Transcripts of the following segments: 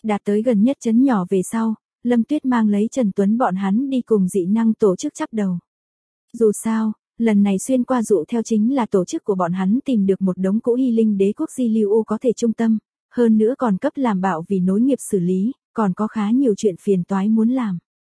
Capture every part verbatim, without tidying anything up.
Đạt tới gần nhất trấn nhỏ về sau, Lâm Tuyết mang lấy Trần Tuấn bọn hắn đi cùng dị năng tổ chức chắp đầu. Dù sao, lần này xuyên qua dụ theo chính là tổ chức của bọn hắn tìm được một đống cỗ hy linh đế quốc di lưu u có thể trung tâm, hơn nữa còn cấp làm bạo vì nối nghiệp xử lý, còn có khá nhiều chuyện phiền toái muốn làm.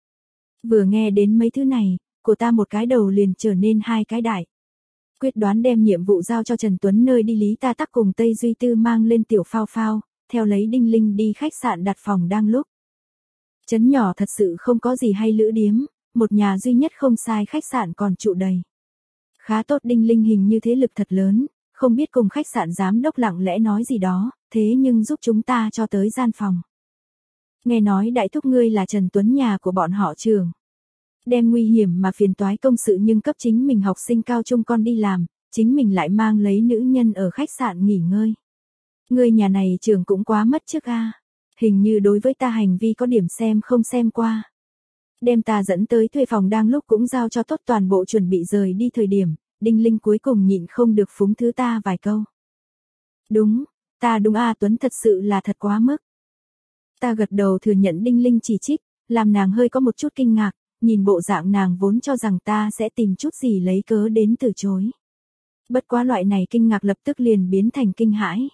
Vừa nghe đến mấy thứ này, của ta một cái đầu liền trở nên hai cái đại. Quyết đoán đem nhiệm vụ giao cho Trần Tuấn nơi đi lý ta tắc cùng Tây Duy Tư mang lên tiểu phao phao, theo lấy Đinh Linh đi khách sạn đặt phòng đang lúc. Trấn nhỏ thật sự không có gì hay lữ điếm, một nhà duy nhất không sai khách sạn còn trụ đầy. Khá tốt, Đinh Linh hình như thế lực thật lớn, không biết cùng khách sạn giám đốc lặng lẽ nói gì đó, thế nhưng giúp chúng ta cho tới gian phòng. Nghe nói đại thúc ngươi là Trần Tuấn nhà của bọn họ trường. Đem nguy hiểm mà phiền toái công sự nhưng cấp chính mình học sinh cao trung con đi làm, chính mình lại mang lấy nữ nhân ở khách sạn nghỉ ngơi. Ngươi nhà này trường cũng quá mất trước a. Hình như đối với ta hành vi có điểm xem không xem qua. Đem ta dẫn tới thuê phòng đang lúc cũng giao cho tốt toàn bộ chuẩn bị rời đi thời điểm, Đinh Linh cuối cùng nhịn không được phúng thứ ta vài câu. Đúng, ta đúng a, Tuấn thật sự là thật quá mức. Ta gật đầu thừa nhận Đinh Linh chỉ trích, làm nàng hơi có một chút kinh ngạc, nhìn bộ dạng nàng vốn cho rằng ta sẽ tìm chút gì lấy cớ đến từ chối. Bất quá loại này kinh ngạc lập tức liền biến thành kinh hãi.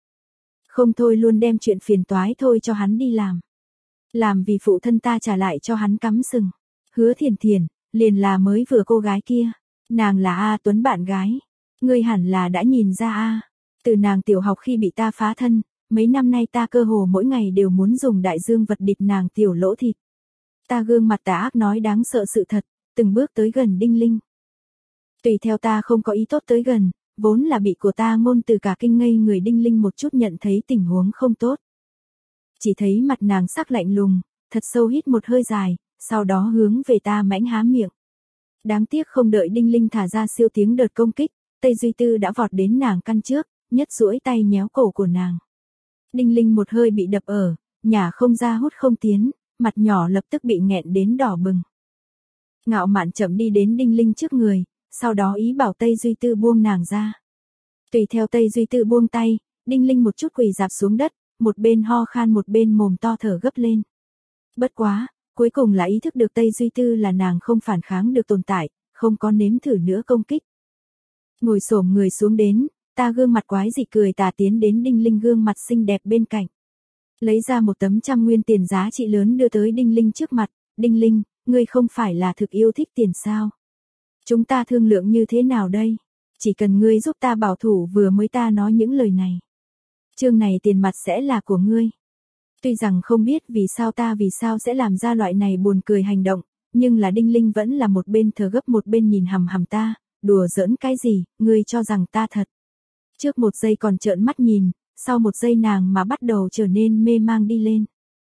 Không thôi luôn đem chuyện phiền toái thôi cho hắn đi làm. Làm vì phụ thân ta trả lại cho hắn cắm sừng. Hứa Thiền Thiền, liền là mới vừa cô gái kia. Nàng là A Tuấn bạn gái. Ngươi hẳn là đã nhìn ra A. Từ nàng tiểu học khi bị ta phá thân, mấy năm nay ta cơ hồ mỗi ngày đều muốn dùng đại dương vật địch nàng tiểu lỗ thịt. Ta gương mặt tà ác nói đáng sợ sự thật, từng bước tới gần Đinh Linh. Tùy theo ta không có ý tốt tới gần, vốn là bị của ta ngôn từ cả kinh ngây người Đinh Linh một chút nhận thấy tình huống không tốt. Chỉ thấy mặt nàng sắc lạnh lùng, thật sâu hít một hơi dài, sau đó hướng về ta mãnh há miệng. Đáng tiếc không đợi Đinh Linh thả ra siêu tiếng đợt công kích, Tây Duy Tư đã vọt đến nàng căn trước, nhất duỗi tay nhéo cổ của nàng. Đinh Linh một hơi bị đập ở, nhả không ra hút không tiến, mặt nhỏ lập tức bị nghẹn đến đỏ bừng. Ngạo mạn chậm đi đến Đinh Linh trước người, sau đó ý bảo Tây Duy Tư buông nàng ra. Tùy theo Tây Duy Tư buông tay, Đinh Linh một chút quỳ dạp xuống đất, một bên ho khan một bên mồm to thở gấp lên. Bất quá, cuối cùng là ý thức được Tây Duy Tư là nàng không phản kháng được tồn tại, không có nếm thử nữa công kích. Ngồi xổm người xuống đến, ta gương mặt quái dị cười tà tiến đến Đinh Linh gương mặt xinh đẹp bên cạnh. Lấy ra một tấm trăm nguyên tiền giá trị lớn đưa tới Đinh Linh trước mặt. Đinh Linh, ngươi không phải là thực yêu thích tiền sao? Chúng ta thương lượng như thế nào đây? Chỉ cần ngươi giúp ta bảo thủ vừa mới ta nói những lời này. Chương này tiền mặt sẽ là của ngươi. Tuy rằng không biết vì sao ta vì sao sẽ làm ra loại này buồn cười hành động, nhưng là Đinh Linh vẫn là một bên thờ gấp một bên nhìn hằm hằm ta, đùa giỡn cái gì, ngươi cho rằng ta thật. Trước một giây còn trợn mắt nhìn, sau một giây nàng mà bắt đầu trở nên mê mang đi lên.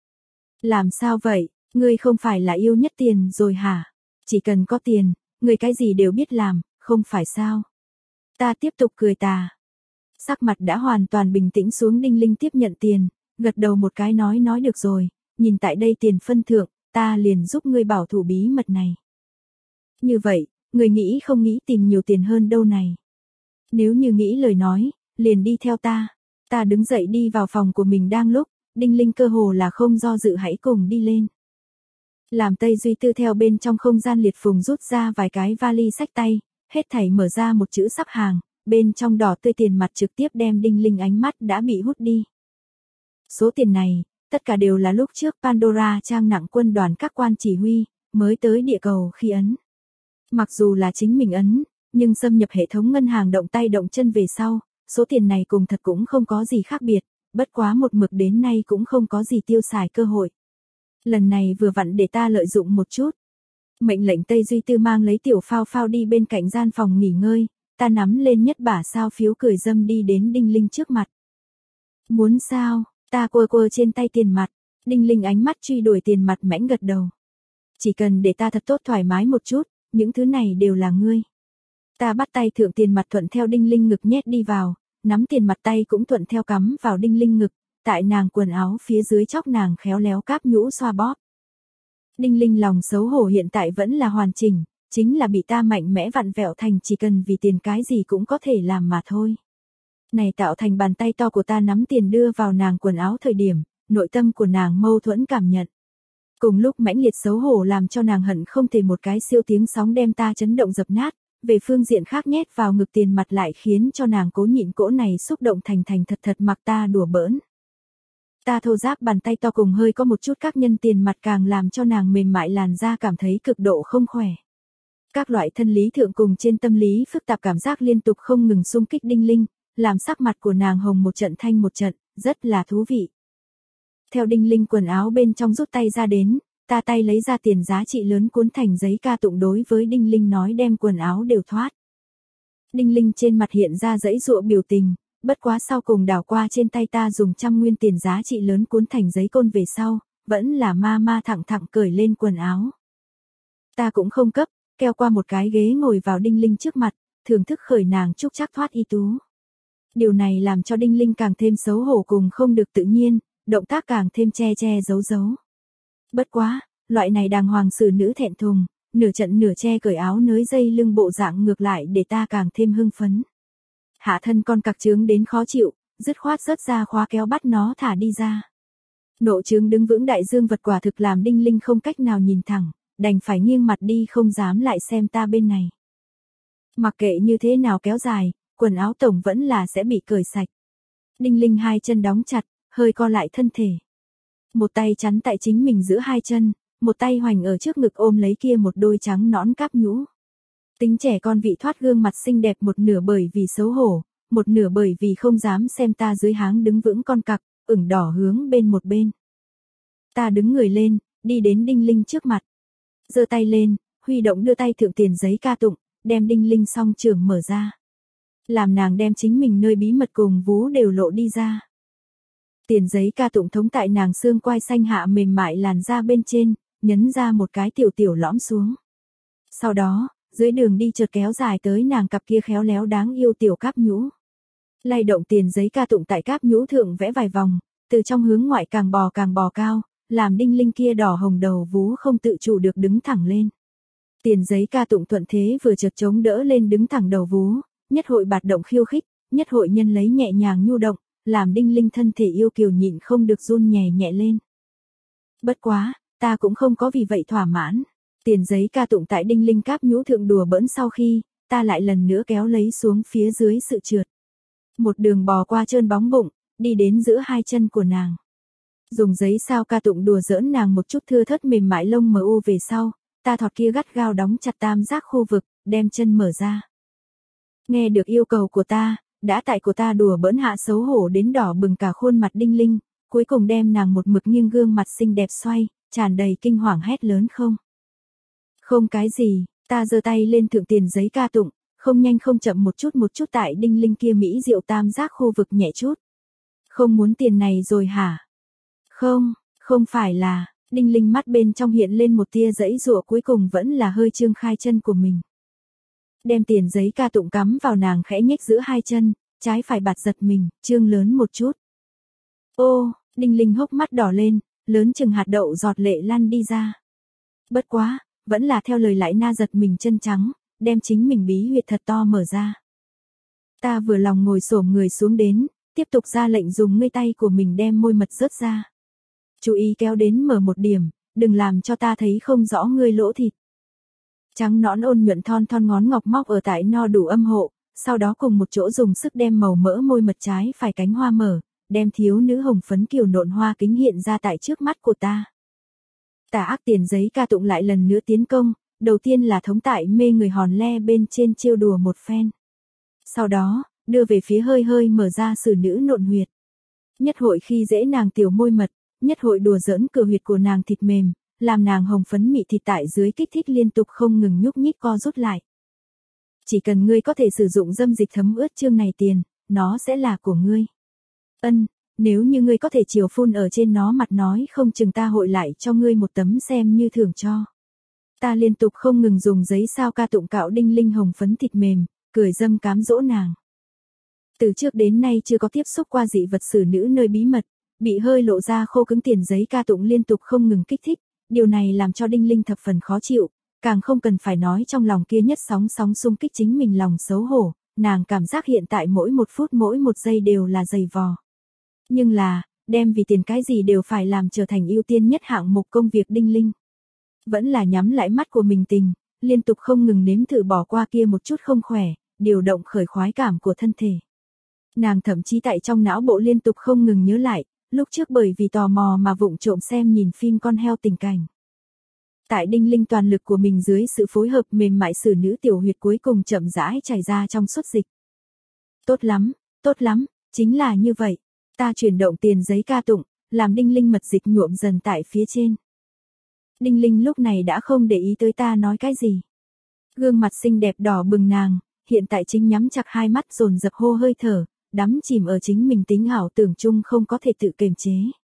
Làm sao vậy, ngươi không phải là yêu nhất tiền rồi hả? Chỉ cần có tiền, ngươi cái gì đều biết làm, không phải sao? Ta tiếp tục cười tà. Sắc mặt đã hoàn toàn bình tĩnh xuống, Đinh Linh tiếp nhận tiền, gật đầu một cái nói nói được rồi, nhìn tại đây tiền phân thượng, ta liền giúp ngươi bảo thủ bí mật này. Như vậy, ngươi nghĩ không nghĩ tìm nhiều tiền hơn đâu này? Nếu như nghĩ lời nói, liền đi theo ta. Ta đứng dậy đi vào phòng của mình đang lúc, Đinh Linh cơ hồ là không do dự hãy cùng đi lên. Làm Tây Duy Tư theo bên trong không gian liệt phùng rút ra vài cái vali xách tay, hết thảy mở ra một chữ sắp hàng, bên trong đỏ tươi tiền mặt trực tiếp đem Đinh Linh ánh mắt đã bị hút đi. Số tiền này, tất cả đều là lúc trước Pandora trang nặng quân đoàn các quan chỉ huy, mới tới địa cầu khi ấn. Mặc dù là chính mình ấn, nhưng xâm nhập hệ thống ngân hàng động tay động chân về sau, số tiền này cùng thật cũng không có gì khác biệt, bất quá một mực đến nay cũng không có gì tiêu xài cơ hội. Lần này vừa vặn để ta lợi dụng một chút. Mệnh lệnh Tây Duy Tư mang lấy tiểu phao phao đi bên cạnh gian phòng nghỉ ngơi, ta nắm lên nhất bả sao phiếu cười dâm đi đến Đinh Linh trước mặt. Muốn sao, ta quơ quơ trên tay tiền mặt, Đinh Linh ánh mắt truy đuổi tiền mặt mãnh gật đầu. Chỉ cần để ta thật tốt thoải mái một chút, những thứ này đều là ngươi. Ta bắt tay thượng tiền mặt thuận theo Đinh Linh ngực nhét đi vào, nắm tiền mặt tay cũng thuận theo cắm vào Đinh Linh ngực, tại nàng quần áo phía dưới chóc nàng khéo léo cáp nhũ xoa bóp. Đinh Linh lòng xấu hổ hiện tại vẫn là hoàn chỉnh, chính là bị ta mạnh mẽ vặn vẹo thành chỉ cần vì tiền cái gì cũng có thể làm mà thôi. Này tạo thành bàn tay to của ta nắm tiền đưa vào nàng quần áo thời điểm, nội tâm của nàng mâu thuẫn cảm nhận. Cùng lúc mãnh liệt xấu hổ làm cho nàng hận không thể một cái siêu tiếng sóng đem ta chấn động dập nát, về phương diện khác nhét vào ngực tiền mặt lại khiến cho nàng cố nhịn cỗ này xúc động thành thành thật thật mặc ta đùa bỡn. Ta thô ráp bàn tay to cùng hơi có một chút các nhân tiền mặt càng làm cho nàng mềm mại làn da cảm thấy cực độ không khỏe. Các loại thân lý thượng cùng trên tâm lý phức tạp cảm giác liên tục không ngừng xung kích Đinh Linh, làm sắc mặt của nàng hồng một trận thanh một trận, rất là thú vị. Theo Đinh Linh quần áo bên trong rút tay ra đến, ta tay lấy ra tiền giá trị lớn cuốn thành giấy ca tụng đối với Đinh Linh nói đem quần áo đều thoát. Đinh Linh trên mặt hiện ra dãy dụa biểu tình, bất quá sau cùng đảo qua trên tay ta dùng trăm nguyên tiền giá trị lớn cuốn thành giấy côn về sau, vẫn là ma ma thẳng thẳng cởi lên quần áo. Ta cũng không cấp, keo qua một cái ghế ngồi vào Đinh Linh trước mặt, thưởng thức khởi nàng trúc chắc thoát y tú. Điều này làm cho Đinh Linh càng thêm xấu hổ cùng không được tự nhiên, động tác càng thêm che che giấu giấu. Bất quá, loại này đàng hoàng xử nữ thẹn thùng, nửa trận nửa che cởi áo nới dây lưng bộ dạng ngược lại để ta càng thêm hưng phấn. Hạ thân con cặc trướng đến khó chịu, dứt khoát rớt ra khóa kéo bắt nó thả đi ra. Nộ trướng đứng vững đại dương vật quả thực làm Đinh Linh không cách nào nhìn thẳng, đành phải nghiêng mặt đi không dám lại xem ta bên này. Mặc kệ như thế nào kéo dài, quần áo tổng vẫn là sẽ bị cởi sạch. Đinh Linh hai chân đóng chặt, hơi co lại thân thể. Một tay chắn tại chính mình giữa hai chân, một tay hoành ở trước ngực ôm lấy kia một đôi trắng nõn cáp nhũ. Tính trẻ con vị thoát gương mặt xinh đẹp một nửa bởi vì xấu hổ, một nửa bởi vì không dám xem ta dưới háng đứng vững con cặc, ửng đỏ hướng bên một bên. Ta đứng người lên, đi đến Đinh Linh trước mặt. Giơ tay lên, huy động đưa tay thượng tiền giấy ca tụng, đem Đinh Linh song trường mở ra. Làm nàng đem chính mình nơi bí mật cùng vú đều lộ đi ra. Tiền giấy ca tụng thống tại nàng xương quai xanh hạ mềm mại làn da bên trên, nhấn ra một cái tiểu tiểu lõm xuống. Sau đó, dưới đường đi chợt kéo dài tới nàng cặp kia khéo léo đáng yêu tiểu cáp nhũ. Lay động tiền giấy ca tụng tại cáp nhũ thượng vẽ vài vòng, từ trong hướng ngoại càng bò càng bò cao, làm Đinh Linh kia đỏ hồng đầu vú không tự chủ được đứng thẳng lên. Tiền giấy ca tụng thuận thế vừa chợt chống đỡ lên đứng thẳng đầu vú, nhất hội bạt động khiêu khích, nhất hội nhân lấy nhẹ nhàng nhu động, làm Đinh Linh thân thể yêu kiều nhịn không được run nhẹ nhẹ lên. Bất quá, ta cũng không có vì vậy thỏa mãn. Tiền giấy ca tụng tại Đinh Linh cáp nhũ thượng đùa bỡn sau khi, ta lại lần nữa kéo lấy xuống phía dưới sự trượt. Một đường bò qua trơn bóng bụng, đi đến giữa hai chân của nàng. Dùng giấy sao ca tụng đùa giỡn nàng một chút thưa thớt mềm mại lông mờ u về sau, ta thọt kia gắt gao đóng chặt tam giác khu vực, đem chân mở ra. Nghe được yêu cầu của ta, đã tại của ta đùa bỡn hạ xấu hổ đến đỏ bừng cả khuôn mặt Đinh Linh, cuối cùng đem nàng một mực nghiêng gương mặt xinh đẹp xoay, tràn đầy kinh hoàng hét lớn không. Không cái gì, ta giơ tay lên thượng tiền giấy ca tụng, không nhanh không chậm một chút một chút tại Đinh Linh kia mỹ diệu tam giác khu vực nhẹ chút. Không muốn tiền này rồi hả? Không, không phải là, Đinh Linh mắt bên trong hiện lên một tia dãy dụa cuối cùng vẫn là hơi trương khai chân của mình. Đem tiền giấy ca tụng cắm vào nàng khẽ nhếch giữa hai chân, trái phải bạt giật mình, trương lớn một chút. Ô, Đinh Linh hốc mắt đỏ lên, lớn chừng hạt đậu giọt lệ lăn đi ra. Bất quá, vẫn là theo lời lại na giật mình chân trắng, đem chính mình bí huyệt thật to mở ra. Ta vừa lòng ngồi xổm người xuống đến, tiếp tục ra lệnh dùng ngươi tay của mình đem môi mật rớt ra. Chú ý kéo đến mở một điểm, đừng làm cho ta thấy không rõ ngươi lỗ thịt. Trắng nõn ôn nhuận thon thon ngón ngọc móc ở tại no đủ âm hộ, sau đó cùng một chỗ dùng sức đem màu mỡ môi mật trái phải cánh hoa mở, đem thiếu nữ hồng phấn kiều nộn hoa kính hiện ra tại trước mắt của ta. Tà ác tiền giấy ca tụng lại lần nữa tiến công, đầu tiên là thống tại mê người hòn le bên trên trêu đùa một phen. Sau đó, đưa về phía hơi hơi mở ra xử nữ nộn huyệt. Nhất hội khi dễ nàng tiểu môi mật, nhất hội đùa giỡn cửa huyệt của nàng thịt mềm, làm nàng hồng phấn mị thịt tại dưới kích thích liên tục không ngừng nhúc nhích co rút lại. Chỉ cần ngươi có thể sử dụng dâm dịch thấm ướt chương này tiền, nó sẽ là của ngươi. Ân, nếu như ngươi có thể chiều phun ở trên nó mặt nói không chừng ta hội lại cho ngươi một tấm xem như thưởng cho. Ta liên tục không ngừng dùng giấy sao ca tụng cạo Đinh Linh hồng phấn thịt mềm, cười dâm cám dỗ nàng. Từ trước đến nay chưa có tiếp xúc qua dị vật xử nữ nơi bí mật, bị hơi lộ ra khô cứng tiền giấy ca tụng liên tục không ngừng kích thích, điều này làm cho Đinh Linh thập phần khó chịu, càng không cần phải nói trong lòng kia nhất sóng sóng xung kích chính mình lòng xấu hổ, nàng cảm giác hiện tại mỗi một phút mỗi một giây đều là dày vò. Nhưng là, đem vì tiền cái gì đều phải làm trở thành ưu tiên nhất hạng mục công việc Đinh Linh. Vẫn là nhắm lại mắt của mình tình, liên tục không ngừng nếm thử bỏ qua kia một chút không khỏe, điều động khởi khoái cảm của thân thể. Nàng thậm chí tại trong não bộ liên tục không ngừng nhớ lại, lúc trước bởi vì tò mò mà vụng trộm xem nhìn phim con heo tình cảnh. Tại Đinh Linh toàn lực của mình dưới sự phối hợp mềm mại xử nữ tiểu huyệt cuối cùng chậm rãi chảy ra trong suốt dịch. Tốt lắm, tốt lắm, chính là như vậy. Ta chuyển động tiền giấy ca tụng, làm Đinh Linh mật dịch nhuộm dần tại phía trên. Đinh Linh lúc này đã không để ý tới ta nói cái gì. Gương mặt xinh đẹp đỏ bừng nàng, hiện tại chính nhắm chặt hai mắt dồn dập hô hơi thở, đắm chìm ở chính mình tính ảo tưởng chung không có thể tự kiềm chế.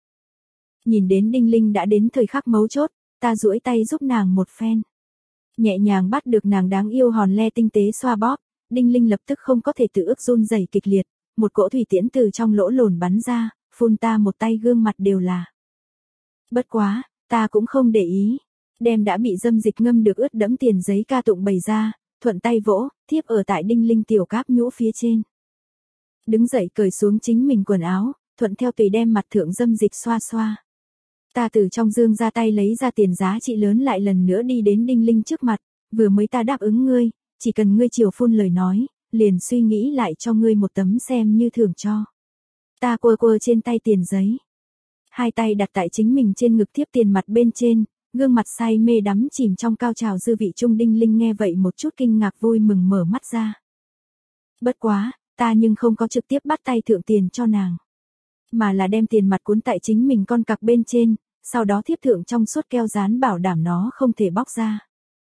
Nhìn đến Đinh Linh đã đến thời khắc mấu chốt, ta duỗi tay giúp nàng một phen. Nhẹ nhàng bắt được nàng đáng yêu hòn le tinh tế xoa bóp, Đinh Linh lập tức không có thể tự ức run rẩy kịch liệt, một cỗ thủy tiễn từ trong lỗ lồn bắn ra, phun ta một tay gương mặt đều là. Bất quá, ta cũng không để ý, đem đã bị dâm dịch ngâm được ướt đẫm tiền giấy ca tụng bày ra, thuận tay vỗ, thiếp ở tại Đinh Linh tiểu cáp nhũ phía trên. Đứng dậy cởi xuống chính mình quần áo, thuận theo tùy đem mặt thượng dâm dịch xoa xoa. Ta từ trong dương ra tay lấy ra tiền giá trị lớn lại lần nữa đi đến Đinh Linh trước mặt, vừa mới ta đáp ứng ngươi, chỉ cần ngươi chiều phun lời nói, liền suy nghĩ lại cho ngươi một tấm xem như thưởng cho. Ta quơ quơ trên tay tiền giấy. Hai tay đặt tại chính mình trên ngực tiếp tiền mặt bên trên, gương mặt say mê đắm chìm trong cao trào dư vị trung. Đinh Linh nghe vậy một chút kinh ngạc vui mừng mở mắt ra. Bất quá, ta nhưng không có trực tiếp bắt tay thượng tiền cho nàng. Mà là đem tiền mặt cuốn tại chính mình con cặc bên trên, sau đó thiếp thượng trong suốt keo dán bảo đảm nó không thể bóc ra.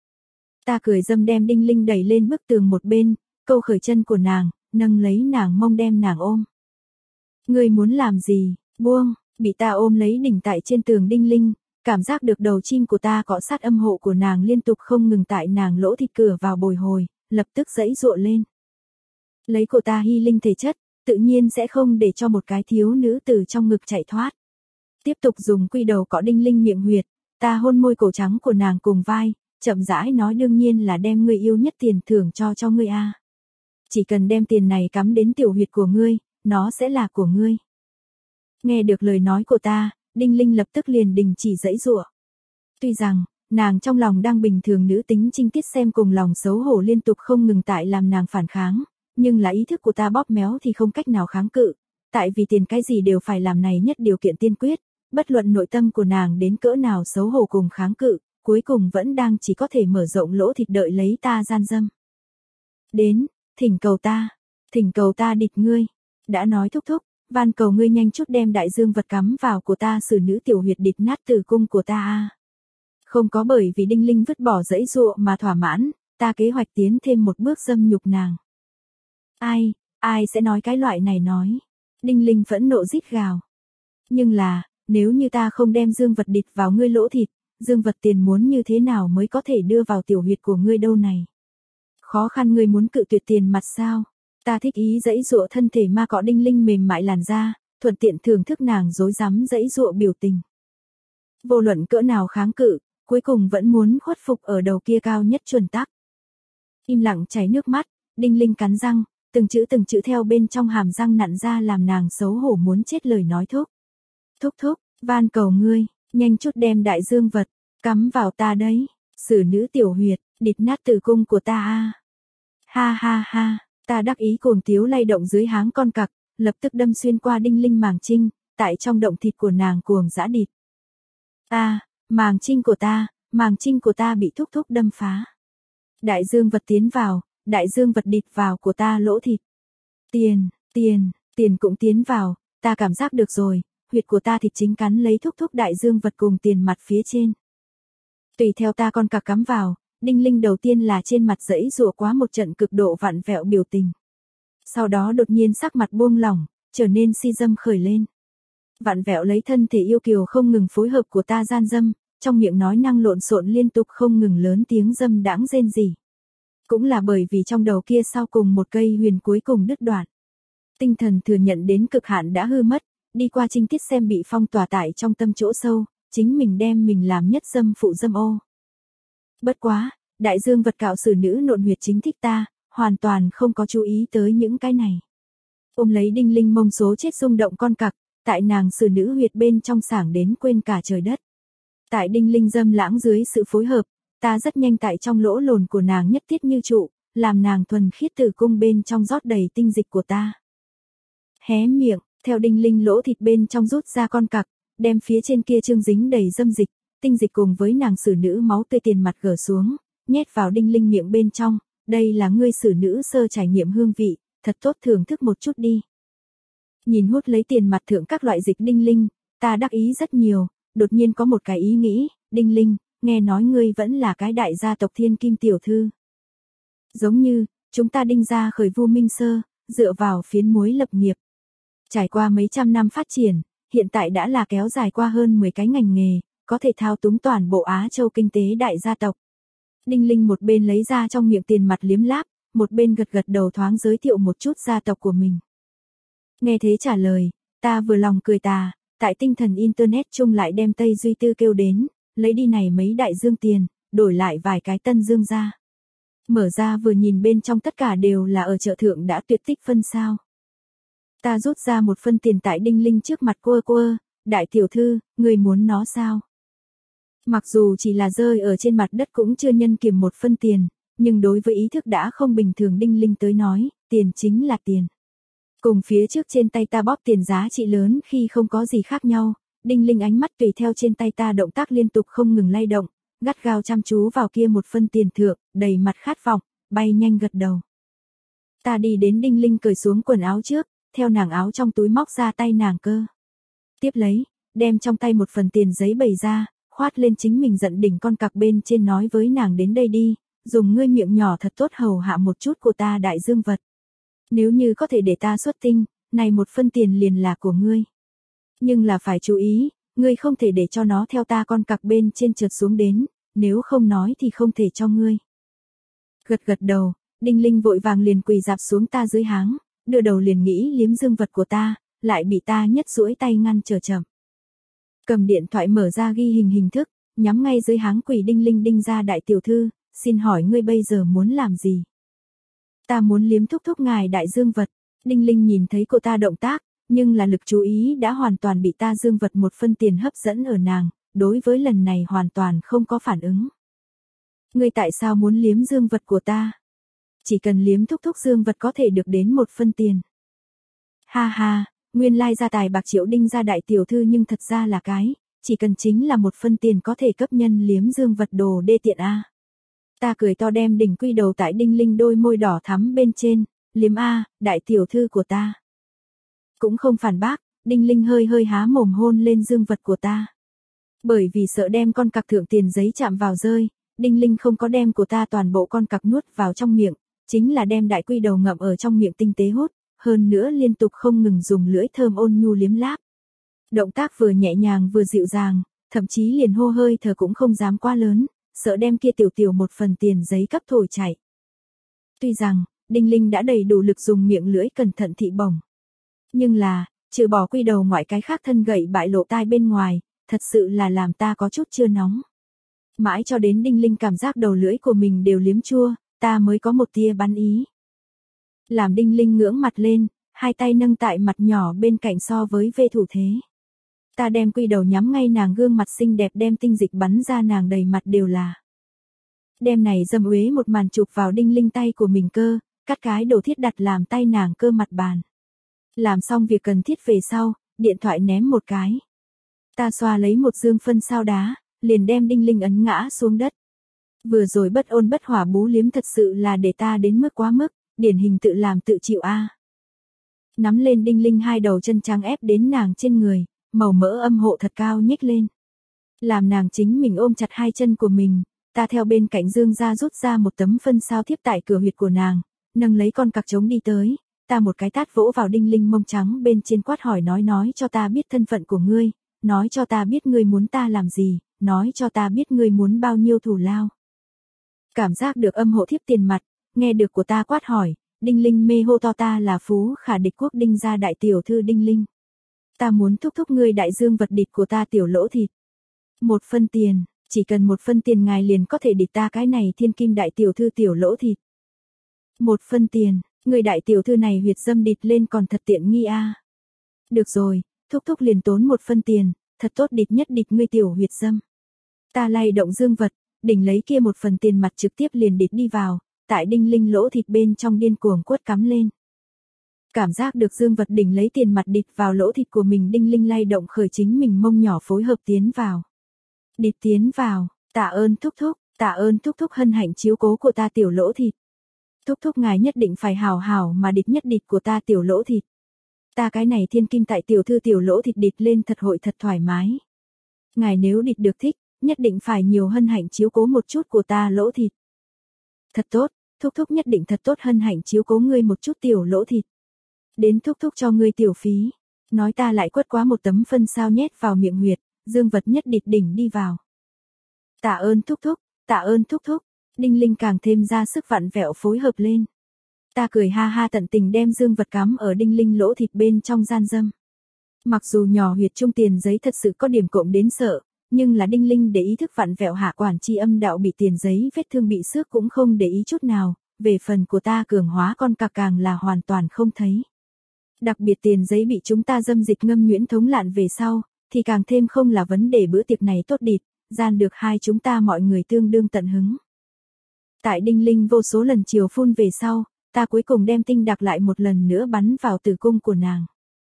Ta cười dâm đem Đinh Linh đẩy lên bức tường một bên, câu khởi chân của nàng, nâng lấy nàng mông đem nàng ôm. Ngươi muốn làm gì, buông, bị ta ôm lấy đỉnh tại trên tường Đinh Linh, cảm giác được đầu chim của ta cọ sát âm hộ của nàng liên tục không ngừng tại nàng lỗ thịt cửa vào bồi hồi, lập tức giãy giụa lên. Lấy của ta hy linh thể chất, tự nhiên sẽ không để cho một cái thiếu nữ từ trong ngực chạy thoát. Tiếp tục dùng quy đầu cọ Đinh Linh miệng huyệt, ta hôn môi cổ trắng của nàng cùng vai, chậm rãi nói đương nhiên là đem ngươi yêu nhất tiền thưởng cho cho ngươi a. Chỉ cần đem tiền này cắm đến tiểu huyệt của ngươi, nó sẽ là của ngươi. Nghe được lời nói của ta, Đinh Linh lập tức liền đình chỉ giãy giụa. Tuy rằng, nàng trong lòng đang bình thường nữ tính trinh tiết xem cùng lòng xấu hổ liên tục không ngừng tại làm nàng phản kháng, nhưng là ý thức của ta bóp méo thì không cách nào kháng cự, tại vì tiền cái gì đều phải làm này nhất điều kiện tiên quyết, bất luận nội tâm của nàng đến cỡ nào xấu hổ cùng kháng cự, cuối cùng vẫn đang chỉ có thể mở rộng lỗ thịt đợi lấy ta gian dâm. Đến, thỉnh cầu ta, thỉnh cầu ta địch ngươi, đã nói thúc thúc, van cầu ngươi nhanh chút đem đại dương vật cắm vào của ta xử nữ tiểu huyệt địch nát tử cung của ta a. Không có bởi vì Đinh Linh vứt bỏ giãy giụa mà thỏa mãn, ta kế hoạch tiến thêm một bước dâm nhục nàng. Ai, ai sẽ nói cái loại này nói. Đinh Linh phẫn nộ rít gào. Nhưng là, nếu như ta không đem dương vật địch vào ngươi lỗ thịt, dương vật tiền muốn như thế nào mới có thể đưa vào tiểu huyệt của ngươi đâu này. Khó khăn ngươi muốn cự tuyệt tiền mặt sao? Ta thích ý giãy giụa thân thể ma cọ Đinh Linh mềm mại làn da, thuận tiện thưởng thức nàng rối rắm giãy giụa biểu tình. Vô luận cỡ nào kháng cự, cuối cùng vẫn muốn khuất phục ở đầu kia cao nhất chuẩn tắc. Im lặng chảy nước mắt, Đinh Linh cắn răng, từng chữ từng chữ theo bên trong hàm răng nặn ra làm nàng xấu hổ muốn chết lời nói thúc. Thúc thúc, van cầu ngươi, nhanh chút đem đại dương vật, cắm vào ta đấy, xử nữ tiểu huyệt, địch nát tử cung của ta a. Ha ha ha, ta đắc ý cồn tiếu lay động dưới háng con cặc, lập tức đâm xuyên qua Đinh Linh màng trinh, tại trong động thịt của nàng cuồng dã địt. Ta, màng trinh của ta, màng trinh của ta bị thúc thúc đâm phá. Đại dương vật tiến vào, đại dương vật địt vào của ta lỗ thịt. Tiền, tiền, tiền cũng tiến vào, ta cảm giác được rồi, huyệt của ta thịt chính cắn lấy thúc thúc đại dương vật cùng tiền mặt phía trên. Tùy theo ta con cặc cắm vào, Đinh Linh đầu tiên là trên mặt giãy giụa quá một trận cực độ vặn vẹo biểu tình. Sau đó đột nhiên sắc mặt buông lỏng, trở nên si dâm khởi lên. Vặn vẹo lấy thân thể yêu kiều không ngừng phối hợp của ta gian dâm, trong miệng nói năng lộn xộn liên tục không ngừng lớn tiếng dâm đãng rên rỉ. Cũng là bởi vì trong đầu kia sau cùng một cây huyền cuối cùng đứt đoạn. Tinh thần thừa nhận đến cực hạn đã hư mất, đi qua trinh tiết xem bị phong tỏa tại trong tâm chỗ sâu, chính mình đem mình làm nhất dâm phụ dâm ô. Bất quá, đại dương vật cạo xử nữ nộn huyệt chính thích ta, hoàn toàn không có chú ý tới những cái này. Ôm lấy Đinh Linh mông số chết rung động con cặc, tại nàng xử nữ huyệt bên trong sảng đến quên cả trời đất. Tại đinh linh dâm lãng dưới sự phối hợp, ta rất nhanh tại trong lỗ lồn của nàng nhất thiết như trụ, làm nàng thuần khiết tử cung bên trong rót đầy tinh dịch của ta. Hé miệng, theo đinh linh lỗ thịt bên trong rút ra con cặc, đem phía trên kia trương dính đầy dâm dịch, tinh dịch cùng với nàng xử nữ máu tươi tiền mặt gỡ xuống, nhét vào đinh linh miệng bên trong, đây là ngươi xử nữ sơ trải nghiệm hương vị, thật tốt thưởng thức một chút đi. Nhìn hút lấy tiền mặt thượng các loại dịch đinh linh, ta đắc ý rất nhiều, đột nhiên có một cái ý nghĩ, đinh linh, nghe nói ngươi vẫn là cái đại gia tộc thiên kim tiểu thư. Giống như, chúng ta đinh gia khởi vu minh sơ, dựa vào phiến muối lập nghiệp. Trải qua mấy trăm năm phát triển, hiện tại đã là kéo dài qua hơn mười cái ngành nghề, có thể thao túng toàn bộ Á Châu kinh tế đại gia tộc. Đinh Linh một bên lấy ra trong miệng tiền mặt liếm láp, một bên gật gật đầu thoáng giới thiệu một chút gia tộc của mình. Nghe thế trả lời, ta vừa lòng cười tà, tại tinh thần internet chung lại đem Tây Duy Tư kêu đến, lấy đi này mấy đại dương tiền, đổi lại vài cái tân dương ra. Mở ra vừa nhìn bên trong tất cả đều là ở chợ thượng đã tuyệt tích phân sao. Ta rút ra một phân tiền tại Đinh Linh trước mặt cô cô, đại tiểu thư, người muốn nó sao? Mặc dù chỉ là rơi ở trên mặt đất cũng chưa nhân kiểm một phân tiền, nhưng đối với ý thức đã không bình thường Đinh Linh tới nói, tiền chính là tiền. Cùng phía trước trên tay ta bóp tiền giá trị lớn khi không có gì khác nhau, Đinh Linh ánh mắt tùy theo trên tay ta động tác liên tục không ngừng lay động, gắt gao chăm chú vào kia một phân tiền thượng, đầy mặt khát vọng, bay nhanh gật đầu. Ta đi đến Đinh Linh cởi xuống quần áo trước, theo nàng áo trong túi móc ra tay nàng cơ. Tiếp lấy, đem trong tay một phần tiền giấy bày ra, khoát lên chính mình giận đỉnh con cặc bên trên nói với nàng đến đây đi, dùng ngươi miệng nhỏ thật tốt hầu hạ một chút của ta đại dương vật. Nếu như có thể để ta xuất tinh, này một phân tiền liền là của ngươi. Nhưng là phải chú ý, ngươi không thể để cho nó theo ta con cặc bên trên trượt xuống đến, nếu không nói thì không thể cho ngươi. Gật gật đầu, Đinh Linh vội vàng liền quỳ dạp xuống ta dưới háng, đưa đầu liền nghĩ liếm dương vật của ta, lại bị ta nhất duỗi tay ngăn trở chậm. Cầm điện thoại mở ra ghi hình hình thức, nhắm ngay dưới háng quỳ Đinh Linh đinh ra đại tiểu thư, xin hỏi ngươi bây giờ muốn làm gì? Ta muốn liếm thúc thúc ngài đại dương vật. Đinh Linh nhìn thấy cô ta động tác, nhưng là lực chú ý đã hoàn toàn bị ta dương vật một phân tiền hấp dẫn ở nàng, đối với lần này hoàn toàn không có phản ứng. Ngươi tại sao muốn liếm dương vật của ta? Chỉ cần liếm thúc thúc dương vật có thể được đến một phân tiền. Ha ha, nguyên lai gia tài bạc triệu đinh gia đại tiểu thư nhưng thật ra là cái, chỉ cần chính là một phân tiền có thể cấp nhân liếm dương vật đồ đê tiện a. Ta cười to đem đỉnh quy đầu tại Đinh Linh đôi môi đỏ thắm bên trên, liếm a, đại tiểu thư của ta. Cũng không phản bác, Đinh Linh hơi hơi há mồm hôn lên dương vật của ta. Bởi vì sợ đem con cặc thượng tiền giấy chạm vào rơi, Đinh Linh không có đem của ta toàn bộ con cặc nuốt vào trong miệng, chính là đem đại quy đầu ngậm ở trong miệng tinh tế hút, hơn nữa liên tục không ngừng dùng lưỡi thơm ôn nhu liếm láp. Động tác vừa nhẹ nhàng vừa dịu dàng, thậm chí liền hô hơi thở cũng không dám quá lớn, sợ đem kia tiểu tiểu một phần tiền giấy cấp thổi chảy. Tuy rằng, Đinh Linh đã đầy đủ lực dùng miệng lưỡi cẩn thận thị bổng. Nhưng là, trừ bỏ quy đầu ngoại cái khác thân gậy bại lộ tai bên ngoài, thật sự là làm ta có chút chưa nóng. Mãi cho đến Đinh Linh cảm giác đầu lưỡi của mình đều liếm chua, ta mới có một tia bắn ý. Làm Đinh Linh ngưỡng mặt lên, hai tay nâng tại mặt nhỏ bên cạnh so với vê thủ thế. Ta đem quy đầu nhắm ngay nàng gương mặt xinh đẹp đem tinh dịch bắn ra nàng đầy mặt đều là. Đem này dâm uế một màn chụp vào Đinh Linh tay của mình cơ, cắt cái đồ thiết đặt làm tay nàng cơ mặt bàn. Làm xong việc cần thiết về sau, điện thoại ném một cái. Ta xoa lấy một dương phân sao đá, liền đem Đinh Linh ấn ngã xuống đất. Vừa rồi bất ôn bất hỏa bú liếm thật sự là để ta đến mức quá mức, điển hình tự làm tự chịu a. Nắm lên Đinh Linh hai đầu chân trắng ép đến nàng trên người, màu mỡ âm hộ thật cao nhếch lên. Làm nàng chính mình ôm chặt hai chân của mình, ta theo bên cạnh dương ra rút ra một tấm phân sao thiếp tại cửa huyệt của nàng, nâng lấy con cặc trống đi tới, ta một cái tát vỗ vào Đinh Linh mông trắng bên trên quát hỏi nói nói cho ta biết thân phận của ngươi, nói cho ta biết ngươi muốn ta làm gì, nói cho ta biết ngươi muốn bao nhiêu thù lao. Cảm giác được âm hộ thiếp tiền mặt, nghe được của ta quát hỏi, Đinh Linh mê hô to ta là Phú Khả địch quốc Đinh gia đại tiểu thư Đinh Linh. Ta muốn thúc thúc ngươi đại dương vật địch của ta tiểu lỗ thịt. Một phân tiền, chỉ cần một phân tiền ngài liền có thể địch ta cái này thiên kim đại tiểu thư tiểu lỗ thịt. Một phân tiền, người đại tiểu thư này huyệt dâm địch lên còn thật tiện nghi a. Được rồi, thúc thúc liền tốn một phân tiền, thật tốt địch nhất địch ngươi tiểu huyệt dâm. Ta lay động dương vật, đỉnh lấy kia một phần tiền mặt trực tiếp liền địch đi vào, tại đinh linh lỗ thịt bên trong điên cuồng quất cắm lên. Cảm giác được dương vật đỉnh lấy tiền mặt địch vào lỗ thịt của mình, đinh linh lay động khởi chính mình mông nhỏ phối hợp tiến vào. Địch tiến vào, tạ ơn thúc thúc, tạ ơn thúc thúc hân hạnh chiếu cố của ta tiểu lỗ thịt. Thúc thúc ngài nhất định phải hào hào mà địch nhất địch của ta tiểu lỗ thịt. Ta cái này thiên kim tại tiểu thư tiểu lỗ thịt địch lên thật hội thật thoải mái. Ngài nếu địch được thích, nhất định phải nhiều hân hạnh chiếu cố một chút của ta lỗ thịt. Thật tốt, thúc thúc nhất định thật tốt hân hạnh chiếu cố ngươi một chút tiểu lỗ thịt. Đến thúc thúc cho ngươi tiểu phí. Nói ta lại quất quá một tấm phân sao nhét vào miệng huyệt, dương vật nhất địch đỉnh đi vào. Tạ ơn thúc thúc, tạ ơn thúc thúc, đinh linh càng thêm ra sức vặn vẹo phối hợp lên. Ta cười ha ha tận tình đem dương vật cắm ở đinh linh lỗ thịt bên trong gian dâm. Mặc dù nhỏ huyệt trung tiền giấy thật sự có điểm cộng đến sợ, nhưng là đinh linh để ý thức vặn vẹo hạ quản chi âm đạo bị tiền giấy vết thương bị xước cũng không để ý chút nào, về phần của ta cường hóa con cặc càng là hoàn toàn không thấy. Đặc biệt tiền giấy bị chúng ta dâm dịch ngâm nhuyễn thống lạn về sau, thì càng thêm không là vấn đề, bữa tiệc này tốt địt, gian được hai chúng ta mọi người tương đương tận hứng. Tại đinh linh vô số lần chiều phun về sau, ta cuối cùng đem tinh đặc lại một lần nữa bắn vào tử cung của nàng.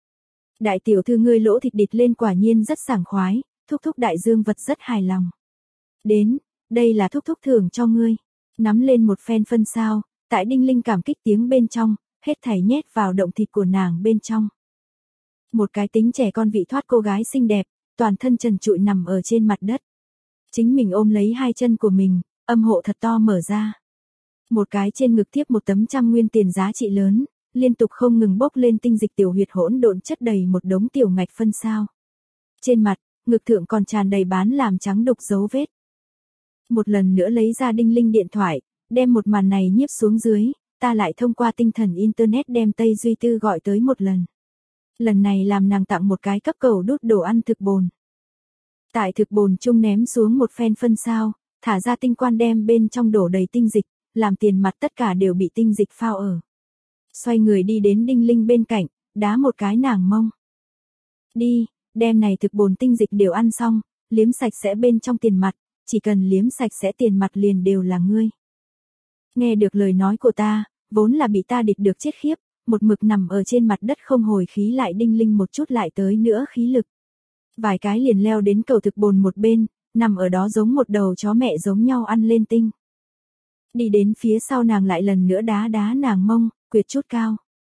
Đại tiểu thư ngươi lỗ thịt địch lên quả nhiên rất sảng khoái, thúc thúc đại dương vật rất hài lòng. Đến, đây là thúc thúc thưởng cho ngươi. Nắm lên một phen phân sao, tại đinh linh cảm kích tiếng bên trong, hết thảy nhét vào động thịt của nàng bên trong. Một cái tính trẻ con vị thoát cô gái xinh đẹp, toàn thân trần trụi nằm ở trên mặt đất. Chính mình ôm lấy hai chân của mình, âm hộ thật to mở ra. Một cái trên ngực tiếp một tấm trăm nguyên tiền giá trị lớn, liên tục không ngừng bốc lên tinh dịch tiểu huyệt hỗn độn chất đầy một đống tiểu ngạch phân sao. Trên mặt, ngực thượng còn tràn đầy bán làm trắng đục dấu vết. Một lần nữa lấy ra đinh linh điện thoại, đem một màn này nhiếp xuống dưới, ta lại thông qua tinh thần internet đem Tây Duy Tư gọi tới một lần. Lần này làm nàng tặng một cái cấp cầu đút đồ ăn thực bồn. Tại thực bồn chung ném xuống một phen phân sao, thả ra tinh quan đem bên trong đổ đầy tinh dịch, làm tiền mặt tất cả đều bị tinh dịch phao ở. Xoay người đi đến đinh linh bên cạnh, đá một cái nàng mông. Đi, đem này thực bồn tinh dịch đều ăn xong, liếm sạch sẽ bên trong tiền mặt, chỉ cần liếm sạch sẽ tiền mặt liền đều là ngươi. Nghe được lời nói của ta, vốn là bị ta địch được chết khiếp, một mực nằm ở trên mặt đất không hồi khí lại đinh linh một chút lại tới nữa khí lực. Vài cái liền leo đến cầu thực bồn một bên, nằm ở đó giống một đầu chó mẹ giống nhau ăn lên tinh. Đi đến phía sau nàng lại lần nữa đá đá nàng mông, quyệt chút cao.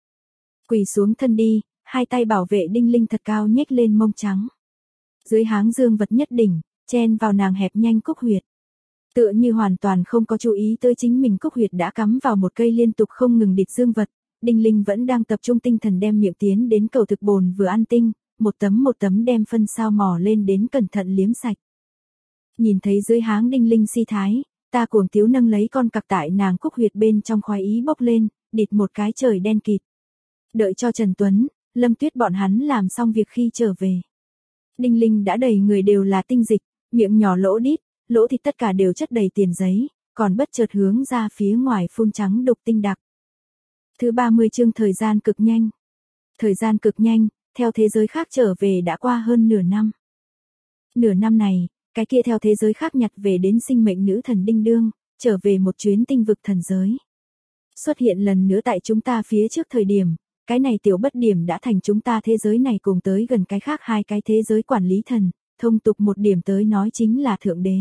Quỳ xuống thân đi, hai tay bảo vệ đinh linh thật cao nhếch lên mông trắng. Dưới háng dương vật nhất đỉnh, chen vào nàng hẹp nhanh cúc huyệt. Tựa như hoàn toàn không có chú ý tới chính mình cúc huyệt đã cắm vào một cây liên tục không ngừng địch dương vật, đinh linh vẫn đang tập trung tinh thần đem miệng tiến đến cầu thực bồn vừa ăn tinh, một tấm một tấm đem phân sao mò lên đến cẩn thận liếm sạch. Nhìn thấy dưới háng đinh linh si thái, ta cuồng tiếu nâng lấy con cặc tại nàng cúc huyệt bên trong khoái ý bốc lên, địt một cái trời đen kịt. Đợi cho Trần Tuấn, Lâm Tuyết bọn hắn làm xong việc khi trở về. Đinh linh đã đầy người đều là tinh dịch, miệng nhỏ lỗ đít, lỗ thịt tất cả đều chất đầy tiền giấy, còn bất chợt hướng ra phía ngoài phun trắng đục tinh đặc. Thứ ba mươi chương thời gian cực nhanh. Thời gian cực nhanh, theo thế giới khác trở về đã qua hơn nửa năm. Nửa năm này, cái kia theo thế giới khác nhặt về đến sinh mệnh nữ thần Đinh Đương, trở về một chuyến tinh vực thần giới. Xuất hiện lần nữa tại chúng ta phía trước thời điểm, cái này tiểu bất điểm đã thành chúng ta thế giới này cùng tới gần cái khác hai cái thế giới quản lý thần, thông tục một điểm tới nói chính là thượng đế.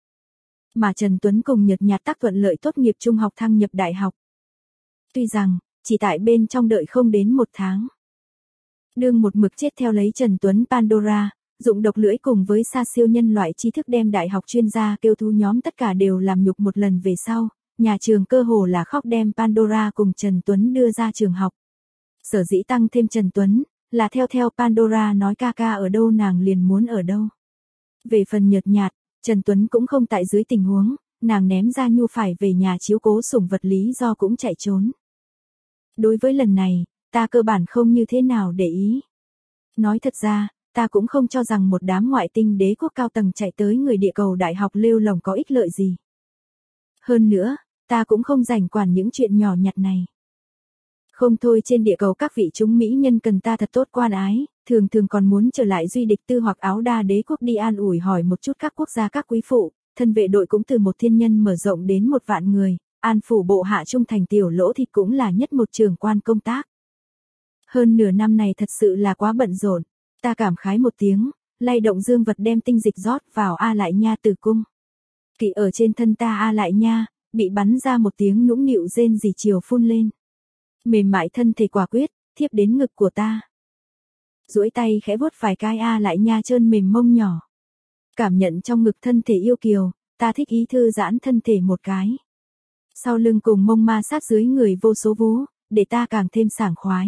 Mà Trần Tuấn cùng Nhật Nhạt tác thuận lợi tốt nghiệp trung học thăng nhập đại học. Tuy rằng, chỉ tại bên trong đợi không đến một tháng. Đương một mực chết theo lấy Trần Tuấn Pandora, dụng độc lưỡi cùng với xa siêu nhân loại tri thức đem đại học chuyên gia kêu thu nhóm tất cả đều làm nhục một lần về sau, nhà trường cơ hồ là khóc đem Pandora cùng Trần Tuấn đưa ra trường học. Sở dĩ tăng thêm Trần Tuấn, là theo theo Pandora nói ca ca ở đâu nàng liền muốn ở đâu. Về phần Nhật Nhạt, Trần Tuấn cũng không tại dưới tình huống, nàng ném ra nhu phải về nhà chiếu cố sủng vật lý do cũng chạy trốn. Đối với lần này, ta cơ bản không như thế nào để ý. Nói thật ra, ta cũng không cho rằng một đám ngoại tinh đế quốc cao tầng chạy tới người địa cầu đại học lêu lổng có ích lợi gì. Hơn nữa, ta cũng không rảnh quản những chuyện nhỏ nhặt này. Không thôi trên địa cầu các vị chúng mỹ nhân cần ta thật tốt quan ái, thường thường còn muốn trở lại Duy Địch Tư hoặc Áo Đa Đế quốc đi an ủi hỏi một chút các quốc gia các quý phụ, thân vệ đội cũng từ một thiên nhân mở rộng đến một vạn người, an phủ bộ hạ trung thành tiểu lỗ thịt cũng là nhất một trường quan công tác. Hơn nửa năm này thật sự là quá bận rộn, ta cảm khái một tiếng, lay động dương vật đem tinh dịch rót vào A Lại Nha tử cung. Kỵ ở trên thân ta A Lại Nha, bị bắn ra một tiếng nũng nịu rên rỉ chiều phun lên. Mềm mại thân thể quả quyết, thiếp đến ngực của ta. Duỗi tay khẽ vuốt vài cái A Lại Nha trơn mềm mông nhỏ. Cảm nhận trong ngực thân thể yêu kiều, ta thích ý thư giãn thân thể một cái. Sau lưng cùng mông ma sát dưới người vô số vú, để ta càng thêm sảng khoái.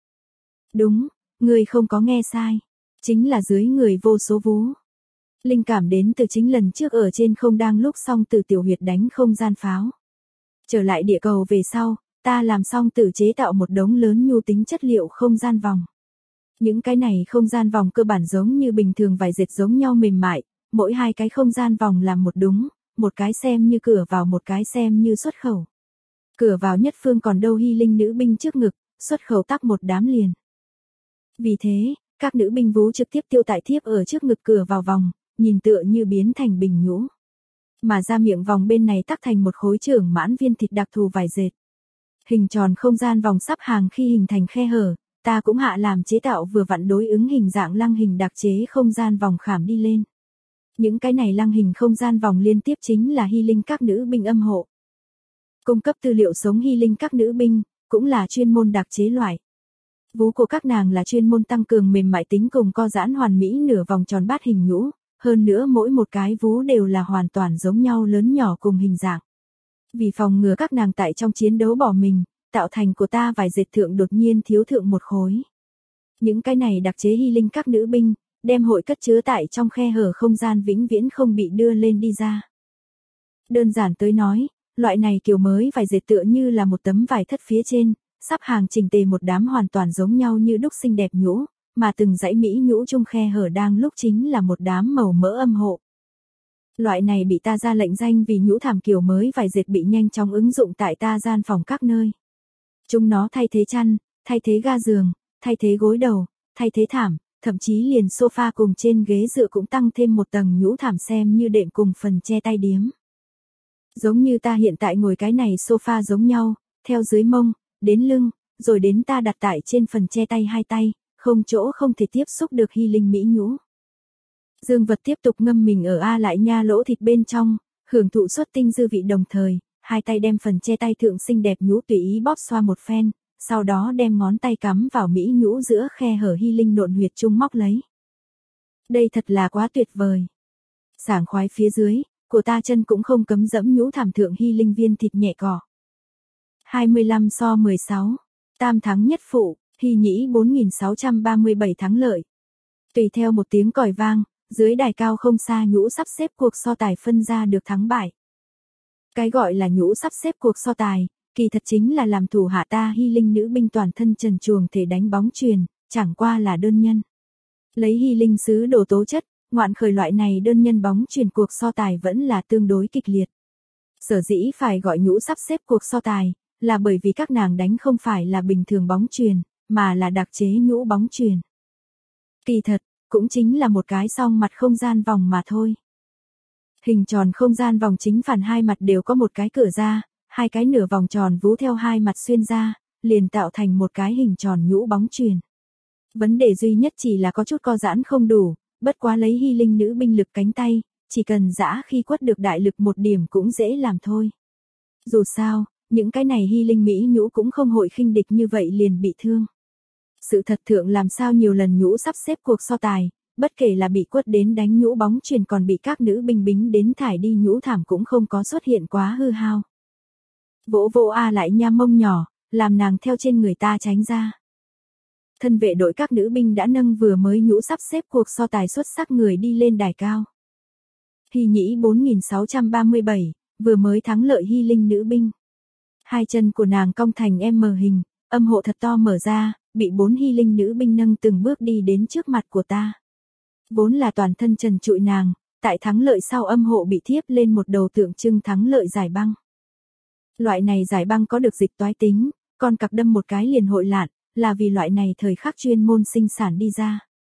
Đúng, người không có nghe sai. Chính là dưới người vô số vú. Linh cảm đến từ chính lần trước ở trên không đang lúc song tử tiểu huyệt đánh không gian pháo. Trở lại địa cầu về sau, ta làm xong tự chế tạo một đống lớn nhu tính chất liệu không gian vòng. Những cái này không gian vòng cơ bản giống như bình thường vải dệt giống nhau mềm mại, mỗi hai cái không gian vòng làm một đúng, một cái xem như cửa vào một cái xem như xuất khẩu. Cửa vào nhất phương còn đâu hy linh nữ binh trước ngực, xuất khẩu tắc một đám liền. Vì thế, các nữ binh vú trực tiếp tiêu tại thiếp ở trước ngực cửa vào vòng, nhìn tựa như biến thành bình nhũ. Mà ra miệng vòng bên này tắc thành một khối trưởng mãn viên thịt đặc thù vải dệt. Hình tròn không gian vòng sắp hàng khi hình thành khe hở, ta cũng hạ làm chế tạo vừa vặn đối ứng hình dạng lăng hình đặc chế không gian vòng khảm đi lên. Những cái này lăng hình không gian vòng liên tiếp chính là hy linh các nữ binh âm hộ. Cung cấp tư liệu sống hy linh các nữ binh, cũng là chuyên môn đặc chế loại. Vú của các nàng là chuyên môn tăng cường mềm mại tính cùng co giãn hoàn mỹ nửa vòng tròn bát hình nhũ, hơn nữa mỗi một cái vú đều là hoàn toàn giống nhau lớn nhỏ cùng hình dạng. Vì phòng ngừa các nàng tại trong chiến đấu bỏ mình, tạo thành của ta vài dệt thượng đột nhiên thiếu thượng một khối. Những cái này đặc chế hy linh các nữ binh, đem hội cất chứa tại trong khe hở không gian vĩnh viễn không bị đưa lên đi ra. Đơn giản tới nói, loại này kiểu mới vải dệt tựa như là một tấm vải thất phía trên, sắp hàng chỉnh tề một đám hoàn toàn giống nhau như đúc xinh đẹp nhũ, mà từng dãy mỹ nhũ chung khe hở đang lúc chính là một đám màu mỡ âm hộ. Loại này bị ta ra lệnh danh vì nhũ thảm kiểu mới vải dệt bị nhanh chóng ứng dụng tại ta gian phòng các nơi. Chúng nó thay thế chăn, thay thế ga giường, thay thế gối đầu, thay thế thảm, thậm chí liền sofa cùng trên ghế dựa cũng tăng thêm một tầng nhũ thảm xem như đệm cùng phần che tay điếm. Giống như ta hiện tại ngồi cái này sofa giống nhau, theo dưới mông, đến lưng, rồi đến ta đặt tại trên phần che tay hai tay, không chỗ không thể tiếp xúc được hy linh mỹ nhũ. Dương vật tiếp tục ngâm mình ở A Lại Nha lỗ thịt bên trong, hưởng thụ xuất tinh dư vị đồng thời, hai tay đem phần che tay thượng xinh đẹp nhũ tùy ý bóp xoa một phen, sau đó đem ngón tay cắm vào mỹ nhũ giữa khe hở hy linh nộn huyệt trung móc lấy. Đây thật là quá tuyệt vời. Sảng khoái phía dưới, của ta chân cũng không cấm dẫm nhũ thảm thượng hy linh viên thịt nhẹ cỏ. hai mươi lăm so mười sáu, tam thắng nhất phụ, hy nhĩ bốn nghìn sáu trăm ba mươi bảy thắng lợi. Tùy theo một tiếng còi vang, dưới đài cao không xa nhũ sắp xếp cuộc so tài phân ra được thắng bại. Cái gọi là nhũ sắp xếp cuộc so tài, kỳ thật chính là làm thủ hạ ta hy linh nữ binh toàn thân trần truồng thể đánh bóng chuyền, chẳng qua là đơn nhân. Lấy hy linh sứ đồ tố chất, ngoạn khởi loại này đơn nhân bóng chuyền cuộc so tài vẫn là tương đối kịch liệt. Sở dĩ phải gọi nhũ sắp xếp cuộc so tài, là bởi vì các nàng đánh không phải là bình thường bóng chuyền, mà là đặc chế nhũ bóng chuyền. Kỳ thật, cũng chính là một cái song mặt không gian vòng mà thôi. Hình tròn không gian vòng chính phản hai mặt đều có một cái cửa ra, hai cái nửa vòng tròn vú theo hai mặt xuyên ra, liền tạo thành một cái hình tròn nhũ bóng chuyền. Vấn đề duy nhất chỉ là có chút co giãn không đủ, bất quá lấy hy linh nữ binh lực cánh tay, chỉ cần giã khi quất được đại lực một điểm cũng dễ làm thôi. Dù sao, những cái này hy linh mỹ nhũ cũng không hội khinh địch như vậy liền bị thương. Sự thật thượng làm sao nhiều lần nhũ sắp xếp cuộc so tài, bất kể là bị quất đến đánh nhũ bóng chuyền còn bị các nữ binh bính đến thải đi nhũ thảm cũng không có xuất hiện quá hư hao. Vỗ vỗ A Lại Nha mông nhỏ, làm nàng theo trên người ta tránh ra. Thân vệ đội các nữ binh đã nâng vừa mới nhũ sắp xếp cuộc so tài xuất sắc người đi lên đài cao. Hy nhĩ bốn nghìn sáu trăm ba mươi bảy, vừa mới thắng lợi hy linh nữ binh. Hai chân của nàng cong thành M hình, âm hộ thật to mở ra, bị bốn hy linh nữ binh nâng từng bước đi đến trước mặt của ta. Vốn là toàn thân trần trụi nàng, tại thắng lợi sau âm hộ bị thiếp lên một đầu tượng trưng thắng lợi giải băng. Loại này giải băng có được dịch toái tính, con cặc đâm một cái liền hội lạn, là vì loại này thời khắc chuyên môn sinh sản đi ra.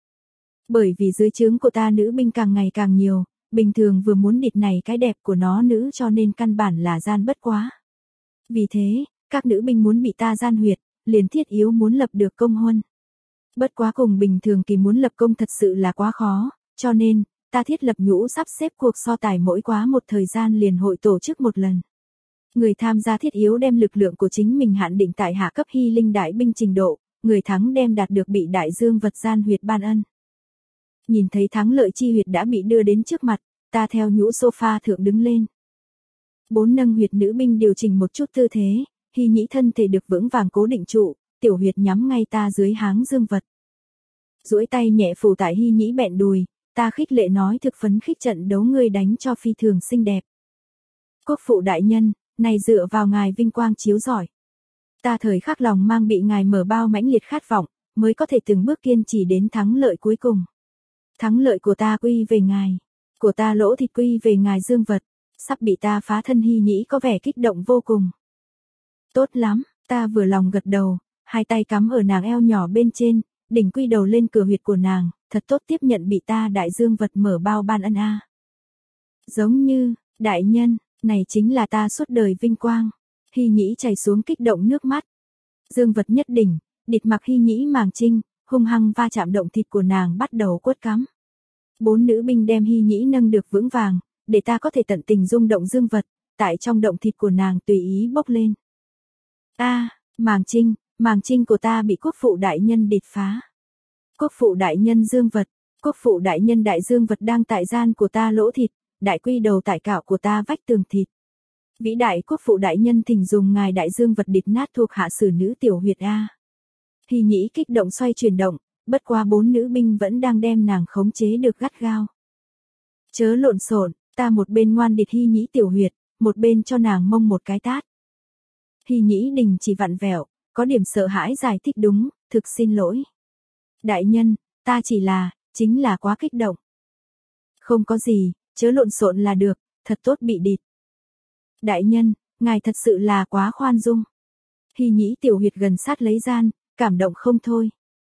Bởi vì dưới trướng của ta nữ binh càng ngày càng nhiều, bình thường vừa muốn địt này cái đẹp của nó nữ cho nên căn bản là gian bất quá. Vì thế, các nữ binh muốn bị ta gian huyệt, liền thiết yếu muốn lập được công huân. Bất quá cùng bình thường kỳ muốn lập công thật sự là quá khó, cho nên, ta thiết lập nhũ sắp xếp cuộc so tài mỗi quá một thời gian liền hội tổ chức một lần. Người tham gia thiết yếu đem lực lượng của chính mình hạn định tại hạ cấp hy linh đại binh trình độ, người thắng đem đạt được bị đại dương vật gian huyệt ban ân. Nhìn thấy thắng lợi chi huyệt đã bị đưa đến trước mặt, ta theo nhũ sofa thượng đứng lên. Bốn nâng huyệt nữ binh điều chỉnh một chút tư thế, hy nhĩ thân thể được vững vàng cố định trụ, tiểu huyệt nhắm ngay ta dưới háng dương vật. Duỗi tay nhẹ phủ tại hy nhĩ bẹn đùi, ta khích lệ nói thực phấn khích trận đấu ngươi đánh cho phi thường xinh đẹp. Quốc phụ đại nhân, này dựa vào ngài vinh quang chiếu giỏi. Ta thời khắc lòng mang bị ngài mở bao mãnh liệt khát vọng, mới có thể từng bước kiên trì đến thắng lợi cuối cùng. Thắng lợi của ta quy về ngài, của ta lỗ thịt quy về ngài dương vật, sắp bị ta phá thân hy nhĩ có vẻ kích động vô cùng. Tốt lắm, ta vừa lòng gật đầu, hai tay cắm ở nàng eo nhỏ bên trên, đỉnh quy đầu lên cửa huyệt của nàng, thật tốt tiếp nhận bị ta đại dương vật mở bao ban ân a. Giống như, đại nhân, này chính là ta suốt đời vinh quang. Hy nhĩ chảy xuống kích động nước mắt. Dương vật nhất đỉnh, địt mặc hy nhĩ màng trinh, hung hăng va chạm động thịt của nàng bắt đầu quất cắm. Bốn nữ binh đem hy nhĩ nâng được vững vàng, để ta có thể tận tình rung động dương vật, tại trong động thịt của nàng tùy ý bốc lên. A, à, màng trinh, màng trinh của ta bị quốc phụ đại nhân địt phá. Quốc phụ đại nhân dương vật, quốc phụ đại nhân đại dương vật đang tại gian của ta lỗ thịt, đại quy đầu tại cạo của ta vách tường thịt. Vĩ đại quốc phụ đại nhân thỉnh dùng ngài đại dương vật địt nát thuộc hạ sử nữ tiểu huyệt a. Hy nhĩ kích động xoay chuyển động, bất quá bốn nữ binh vẫn đang đem nàng khống chế được gắt gao. Chớ lộn xộn, ta một bên ngoan địt hy nhĩ tiểu huyệt, một bên cho nàng mông một cái tát. Hy nhĩ đình chỉ vặn vẹo, có điểm sợ hãi giải thích đúng, thực xin lỗi. Đại nhân, ta chỉ là, chính là quá kích động. Không có gì, chớ lộn xộn là được, thật tốt bị địt. Đại nhân, ngài thật sự là quá khoan dung. Hy nhĩ tiểu huyệt gần sát lấy gian, cảm động không thôi.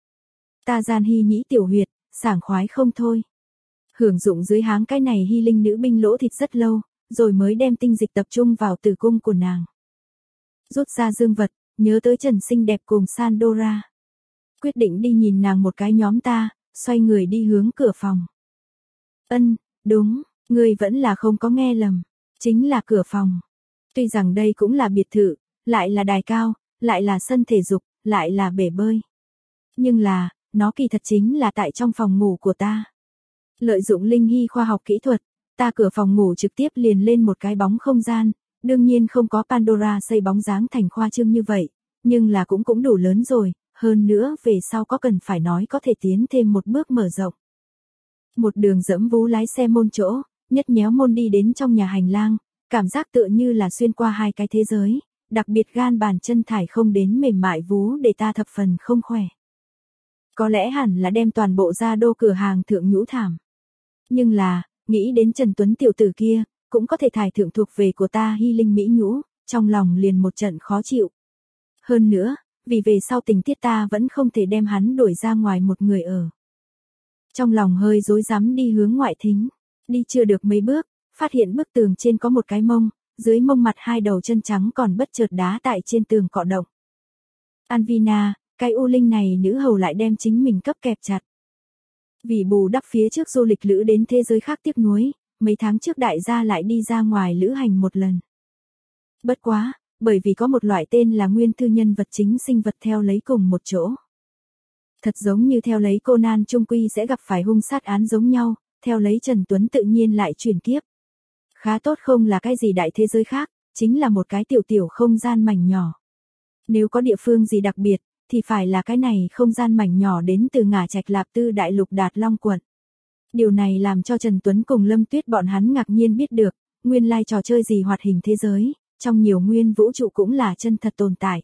Ta gian hy nhĩ tiểu huyệt, sảng khoái không thôi. Hưởng dụng dưới háng cái này hy linh nữ binh lỗ thịt rất lâu, rồi mới đem tinh dịch tập trung vào tử cung của nàng. Rút ra dương vật, nhớ tới Trần xinh đẹp cùng Sandora. Quyết định đi nhìn nàng một cái nhóm ta, xoay người đi hướng cửa phòng. Ân, đúng, ngươi vẫn là không có nghe lầm, chính là cửa phòng. Tuy rằng đây cũng là biệt thự, lại là đài cao, lại là sân thể dục, lại là bể bơi. Nhưng là, nó kỳ thật chính là tại trong phòng ngủ của ta. Lợi dụng linh hy khoa học kỹ thuật, ta cửa phòng ngủ trực tiếp liền lên một cái bóng không gian, đương nhiên không có Pandora xây bóng dáng thành khoa trương như vậy, nhưng là cũng cũng đủ lớn rồi, hơn nữa về sau có cần phải nói có thể tiến thêm một bước mở rộng. Một đường dẫm vú lái xe môn chỗ, nhất nhéo môn đi đến trong nhà hành lang, cảm giác tựa như là xuyên qua hai cái thế giới, đặc biệt gan bàn chân thải không đến mềm mại vú để ta thập phần không khỏe. Có lẽ hẳn là đem toàn bộ ra đô cửa hàng thượng nhũ thảm. Nhưng là, nghĩ đến Trần Tuấn tiểu tử kia, cũng có thể thải thượng thuộc về của ta hy linh mỹ nhũ, trong lòng liền một trận khó chịu. Hơn nữa, vì về sau tình tiết ta vẫn không thể đem hắn đuổi ra ngoài một người ở. Trong lòng hơi rối rắm đi hướng ngoại thính, đi chưa được mấy bước, phát hiện bức tường trên có một cái mông, dưới mông mặt hai đầu chân trắng còn bất chợt đá tại trên tường cọ động. Anvina, cái u linh này nữ hầu lại đem chính mình cấp kẹp chặt. Vì bù đắp phía trước du lịch lữ đến thế giới khác tiếc nuối, mấy tháng trước đại gia lại đi ra ngoài lữ hành một lần. Bất quá, bởi vì có một loại tên là nguyên thư nhân vật chính sinh vật theo lấy cùng một chỗ. Thật giống như theo lấy Conan trung quy sẽ gặp phải hung sát án giống nhau, theo lấy Trần Tuấn tự nhiên lại chuyển kiếp. Khá tốt không là cái gì đại thế giới khác, chính là một cái tiểu tiểu không gian mảnh nhỏ. Nếu có địa phương gì đặc biệt, thì phải là cái này không gian mảnh nhỏ đến từ Ngả Trạch Lạp Tư Đại Lục Đạt Long quận. Điều này làm cho Trần Tuấn cùng Lâm Tuyết bọn hắn ngạc nhiên biết được, nguyên lai trò chơi gì hoạt hình thế giới, trong nhiều nguyên vũ trụ cũng là chân thật tồn tại.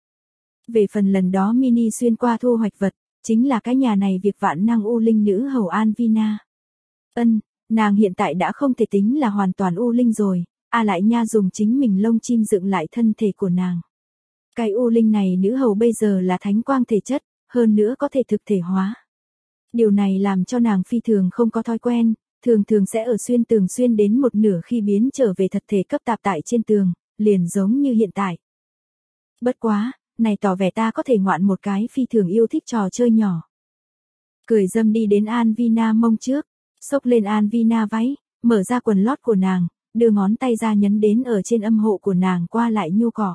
Về phần lần đó mini xuyên qua thu hoạch vật, chính là cái nhà này việc vạn năng u linh nữ hầu Anvina. Ân, nàng hiện tại đã không thể tính là hoàn toàn u linh rồi, a lại nha dùng chính mình lông chim dựng lại thân thể của nàng. Cái U Linh này nữ hầu bây giờ là thánh quang thể chất, hơn nữa có thể thực thể hóa. Điều này làm cho nàng phi thường không có thói quen, thường thường sẽ ở xuyên tường xuyên đến một nửa khi biến trở về thật thể cấp tạp tại trên tường, liền giống như hiện tại. Bất quá, này tỏ vẻ ta có thể ngoạn một cái phi thường yêu thích trò chơi nhỏ. Cười dâm đi đến Anvina mông trước, xốc lên Anvina váy, mở ra quần lót của nàng, đưa ngón tay ra nhấn đến ở trên âm hộ của nàng qua lại nhô cỏ.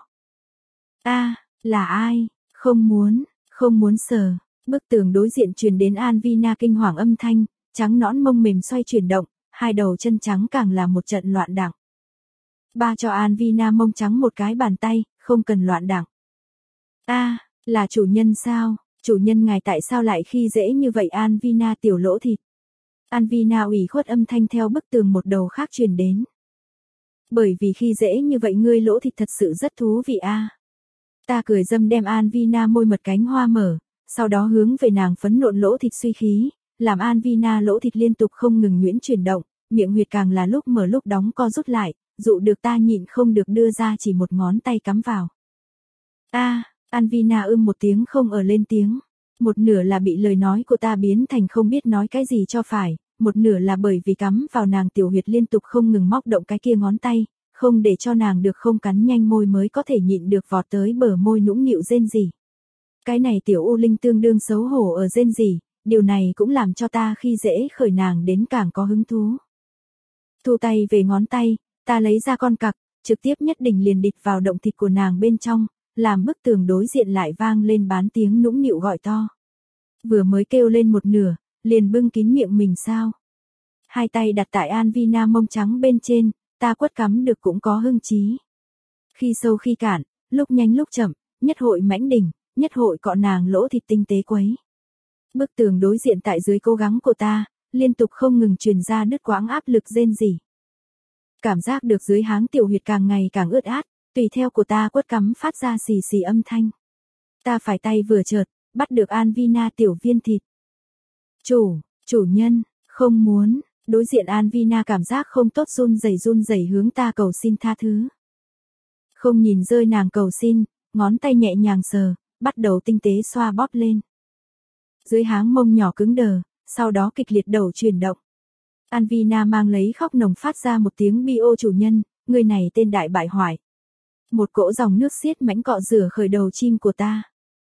A, là ai? Không muốn, không muốn sờ. Bức tường đối diện truyền đến Anvina kinh hoàng âm thanh, trắng nõn mông mềm xoay chuyển động, hai đầu chân trắng càng là một trận loạn đẳng. Ba cho Anvina mông trắng một cái bàn tay, không cần loạn đẳng. A, là chủ nhân sao? Chủ nhân ngài tại sao lại khi dễ như vậy Anvina tiểu lỗ thịt? Anvina ủy khuất âm thanh theo bức tường một đầu khác truyền đến. Bởi vì khi dễ như vậy ngươi lỗ thịt thật sự rất thú vị a. Ta cười dâm đem Anvina môi mật cánh hoa mở, sau đó hướng về nàng phấn nộn lỗ thịt suy khí, làm Anvina lỗ thịt liên tục không ngừng nhuyễn chuyển động, miệng huyệt càng là lúc mở lúc đóng co rút lại, dụ được ta nhịn không được đưa ra chỉ một ngón tay cắm vào. A, Anvina ưm một tiếng không ở lên tiếng, một nửa là bị lời nói của ta biến thành không biết nói cái gì cho phải, một nửa là bởi vì cắm vào nàng tiểu huyệt liên tục không ngừng móc động cái kia ngón tay, không để cho nàng được không cắn nhanh môi mới có thể nhịn được vọt tới bờ môi nũng nịu rên rỉ. Cái này tiểu U Linh tương đương xấu hổ ở rên rỉ, điều này cũng làm cho ta khi dễ khởi nàng đến càng có hứng thú. Thu tay về ngón tay, ta lấy ra con cặc, trực tiếp nhất định liền địch vào động thịt của nàng bên trong, làm bức tường đối diện lại vang lên bán tiếng nũng nịu gọi to. Vừa mới kêu lên một nửa, liền bưng kín miệng mình sao. Hai tay đặt tại Anvina mông trắng bên trên, ta quất cắm được cũng có hưng chí. Khi sâu khi cạn, lúc nhanh lúc chậm, nhất hội mãnh đỉnh, nhất hội cọ nàng lỗ thịt tinh tế quấy. Bức tường đối diện tại dưới cố gắng của ta, liên tục không ngừng truyền ra đứt quãng áp lực rên rỉ. Cảm giác được dưới háng tiểu huyệt càng ngày càng ướt át, tùy theo của ta quất cắm phát ra xì xì âm thanh. Ta phải tay vừa chợt, bắt được Anvina tiểu viên thịt. Chủ, chủ nhân, không muốn, đối diện Anvina cảm giác không tốt run rẩy run rẩy hướng ta cầu xin tha thứ. Không nhìn rơi nàng cầu xin, ngón tay nhẹ nhàng sờ, bắt đầu tinh tế xoa bóp lên. Dưới háng mông nhỏ cứng đờ, sau đó kịch liệt đầu chuyển động. Anvina mang lấy khóc nồng phát ra một tiếng bi ô chủ nhân, người này tên đại bại hoại. Một cỗ dòng nước xiết mãnh cọ rửa khởi đầu chim của ta.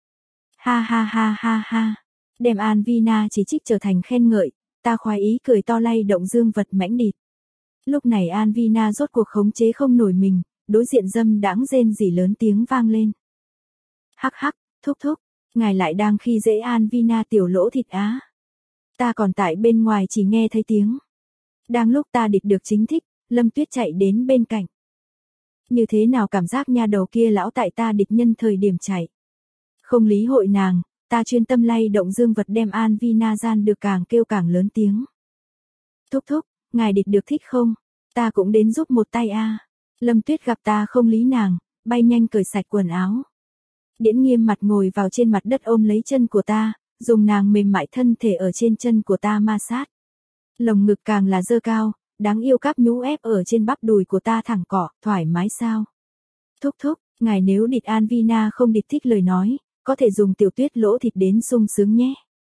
Ha ha ha ha ha, đem Anvina chỉ trích trở thành khen ngợi, ta khoái ý cười to lay động dương vật mãnh địt. Lúc này Anvina rốt cuộc khống chế không nổi mình, đối diện dâm đãng rên rỉ lớn tiếng vang lên. Hắc hắc, thúc thúc, ngài lại đang khi dễ Anvina tiểu lỗ thịt á. Ta còn tại bên ngoài chỉ nghe thấy tiếng. Đang lúc ta địch được chính thích, Lâm Tuyết chạy đến bên cạnh. Như thế nào cảm giác nha đầu kia lão tại ta địch nhân thời điểm chạy. Không lý hội nàng, ta chuyên tâm lay động dương vật đem Anvina gian được càng kêu càng lớn tiếng. Thúc thúc, ngài địch được thích không? Ta cũng đến giúp một tay a. Lâm Tuyết gặp ta không lý nàng, bay nhanh cởi sạch quần áo. Điễn Nghiêm mặt ngồi vào trên mặt đất ôm lấy chân của ta, dùng nàng mềm mại thân thể ở trên chân của ta ma sát. Lồng ngực càng là dơ cao, đáng yêu cáp nhũ ép ở trên bắp đùi của ta thẳng cỏ, thoải mái sao? Thúc thúc, ngài nếu địch Anvina không địch thích lời nói, có thể dùng tiểu tuyết lỗ thịt đến sung sướng nhé.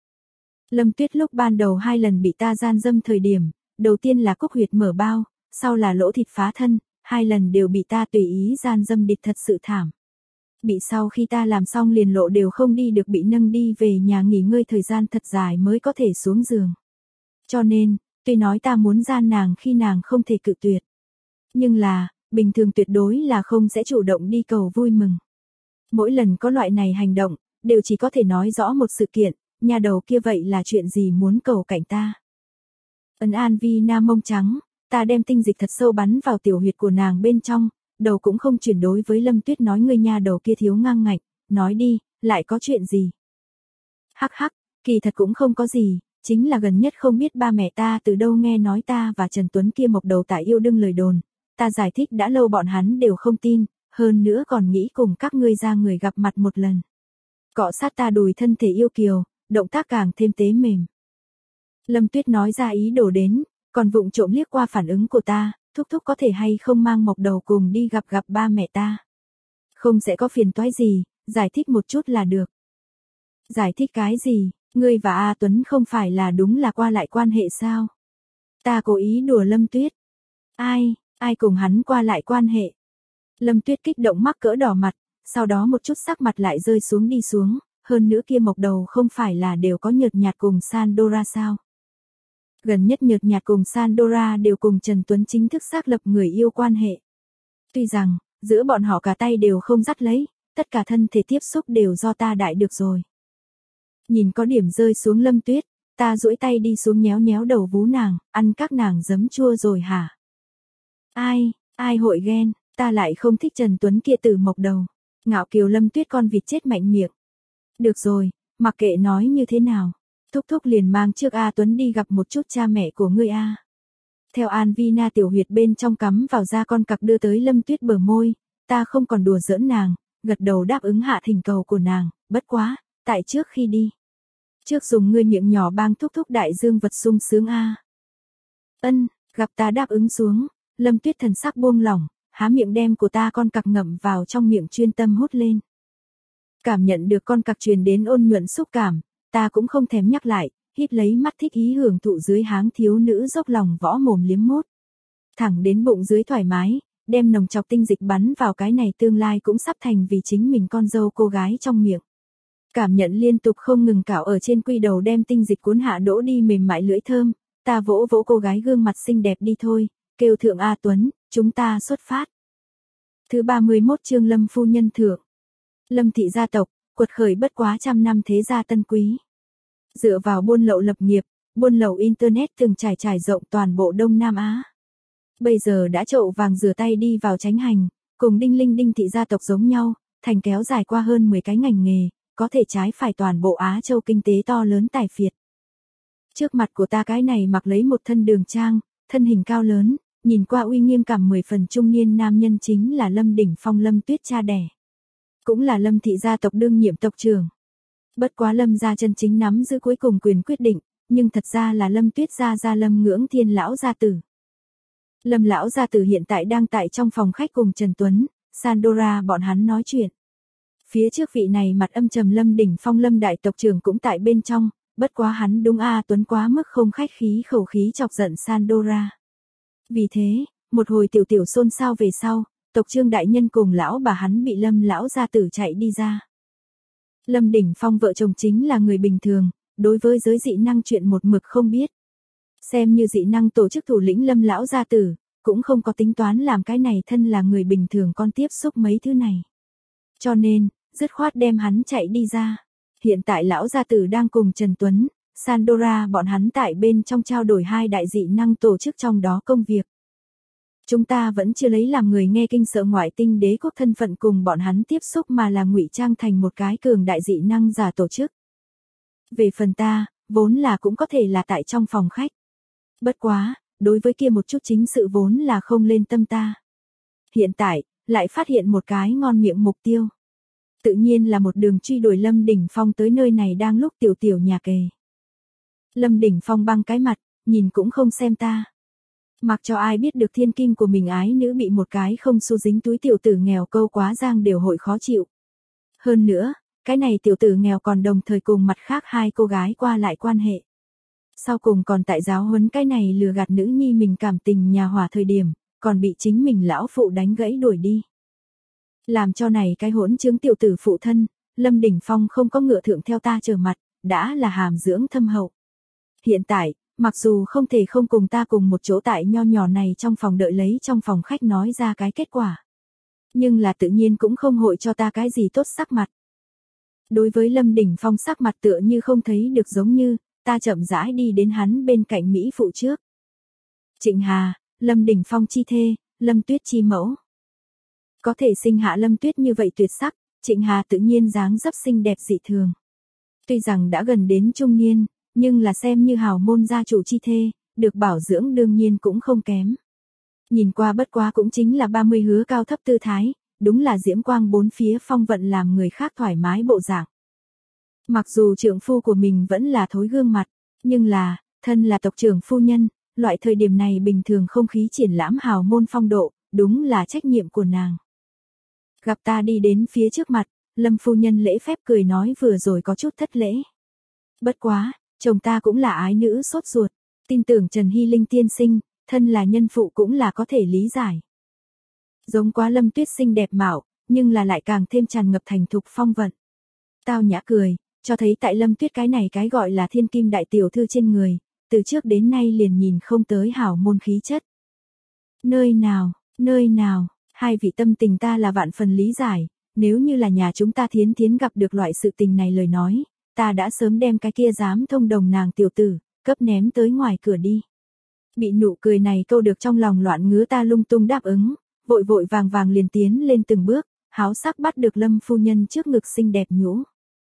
Lâm Tuyết lúc ban đầu hai lần bị ta gian dâm thời điểm, đầu tiên là cúc huyệt mở bao, sau là lỗ thịt phá thân, hai lần đều bị ta tùy ý gian dâm địch thật sự thảm. Bị sau khi ta làm xong liền lộ đều không đi được bị nâng đi về nhà nghỉ ngơi thời gian thật dài mới có thể xuống giường. Cho nên, tuy nói ta muốn gian nàng khi nàng không thể cự tuyệt. Nhưng là, bình thường tuyệt đối là không sẽ chủ động đi cầu vui mừng. Mỗi lần có loại này hành động, đều chỉ có thể nói rõ một sự kiện, nhà đầu kia vậy là chuyện gì muốn cầu cạnh ta. Ấn Anvina mông trắng, ta đem tinh dịch thật sâu bắn vào tiểu huyệt của nàng bên trong, đầu cũng không chuyển đối với Lâm Tuyết nói ngươi nha đầu kia thiếu ngang ngạnh, nói đi, lại có chuyện gì. Hắc hắc, kỳ thật cũng không có gì, chính là gần nhất không biết ba mẹ ta từ đâu nghe nói ta và Trần Tuấn kia mộc đầu tại yêu đương lời đồn, ta giải thích đã lâu bọn hắn đều không tin, hơn nữa còn nghĩ cùng các ngươi ra người gặp mặt một lần. Cọ sát ta đùi thân thể yêu kiều, động tác càng thêm tế mềm. Lâm Tuyết nói ra ý đồ đến, còn vụng trộm liếc qua phản ứng của ta, thúc thúc có thể hay không mang mộc đầu cùng đi gặp gặp ba mẹ ta. Không sẽ có phiền toái gì, giải thích một chút là được. Giải thích cái gì, ngươi và A Tuấn không phải là đúng là qua lại quan hệ sao? Ta cố ý đùa Lâm Tuyết. Ai, ai cùng hắn qua lại quan hệ? Lâm Tuyết kích động mắc cỡ đỏ mặt, sau đó một chút sắc mặt lại rơi xuống đi xuống, hơn nữa kia mộc đầu không phải là đều có nhợt nhạt cùng Sandora sao? Gần nhất nhợt nhạt cùng Sandora đều cùng Trần Tuấn chính thức xác lập người yêu quan hệ. Tuy rằng, giữa bọn họ cả tay đều không dắt lấy, tất cả thân thể tiếp xúc đều do ta đại được rồi. Nhìn có điểm rơi xuống Lâm Tuyết, ta duỗi tay đi xuống nhéo nhéo đầu vú nàng, ăn các nàng giấm chua rồi hả? Ai, ai hội ghen, ta lại không thích Trần Tuấn kia từ mộc đầu. Ngạo kiều Lâm Tuyết con vịt chết mạnh miệng. Được rồi, mặc kệ nói như thế nào, thúc thúc liền mang trước A Tuấn đi gặp một chút cha mẹ của ngươi A. Theo An Vi Na tiểu huyệt bên trong cắm vào da con cặc đưa tới Lâm Tuyết bờ môi, ta không còn đùa giỡn nàng, gật đầu đáp ứng hạ thỉnh cầu của nàng, bất quá, tại trước khi đi. Trước dùng ngươi miệng nhỏ bang thúc thúc đại dương vật sung sướng A. Ân, gặp ta đáp ứng xuống, Lâm Tuyết thần sắc buông lỏng, há miệng đem của ta con cặc ngậm vào trong miệng chuyên tâm hút lên. Cảm nhận được con cặc truyền đến ôn nhuận xúc cảm, ta cũng không thèm nhắc lại, hít lấy mắt thích ý hưởng thụ dưới háng thiếu nữ dốc lòng võ mồm liếm mốt. Thẳng đến bụng dưới thoải mái, đem nồng chọc tinh dịch bắn vào cái này tương lai cũng sắp thành vì chính mình con dâu cô gái trong miệng. Cảm nhận liên tục không ngừng cạo ở trên quy đầu đem tinh dịch cuốn hạ đỗ đi mềm mại lưỡi thơm, ta vỗ vỗ cô gái gương mặt xinh đẹp đi thôi, kêu thượng A Tuấn, chúng ta xuất phát. Thứ ba mươi mốt chương Lâm phu nhân thượng. Lâm thị gia tộc, quật khởi bất quá trăm năm thế gia tân quý. Dựa vào buôn lậu lập nghiệp, buôn lậu Internet từng trải trải rộng toàn bộ Đông Nam Á. Bây giờ đã trậu vàng rửa tay đi vào chánh hành, cùng Đinh Linh Đinh thị gia tộc giống nhau, thành kéo dài qua hơn mười cái ngành nghề, có thể trái phải toàn bộ Á Châu kinh tế to lớn tài phiệt. Trước mặt của ta cái này mặc lấy một thân đường trang, thân hình cao lớn, nhìn qua uy nghiêm cảm mười phần trung niên nam nhân chính là Lâm Đỉnh Phong Lâm Tuyết cha đẻ. Cũng là Lâm thị gia tộc đương nhiệm tộc trưởng. Bất quá Lâm gia chân chính nắm giữ cuối cùng quyền quyết định, nhưng thật ra là Lâm Tuyết gia gia Lâm Ngưỡng Thiên lão gia tử. Lâm lão gia tử hiện tại đang tại trong phòng khách cùng Trần Tuấn, Sandora bọn hắn nói chuyện. Phía trước vị này mặt âm trầm Lâm Đỉnh Phong Lâm đại tộc trưởng cũng tại bên trong, bất quá hắn đúng A Tuấn quá mức không khách khí khẩu khí chọc giận Sandora. Vì thế, một hồi tiểu tiểu xôn xao về sau, tộc Trương đại nhân cùng lão bà hắn bị Lâm lão gia tử chạy đi ra. Lâm Đỉnh Phong vợ chồng chính là người bình thường, đối với giới dị năng chuyện một mực không biết. Xem như dị năng tổ chức thủ lĩnh Lâm lão gia tử, cũng không có tính toán làm cái này thân là người bình thường con tiếp xúc mấy thứ này. Cho nên, dứt khoát đem hắn chạy đi ra. Hiện tại lão gia tử đang cùng Trần Tuấn, Sandora bọn hắn tại bên trong trao đổi hai đại dị năng tổ chức trong đó công việc. Chúng ta vẫn chưa lấy làm người nghe kinh sợ ngoại tinh đế quốc thân phận cùng bọn hắn tiếp xúc mà là ngụy trang thành một cái cường đại dị năng giả tổ chức. Về phần ta, vốn là cũng có thể là tại trong phòng khách. Bất quá, đối với kia một chút chính sự vốn là không lên tâm ta. Hiện tại, lại phát hiện một cái ngon miệng mục tiêu. Tự nhiên là một đường truy đuổi Lâm Đỉnh Phong tới nơi này đang lúc tiểu tiểu nhà kề. Lâm Đỉnh Phong băng cái mặt, nhìn cũng không xem ta. Mặc cho ai biết được thiên kim của mình ái nữ bị một cái không xu dính túi tiểu tử nghèo câu quá giang đều hội khó chịu. Hơn nữa, cái này tiểu tử nghèo còn đồng thời cùng mặt khác hai cô gái qua lại quan hệ. Sau cùng còn tại giáo huấn cái này lừa gạt nữ nhi mình cảm tình nhà hỏa thời điểm, còn bị chính mình lão phụ đánh gãy đuổi đi. Làm cho này cái hỗn chứng tiểu tử phụ thân, Lâm Đỉnh Phong không có ngựa thượng theo ta trở mặt, đã là hàm dưỡng thâm hậu. Hiện tại, mặc dù không thể không cùng ta cùng một chỗ tại nho nhỏ này trong phòng đợi lấy trong phòng khách nói ra cái kết quả. Nhưng là tự nhiên cũng không hội cho ta cái gì tốt sắc mặt. Đối với Lâm Đỉnh Phong sắc mặt tựa như không thấy được giống như, ta chậm rãi đi đến hắn bên cạnh Mỹ phụ trước. Trịnh Hà, Lâm Đỉnh Phong chi thê, Lâm Tuyết chi mẫu. Có thể sinh hạ Lâm Tuyết như vậy tuyệt sắc, Trịnh Hà tự nhiên dáng dấp xinh đẹp dị thường. Tuy rằng đã gần đến trung niên, nhưng là xem như hào môn gia chủ chi thê, được bảo dưỡng đương nhiên cũng không kém. Nhìn qua bất quá cũng chính là ba mươi hứa cao thấp tư thái, đúng là diễm quang bốn phía phong vận làm người khác thoải mái bộ dạng. Mặc dù trượng phu của mình vẫn là thối gương mặt, nhưng là, thân là tộc trưởng phu nhân, loại thời điểm này bình thường không khí triển lãm hào môn phong độ, đúng là trách nhiệm của nàng. Gặp ta đi đến phía trước mặt, Lâm phu nhân lễ phép cười nói vừa rồi có chút thất lễ. Bất quá, chồng ta cũng là ái nữ sốt ruột, tin tưởng Trần Hy Linh tiên sinh, thân là nhân phụ cũng là có thể lý giải. Giống quá Lâm Tuyết xinh đẹp mạo, nhưng là lại càng thêm tràn ngập thành thục phong vận. Tao nhã cười, cho thấy tại Lâm Tuyết cái này cái gọi là thiên kim đại tiểu thư trên người, từ trước đến nay liền nhìn không tới hảo môn khí chất. Nơi nào, nơi nào, hai vị tâm tình ta là vạn phần lý giải, nếu như là nhà chúng ta Thiến Thiến gặp được loại sự tình này lời nói, ta đã sớm đem cái kia dám thông đồng nàng tiểu tử, cấp ném tới ngoài cửa đi. Bị nụ cười này câu được trong lòng loạn ngứa ta lung tung đáp ứng, vội vội vàng vàng liền tiến lên từng bước, háo sắc bắt được Lâm phu nhân trước ngực xinh đẹp nhũ.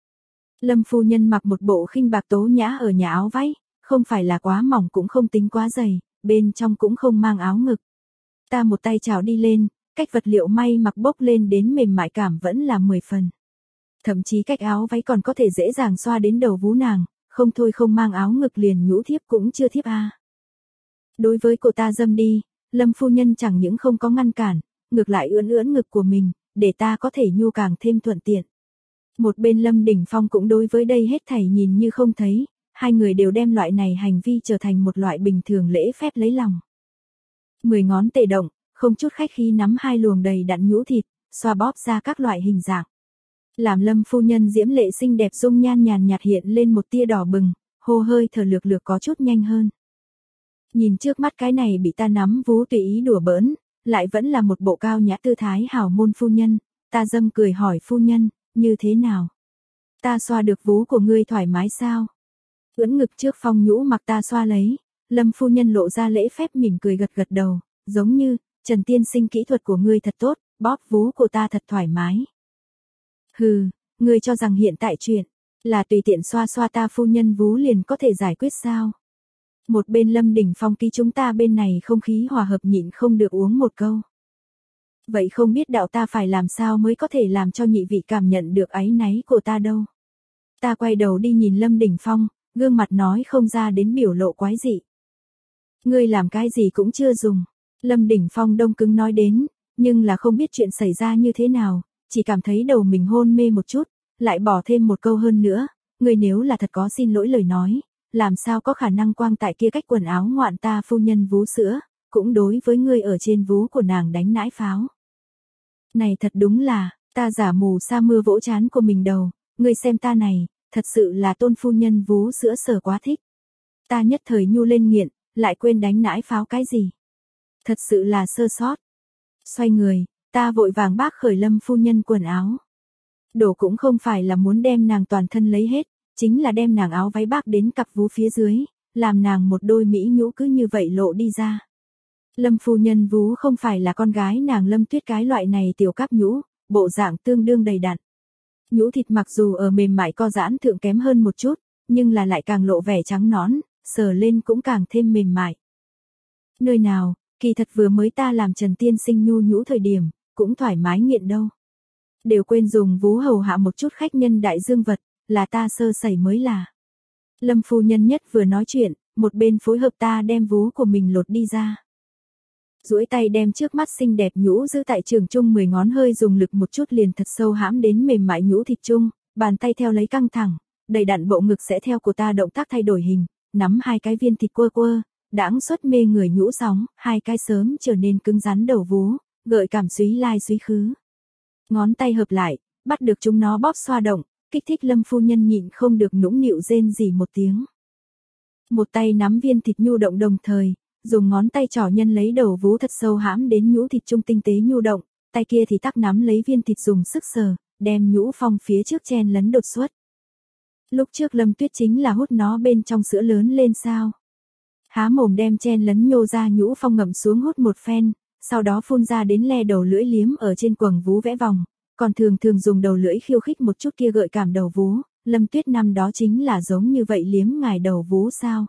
Lâm phu nhân mặc một bộ khinh bạc tố nhã ở nhà áo váy, không phải là quá mỏng cũng không tính quá dày, bên trong cũng không mang áo ngực. Ta một tay chào đi lên, cách vật liệu may mặc bốc lên đến mềm mại cảm vẫn là mười phần. Thậm chí cách áo váy còn có thể dễ dàng xoa đến đầu vú nàng, không thôi không mang áo ngực liền nhũ thiếp cũng chưa thiếp a. Đối với cô ta dâm đi, Lâm phu nhân chẳng những không có ngăn cản, ngược lại ưỡn ưỡn ngực của mình, để ta có thể nhu càng thêm thuận tiện. Một bên Lâm Đỉnh Phong cũng đối với đây hết thảy nhìn như không thấy, hai người đều đem loại này hành vi trở thành một loại bình thường lễ phép lấy lòng. Mười ngón tề động, không chút khách khí nắm hai luồng đầy đặn nhũ thịt, xoa bóp ra các loại hình dạng. Làm Lâm phu nhân diễm lệ xinh đẹp dung nhan nhàn nhạt hiện lên một tia đỏ bừng, hô hơi thở lược lược có chút nhanh hơn. Nhìn trước mắt cái này bị ta nắm vú tùy ý đùa bỡn, lại vẫn là một bộ cao nhã tư thái hảo môn phu nhân, ta dâm cười hỏi phu nhân, như thế nào? Ta xoa được vú của ngươi thoải mái sao? Ưỡn ngực trước phong nhũ mặc ta xoa lấy, Lâm phu nhân lộ ra lễ phép mỉm cười gật gật đầu, giống như, Trần tiên sinh kỹ thuật của ngươi thật tốt, bóp vú của ta thật thoải mái. Hừ, ngươi cho rằng hiện tại chuyện, là tùy tiện xoa xoa ta phu nhân vú liền có thể giải quyết sao? Một bên Lâm Đỉnh Phong ký chúng ta bên này không khí hòa hợp nhịn không được uống một câu. Vậy không biết đạo ta phải làm sao mới có thể làm cho nhị vị cảm nhận được áy náy của ta đâu. Ta quay đầu đi nhìn Lâm Đỉnh Phong, gương mặt nói không ra đến biểu lộ quái dị. Ngươi làm cái gì cũng chưa dùng. Lâm Đỉnh Phong đông cứng nói đến, nhưng là không biết chuyện xảy ra như thế nào, chỉ cảm thấy đầu mình hôn mê một chút, lại bỏ thêm một câu hơn nữa, ngươi nếu là thật có xin lỗi lời nói, làm sao có khả năng quang tại kia cách quần áo ngoạn ta phu nhân vú sữa, cũng đối với ngươi ở trên vú của nàng đánh nãi pháo. Này thật đúng là, ta giả mù sa mưa vỗ chán của mình đầu, ngươi xem ta này, thật sự là tôn phu nhân vú sữa sở quá thích. Ta nhất thời nhu lên nghiện, lại quên đánh nãi pháo cái gì. Thật sự là sơ sót. Xoay người, ta vội vàng bác khởi Lâm phu nhân quần áo. Đổ cũng không phải là muốn đem nàng toàn thân lấy hết, chính là đem nàng áo váy bác đến cặp vú phía dưới, làm nàng một đôi mỹ nhũ cứ như vậy lộ đi ra. Lâm phu nhân vú không phải là con gái nàng Lâm Tuyết cái loại này tiểu cáp nhũ, bộ dạng tương đương đầy đặn. Nhũ thịt mặc dù ở mềm mại co giãn thượng kém hơn một chút, nhưng là lại càng lộ vẻ trắng nõn, sờ lên cũng càng thêm mềm mại. Nơi nào, kỳ thật vừa mới ta làm Trần tiên sinh nhu nhũ thời điểm, cũng thoải mái nghiện đâu. Đều quên dùng vú hầu hạ một chút khách nhân đại dương vật, là ta sơ sẩy mới là. Lâm phu nhân nhất vừa nói chuyện, một bên phối hợp ta đem vú của mình lột đi ra. Duỗi tay đem trước mắt xinh đẹp nhũ giữ tại trường trung mười ngón hơi dùng lực một chút liền thật sâu hãm đến mềm mại nhũ thịt trung, bàn tay theo lấy căng thẳng, đầy đặn bộ ngực sẽ theo của ta động tác thay đổi hình, nắm hai cái viên thịt quơ quơ, đãng xuất mê người nhũ sóng, hai cái sớm trở nên cứng rắn đầu vú, gợi cảm súy lai súy khứ. Ngón tay hợp lại, bắt được chúng nó bóp xoa động, kích thích Lâm phu nhân nhịn không được nũng nịu rên rỉ một tiếng. Một tay nắm viên thịt nhu động đồng thời, dùng ngón tay trỏ nhân lấy đầu vú thật sâu hãm đến nhũ thịt trung tinh tế nhu động, tay kia thì tắc nắm lấy viên thịt dùng sức sờ, đem nhũ phong phía trước chen lấn đột xuất. Lúc trước Lâm Tuyết chính là hút nó bên trong sữa lớn lên sao. Há mồm đem chen lấn nhô ra nhũ phong ngậm xuống hút một phen, sau đó phun ra đến le đầu lưỡi liếm ở trên quầng vú vẽ vòng, còn thường thường dùng đầu lưỡi khiêu khích một chút kia gợi cảm đầu vú, Lâm Tuyết năm đó chính là giống như vậy liếm ngài đầu vú sao.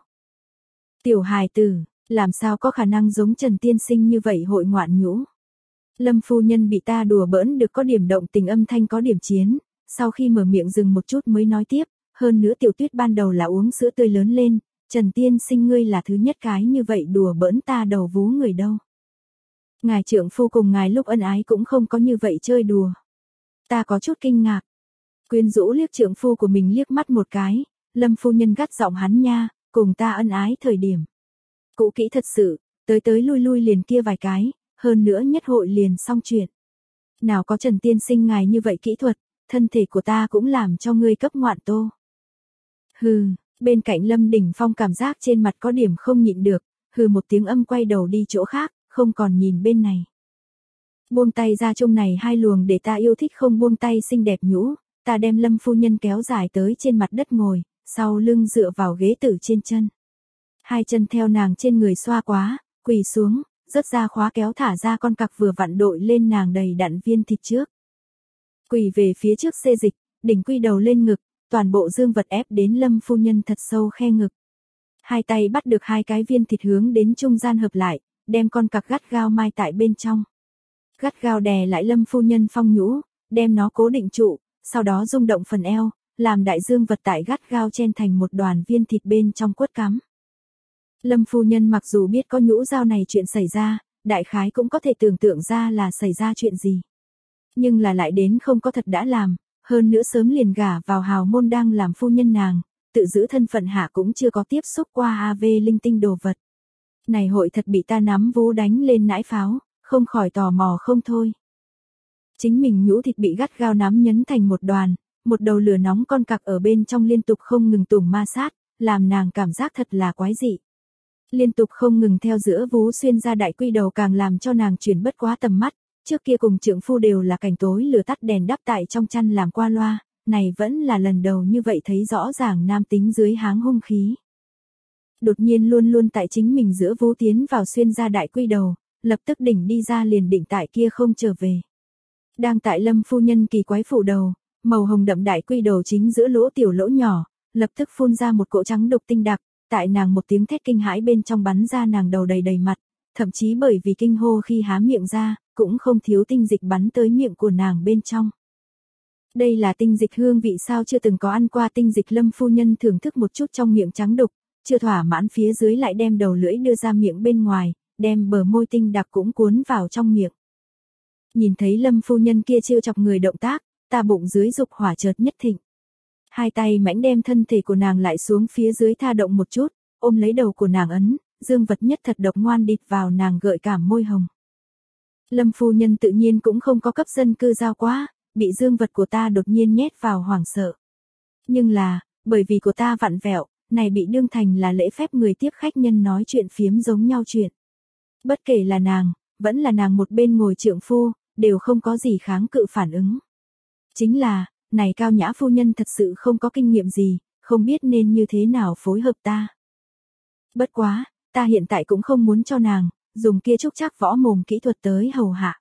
Tiểu hài tử, làm sao có khả năng giống Trần tiên sinh như vậy hội ngoạn nhũ. Lâm phu nhân bị ta đùa bỡn được có điểm động tình âm thanh có điểm chiến, sau khi mở miệng dừng một chút mới nói tiếp, hơn nữa Tiểu Tuyết ban đầu là uống sữa tươi lớn lên, Trần tiên sinh ngươi là thứ nhất cái như vậy đùa bỡn ta đầu vú người đâu. Ngài trượng phu cùng ngài lúc ân ái cũng không có như vậy chơi đùa. Ta có chút kinh ngạc. Quyến rũ liếc trượng phu của mình liếc mắt một cái, Lâm phu nhân gắt giọng hắn nha, cùng ta ân ái thời điểm. Cũ kỹ thật sự, tới tới lui lui liền kia vài cái, hơn nữa nhất hội liền xong chuyện. Nào có Trần tiên sinh ngài như vậy kỹ thuật, thân thể của ta cũng làm cho ngươi cấp ngoạn tô. Hừ, bên cạnh Lâm Đỉnh Phong cảm giác trên mặt có điểm không nhịn được, hừ một tiếng âm quay đầu đi chỗ khác, không còn nhìn bên này. Buông tay ra chung này hai luồng để ta yêu thích không buông tay xinh đẹp nhũ, ta đem Lâm phu nhân kéo dài tới trên mặt đất ngồi, sau lưng dựa vào ghế tử trên chân. Hai chân theo nàng trên người xoa quá, quỳ xuống, rớt ra khóa kéo thả ra con cặc vừa vặn đội lên nàng đầy đặn viên thịt trước. Quỳ về phía trước xê dịch, đỉnh quy đầu lên ngực, toàn bộ dương vật ép đến Lâm phu nhân thật sâu khe ngực. Hai tay bắt được hai cái viên thịt hướng đến trung gian hợp lại, đem con cặc gắt gao mai tại bên trong. Gắt gao đè lại Lâm phu nhân phong nhũ, đem nó cố định trụ, sau đó rung động phần eo, làm đại dương vật tại gắt gao chen thành một đoàn viên thịt bên trong quất cắm. Lâm phu nhân mặc dù biết có nhũ dao này chuyện xảy ra, đại khái cũng có thể tưởng tượng ra là xảy ra chuyện gì. Nhưng là lại đến không có thật đã làm, hơn nữa sớm liền gả vào hào môn đang làm phu nhân nàng, tự giữ thân phận hạ cũng chưa có tiếp xúc qua a vê linh tinh đồ vật. Này hội thật bị ta nắm vú đánh lên nãi pháo, không khỏi tò mò không thôi. Chính mình nhũ thịt bị gắt gao nắm nhấn thành một đoàn, một đầu lửa nóng con cặc ở bên trong liên tục không ngừng tùng ma sát, làm nàng cảm giác thật là quái dị. Liên tục không ngừng theo giữa vú xuyên ra đại quy đầu càng làm cho nàng chuyển bất quá tầm mắt, trước kia cùng trượng phu đều là cảnh tối lửa tắt đèn đắp tại trong chăn làm qua loa, này vẫn là lần đầu như vậy thấy rõ ràng nam tính dưới háng hung khí. Đột nhiên luôn luôn tại chính mình giữa vú tiến vào xuyên ra đại quy đầu, lập tức đỉnh đi ra liền định tại kia không trở về. Đang tại Lâm phu nhân kỳ quái phủ đầu, màu hồng đậm đại quy đầu chính giữa lỗ tiểu lỗ nhỏ, lập tức phun ra một cỗ trắng đục tinh đặc, tại nàng một tiếng thét kinh hãi bên trong bắn ra nàng đầu đầy đầy mặt, thậm chí bởi vì kinh hô khi há miệng ra, cũng không thiếu tinh dịch bắn tới miệng của nàng bên trong. Đây là tinh dịch hương vị sao chưa từng có ăn qua tinh dịch Lâm phu nhân thưởng thức một chút trong miệng trắng đục, chưa thỏa mãn phía dưới lại đem đầu lưỡi đưa ra miệng bên ngoài, đem bờ môi tinh đặc cũng cuốn vào trong miệng. Nhìn thấy Lâm phu nhân kia trêu chọc người động tác, ta bụng dưới dục hỏa chợt nhất thịnh. Hai tay mãnh đem thân thể của nàng lại xuống phía dưới tha động một chút, ôm lấy đầu của nàng ấn, dương vật nhất thật độc ngoan địt vào nàng gợi cảm môi hồng. Lâm phu nhân tự nhiên cũng không có cấp dân cư giao quá, bị dương vật của ta đột nhiên nhét vào hoảng sợ. Nhưng là, bởi vì của ta vặn vẹo, này bị đương thành là lễ phép người tiếp khách nhân nói chuyện phiếm giống nhau chuyện. Bất kể là nàng, vẫn là nàng một bên ngồi trượng phu, đều không có gì kháng cự phản ứng. Chính là, này cao nhã phu nhân thật sự không có kinh nghiệm gì, không biết nên như thế nào phối hợp ta. Bất quá, ta hiện tại cũng không muốn cho nàng, dùng kia trúc chắc võ mồm kỹ thuật tới hầu hạ.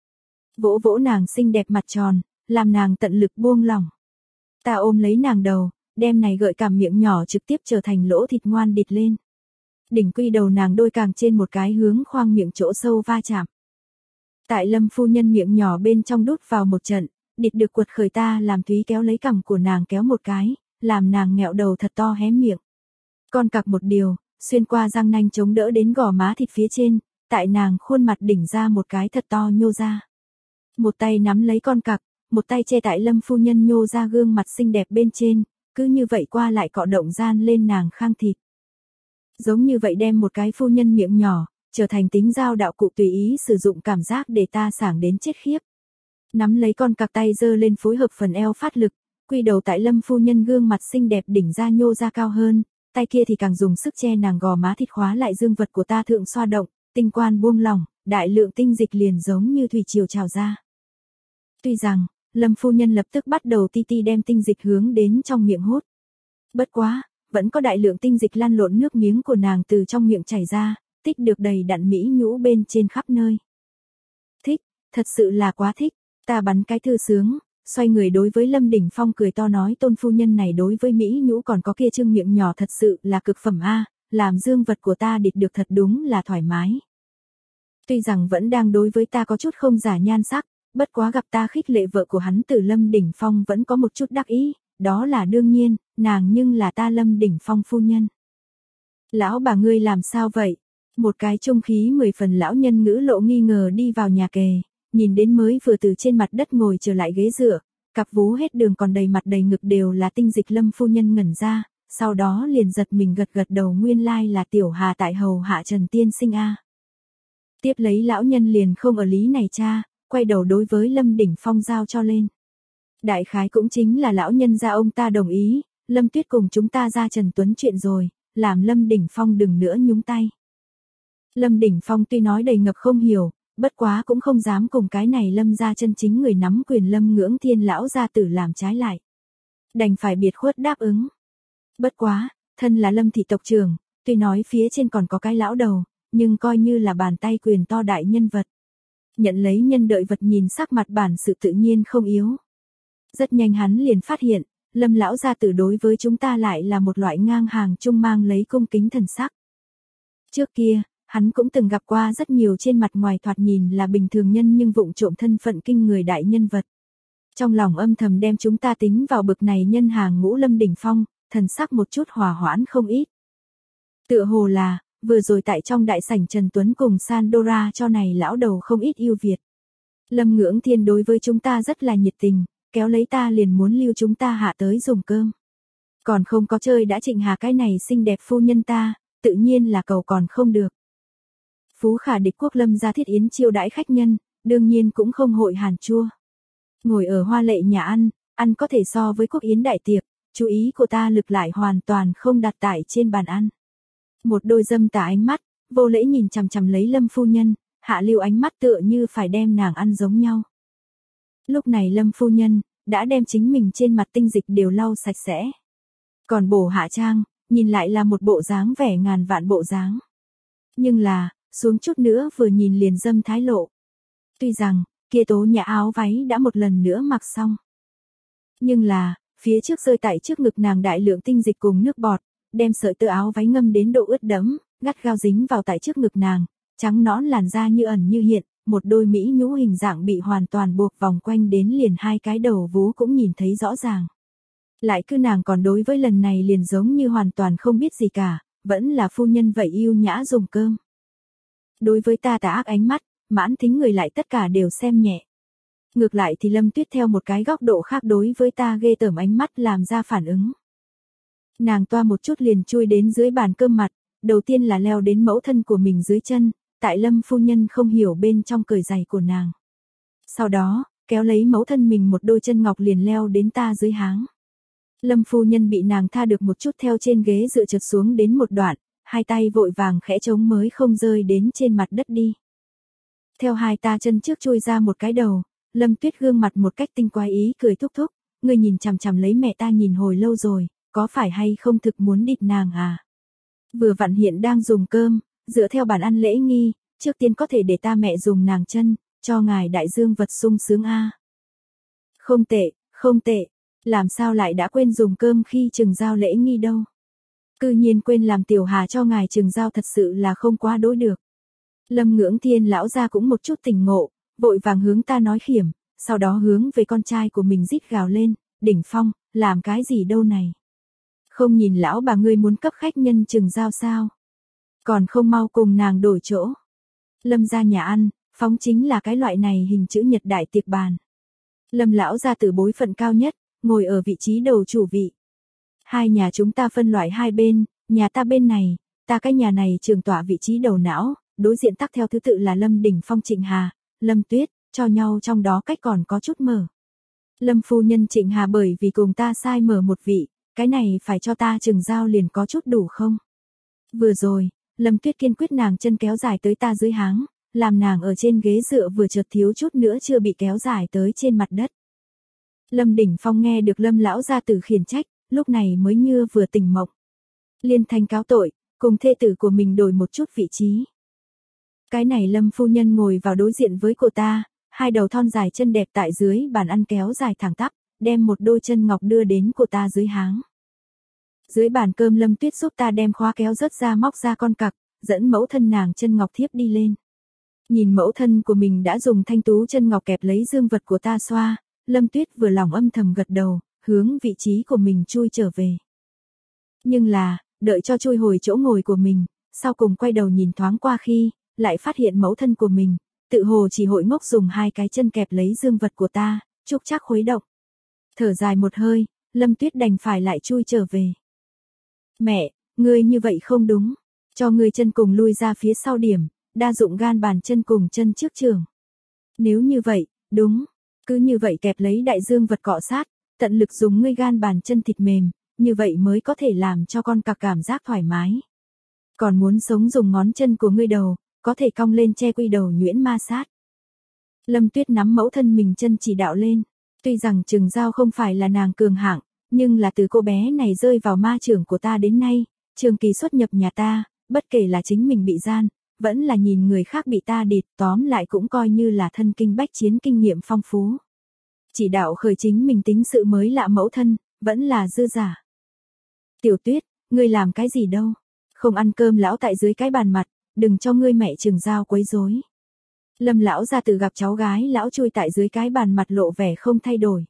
Vỗ vỗ nàng xinh đẹp mặt tròn, làm nàng tận lực buông lỏng. Ta ôm lấy nàng đầu, đem này gợi cảm miệng nhỏ trực tiếp trở thành lỗ thịt ngoan địt lên. Đỉnh quy đầu nàng đôi càng trên một cái hướng khoang miệng chỗ sâu va chạm. Tại Lâm phu nhân miệng nhỏ bên trong đút vào một trận, địt được quật khởi ta làm Thúy kéo lấy cằm của nàng kéo một cái, làm nàng nghẹo đầu thật to hé miệng. Con cặc một điều, xuyên qua răng nanh chống đỡ đến gò má thịt phía trên, tại nàng khuôn mặt đỉnh ra một cái thật to nhô ra. Một tay nắm lấy con cặc, một tay che tại Lâm phu nhân nhô ra gương mặt xinh đẹp bên trên, cứ như vậy qua lại cọ động gian lên nàng khang thịt. Giống như vậy đem một cái phu nhân miệng nhỏ, trở thành tính giao đạo cụ tùy ý sử dụng cảm giác để ta sảng đến chết khiếp. Nắm lấy con cặc tay giơ lên phối hợp phần eo phát lực, quy đầu tại Lâm phu nhân gương mặt xinh đẹp đỉnh ra nhô ra cao hơn, tay kia thì càng dùng sức che nàng gò má thịt khóa lại dương vật của ta thượng xoa động, tinh quan buông lỏng, đại lượng tinh dịch liền giống như thủy triều trào ra. Tuy rằng, Lâm phu nhân lập tức bắt đầu ti ti đem tinh dịch hướng đến trong miệng hút. Bất quá, vẫn có đại lượng tinh dịch lăn lộn nước miếng của nàng từ trong miệng chảy ra, tích được đầy đặn mỹ nhũ bên trên khắp nơi. Thích, thật sự là quá thích, ta bắn cái thư sướng, xoay người đối với Lâm Đỉnh Phong cười to nói tôn phu nhân này đối với mỹ nhũ còn có kia trương miệng nhỏ thật sự là cực phẩm a, làm dương vật của ta địt được thật đúng là thoải mái. Tuy rằng vẫn đang đối với ta có chút không giả nhan sắc, bất quá gặp ta khích lệ vợ của hắn từ Lâm Đỉnh Phong vẫn có một chút đắc ý, đó là đương nhiên, nàng nhưng là ta Lâm Đỉnh Phong phu nhân. Lão bà ngươi làm sao vậy? Một cái trung khí mười phần lão nhân ngữ lộ nghi ngờ đi vào nhà kề, nhìn đến mới vừa từ trên mặt đất ngồi trở lại ghế dựa, cặp vú hết đường còn đầy mặt đầy ngực đều là tinh dịch. Lâm phu nhân ngẩn ra, sau đó liền giật mình gật gật đầu, nguyên lai là Tiểu Hà tại hầu hạ Trần tiên sinh a. Tiếp lấy lão nhân liền không ở lý này cha, quay đầu đối với Lâm Đỉnh Phong giao cho lên. Đại khái cũng chính là lão nhân gia ông ta đồng ý, Lâm Tuyết cùng chúng ta ra Trần Tuấn chuyện rồi, làm Lâm Đỉnh Phong đừng nữa nhúng tay. Lâm Đỉnh Phong tuy nói đầy ngập không hiểu, bất quá cũng không dám cùng cái này Lâm gia chân chính người nắm quyền Lâm Ngưỡng Thiên lão gia tử làm trái lại. Đành phải biệt khuất đáp ứng. Bất quá, thân là Lâm thị tộc trưởng, tuy nói phía trên còn có cái lão đầu, nhưng coi như là bàn tay quyền to đại nhân vật. Nhận lấy nhân đợi vật, nhìn sắc mặt bản sự tự nhiên không yếu. Rất nhanh hắn liền phát hiện, Lâm lão gia tử đối với chúng ta lại là một loại ngang hàng chung mang lấy cung kính thần sắc. Trước kia, hắn cũng từng gặp qua rất nhiều trên mặt ngoài thoạt nhìn là bình thường nhân nhưng vụng trộm thân phận kinh người đại nhân vật. Trong lòng âm thầm đem chúng ta tính vào bực này nhân hàng ngũ. Lâm Đỉnh Phong, thần sắc một chút hòa hoãn không ít. Tựa hồ là, vừa rồi tại trong đại sảnh Trần Tuấn cùng Sandora cho này lão đầu không ít ưu việt. Lâm Ngưỡng Thiên đối với chúng ta rất là nhiệt tình, kéo lấy ta liền muốn lưu chúng ta hạ tới dùng cơm. Còn không có chơi đã Trịnh Hà cái này xinh đẹp phu nhân ta, tự nhiên là cầu còn không được. Phú Khả địch quốc Lâm gia thiết yến chiêu đãi khách nhân, đương nhiên cũng không hội hàn chua. Ngồi ở hoa lệ nhà ăn, ăn có thể so với quốc yến đại tiệc, chú ý của ta lực lại hoàn toàn không đặt tại trên bàn ăn. Một đôi dâm tà ánh mắt, vô lễ nhìn chằm chằm lấy Lâm phu nhân, hạ lưu ánh mắt tựa như phải đem nàng ăn giống nhau. Lúc này Lâm phu nhân đã đem chính mình trên mặt tinh dịch đều lau sạch sẽ. Còn bổ hạ trang, nhìn lại là một bộ dáng vẻ ngàn vạn bộ dáng. Nhưng là, xuống chút nữa vừa nhìn liền dâm thái lộ. Tuy rằng, kia tố nhã áo váy đã một lần nữa mặc xong. Nhưng là, phía trước rơi tại trước ngực nàng đại lượng tinh dịch cùng nước bọt, đem sợi tơ áo váy ngâm đến độ ướt đẫm, gắt gao dính vào tại trước ngực nàng, trắng nõn làn da như ẩn như hiện, một đôi mỹ nhũ hình dạng bị hoàn toàn buộc vòng quanh đến liền hai cái đầu vú cũng nhìn thấy rõ ràng. Lại cứ nàng còn đối với lần này liền giống như hoàn toàn không biết gì cả, vẫn là phu nhân vậy yêu nhã dùng cơm. Đối với ta tà ác ánh mắt, mãn thính người lại tất cả đều xem nhẹ. Ngược lại thì Lâm Tuyết theo một cái góc độ khác đối với ta ghê tởm ánh mắt làm ra phản ứng. Nàng toa một chút liền chui đến dưới bàn cơm mặt, đầu tiên là leo đến mẫu thân của mình dưới chân, tại Lâm phu nhân không hiểu bên trong cởi giày của nàng. Sau đó, kéo lấy mẫu thân mình một đôi chân ngọc liền leo đến ta dưới háng. Lâm phu nhân bị nàng tha được một chút theo trên ghế dựa trượt xuống đến một đoạn, hai tay vội vàng khẽ chống mới không rơi đến trên mặt đất đi. Theo hai ta chân trước chui ra một cái đầu, Lâm Tuyết gương mặt một cách tinh quái ý cười thúc thúc, người nhìn chằm chằm lấy mẹ ta nhìn hồi lâu rồi, có phải hay không thực muốn địt nàng à? Vừa vặn hiện đang dùng cơm, dựa theo bản ăn lễ nghi, trước tiên có thể để ta mẹ dùng nàng chân, cho ngài đại dương vật sung sướng a. Không tệ, không tệ, làm sao lại đã quên dùng cơm khi trừng giao lễ nghi đâu? Cư nhiên quên làm Tiểu Hà cho ngài trừng giao, thật sự là không quá đối được. Lâm Ngưỡng Thiên lão gia cũng một chút tỉnh ngộ, vội vàng hướng ta nói khiểm, sau đó hướng về con trai của mình rít gào lên, Đỉnh Phong, làm cái gì đâu này? Không nhìn lão bà ngươi muốn cấp khách nhân trừng giao sao? Còn không mau cùng nàng đổi chỗ. Lâm gia nhà ăn, phóng chính là cái loại này hình chữ nhật đại tiệc bàn. Lâm lão gia tử bối phận cao nhất, ngồi ở vị trí đầu chủ vị. Hai nhà chúng ta phân loại hai bên, nhà ta bên này, ta cái nhà này trường tọa vị trí đầu não, đối diện tắc theo thứ tự là Lâm Đỉnh Phong Trịnh Hà, Lâm Tuyết, cho nhau trong đó cách còn có chút mở. Lâm phu nhân Trịnh Hà bởi vì cùng ta sai mở một vị, cái này phải cho ta trừng giao liền có chút đủ không? Vừa rồi, Lâm Tuyết kiên quyết nàng chân kéo dài tới ta dưới háng, làm nàng ở trên ghế dựa vừa chợt thiếu chút nữa chưa bị kéo dài tới trên mặt đất. Lâm Đỉnh Phong nghe được Lâm lão gia tử khiển trách, lúc này mới như vừa tỉnh mộng. Liên thanh cáo tội, cùng thê tử của mình đổi một chút vị trí. Cái này Lâm phu nhân ngồi vào đối diện với cô ta, hai đầu thon dài chân đẹp tại dưới bàn ăn kéo dài thẳng tắp, đem một đôi chân ngọc đưa đến cô ta dưới háng. Dưới bàn cơm Lâm Tuyết giúp ta đem khóa kéo rớt ra móc ra con cặc, dẫn mẫu thân nàng chân ngọc thiếp đi lên. Nhìn mẫu thân của mình đã dùng thanh tú chân ngọc kẹp lấy dương vật của ta xoa, Lâm Tuyết vừa lòng âm thầm gật đầu, hướng vị trí của mình chui trở về. Nhưng là, đợi cho chui hồi chỗ ngồi của mình, sau cùng quay đầu nhìn thoáng qua khi, lại phát hiện mẫu thân của mình, tự hồ chỉ hội ngốc dùng hai cái chân kẹp lấy dương vật của ta, trúc trác khuấy động. Thở dài một hơi, Lâm Tuyết đành phải lại chui trở về. Mẹ, ngươi như vậy không đúng, cho ngươi chân cùng lui ra phía sau điểm, đa dụng gan bàn chân cùng chân trước trường. Nếu như vậy, đúng, cứ như vậy kẹp lấy đại dương vật cọ sát, tận lực dùng ngươi gan bàn chân thịt mềm, như vậy mới có thể làm cho con cặc cảm giác thoải mái. Còn muốn sống dùng ngón chân của ngươi đầu, có thể cong lên che quy đầu nhuyễn ma sát. Lâm Tuyết nắm mẫu thân mình chân chỉ đạo lên, tuy rằng Trừng Giao không phải là nàng cường hạng, nhưng là từ cô bé này rơi vào ma trưởng của ta đến nay, trường kỳ xuất nhập nhà ta, bất kể là chính mình bị gian, vẫn là nhìn người khác bị ta địt, tóm lại cũng coi như là thân kinh bách chiến kinh nghiệm phong phú. Chỉ đạo khởi chính mình tính sự mới lạ mẫu thân, vẫn là dư giả. Tiểu Tuyết, ngươi làm cái gì đâu? Không ăn cơm lão tại dưới cái bàn mặt, đừng cho ngươi mẹ Trừng Giao quấy rối. Lâm lão ra từ gặp cháu gái lão chui tại dưới cái bàn mặt lộ vẻ không thay đổi.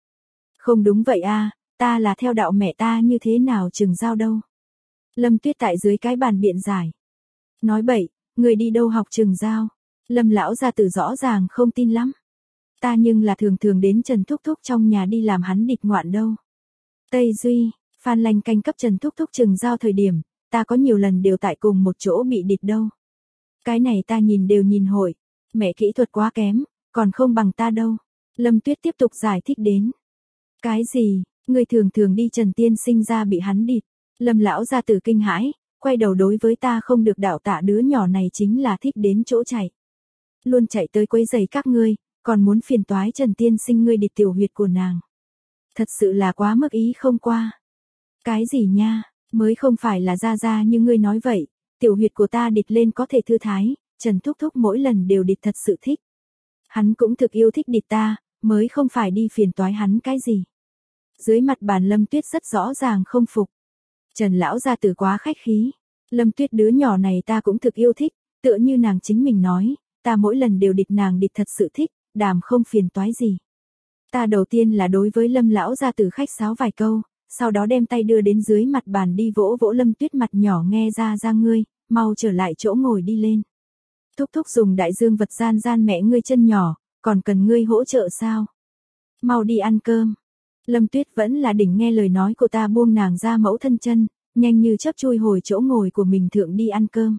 Không đúng vậy a, ta là theo đạo mẹ ta như thế nào Trừng Giao đâu. Lâm Tuyết tại dưới cái bàn biện giải. Nói bậy, người đi đâu học Trừng Giao? Lâm lão ra từ rõ ràng không tin lắm. Ta nhưng là thường thường đến Trần Thúc Thúc trong nhà đi làm hắn địch ngoạn đâu. Tây Duy, Phan Lanh Canh cấp Trần Thúc Thúc Trừng Giao thời điểm, ta có nhiều lần đều tại cùng một chỗ bị địch đâu. Cái này ta nhìn đều nhìn hội, mẹ kỹ thuật quá kém, còn không bằng ta đâu. Lâm Tuyết tiếp tục giải thích đến. Cái gì, người thường thường đi Trần Tiên Sinh ra bị hắn địch. Lâm lão ra từ kinh hãi, quay đầu đối với ta không được đạo tạ đứa nhỏ này chính là thích đến chỗ chạy. Luôn chạy tới quấy giày các ngươi, còn muốn phiền toái Trần Tiên Sinh ngươi địch tiểu huyệt của nàng. Thật sự là quá mức ý không qua. Cái gì nha, mới không phải là ra ra như ngươi nói vậy, tiểu huyệt của ta địch lên có thể thư thái, Trần Thúc Thúc mỗi lần đều địch thật sự thích. Hắn cũng thực yêu thích địch ta, mới không phải đi phiền toái hắn cái gì. Dưới mặt bàn Lâm Tuyết rất rõ ràng không phục. Trần lão gia tử quá khách khí. Lâm Tuyết đứa nhỏ này ta cũng thực yêu thích, tựa như nàng chính mình nói, ta mỗi lần đều địch nàng địch thật sự thích, đàm không phiền toái gì. Ta đầu tiên là đối với Lâm lão gia tử khách sáo vài câu, sau đó đem tay đưa đến dưới mặt bàn đi vỗ vỗ Lâm Tuyết mặt nhỏ nghe ra ra ngươi, mau trở lại chỗ ngồi đi lên. Thúc thúc dùng đại dương vật gian gian mẹ ngươi chân nhỏ, còn cần ngươi hỗ trợ sao? Mau đi ăn cơm. Lâm Tuyết vẫn là đỉnh nghe lời nói của ta buông nàng ra mẫu thân chân, nhanh như chớp chui hồi chỗ ngồi của mình thượng đi ăn cơm.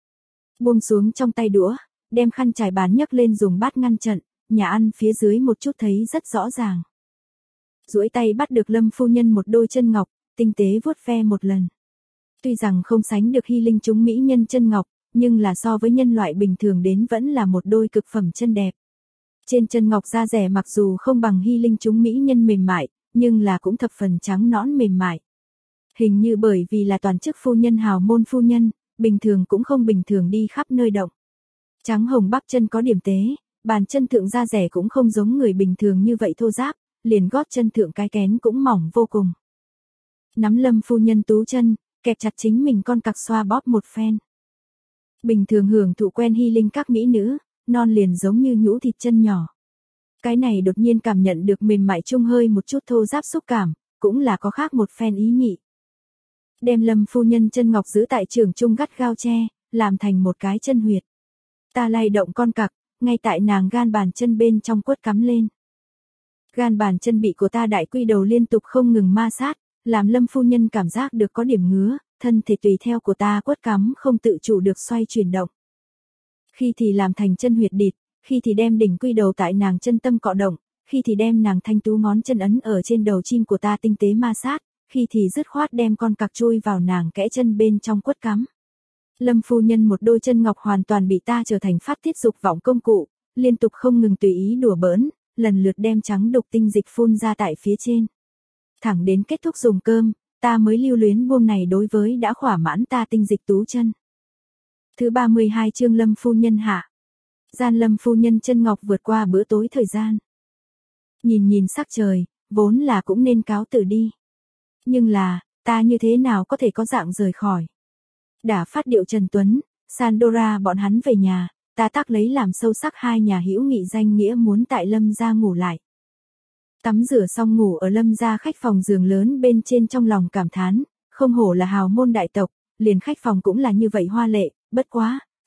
Buông xuống trong tay đũa, đem khăn trải bàn nhấc lên dùng bát ngăn chặn, nhà ăn phía dưới một chút thấy rất rõ ràng. Duỗi tay bắt được Lâm phu nhân một đôi chân ngọc, tinh tế vuốt ve một lần. Tuy rằng không sánh được hy linh chúng mỹ nhân chân ngọc, nhưng là so với nhân loại bình thường đến vẫn là một đôi cực phẩm chân đẹp. Trên chân ngọc da rẻ mặc dù không bằng hy linh chúng mỹ nhân mềm mại, nhưng là cũng thập phần trắng nõn mềm mại. Hình như bởi vì là toàn chức phu nhân hào môn phu nhân, bình thường cũng không bình thường đi khắp nơi động. Trắng hồng bắp chân có điểm tế, bàn chân thượng da rẻ cũng không giống người bình thường như vậy thô ráp, liền gót chân thượng cái kén cũng mỏng vô cùng. Nắm Lâm phu nhân tú chân, kẹp chặt chính mình con cặc xoa bóp một phen. Bình thường hưởng thụ quen hy linh các mỹ nữ, non liền giống như nhũ thịt chân nhỏ. Cái này đột nhiên cảm nhận được mềm mại chung hơi một chút thô ráp xúc cảm, cũng là có khác một phen ý nhị. Đem Lâm phu nhân chân ngọc giữ tại trường trung gắt gao che, làm thành một cái chân huyệt. Ta lay động con cặc, ngay tại nàng gan bàn chân bên trong quất cắm lên. Gan bàn chân bị của ta đại quy đầu liên tục không ngừng ma sát, làm Lâm phu nhân cảm giác được có điểm ngứa, thân thể tùy theo của ta quất cắm không tự chủ được xoay chuyển động. Khi thì làm thành chân huyệt địt, khi thì đem đỉnh quy đầu tại nàng chân tâm cọ động, khi thì đem nàng thanh tú ngón chân ấn ở trên đầu chim của ta tinh tế ma sát, khi thì dứt khoát đem con cặc chui vào nàng kẽ chân bên trong quất cắm. Lâm phu nhân một đôi chân ngọc hoàn toàn bị ta trở thành phát tiết dục vọng công cụ, liên tục không ngừng tùy ý đùa bỡn, lần lượt đem trắng đục tinh dịch phun ra tại phía trên. Thẳng đến kết thúc dùng cơm, ta mới lưu luyến buông này đối với đã khỏa mãn ta tinh dịch tú chân. Thứ ba mươi hai chương Lâm phu nhân hạ. Gian Lâm phu nhân chân ngọc vượt qua bữa tối thời gian. Nhìn nhìn sắc trời, vốn là cũng nên cáo từ đi. Nhưng là, ta như thế nào có thể có dạng rời khỏi. Đã phát điệu Trần Tuấn, Sandora bọn hắn về nhà, ta tác lấy làm sâu sắc hai nhà hữu nghị danh nghĩa muốn tại Lâm gia ngủ lại. Tắm rửa xong ngủ ở Lâm gia khách phòng giường lớn bên trên trong lòng cảm thán, không hổ là hào môn đại tộc, liền khách phòng cũng là như vậy hoa lệ, bất quá,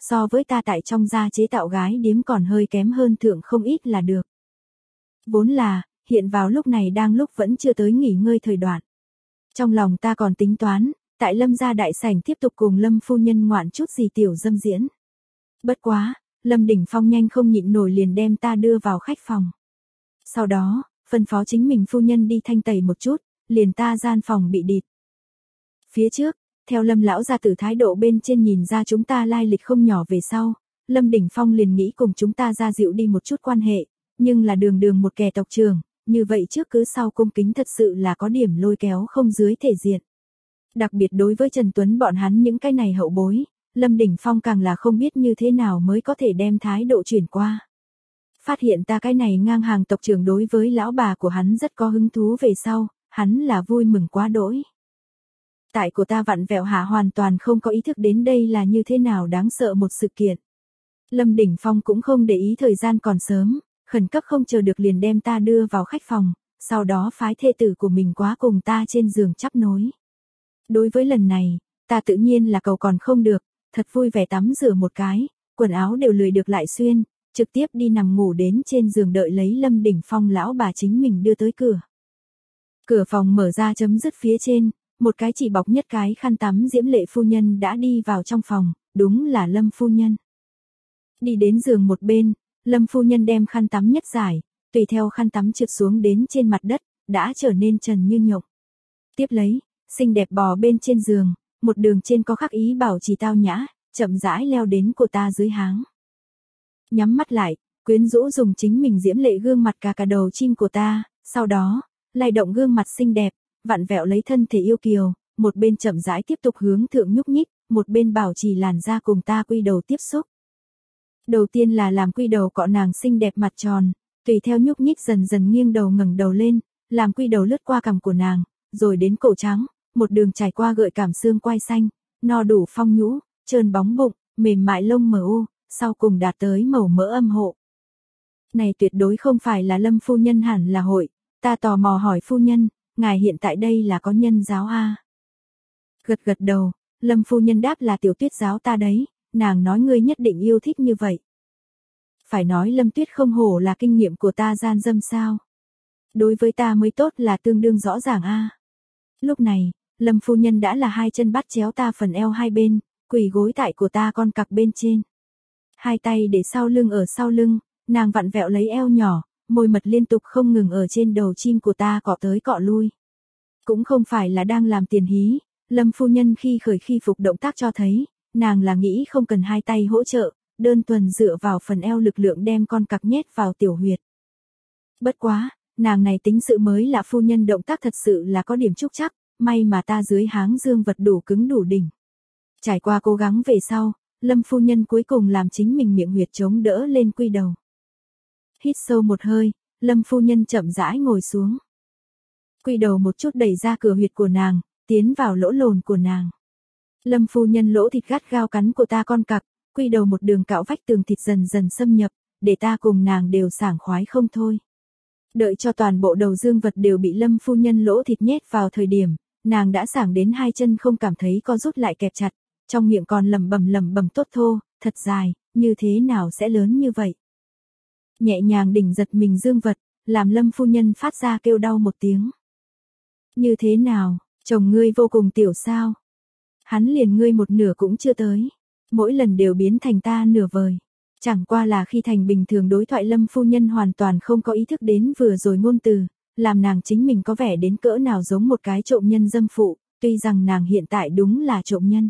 so với ta tại trong gia chế tạo gái điếm còn hơi kém hơn thượng không ít là được. Vốn là, hiện vào lúc này đang lúc vẫn chưa tới nghỉ ngơi thời đoạn. Trong lòng ta còn tính toán, tại Lâm gia đại sảnh tiếp tục cùng Lâm phu nhân ngoạn chút gì tiểu dâm diễn. Bất quá, Lâm Đỉnh Phong nhanh không nhịn nổi liền đem ta đưa vào khách phòng. Sau đó, phân phó chính mình phu nhân đi thanh tẩy một chút, liền ta gian phòng bị địt. Phía trước, theo Lâm lão gia tử thái độ bên trên nhìn ra chúng ta lai lịch không nhỏ về sau, Lâm Đỉnh Phong liền nghĩ cùng chúng ta gia dịu đi một chút quan hệ, nhưng là đường đường một kẻ tộc trưởng, như vậy trước cứ sau cung kính thật sự là có điểm lôi kéo không dưới thể diện. Đặc biệt đối với Trần Tuấn bọn hắn những cái này hậu bối, Lâm Đỉnh Phong càng là không biết như thế nào mới có thể đem thái độ chuyển qua. Phát hiện ta cái này ngang hàng tộc trưởng đối với lão bà của hắn rất có hứng thú về sau, hắn là vui mừng quá đỗi. Tại của ta vặn vẹo hạ hoàn toàn không có ý thức đến đây là như thế nào đáng sợ một sự kiện. Lâm Đỉnh Phong cũng không để ý thời gian còn sớm, khẩn cấp không chờ được liền đem ta đưa vào khách phòng, sau đó phái thê tử của mình quá cùng ta trên giường chắp nối. Đối với lần này, ta tự nhiên là cầu còn không được, thật vui vẻ tắm rửa một cái, quần áo đều lười được lại xuyên, trực tiếp đi nằm ngủ đến trên giường đợi lấy Lâm Đỉnh Phong lão bà chính mình đưa tới cửa. Cửa phòng mở ra chấm dứt phía trên, một cái chỉ bọc nhất cái khăn tắm diễm lệ phu nhân đã đi vào trong phòng, đúng là Lâm phu nhân. Đi đến giường một bên, Lâm phu nhân đem khăn tắm nhất giải, tùy theo khăn tắm trượt xuống đến trên mặt đất, đã trở nên trần như nhộng. Tiếp lấy, xinh đẹp bò bên trên giường, một đường trên có khắc ý bảo trì tao nhã, chậm rãi leo đến cô ta dưới háng. Nhắm mắt lại, quyến rũ dùng chính mình diễm lệ gương mặt cà cà đầu chim của ta, sau đó, lay động gương mặt xinh đẹp, vặn vẹo lấy thân thể yêu kiều, một bên chậm rãi tiếp tục hướng thượng nhúc nhích, một bên bảo trì làn da cùng ta quy đầu tiếp xúc. Đầu tiên là làm quy đầu cọ nàng xinh đẹp mặt tròn, tùy theo nhúc nhích dần dần nghiêng đầu ngẩng đầu lên, làm quy đầu lướt qua cằm của nàng, rồi đến cổ trắng, một đường trải qua gợi cảm xương quai xanh, no đủ phong nhũ, trơn bóng bụng, mềm mại lông mờ u, sau cùng đạt tới màu mỡ âm hộ. Này tuyệt đối không phải là Lâm phu nhân hẳn là hội, ta tò mò hỏi phu nhân, ngài hiện tại đây là có nhân giáo a? Gật gật đầu, Lâm phu nhân đáp là tiểu tuyết giáo ta đấy, nàng nói ngươi nhất định yêu thích như vậy. Phải nói Lâm tuyết không hổ là kinh nghiệm của ta gian dâm sao. Đối với ta mới tốt là tương đương rõ ràng a. Lúc này, Lâm phu nhân đã là hai chân bắt chéo ta phần eo hai bên, quỳ gối tại của ta con cặc bên trên. Hai tay để sau lưng ở sau lưng, nàng vặn vẹo lấy eo nhỏ, môi mật liên tục không ngừng ở trên đầu chim của ta cọ tới cọ lui. Cũng không phải là đang làm tiền hí, Lâm phu nhân khi khởi khi phục động tác cho thấy, nàng là nghĩ không cần hai tay hỗ trợ, đơn thuần dựa vào phần eo lực lượng đem con cặc nhét vào tiểu huyệt. Bất quá, nàng này tính sự mới là phu nhân động tác thật sự là có điểm trúc chắc, may mà ta dưới háng dương vật đủ cứng đủ đỉnh. Trải qua cố gắng về sau, Lâm phu nhân cuối cùng làm chính mình miệng huyệt chống đỡ lên quy đầu. Hít sâu một hơi, Lâm phu nhân chậm rãi ngồi xuống. Quy đầu một chút đẩy ra cửa huyệt của nàng, tiến vào lỗ lồn của nàng. Lâm phu nhân lỗ thịt gắt gao cắn của ta con cặc, quy đầu một đường cạo vách tường thịt dần dần xâm nhập, để ta cùng nàng đều sảng khoái không thôi. Đợi cho toàn bộ đầu dương vật đều bị Lâm phu nhân lỗ thịt nhét vào thời điểm, nàng đã sảng đến hai chân không cảm thấy co rút lại kẹp chặt, trong miệng còn lẩm bẩm lẩm bẩm tốt thô, thật dài, như thế nào sẽ lớn như vậy. Nhẹ nhàng đỉnh giật mình dương vật, làm Lâm phu nhân phát ra kêu đau một tiếng. Như thế nào, chồng ngươi vô cùng tiểu sao? Hắn liền ngươi một nửa cũng chưa tới, mỗi lần đều biến thành ta nửa vời. Chẳng qua là khi thành bình thường đối thoại Lâm phu nhân hoàn toàn không có ý thức đến vừa rồi ngôn từ, làm nàng chính mình có vẻ đến cỡ nào giống một cái trộm nhân dâm phụ, tuy rằng nàng hiện tại đúng là trộm nhân.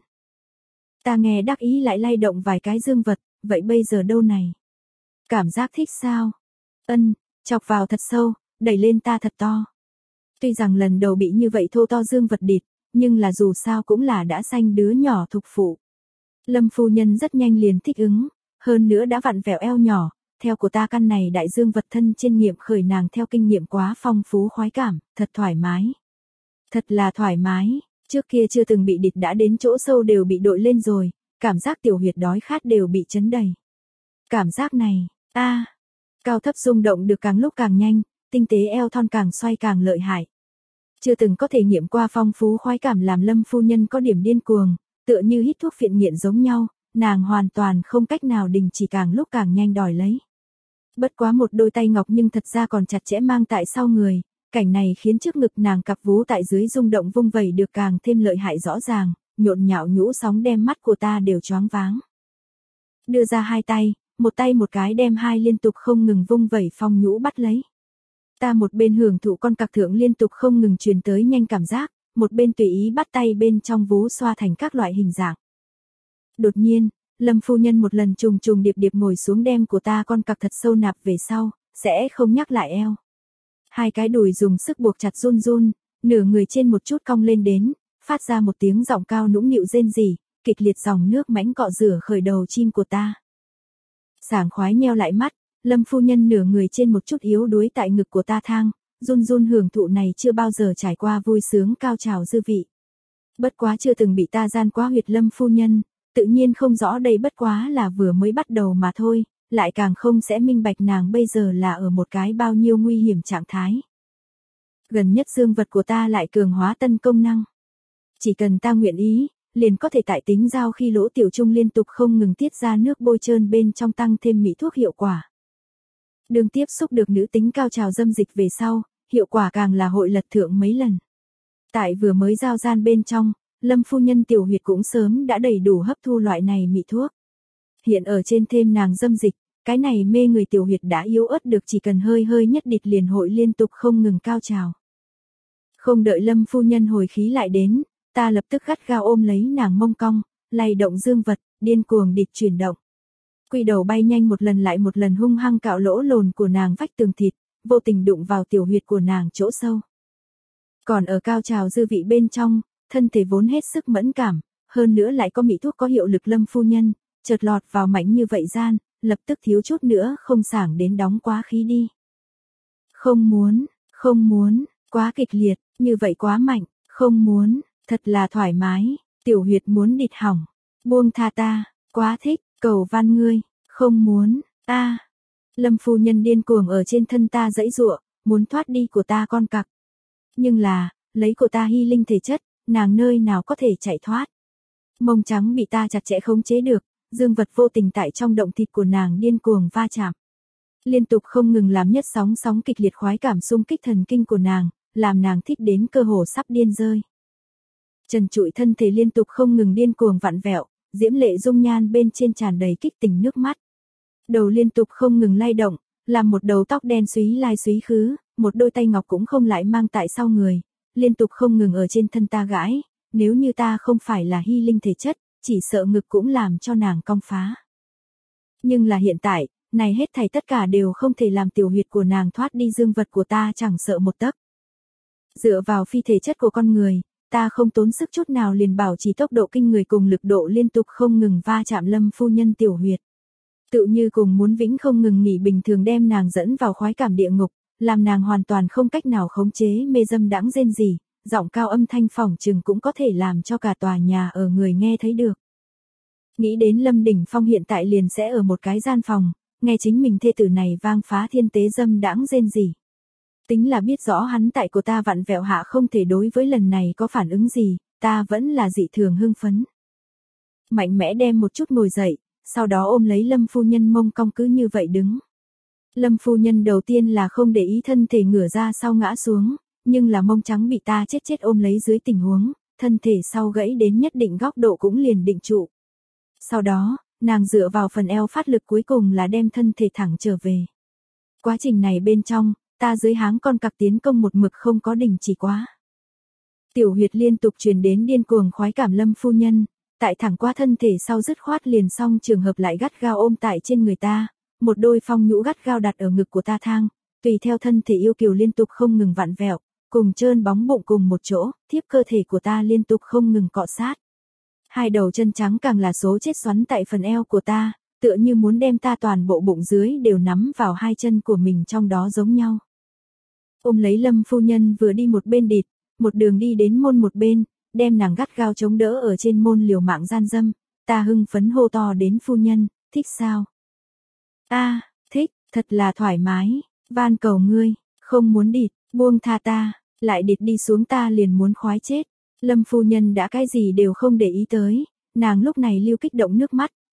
Ta nghe đắc ý lại lay động vài cái dương vật, vậy bây giờ đâu này? Cảm giác thích sao? Ân, chọc vào thật sâu, đẩy lên ta thật to. Tuy rằng lần đầu bị như vậy thô to dương vật địt, nhưng là dù sao cũng là đã sanh đứa nhỏ thục phụ. Lâm phu nhân rất nhanh liền thích ứng, hơn nữa đã vặn vẹo eo nhỏ, theo của ta căn này đại dương vật thân trên nghiệm khởi nàng theo kinh nghiệm quá phong phú khoái cảm, thật thoải mái. Thật là thoải mái, trước kia chưa từng bị địt đã đến chỗ sâu đều bị đội lên rồi, cảm giác tiểu huyệt đói khát đều bị chấn đầy. Cảm giác này, a, à, cao thấp rung động được càng lúc càng nhanh, tinh tế eo thon càng xoay càng lợi hại. Chưa từng có thể nghiệm qua phong phú khoái cảm làm Lâm phu nhân có điểm điên cuồng, tựa như hít thuốc phiện nghiện giống nhau, nàng hoàn toàn không cách nào đình chỉ, càng lúc càng nhanh đòi lấy. Bất quá một đôi tay ngọc nhưng thật ra còn chặt chẽ mang tại sau người, cảnh này khiến trước ngực nàng cặp vú tại dưới rung động vung vẩy được càng thêm lợi hại rõ ràng, nhộn nhạo nhũ sóng đem mắt của ta đều choáng váng. Đưa ra hai tay, một tay một cái đem hai liên tục không ngừng vung vẩy phong nhũ bắt lấy. Ta một bên hưởng thụ con cặc thượng liên tục không ngừng truyền tới nhanh cảm giác, một bên tùy ý bắt tay bên trong vú xoa thành các loại hình dạng. Đột nhiên, Lâm phu nhân một lần trùng trùng điệp điệp ngồi xuống đem của ta con cặc thật sâu nạp về sau, sẽ không nhắc lại eo. Hai cái đùi dùng sức buộc chặt run run, nửa người trên một chút cong lên đến, phát ra một tiếng giọng cao nũng nịu rên rỉ, kịch liệt dòng nước mãnh cọ rửa khởi đầu chim của ta. Sảng khoái nheo lại mắt, Lâm phu nhân nửa người trên một chút yếu đuối tại ngực của ta thang, run run hưởng thụ này chưa bao giờ trải qua vui sướng cao trào dư vị. Bất quá chưa từng bị ta gian quá huyệt Lâm phu nhân, tự nhiên không rõ đây bất quá là vừa mới bắt đầu mà thôi, lại càng không sẽ minh bạch nàng bây giờ là ở một cái bao nhiêu nguy hiểm trạng thái. Gần nhất dương vật của ta lại cường hóa tân công năng. Chỉ cần ta nguyện ý, liền có thể tại tính giao khi lỗ tiểu trung liên tục không ngừng tiết ra nước bôi trơn bên trong tăng thêm mỹ thuốc hiệu quả. Đường tiếp xúc được nữ tính cao trào dâm dịch về sau, hiệu quả càng là hội lật thượng mấy lần. Tại vừa mới giao gian bên trong, Lâm phu nhân tiểu huyệt cũng sớm đã đầy đủ hấp thu loại này mỹ thuốc. Hiện ở trên thêm nàng dâm dịch, cái này mê người tiểu huyệt đã yếu ớt được, chỉ cần hơi hơi nhất địch liền hội liên tục không ngừng cao trào. Không đợi Lâm phu nhân hồi khí lại đến, ta lập tức gắt gao ôm lấy nàng mông cong, lay động dương vật, điên cuồng địch chuyển động. Quy đầu bay nhanh một lần lại một lần hung hăng cạo lỗ lồn của nàng vách tường thịt, vô tình đụng vào tiểu huyệt của nàng chỗ sâu. Còn ở cao trào dư vị bên trong, thân thể vốn hết sức mẫn cảm, hơn nữa lại có mỹ thuốc có hiệu lực Lâm phu nhân, chợt lọt vào mảnh như vậy gian, lập tức thiếu chút nữa không sảng đến đóng quá khí đi. Không muốn, không muốn, quá kịch liệt, như vậy quá mạnh, không muốn, thật là thoải mái, tiểu huyệt muốn địt hỏng, buông tha ta, quá thích, cầu van ngươi, không muốn, ta. Lâm phu nhân điên cuồng ở trên thân ta giãy giụa, muốn thoát đi của ta con cặc. Nhưng là, lấy của ta hy linh thể chất, nàng nơi nào có thể chạy thoát. Mông trắng bị ta chặt chẽ khống chế được, dương vật vô tình tại trong động thịt của nàng điên cuồng va chạm. Liên tục không ngừng làm nhất sóng sóng kịch liệt khoái cảm xung kích thần kinh của nàng, làm nàng thích đến cơ hồ sắp điên rơi. Trần trụi thân thể liên tục không ngừng điên cuồng vặn vẹo, diễm lệ dung nhan bên trên tràn đầy kích tình nước mắt. Đầu liên tục không ngừng lay động, làm một đầu tóc đen súy lai súy khứ, một đôi tay ngọc cũng không lại mang tại sau người, liên tục không ngừng ở trên thân ta gãi, nếu như ta không phải là hy linh thể chất, chỉ sợ ngực cũng làm cho nàng cong phá. Nhưng là hiện tại, này hết thảy tất cả đều không thể làm tiểu huyệt của nàng thoát đi dương vật của ta chẳng sợ một tấc. Dựa vào phi thể chất của con người, ta không tốn sức chút nào liền bảo trì tốc độ kinh người cùng lực độ liên tục không ngừng va chạm Lâm phu nhân tiểu huyệt. Tự như cùng muốn vĩnh không ngừng nghỉ bình thường đem nàng dẫn vào khoái cảm địa ngục, làm nàng hoàn toàn không cách nào khống chế mê dâm đãng rên rỉ, giọng cao âm thanh phỏng chừng cũng có thể làm cho cả tòa nhà ở người nghe thấy được. Nghĩ đến Lâm Đỉnh Phong hiện tại liền sẽ ở một cái gian phòng, nghe chính mình thê tử này vang phá thiên tế dâm đãng rên rỉ. Tính là biết rõ hắn tại của ta vặn vẹo hạ không thể đối với lần này có phản ứng gì, ta vẫn là dị thường hưng phấn. Mạnh mẽ đem một chút ngồi dậy, sau đó ôm lấy Lâm phu nhân mông cong cứ như vậy đứng. Lâm phu nhân đầu tiên là không để ý thân thể ngửa ra sau ngã xuống, nhưng là mông trắng bị ta chết chết ôm lấy dưới tình huống, thân thể sau gãy đến nhất định góc độ cũng liền định trụ. Sau đó, nàng dựa vào phần eo phát lực cuối cùng là đem thân thể thẳng trở về. Quá trình này bên trong, ta dưới háng con cặc tiến công một mực không có đình chỉ quá. Tiểu huyệt liên tục truyền đến điên cuồng khoái cảm Lâm phu nhân, tại thẳng qua thân thể sau dứt khoát liền xong trường hợp lại gắt gao ôm tại trên người ta, một đôi phong nhũ gắt gao đặt ở ngực của ta thang, tùy theo thân thể yêu kiều liên tục không ngừng vặn vẹo, cùng trơn bóng bụng cùng một chỗ, thiếp cơ thể của ta liên tục không ngừng cọ sát. Hai đầu chân trắng càng là số chết xoắn tại phần eo của ta, tựa như muốn đem ta toàn bộ bụng dưới đều nắm vào hai chân của mình trong đó giống nhau. Ôm lấy Lâm phu nhân vừa đi một bên địt, một đường đi đến môn một bên, đem nàng gắt gao chống đỡ ở trên môn liều mạng gian dâm, ta hưng phấn hô to đến phu nhân, thích sao? A, à, thích, thật là thoải mái, van cầu ngươi, không muốn địt, buông tha ta, lại địt đi xuống ta liền muốn khoái chết. Lâm phu nhân đã cái gì đều không để ý tới, nàng lúc này lưu kích động nước mắt,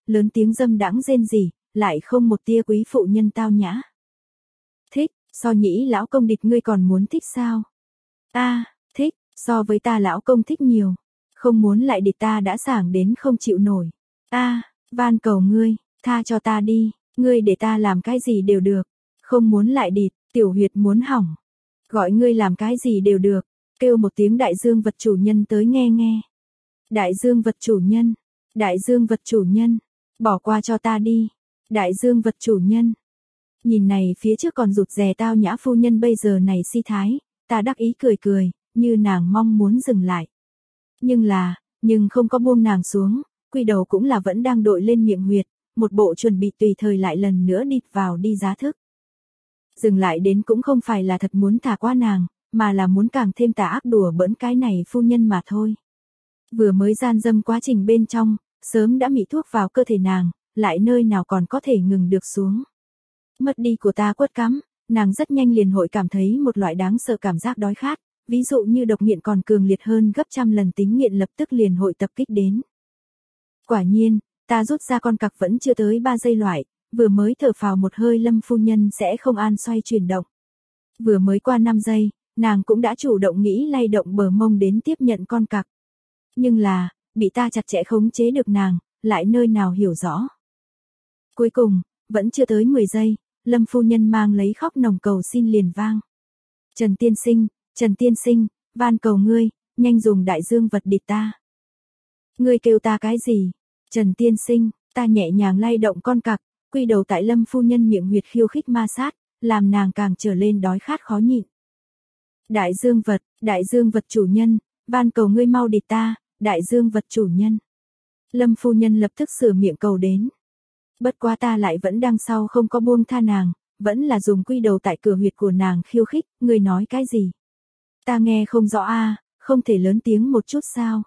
lớn tiếng dâm đãng rên rỉ, lại không một tia quý phụ nhân tao nhã. Thích, so nhĩ lão công địch ngươi còn muốn thích sao? Ta, thích, so với ta lão công thích nhiều. Không muốn lại địch ta đã sảng đến không chịu nổi. Ta, van cầu ngươi, tha cho ta đi, ngươi để ta làm cái gì đều được. Không muốn lại địch, tiểu huyệt muốn hỏng. Gọi ngươi làm cái gì đều được, kêu một tiếng đại dương vật chủ nhân tới nghe nghe. Đại dương vật chủ nhân, đại dương vật chủ nhân, bỏ qua cho ta đi. Đại dương vật chủ nhân. Nhìn này phía trước còn rụt rè tao nhã phu nhân bây giờ này si thái, ta đắc ý cười cười, như nàng mong muốn dừng lại. Nhưng là, nhưng không có buông nàng xuống, quy đầu cũng là vẫn đang đội lên miệng huyệt, một bộ chuẩn bị tùy thời lại lần nữa địt vào đi giá thức. Dừng lại đến cũng không phải là thật muốn thả qua nàng, mà là muốn càng thêm tà ác đùa bỡn cái này phu nhân mà thôi. Vừa mới gian dâm quá trình bên trong, sớm đã mị thuốc vào cơ thể nàng, lại nơi nào còn có thể ngừng được xuống. Mất đi của ta quất cắm, nàng rất nhanh liền hội cảm thấy một loại đáng sợ cảm giác đói khát, ví dụ như độc nghiện còn cường liệt hơn gấp trăm lần tính nghiện lập tức liền hội tập kích đến. Quả nhiên, ta rút ra con cặc vẫn chưa tới ba giây loại, vừa mới thở phào một hơi Lâm phu nhân sẽ không an xoay chuyển động. Vừa mới qua năm giây, nàng cũng đã chủ động nghĩ lay động bờ mông đến tiếp nhận con cặc. Nhưng là, bị ta chặt chẽ khống chế được nàng, lại nơi nào hiểu rõ. Cuối cùng, vẫn chưa tới mười giây, Lâm phu nhân mang lấy khóc nồng cầu xin liền vang. Trần tiên sinh, Trần tiên sinh, van cầu ngươi, nhanh dùng đại dương vật địch ta. Ngươi kêu ta cái gì? Trần tiên sinh, ta nhẹ nhàng lay động con cặc, quy đầu tại Lâm phu nhân miệng huyệt khiêu khích ma sát, làm nàng càng trở lên đói khát khó nhịn. Đại dương vật, đại dương vật chủ nhân, van cầu ngươi mau địch ta, đại dương vật chủ nhân. Lâm phu nhân lập tức sửa miệng cầu đến. Bất quá ta lại vẫn đang sau không có buông tha nàng, vẫn là dùng quy đầu tại cửa huyệt của nàng khiêu khích, ngươi nói cái gì? Ta nghe không rõ a, à, không thể lớn tiếng một chút sao?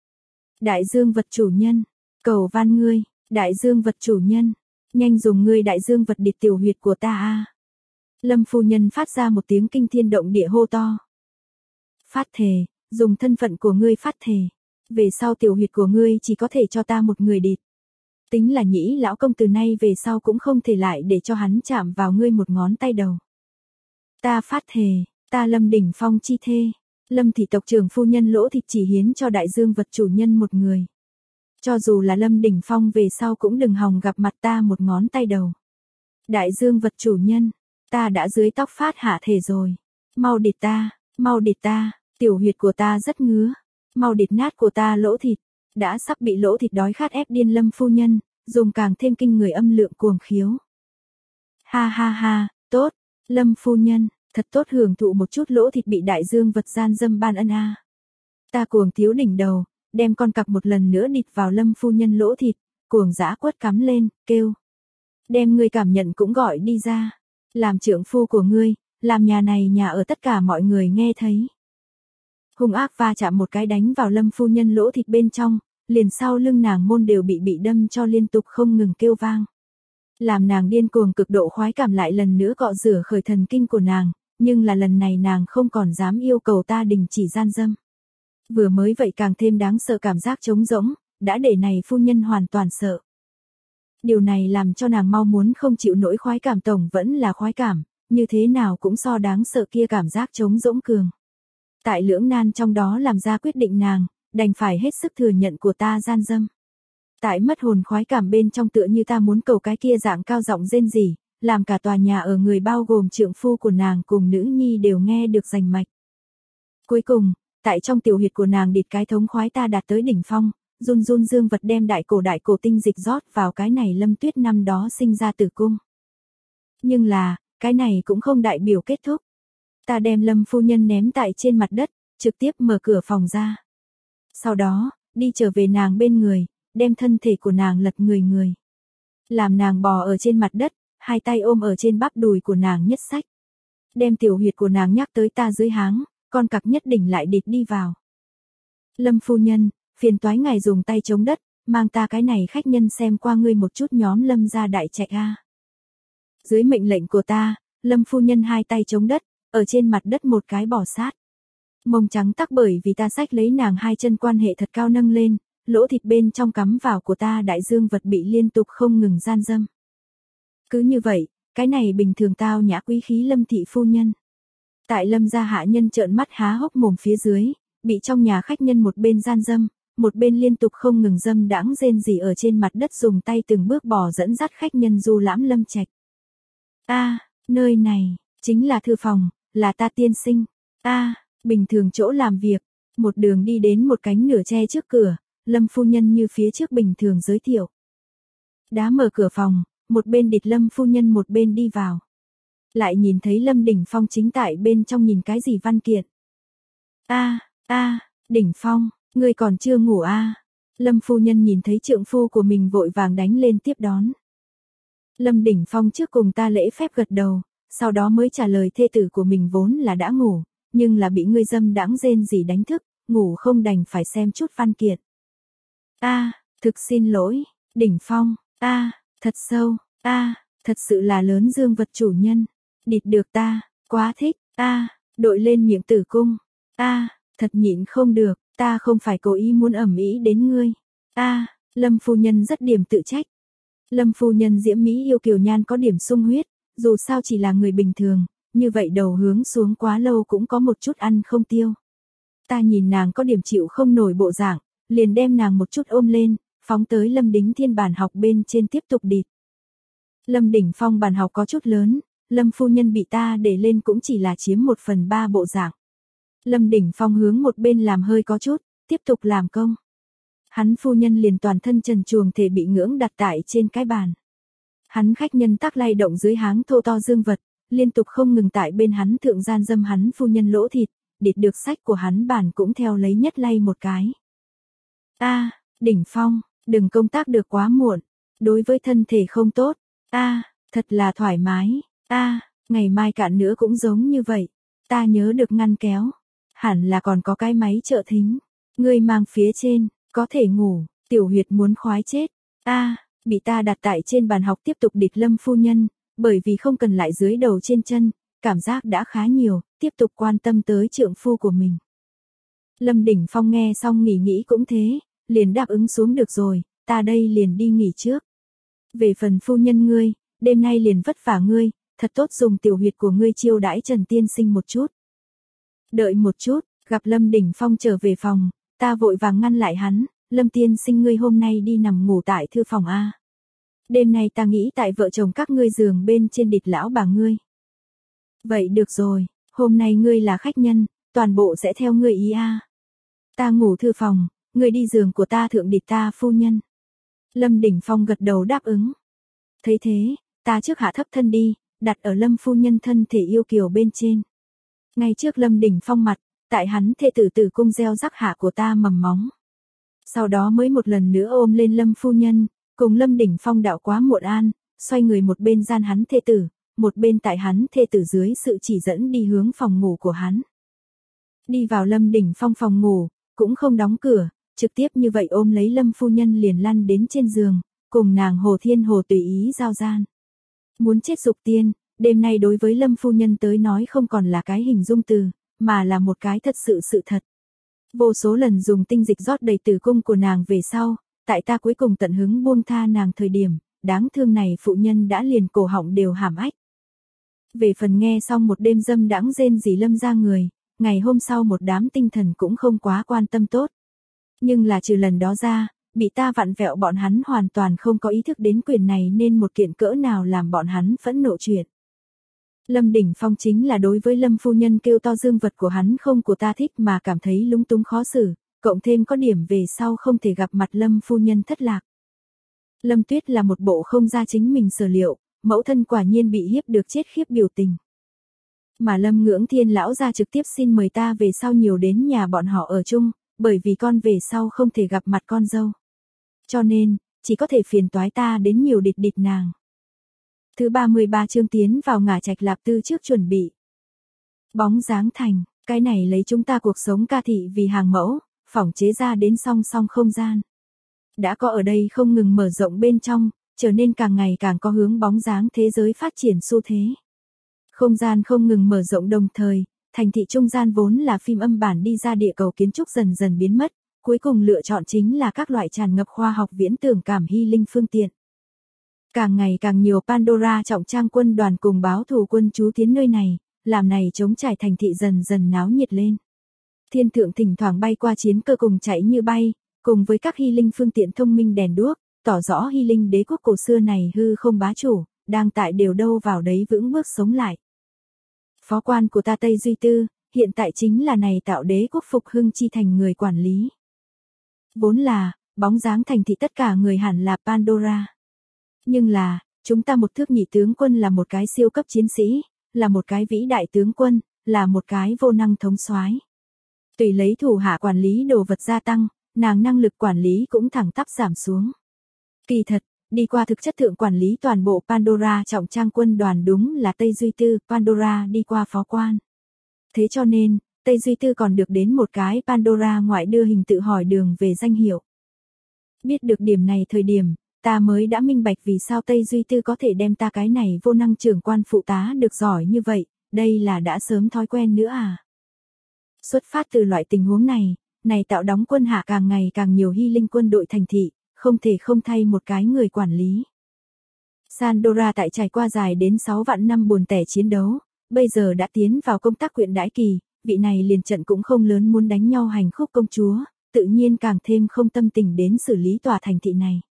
Đại dương vật chủ nhân, cầu van ngươi, đại dương vật chủ nhân, nhanh dùng ngươi đại dương vật địch tiểu huyệt của ta a. À. Lâm phu nhân phát ra một tiếng kinh thiên động địa hô to. Phát thề, dùng thân phận của ngươi phát thề, về sau tiểu huyệt của ngươi chỉ có thể cho ta một người địch. Tính là nhĩ lão công từ nay về sau cũng không thể lại để cho hắn chạm vào ngươi một ngón tay đầu. Ta phát thề, ta Lâm Đỉnh Phong chi thê, Lâm thị tộc trưởng phu nhân Lỗ Thịt chỉ hiến cho đại dương vật chủ nhân một người. Cho dù là Lâm Đỉnh Phong về sau cũng đừng hòng gặp mặt ta một ngón tay đầu. Đại dương vật chủ nhân, ta đã dưới tóc phát hạ thể rồi. Mau địch ta, mau địch ta, tiểu huyệt của ta rất ngứa. Mau địch nát của ta Lỗ Thịt. Đã sắp bị Lỗ Thịt đói khát ép điên Lâm phu nhân, dùng càng thêm kinh người âm lượng cuồng khiếu. Ha ha ha, tốt, Lâm phu nhân, thật tốt hưởng thụ một chút Lỗ Thịt bị đại dương vật gian dâm ban ân a. Ta cuồng thiếu đỉnh đầu, đem con cặc một lần nữa địt vào Lâm phu nhân Lỗ Thịt, cuồng dã quất cắm lên, kêu. Đem ngươi cảm nhận cũng gọi đi ra. Làm trưởng phu của ngươi, làm nhà này nhà ở tất cả mọi người nghe thấy. Hung ác va chạm một cái đánh vào Lâm phu nhân Lỗ Thịt bên trong, liền sau lưng nàng môn đều bị bị đâm cho liên tục không ngừng kêu vang. Làm nàng điên cuồng cực độ khoái cảm lại lần nữa cọ rửa khởi thần kinh của nàng, nhưng là lần này nàng không còn dám yêu cầu ta đình chỉ gian dâm. Vừa mới vậy càng thêm đáng sợ cảm giác trống rỗng, đã để này phu nhân hoàn toàn sợ. Điều này làm cho nàng mau muốn không chịu nỗi khoái cảm tổng vẫn là khoái cảm, như thế nào cũng so đáng sợ kia cảm giác trống rỗng cường. Tại lưỡng nan trong đó làm ra quyết định nàng, đành phải hết sức thừa nhận của ta gian dâm. Tại mất hồn khoái cảm bên trong tựa như ta muốn cầu cái kia dạng cao giọng rên rỉ, làm cả tòa nhà ở người bao gồm trượng phu của nàng cùng nữ nhi đều nghe được rành mạch. Cuối cùng, tại trong tiểu huyệt của nàng địt cái thống khoái ta đạt tới đỉnh phong, run run dương vật đem đại cổ đại cổ tinh dịch rót vào cái này Lâm Tuyết năm đó sinh ra tử cung. Nhưng là, cái này cũng không đại biểu kết thúc. Ta đem Lâm phu nhân ném tại trên mặt đất, trực tiếp mở cửa phòng ra. Sau đó, đi trở về nàng bên người, đem thân thể của nàng lật người người. Làm nàng bò ở trên mặt đất, hai tay ôm ở trên bắp đùi của nàng nhất sách. Đem tiểu huyệt của nàng nhắc tới ta dưới háng, con cặc nhất định lại địt đi vào. Lâm phu nhân, phiền toái ngài dùng tay chống đất, mang ta cái này khách nhân xem qua ngươi một chút nhóm Lâm gia đại trạch a. Dưới mệnh lệnh của ta, Lâm phu nhân hai tay chống đất, ở trên mặt đất một cái bò sát. Mông trắng tắc bởi vì ta xách lấy nàng hai chân quan hệ thật cao nâng lên, lỗ thịt bên trong cắm vào của ta đại dương vật bị liên tục không ngừng gian dâm. Cứ như vậy, cái này bình thường tao nhã quý khí Lâm thị phu nhân. Tại Lâm gia hạ nhân trợn mắt há hốc mồm phía dưới, bị trong nhà khách nhân một bên gian dâm, một bên liên tục không ngừng dâm đãng rên rỉ ở trên mặt đất dùng tay từng bước bò dẫn dắt khách nhân du lãm Lâm trạch. A, nơi này, chính là thư phòng, là ta tiên sinh. A, bình thường chỗ làm việc, một đường đi đến một cánh nửa tre trước cửa, Lâm phu nhân như phía trước bình thường giới thiệu. Đá mở cửa phòng, một bên địt Lâm phu nhân một bên đi vào. Lại nhìn thấy Lâm Đỉnh Phong chính tại bên trong nhìn cái gì văn kiện. A, a, Đỉnh Phong, ngươi còn chưa ngủ a? À? Lâm phu nhân nhìn thấy trượng phu của mình vội vàng đánh lên tiếp đón. Lâm Đỉnh Phong trước cùng ta lễ phép gật đầu, sau đó mới trả lời thê tử của mình vốn là đã ngủ, nhưng là bị ngươi dâm đãng rên rỉ đánh thức, ngủ không đành phải xem chút văn kiện. A, thực xin lỗi, Đỉnh Phong, a, thật sâu, a, thật sự là lớn dương vật chủ nhân, địt được ta, quá thích, a, đội lên miệng tử cung, a, thật nhịn không được, ta không phải cố ý muốn ẩm ý đến ngươi. A, Lâm phu nhân rất điểm tự trách. Lâm phu nhân diễm mỹ yêu kiều nhan có điểm sung huyết, dù sao chỉ là người bình thường, như vậy đầu hướng xuống quá lâu cũng có một chút ăn không tiêu. Ta nhìn nàng có điểm chịu không nổi bộ dạng, liền đem nàng một chút ôm lên, phóng tới Lâm Đính Thiên bàn học bên trên tiếp tục địt. Lâm Đỉnh Phong bàn học có chút lớn, Lâm phu nhân bị ta để lên cũng chỉ là chiếm một phần ba bộ dạng. Lâm Đỉnh Phong hướng một bên làm hơi có chút, tiếp tục làm công. Hắn phu nhân liền toàn thân trần truồng thể bị ngưỡng đặt tại trên cái bàn. Hắn khách nhân tác lay động dưới háng thô to dương vật, liên tục không ngừng tại bên hắn thượng gian dâm hắn phu nhân lỗ thịt, địt được sách của hắn bàn cũng theo lấy nhất lay một cái. A, Đỉnh Phong, đừng công tác được quá muộn, đối với thân thể không tốt. A, thật là thoải mái. A, ngày mai cạn nữa cũng giống như vậy. Ta nhớ được ngăn kéo. Hẳn là còn có cái máy trợ thính. Ngươi mang phía trên, có thể ngủ, tiểu huyệt muốn khoái chết. A, bị ta đặt tại trên bàn học tiếp tục địt Lâm phu nhân, bởi vì không cần lại dưới đầu trên chân, cảm giác đã khá nhiều, tiếp tục quan tâm tới trượng phu của mình. Lâm Đỉnh Phong nghe xong nghỉ nghĩ cũng thế, liền đáp ứng xuống được rồi, ta đây liền đi nghỉ trước. Về phần phu nhân ngươi, đêm nay liền vất vả ngươi, thật tốt dùng tiểu huyệt của ngươi chiêu đãi Trần tiên sinh một chút. Đợi một chút, gặp Lâm Đỉnh Phong trở về phòng, ta vội vàng ngăn lại hắn, Lâm tiên sinh ngươi hôm nay đi nằm ngủ tại thư phòng a. Đêm nay ta nghĩ tại vợ chồng các ngươi giường bên trên địt lão bà ngươi. Vậy được rồi, hôm nay ngươi là khách nhân, toàn bộ sẽ theo ngươi ý a. Ta ngủ thư phòng, ngươi đi giường của ta thượng địt ta phu nhân. Lâm Đỉnh Phong gật đầu đáp ứng. Thấy thế, ta trước hạ thấp thân đi, đặt ở Lâm phu nhân thân thể yêu kiều bên trên. Ngay trước Lâm Đỉnh Phong mặt, tại hắn thê tử tử cung gieo rắc hạ của ta mầm móng. Sau đó mới một lần nữa ôm lên Lâm phu nhân, cùng Lâm Đỉnh Phong đạo quá muộn an, xoay người một bên gian hắn thê tử, một bên tại hắn thê tử dưới sự chỉ dẫn đi hướng phòng ngủ của hắn. Đi vào Lâm Đỉnh Phong phòng ngủ, cũng không đóng cửa, trực tiếp như vậy ôm lấy Lâm phu nhân liền lăn đến trên giường, cùng nàng hồ thiên hồ tùy ý giao gian. Muốn chết dục tiên, đêm nay đối với Lâm phu nhân tới nói không còn là cái hình dung từ, mà là một cái thật sự sự thật. Vô số lần dùng tinh dịch rót đầy tử cung của nàng về sau, tại ta cuối cùng tận hứng buông tha nàng thời điểm, đáng thương này phụ nhân đã liền cổ họng đều hàm ách. Về phần nghe xong một đêm dâm đãng rên rỉ Lâm ra người, ngày hôm sau một đám tinh thần cũng không quá quan tâm tốt. Nhưng là trừ lần đó ra, bị ta vặn vẹo bọn hắn hoàn toàn không có ý thức đến quyền này nên một kiện cỡ nào làm bọn hắn phẫn nộ chuyện. Lâm Đỉnh Phong chính là đối với Lâm phu nhân kêu to dương vật của hắn không của ta thích mà cảm thấy lúng túng khó xử, cộng thêm có điểm về sau không thể gặp mặt Lâm phu nhân thất lạc. Lâm Tuyết là một bộ không ra chính mình sở liệu, mẫu thân quả nhiên bị hiếp được chết khiếp biểu tình. Mà Lâm Ngưỡng Thiên lão ra trực tiếp xin mời ta về sau nhiều đến nhà bọn họ ở chung, bởi vì con về sau không thể gặp mặt con dâu. Cho nên, chỉ có thể phiền toái ta đến nhiều địt địt nàng. Thứ ba mươi ba chương tiến vào ngả trạch Lạp Tư trước chuẩn bị. Bóng dáng thành, cái này lấy chúng ta cuộc sống ca thị vì hàng mẫu, phỏng chế ra đến song song không gian. Đã có ở đây không ngừng mở rộng bên trong, trở nên càng ngày càng có hướng bóng dáng thế giới phát triển xu thế. Không gian không ngừng mở rộng đồng thời, thành thị trung gian vốn là phim âm bản đi ra địa cầu kiến trúc dần dần biến mất, cuối cùng lựa chọn chính là các loại tràn ngập khoa học viễn tưởng cảm healing phương tiện. Càng ngày càng nhiều Pandora trọng trang quân đoàn cùng báo thù quân chú tiến nơi này, làm này chống trải thành thị dần dần náo nhiệt lên. Thiên thượng thỉnh thoảng bay qua chiến cơ cùng chạy như bay, cùng với các healing phương tiện thông minh đèn đuốc, tỏ rõ healing đế quốc cổ xưa này hư không bá chủ, đang tại đều đâu vào đấy vững bước sống lại. Phó quan của ta Tây Duy Tư, hiện tại chính là này tạo đế quốc phục hưng chi thành người quản lý. Vốn là, bóng dáng thành thị tất cả người hẳn là Pandora. Nhưng là, chúng ta một thước nhị tướng quân là một cái siêu cấp chiến sĩ, là một cái vĩ đại tướng quân, là một cái vô năng thống soái. Tùy lấy thủ hạ quản lý đồ vật gia tăng, nàng năng lực quản lý cũng thẳng tắp giảm xuống. Kỳ thật, đi qua thực chất thượng quản lý toàn bộ Pandora trọng trang quân đoàn đúng là Tây Duy Tư, Pandora đi qua phó quan. Thế cho nên, Tây Duy Tư còn được đến một cái Pandora ngoại đưa hình tự hỏi đường về danh hiệu. Biết được điểm này thời điểm, ta mới đã minh bạch vì sao Tây Duy Tư có thể đem ta cái này vô năng trưởng quan phụ tá được giỏi như vậy, đây là đã sớm thói quen nữa à. Xuất phát từ loại tình huống này, này tạo đóng quân hạ càng ngày càng nhiều healing quân đội thành thị, không thể không thay một cái người quản lý. Sandora tại trải qua dài đến sáu vạn năm buồn tẻ chiến đấu, bây giờ đã tiến vào công tác quyện đãi kỳ, vị này liền trận cũng không lớn muốn đánh nhau hành khúc công chúa, tự nhiên càng thêm không tâm tình đến xử lý tòa thành thị này.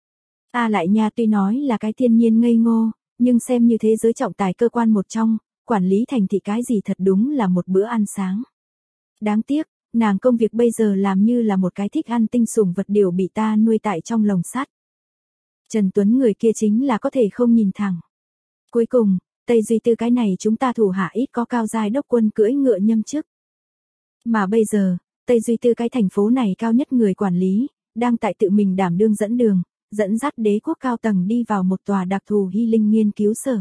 A lại nha tuy nói là cái thiên nhiên ngây ngô, nhưng xem như thế giới trọng tài cơ quan một trong, quản lý thành thị cái gì thật đúng là một bữa ăn sáng. Đáng tiếc, nàng công việc bây giờ làm như là một cái thích ăn tinh sủng vật điều bị ta nuôi tại trong lồng sắt. Trần Tuấn người kia chính là có thể không nhìn thẳng. Cuối cùng, Tây Duy Tư cái này chúng ta thủ hạ ít có cao giai đốc quân cưỡi ngựa nhâm chức. Mà bây giờ, Tây Duy Tư cái thành phố này cao nhất người quản lý, đang tại tự mình đảm đương dẫn đường, dẫn dắt đế quốc cao tầng đi vào một tòa đặc thù healing nghiên cứu sở.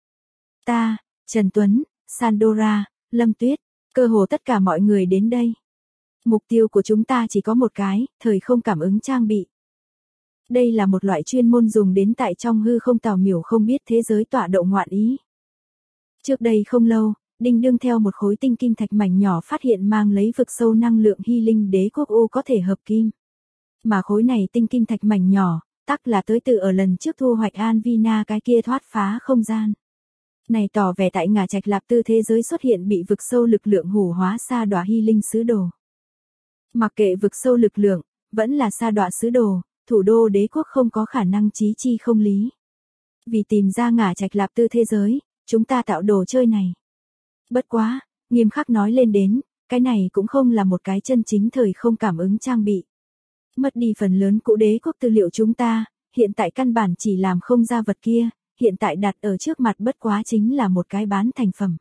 Ta, Trần Tuấn, Sandora, Lâm Tuyết, cơ hồ tất cả mọi người đến đây. Mục tiêu của chúng ta chỉ có một cái, thời không cảm ứng trang bị. Đây là một loại chuyên môn dùng đến tại trong hư không tào miểu không biết thế giới tọa độ ngoạn ý. Trước đây không lâu, Đinh đương theo một khối tinh kim thạch mảnh nhỏ phát hiện mang lấy vực sâu năng lượng healing đế quốc U có thể hợp kim. Mà khối này tinh kim thạch mảnh nhỏ, tắc là tới từ ở lần trước thu hoạch Anvina cái kia thoát phá không gian. Này tỏ vẻ tại ngả trạch lạp tư thế giới xuất hiện bị vực sâu lực lượng hủ hóa sa đọa healing sứ đồ. Mặc kệ vực sâu lực lượng, vẫn là sa đọa sứ đồ, thủ đô đế quốc không có khả năng trí chi không lý. Vì tìm ra ngả trạch lạp tư thế giới, chúng ta tạo đồ chơi này. Bất quá, nghiêm khắc nói lên đến, cái này cũng không là một cái chân chính thời không cảm ứng trang bị. Mất đi phần lớn cũ đế quốc tư liệu chúng ta, hiện tại căn bản chỉ làm không ra vật kia, hiện tại đặt ở trước mặt bất quá chính là một cái bán thành phẩm.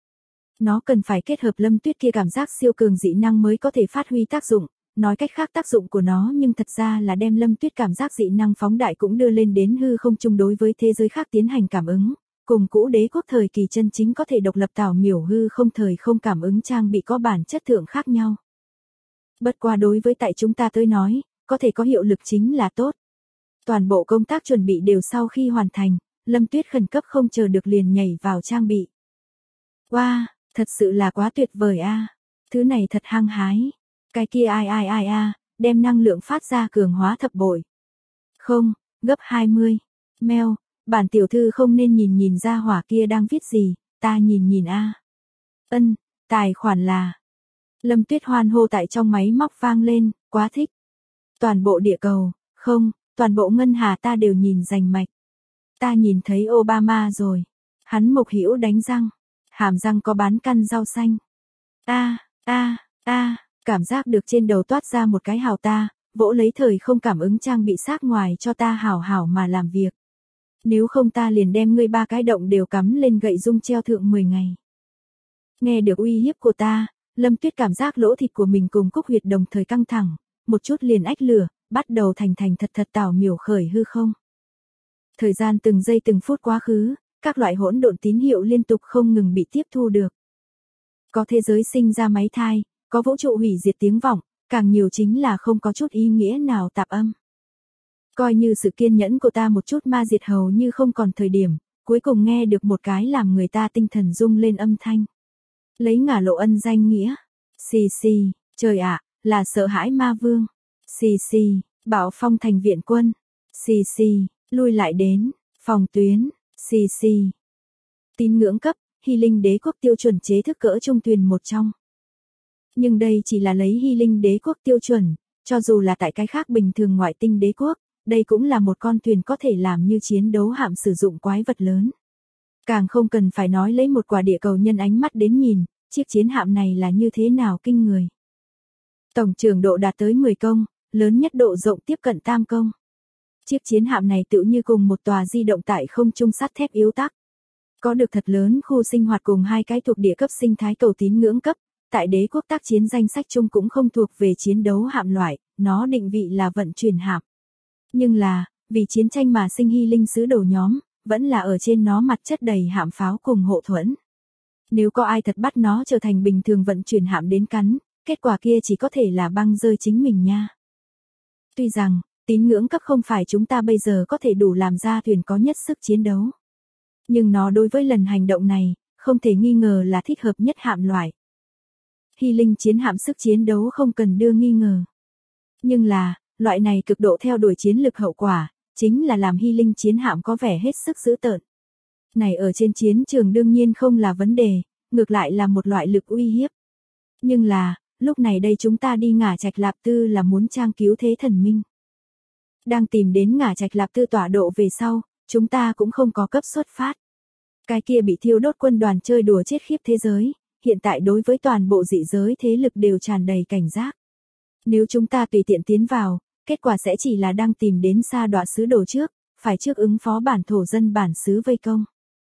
Nó cần phải kết hợp Lâm Tuyết kia cảm giác siêu cường dị năng mới có thể phát huy tác dụng, nói cách khác tác dụng của nó nhưng thật ra là đem Lâm Tuyết cảm giác dị năng phóng đại cũng đưa lên đến hư không chung đối với thế giới khác tiến hành cảm ứng, cùng cũ đế quốc thời kỳ chân chính có thể độc lập tảo miểu hư không thời không cảm ứng trang bị có bản chất thượng khác nhau. Bất qua đối với tại chúng ta tới nói, có thể có hiệu lực chính là tốt. Toàn bộ công tác chuẩn bị đều sau khi hoàn thành, Lâm Tuyết khẩn cấp không chờ được liền nhảy vào trang bị. Wow, thật sự là quá tuyệt vời a. Thứ này thật hăng hái. Cái kia ai ai ai a, đem năng lượng phát ra cường hóa thập bội. Không, gấp hai mươi. Mèo, bản tiểu thư không nên nhìn nhìn ra hỏa kia đang viết gì, ta nhìn nhìn a. Ân, tài khoản là. Lâm Tuyết hoan hô tại trong máy móc vang lên, quá thích. Toàn bộ địa cầu, không, toàn bộ ngân hà ta đều nhìn rành mạch. Ta nhìn thấy Obama rồi. Hắn mộc hữu đánh răng. Hàm răng có bán căn rau xanh. A, a, a, cảm giác được trên đầu toát ra một cái hào ta, vỗ lấy thời không cảm ứng trang bị xác ngoài cho ta hảo hảo mà làm việc. Nếu không ta liền đem ngươi ba cái động đều cắm lên gậy dung treo thượng mười ngày. Nghe được uy hiếp của ta, Lâm Tuyết cảm giác lỗ thịt của mình cùng cúc huyệt đồng thời căng thẳng, một chút liền ách lửa, bắt đầu thành thành thật thật tảo miểu khởi hư không. Thời gian từng giây từng phút quá khứ, các loại hỗn độn tín hiệu liên tục không ngừng bị tiếp thu được. Có thế giới sinh ra máy thai, có vũ trụ hủy diệt tiếng vọng, càng nhiều chính là không có chút ý nghĩa nào tạp âm. Coi như sự kiên nhẫn của ta một chút ma diệt hầu như không còn thời điểm, cuối cùng nghe được một cái làm người ta tinh thần rung lên âm thanh. Lấy ngả lộ ân danh nghĩa. Xì xì, trời ạ, là sợ hãi ma vương. Xì xì, Bảo Phong thành viện quân. Xì xì, lui lại đến, phòng tuyến. Xì xì. Tín ngưỡng cấp, Hy Linh đế quốc tiêu chuẩn chế thức cỡ trung tuyền một trong. Nhưng đây chỉ là lấy Hy Linh đế quốc tiêu chuẩn, cho dù là tại cái khác bình thường ngoại tinh đế quốc, đây cũng là một con thuyền có thể làm như chiến đấu hạm sử dụng quái vật lớn. Càng không cần phải nói lấy một quả địa cầu nhân ánh mắt đến nhìn, chiếc chiến hạm này là như thế nào kinh người. Tổng trường độ đạt tới mười công, lớn nhất độ rộng tiếp cận tam công. Chiếc chiến hạm này tựu như cùng một tòa di động tại không trung sắt thép yếu tắc. Có được thật lớn khu sinh hoạt cùng hai cái thuộc địa cấp sinh thái cầu tín ngưỡng cấp, tại đế quốc tác chiến danh sách chung cũng không thuộc về chiến đấu hạm loại, nó định vị là vận chuyển hạm. Nhưng là, vì chiến tranh mà sinh Hy Linh sứ đồ nhóm, vẫn là ở trên nó mặt chất đầy hạm pháo cùng hộ thuẫn. Nếu có ai thật bắt nó trở thành bình thường vận chuyển hạm đến cắn, kết quả kia chỉ có thể là băng rơi chính mình nha. Tuy rằng, tín ngưỡng cấp không phải chúng ta bây giờ có thể đủ làm ra thuyền có nhất sức chiến đấu. Nhưng nó đối với lần hành động này, không thể nghi ngờ là thích hợp nhất hạm loại. Hy Linh chiến hạm sức chiến đấu không cần đưa nghi ngờ. Nhưng là, loại này cực độ theo đuổi chiến lực hậu quả, chính là làm Hy Linh chiến hạm có vẻ hết sức dữ tợn. Này ở trên chiến trường đương nhiên không là vấn đề, ngược lại là một loại lực uy hiếp. Nhưng là, lúc này đây chúng ta đi Ngả Trạch Lạp Tư là muốn trang cứu thế thần minh. Đang tìm đến Ngả Trạch Lạp Tư tọa độ về sau, chúng ta cũng không có cấp xuất phát. Cái kia bị thiêu đốt quân đoàn chơi đùa chết khiếp thế giới, hiện tại đối với toàn bộ dị giới thế lực đều tràn đầy cảnh giác. Nếu chúng ta tùy tiện tiến vào, kết quả sẽ chỉ là đang tìm đến sa đọa sứ đồ trước, phải trước ứng phó bản thổ dân bản xứ vây công.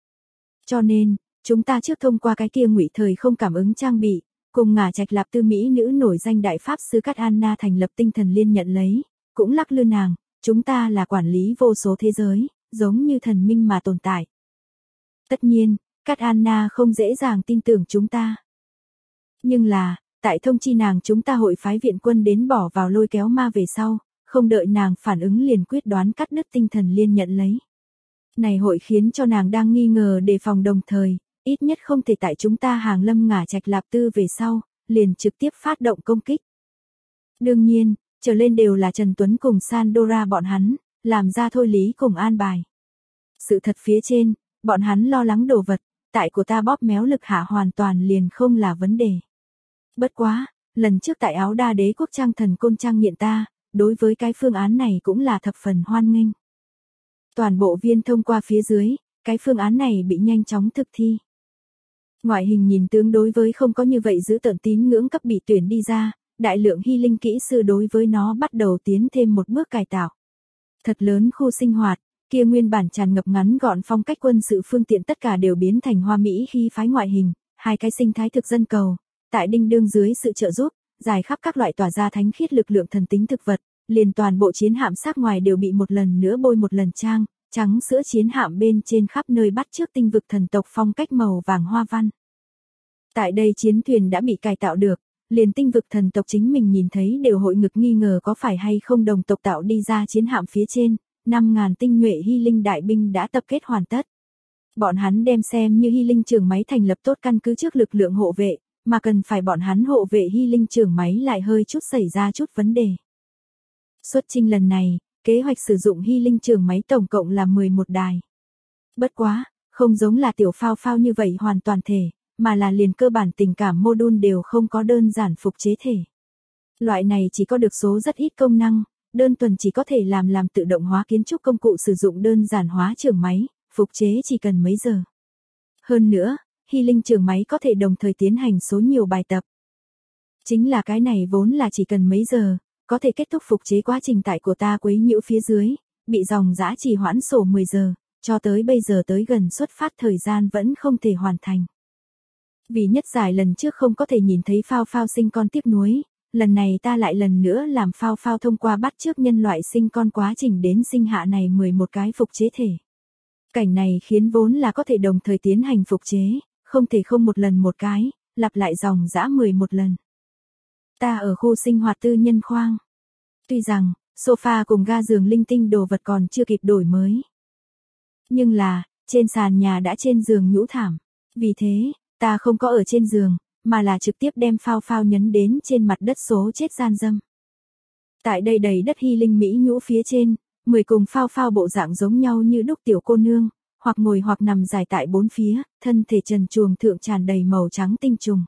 Cho nên, chúng ta trước thông qua cái kia ngụy thời không cảm ứng trang bị, cùng Ngả Trạch Lạp Tư Mỹ nữ nổi danh đại pháp sư Cát Anna thành lập tinh thần liên nhận lấy, cũng lắc lư nàng, chúng ta là quản lý vô số thế giới, giống như thần minh mà tồn tại. Tất nhiên, Cát Anna không dễ dàng tin tưởng chúng ta. Nhưng là, tại thông chi nàng chúng ta hội phái viện quân đến bỏ vào lôi kéo ma về sau, không đợi nàng phản ứng liền quyết đoán cắt đứt tinh thần liên nhận lấy. Này hội khiến cho nàng đang nghi ngờ đề phòng đồng thời, ít nhất không thể tại chúng ta hàng lâm Ngả Trạch Lạp Tư về sau, liền trực tiếp phát động công kích. Đương nhiên, trở lên đều là Trần Tuấn cùng Sandora bọn hắn, làm ra thôi lý cùng an bài. Sự thật phía trên, bọn hắn lo lắng đồ vật, tại của ta bóp méo lực hạ hoàn toàn liền không là vấn đề. Bất quá, lần trước tại Áo Đa Đế quốc trang thần côn trang nghiện ta, đối với cái phương án này cũng là thập phần hoan nghênh. Toàn bộ viên thông qua phía dưới, cái phương án này bị nhanh chóng thực thi. Ngoại hình nhìn tương đối với không có như vậy giữ tận tín ngưỡng cấp bị tuyển đi ra, đại lượng Hy Linh kỹ sư đối với nó bắt đầu tiến thêm một bước cải tạo. Thật lớn khu sinh hoạt, kia nguyên bản tràn ngập ngắn gọn phong cách quân sự phương tiện tất cả đều biến thành hoa mỹ khi phái ngoại hình, hai cái sinh thái thực dân cầu, tại đinh đương dưới sự trợ giúp, dài khắp các loại tỏa ra thánh khiết lực lượng thần tính thực vật, liền toàn bộ chiến hạm sắc ngoài đều bị một lần nữa bôi một lần trang, trắng sữa chiến hạm bên trên khắp nơi bắt chước tinh vực thần tộc phong cách màu vàng hoa văn. Tại đây chiến thuyền đã bị cải tạo được, liền tinh vực thần tộc chính mình nhìn thấy đều hội ngực nghi ngờ có phải hay không đồng tộc tạo đi ra chiến hạm phía trên, năm ngàn tinh nhuệ Hy Linh đại binh đã tập kết hoàn tất. Bọn hắn đem xem như Hy Linh trường máy thành lập tốt căn cứ trước lực lượng hộ vệ, mà cần phải bọn hắn hộ vệ Hy Linh trường máy lại hơi chút xảy ra chút vấn đề. Xuất chinh lần này, kế hoạch sử dụng Hy Linh trường máy tổng cộng là mười một đài. Bất quá, không giống là tiểu phao phao như vậy hoàn toàn thể, mà là liền cơ bản tình cảm mô đun đều không có đơn giản phục chế thể. Loại này chỉ có được số rất ít công năng, đơn thuần chỉ có thể làm làm tự động hóa kiến trúc công cụ sử dụng đơn giản hóa trường máy, phục chế chỉ cần mấy giờ. Hơn nữa, Hy Linh trường máy có thể đồng thời tiến hành số nhiều bài tập. Chính là cái này vốn là chỉ cần mấy giờ, có thể kết thúc phục chế quá trình tại của ta quấy nhiễu phía dưới, bị dòng dã trì hoãn sổ mười giờ, cho tới bây giờ tới gần xuất phát thời gian vẫn không thể hoàn thành. Vì nhất giải lần trước không có thể nhìn thấy phao phao sinh con tiếc nuối, lần này ta lại lần nữa làm phao phao thông qua bắt chước nhân loại sinh con quá trình đến sinh hạ này mười một cái phục chế thể. Cảnh này khiến vốn là có thể đồng thời tiến hành phục chế, không thể không một lần một cái, lặp lại dòng dã mười một lần. Ta ở khu sinh hoạt tư nhân khoang. Tuy rằng, sofa cùng ga giường linh tinh đồ vật còn chưa kịp đổi mới. Nhưng là, trên sàn nhà đã trên giường nhũ thảm. Vì thế, ta không có ở trên giường, mà là trực tiếp đem phao phao nhấn đến trên mặt đất số chết gian dâm. Tại đây đầy đất hy linh mỹ nhũ phía trên, mười cùng phao phao bộ dạng giống nhau như đúc tiểu cô nương, hoặc ngồi hoặc nằm dài tại bốn phía, thân thể trần truồng thượng tràn đầy màu trắng tinh trùng.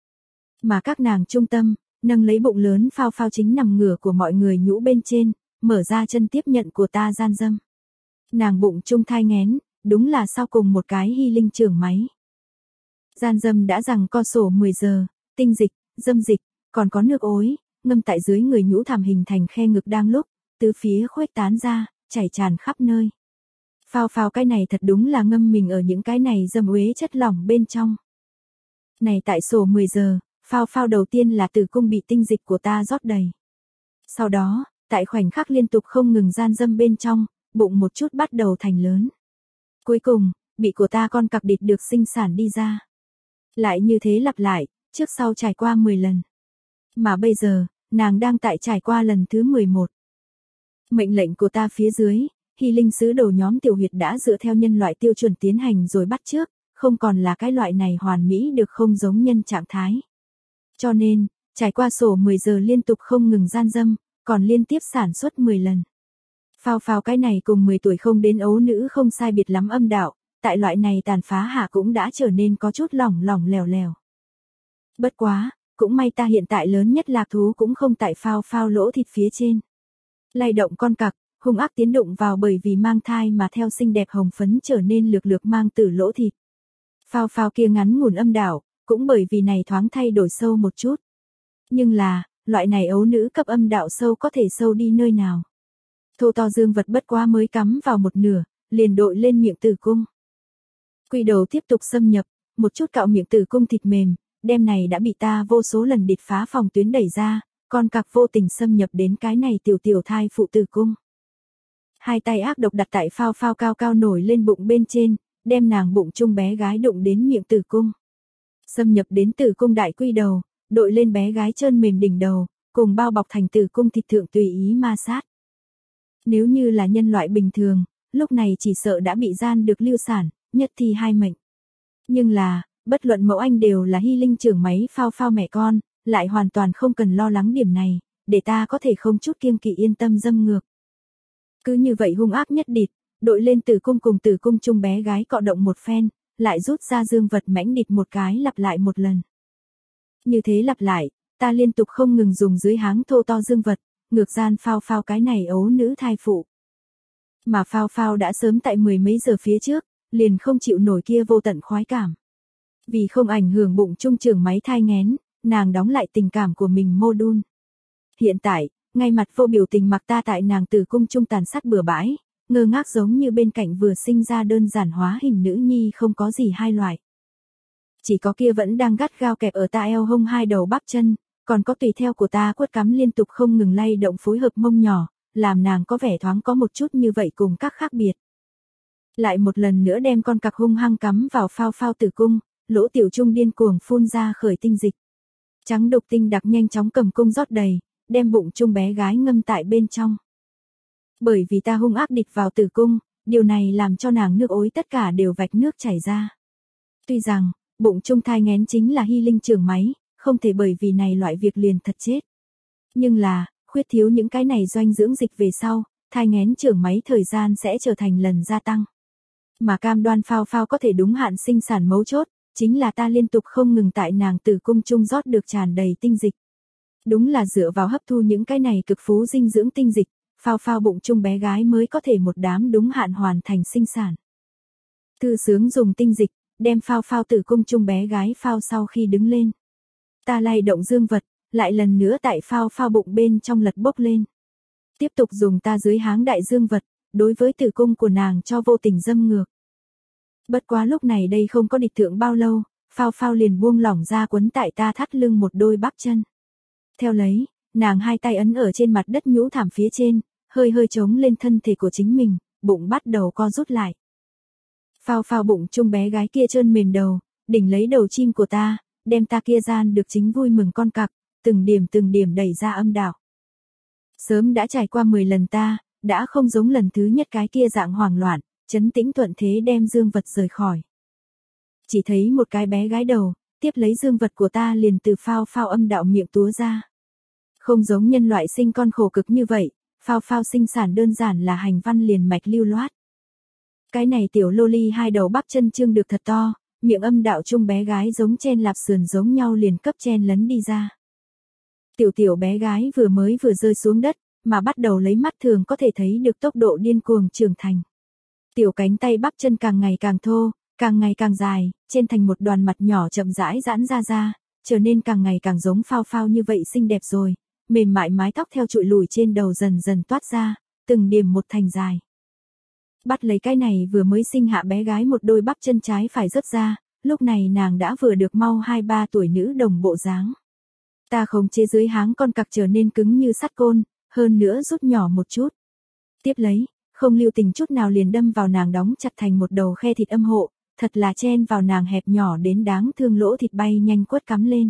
Mà các nàng trung tâm, nâng lấy bụng lớn phao phao chính nằm ngửa của mọi người nhũ bên trên, mở ra chân tiếp nhận của ta gian dâm. Nàng bụng trung thai nghén, đúng là sau cùng một cái hy linh trưởng máy. Gian dâm đã rằng co sổ mười giờ, tinh dịch, dâm dịch, còn có nước ối, ngâm tại dưới người nhũ thảm hình thành khe ngực đang lúc, tứ phía khuếch tán ra, chảy tràn khắp nơi. Phao phao cái này thật đúng là ngâm mình ở những cái này dâm uế chất lỏng bên trong. Này tại sổ mười giờ, phao phao đầu tiên là tử cung bị tinh dịch của ta rót đầy. Sau đó, tại khoảnh khắc liên tục không ngừng gian dâm bên trong, bụng một chút bắt đầu thành lớn. Cuối cùng, bị của ta con cặc địt được sinh sản đi ra. Lại như thế lặp lại, trước sau trải qua mười lần. Mà bây giờ, nàng đang tại trải qua lần thứ mười một. Mệnh lệnh của ta phía dưới, hy linh sứ đồ nhóm tiểu huyệt đã dựa theo nhân loại tiêu chuẩn tiến hành rồi bắt trước, không còn là cái loại này hoàn mỹ được không giống nhân trạng thái. Cho nên, trải qua sổ mười giờ liên tục không ngừng gian dâm, còn liên tiếp sản xuất mười lần. Phao phao cái này cùng mười tuổi không đến ấu nữ không sai biệt lắm âm đạo, tại loại này tàn phá hạ cũng đã trở nên có chút lỏng lỏng lèo lèo. Bất quá, cũng may ta hiện tại lớn nhất lạc thú cũng không tại phao phao lỗ thịt phía trên. Lay động con cặc, hung ác tiến đụng vào bởi vì mang thai mà theo xinh đẹp hồng phấn trở nên lược lược mang tử lỗ thịt. Phao phao kia ngắn ngủn âm đạo, cũng bởi vì này thoáng thay đổi sâu một chút. Nhưng là, loại này ấu nữ cấp âm đạo sâu có thể sâu đi nơi nào. Thô to dương vật bất quá mới cắm vào một nửa, liền đội lên miệng tử cung. Quy đầu tiếp tục xâm nhập, một chút cạo miệng tử cung thịt mềm, đem này đã bị ta vô số lần địch phá phòng tuyến đẩy ra, con cặc vô tình xâm nhập đến cái này tiểu tiểu thai phụ tử cung. Hai tay ác độc đặt tại phao phao cao cao nổi lên bụng bên trên, đem nàng bụng chung bé gái đụng đến miệng tử cung. Xâm nhập đến tử cung đại quy đầu, đội lên bé gái trơn mềm đỉnh đầu, cùng bao bọc thành tử cung thịt thượng tùy ý ma sát. Nếu như là nhân loại bình thường, lúc này chỉ sợ đã bị gian được lưu sản, nhất thi hai mệnh. Nhưng là, bất luận mẫu anh đều là hy linh trưởng máy phao phao mẹ con, lại hoàn toàn không cần lo lắng điểm này, để ta có thể không chút kiêng kỵ yên tâm dâm ngược. Cứ như vậy hung ác nhất địt, đội lên tử cung cùng tử cung chung bé gái cọ động một phen, lại rút ra dương vật mãnh địt một cái lặp lại một lần. Như thế lặp lại, ta liên tục không ngừng dùng dưới háng thô to dương vật, ngược gian phao phao cái này ấu nữ thai phụ. Mà phao phao đã sớm tại mười mấy giờ phía trước, liền không chịu nổi kia vô tận khoái cảm. Vì không ảnh hưởng bụng trung trường máy thai nghén, nàng đóng lại tình cảm của mình mô đun. Hiện tại, ngay mặt vô biểu tình mặc ta tại nàng tử cung trung tàn sát bừa bãi, ngơ ngác giống như bên cạnh vừa sinh ra đơn giản hóa hình nữ nhi không có gì hai loại. Chỉ có kia vẫn đang gắt gao kẹp ở ta eo hông hai đầu bắp chân, còn có tùy theo của ta quất cắm liên tục không ngừng lay động phối hợp mông nhỏ, làm nàng có vẻ thoáng có một chút như vậy cùng các khác biệt. Lại một lần nữa đem con cặc hung hăng cắm vào phao phao tử cung, lỗ tiểu trung điên cuồng phun ra khởi tinh dịch. Trắng đục tinh đặc nhanh chóng cầm cung rót đầy, đem bụng trung bé gái ngâm tại bên trong. Bởi vì ta hung ác địch vào tử cung, điều này làm cho nàng nước ối tất cả đều vạch nước chảy ra. Tuy rằng, bụng trung thai nghén chính là hy linh trưởng máy, không thể bởi vì này loại việc liền thật chết. Nhưng là, khuyết thiếu những cái này doanh dưỡng dịch về sau, thai nghén trưởng máy thời gian sẽ trở thành lần gia tăng. Mà cam đoan phao phao có thể đúng hạn sinh sản mấu chốt, chính là ta liên tục không ngừng tại nàng tử cung trung rót được tràn đầy tinh dịch. Đúng là dựa vào hấp thu những cái này cực phú dinh dưỡng tinh dịch, phao phao bụng trung bé gái mới có thể một đám đúng hạn hoàn thành sinh sản. Thư sướng dùng tinh dịch, đem phao phao tử cung trung bé gái phao sau khi đứng lên. Ta lay động dương vật, lại lần nữa tại phao phao bụng bên trong lật bốc lên. Tiếp tục dùng ta dưới háng đại dương vật, đối với tử cung của nàng cho vô tình dâm ngược. Bất quá lúc này đây không có địch thượng bao lâu, phao phao liền buông lỏng ra quấn tại ta thắt lưng một đôi bắp chân. Theo lấy, nàng hai tay ấn ở trên mặt đất nhũ thảm phía trên, hơi hơi chống lên thân thể của chính mình, bụng bắt đầu co rút lại. Phao phao bụng chung bé gái kia trơn mềm đầu, đỉnh lấy đầu chim của ta, đem ta kia gian được chính vui mừng con cặc, từng điểm từng điểm đẩy ra âm đạo. Sớm đã trải qua mười lần ta, đã không giống lần thứ nhất cái kia dạng hoảng loạn, chấn tĩnh thuận thế đem dương vật rời khỏi. Chỉ thấy một cái bé gái đầu, tiếp lấy dương vật của ta liền từ phao phao âm đạo miệng túa ra. Không giống nhân loại sinh con khổ cực như vậy, phao phao sinh sản đơn giản là hành văn liền mạch lưu loát. Cái này tiểu loli hai đầu bắp chân trương được thật to, miệng âm đạo chung bé gái giống chen lạp sườn giống nhau liền cấp chen lấn đi ra. Tiểu tiểu bé gái vừa mới vừa rơi xuống đất, mà bắt đầu lấy mắt thường có thể thấy được tốc độ điên cuồng trưởng thành. Tiểu cánh tay bắp chân càng ngày càng thô, càng ngày càng dài, trên thành một đoàn mặt nhỏ chậm rãi giãn ra ra, trở nên càng ngày càng giống phao phao như vậy xinh đẹp rồi, mềm mại mái tóc theo trụi lùi trên đầu dần dần toát ra, từng điểm một thành dài. Bắt lấy cái này vừa mới sinh hạ bé gái một đôi bắp chân trái phải rớt ra, lúc này nàng đã vừa được mau hai ba tuổi nữ đồng bộ dáng. Ta khống chế dưới háng con cặc trở nên cứng như sắt côn, hơn nữa rút nhỏ một chút. Tiếp lấy, không lưu tình chút nào liền đâm vào nàng đóng chặt thành một đầu khe thịt âm hộ, thật là chen vào nàng hẹp nhỏ đến đáng thương lỗ thịt bay nhanh quất cắm lên.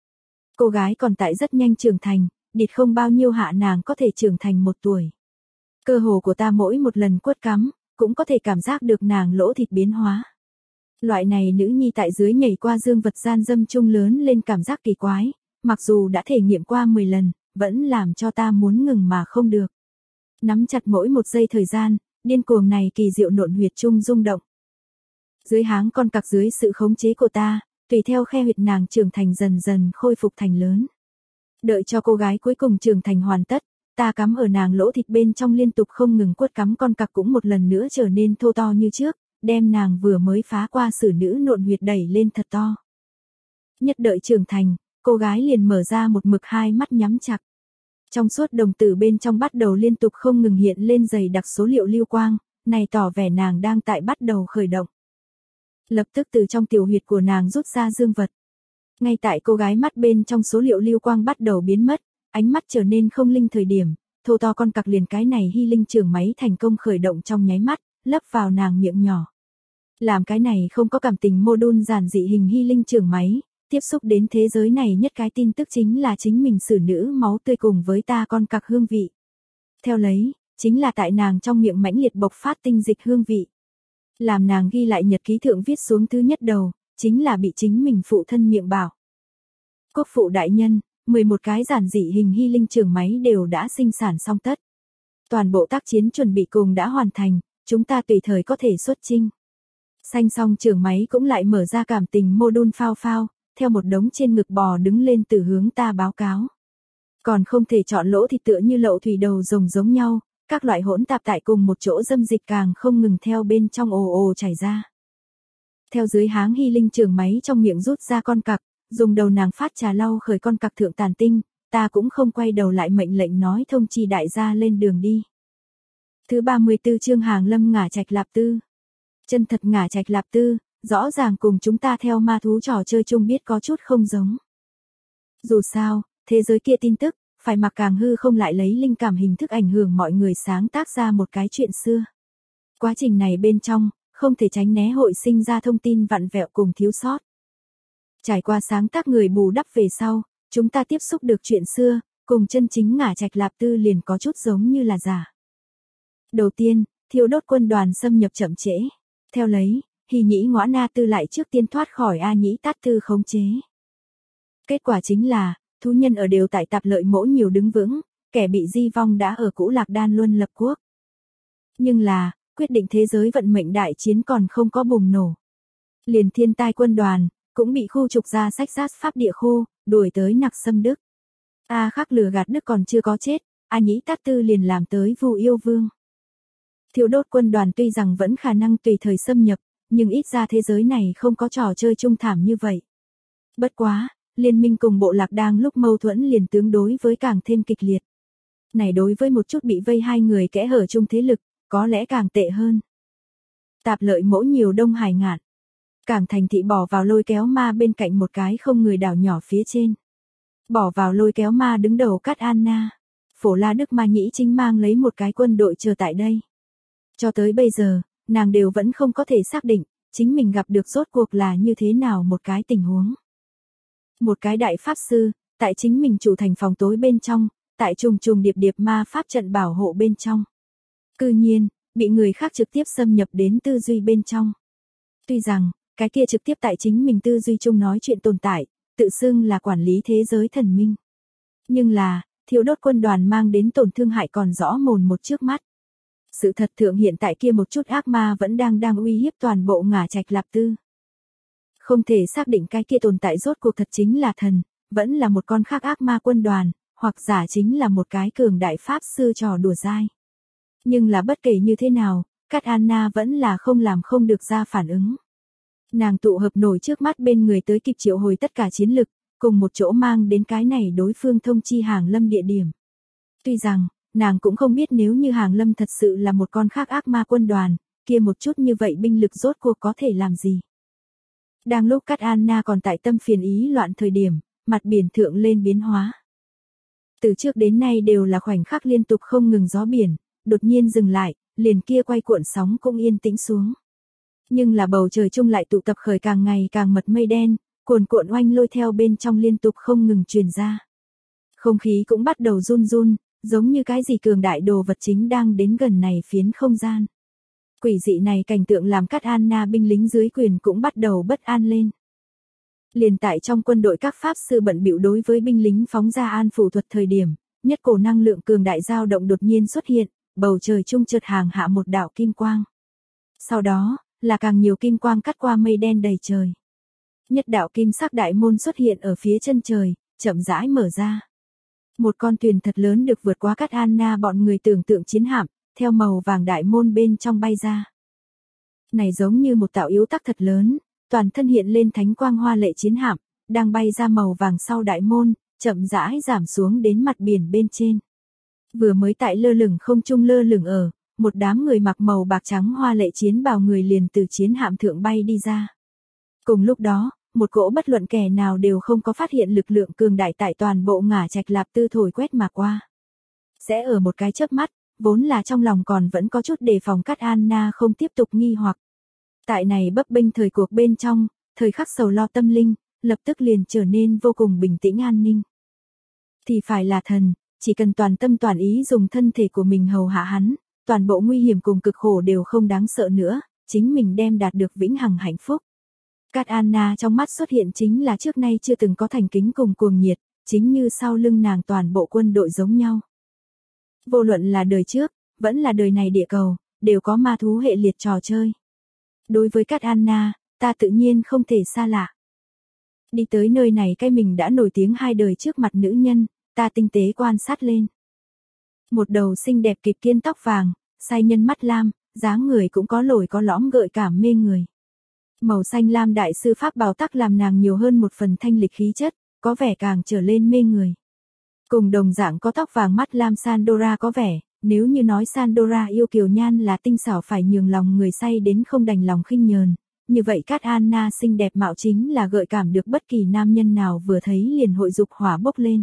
Cô gái còn tại rất nhanh trưởng thành, địt không bao nhiêu hạ nàng có thể trưởng thành một tuổi. Cơ hồ của ta mỗi một lần quất cắm, cũng có thể cảm giác được nàng lỗ thịt biến hóa. Loại này nữ nhi tại dưới nhảy qua dương vật gian dâm chung lớn lên cảm giác kỳ quái, mặc dù đã thể nghiệm qua mười lần, vẫn làm cho ta muốn ngừng mà không được. Nắm chặt mỗi một giây thời gian, điên cuồng này kỳ diệu nộn huyệt chung rung động. Dưới háng con cặc dưới sự khống chế của ta, tùy theo khe huyệt nàng trưởng thành dần dần khôi phục thành lớn. Đợi cho cô gái cuối cùng trưởng thành hoàn tất, ta cắm ở nàng lỗ thịt bên trong liên tục không ngừng quất cắm con cặc cũng một lần nữa trở nên thô to như trước, đem nàng vừa mới phá qua xử nữ nộn huyệt đẩy lên thật to. Nhất đợi trưởng thành, cô gái liền mở ra một mực hai mắt nhắm chặt. Trong suốt đồng tử bên trong bắt đầu liên tục không ngừng hiện lên dày đặc số liệu lưu quang, này tỏ vẻ nàng đang tại bắt đầu khởi động. Lập tức từ trong tiểu huyệt của nàng rút ra dương vật. Ngay tại cô gái mắt bên trong số liệu lưu quang bắt đầu biến mất, ánh mắt trở nên không linh thời điểm, thô to con cặc liền cái này hy linh trưởng máy thành công khởi động trong nháy mắt, lấp vào nàng miệng nhỏ. Làm cái này không có cảm tình mô đun giản dị hình hy linh trưởng máy, tiếp xúc đến thế giới này nhất cái tin tức chính là chính mình xử nữ máu tươi cùng với ta con cặc hương vị. Theo lấy, chính là tại nàng trong miệng mãnh liệt bộc phát tinh dịch hương vị. Làm nàng ghi lại nhật ký thượng viết xuống thứ nhất đầu, chính là bị chính mình phụ thân miệng bảo. Quốc phụ đại nhân, mười một cái giản dị hình hy linh trưởng máy đều đã sinh sản xong tất. Toàn bộ tác chiến chuẩn bị cùng đã hoàn thành, chúng ta tùy thời có thể xuất chinh. Sanh xong trưởng máy cũng lại mở ra cảm tình mô đun phao phao, theo một đống trên ngực bò đứng lên từ hướng ta báo cáo. Còn không thể chọn lỗ thịt tựa như lậu thủy đầu rồng giống nhau, các loại hỗn tạp tại cùng một chỗ dâm dịch càng không ngừng theo bên trong ồ ồ chảy ra. Theo dưới háng hy linh trưởng máy trong miệng rút ra con cặc, dùng đầu nàng phát trà lau khởi con cặc thượng tàn tinh, ta cũng không quay đầu lại mệnh lệnh nói thông chi đại gia lên đường đi. Thứ ba mươi tư chương Hàng Lâm ngả trạch lạp tư. Chân thật ngả trạch lạp tư, rõ ràng cùng chúng ta theo ma thú trò chơi chung biết có chút không giống. Dù sao, thế giới kia tin tức, phải mặc càng hư không lại lấy linh cảm hình thức ảnh hưởng mọi người sáng tác ra một cái chuyện xưa. Quá trình này bên trong, không thể tránh né hội sinh ra thông tin vặn vẹo cùng thiếu sót. Trải qua sáng tác người bù đắp về sau, chúng ta tiếp xúc được chuyện xưa, cùng chân chính ngả trạch lạp tư liền có chút giống như là giả. Đầu tiên, thiêu đốt quân đoàn xâm nhập chậm trễ. Theo lấy, Hy Nhĩ Ngõa Na Tư lại trước tiên thoát khỏi A Nhĩ Tát Tư khống chế. Kết quả chính là, thú nhân ở đều tại tạp lợi mỗ nhiều đứng vững, kẻ bị di vong đã ở cũ Lạc Đan Luân lập quốc. Nhưng là, quyết định thế giới vận mệnh đại chiến còn không có bùng nổ. Liền thiên tai quân đoàn, cũng bị khu trục ra sách sát pháp địa khu, đuổi tới nặc xâm Đức. A Khắc lừa gạt Đức còn chưa có chết, A Nhĩ Tát Tư liền làm tới Vu Yêu Vương. Thiêu đốt quân đoàn tuy rằng vẫn khả năng tùy thời xâm nhập, nhưng ít ra thế giới này không có trò chơi chung thảm như vậy. Bất quá, liên minh cùng bộ lạc đang lúc mâu thuẫn liền tương đối với càng thêm kịch liệt. Này đối với một chút bị vây hai người kẽ hở chung thế lực, có lẽ càng tệ hơn. Tạp lợi mỗ nhiều Đông Hải ngạn. Cảng thành thị bỏ vào lôi kéo ma bên cạnh một cái không người đảo nhỏ phía trên. Bỏ vào lôi kéo ma đứng đầu Cát Anna. Phổ La Đức Ma Nhĩ chính mang lấy một cái quân đội chờ tại đây. Cho tới bây giờ, nàng đều vẫn không có thể xác định, chính mình gặp được rốt cuộc là như thế nào một cái tình huống. Một cái đại pháp sư, tại chính mình chủ thành phòng tối bên trong, tại trùng trùng điệp điệp ma pháp trận bảo hộ bên trong. Cư nhiên, bị người khác trực tiếp xâm nhập đến tư duy bên trong. Tuy rằng, cái kia trực tiếp tại chính mình tư duy chung nói chuyện tồn tại, tự xưng là quản lý thế giới thần minh. Nhưng là, thiêu đốt quân đoàn mang đến tổn thương hại còn rõ mồn một trước mắt. Sự thật thượng hiện tại kia một chút ác ma vẫn đang đang uy hiếp toàn bộ Ngả Trạch Lạp Tư. Không thể xác định cái kia tồn tại rốt cuộc thật chính là thần, vẫn là một con khác ác ma quân đoàn, hoặc giả chính là một cái cường đại pháp sư trò đùa dai. Nhưng là bất kể như thế nào, Cát Anna vẫn là không làm không được ra phản ứng. Nàng tụ hợp nổi trước mắt bên người tới kịp triệu hồi tất cả chiến lực, cùng một chỗ mang đến cái này đối phương thông chi Hàng Lâm địa điểm. Tuy rằng, nàng cũng không biết nếu như Hàng Lâm thật sự là một con khác ác ma quân đoàn, kia một chút như vậy binh lực rốt cuộc có thể làm gì. Đang lúc Cát Anna còn tại tâm phiền ý loạn thời điểm, mặt biển thượng lên biến hóa. Từ trước đến nay đều là khoảnh khắc liên tục không ngừng gió biển, đột nhiên dừng lại, liền kia quay cuộn sóng cũng yên tĩnh xuống. Nhưng là bầu trời chung lại tụ tập khởi càng ngày càng mật mây đen, cuồn cuộn oanh lôi theo bên trong liên tục không ngừng truyền ra. Không khí cũng bắt đầu run run, giống như cái gì cường đại đồ vật chính đang đến gần này phiến không gian. Quỷ dị này cảnh tượng làm Cát Anna binh lính dưới quyền cũng bắt đầu bất an lên. Liền tại trong quân đội các pháp sư bận bịu đối với binh lính phóng ra an phủ thuật thời điểm, nhất cổ năng lượng cường đại dao động đột nhiên xuất hiện, bầu trời trung chợt hàng hạ một đạo kim quang. Sau đó, là càng nhiều kim quang cắt qua mây đen đầy trời. Nhất đạo kim sắc đại môn xuất hiện ở phía chân trời, chậm rãi mở ra. Một con thuyền thật lớn được vượt qua Cát Anna bọn người tưởng tượng chiến hạm, theo màu vàng đại môn bên trong bay ra. Này giống như một tạo yếu tắc thật lớn, toàn thân hiện lên thánh quang hoa lệ chiến hạm, đang bay ra màu vàng sau đại môn, chậm rãi giảm xuống đến mặt biển bên trên. Vừa mới tại lơ lửng không trung lơ lửng ở, một đám người mặc màu bạc trắng hoa lệ chiến bào người liền từ chiến hạm thượng bay đi ra. Cùng lúc đó, một cỗ bất luận kẻ nào đều không có phát hiện lực lượng cường đại tại toàn bộ Ngả Trạch Lạp Tư thổi quét mà qua. Sẽ ở một cái chớp mắt, vốn là trong lòng còn vẫn có chút đề phòng Cát Anna không tiếp tục nghi hoặc. Tại này bấp bênh thời cuộc bên trong, thời khắc sầu lo tâm linh, lập tức liền trở nên vô cùng bình tĩnh an ninh. Thì phải là thần, chỉ cần toàn tâm toàn ý dùng thân thể của mình hầu hạ hắn, toàn bộ nguy hiểm cùng cực khổ đều không đáng sợ nữa, chính mình đem đạt được vĩnh hằng hạnh phúc. Cát Anna trong mắt xuất hiện chính là trước nay chưa từng có thành kính cùng cuồng nhiệt, chính như sau lưng nàng toàn bộ quân đội giống nhau. Vô luận là đời trước, vẫn là đời này địa cầu, đều có ma thú hệ liệt trò chơi. Đối với Cát Anna, ta tự nhiên không thể xa lạ. Đi tới nơi này cái mình đã nổi tiếng hai đời trước mặt nữ nhân, ta tinh tế quan sát lên. Một đầu xinh đẹp kịp kiên tóc vàng, sai nhân mắt lam, dáng người cũng có lồi có lõm gợi cảm mê người. Màu xanh lam đại sư pháp bào tắc làm nàng nhiều hơn một phần thanh lịch khí chất, có vẻ càng trở lên mê người. Cùng đồng dạng có tóc vàng mắt lam Sandora có vẻ, nếu như nói Sandora yêu kiều nhan là tinh xảo phải nhường lòng người say đến không đành lòng khinh nhờn, như vậy Cát Anna xinh đẹp mạo chính là gợi cảm được bất kỳ nam nhân nào vừa thấy liền hội dục hỏa bốc lên.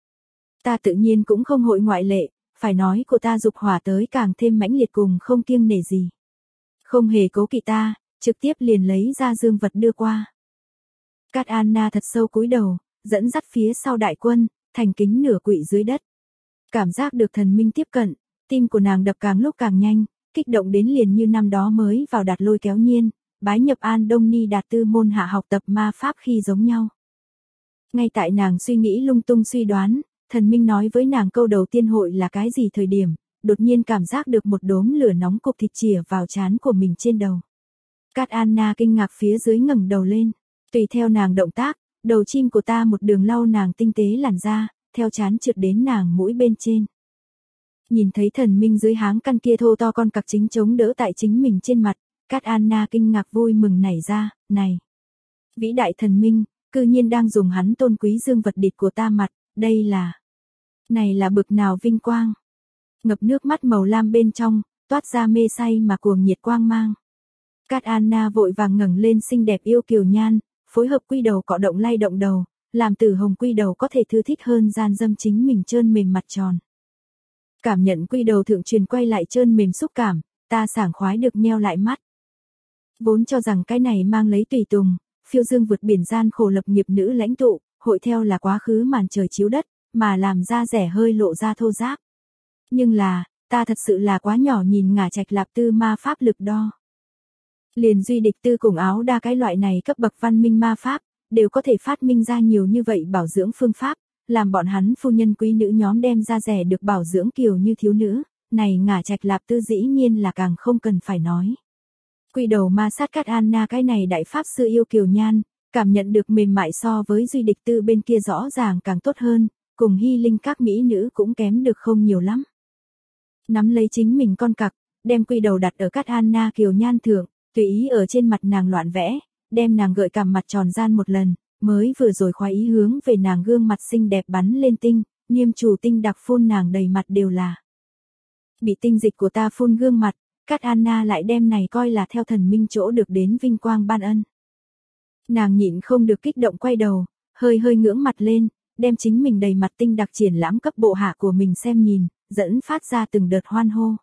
Ta tự nhiên cũng không hội ngoại lệ, phải nói của ta dục hỏa tới càng thêm mãnh liệt cùng không kiêng nể gì. Không hề cố kỵ ta, trực tiếp liền lấy ra dương vật đưa qua. Cát Anna thật sâu cúi đầu, dẫn dắt phía sau đại quân, thành kính nửa quỵ dưới đất. Cảm giác được thần minh tiếp cận, tim của nàng đập càng lúc càng nhanh, kích động đến liền như năm đó mới vào Đạt Lôi Kéo Nhiên, bái nhập An Đông Ni Đạt Tư môn hạ học tập ma pháp khi giống nhau. Ngay tại nàng suy nghĩ lung tung suy đoán, thần minh nói với nàng câu đầu tiên hội là cái gì thời điểm, đột nhiên cảm giác được một đốm lửa nóng cục thịt chìa vào trán của mình trên đầu. Cát Anna kinh ngạc phía dưới ngẩng đầu lên, tùy theo nàng động tác, đầu chim của ta một đường lau nàng tinh tế làn da, theo trán trượt đến nàng mũi bên trên. Nhìn thấy thần minh dưới háng căn kia thô to con cặc chính chống đỡ tại chính mình trên mặt, Cát Anna kinh ngạc vui mừng nảy ra, này. Vĩ đại thần minh, cư nhiên đang dùng hắn tôn quý dương vật địt của ta mặt, đây là. Này là bực nào vinh quang. Ngập nước mắt màu lam bên trong, toát ra mê say mà cuồng nhiệt quang mang. Cát Anna vội vàng ngẩng lên xinh đẹp yêu kiều nhan, phối hợp quy đầu cọ động lay động đầu, làm tử hồng quy đầu có thể thư thích hơn gian dâm chính mình trơn mềm mặt tròn. Cảm nhận quy đầu thượng truyền quay lại trơn mềm xúc cảm, ta sảng khoái được nheo lại mắt. Vốn cho rằng cái này mang lấy tùy tùng, phiêu dương vượt biển gian khổ lập nghiệp nữ lãnh tụ, hội theo là quá khứ màn trời chiếu đất, mà làm da rẻ hơi lộ ra thô ráp. Nhưng là, ta thật sự là quá nhỏ nhìn Ngả Trạch Lạp Tư ma pháp lực đo. Liền Duy Địch Tư cùng Áo Đa cái loại này cấp bậc văn minh ma pháp, đều có thể phát minh ra nhiều như vậy bảo dưỡng phương pháp, làm bọn hắn phu nhân quý nữ nhóm đem ra rẻ được bảo dưỡng kiều như thiếu nữ, này Ngả Trạch Lạp Tư dĩ nhiên là càng không cần phải nói. Quỷ đầu ma sát Cát Anna cái này đại pháp sư yêu kiều nhan, cảm nhận được mềm mại so với Duy Địch Tư bên kia rõ ràng càng tốt hơn, cùng hy linh các mỹ nữ cũng kém được không nhiều lắm. Nắm lấy chính mình con cặc, đem quỷ đầu đặt ở Cát Anna kiều nhan thượng, tùy ý ở trên mặt nàng loạn vẽ, đem nàng gợi cảm mặt tròn gian một lần, mới vừa rồi khoái ý hướng về nàng gương mặt xinh đẹp bắn lên tinh, niêm chủ tinh đặc phun nàng đầy mặt đều là. Bị tinh dịch của ta phun gương mặt, Cát Anna lại đem này coi là theo thần minh chỗ được đến vinh quang ban ân. Nàng nhịn không được kích động quay đầu, hơi hơi ngưỡng mặt lên, đem chính mình đầy mặt tinh đặc triển lãm cấp bộ hạ của mình xem nhìn, dẫn phát ra từng đợt hoan hô.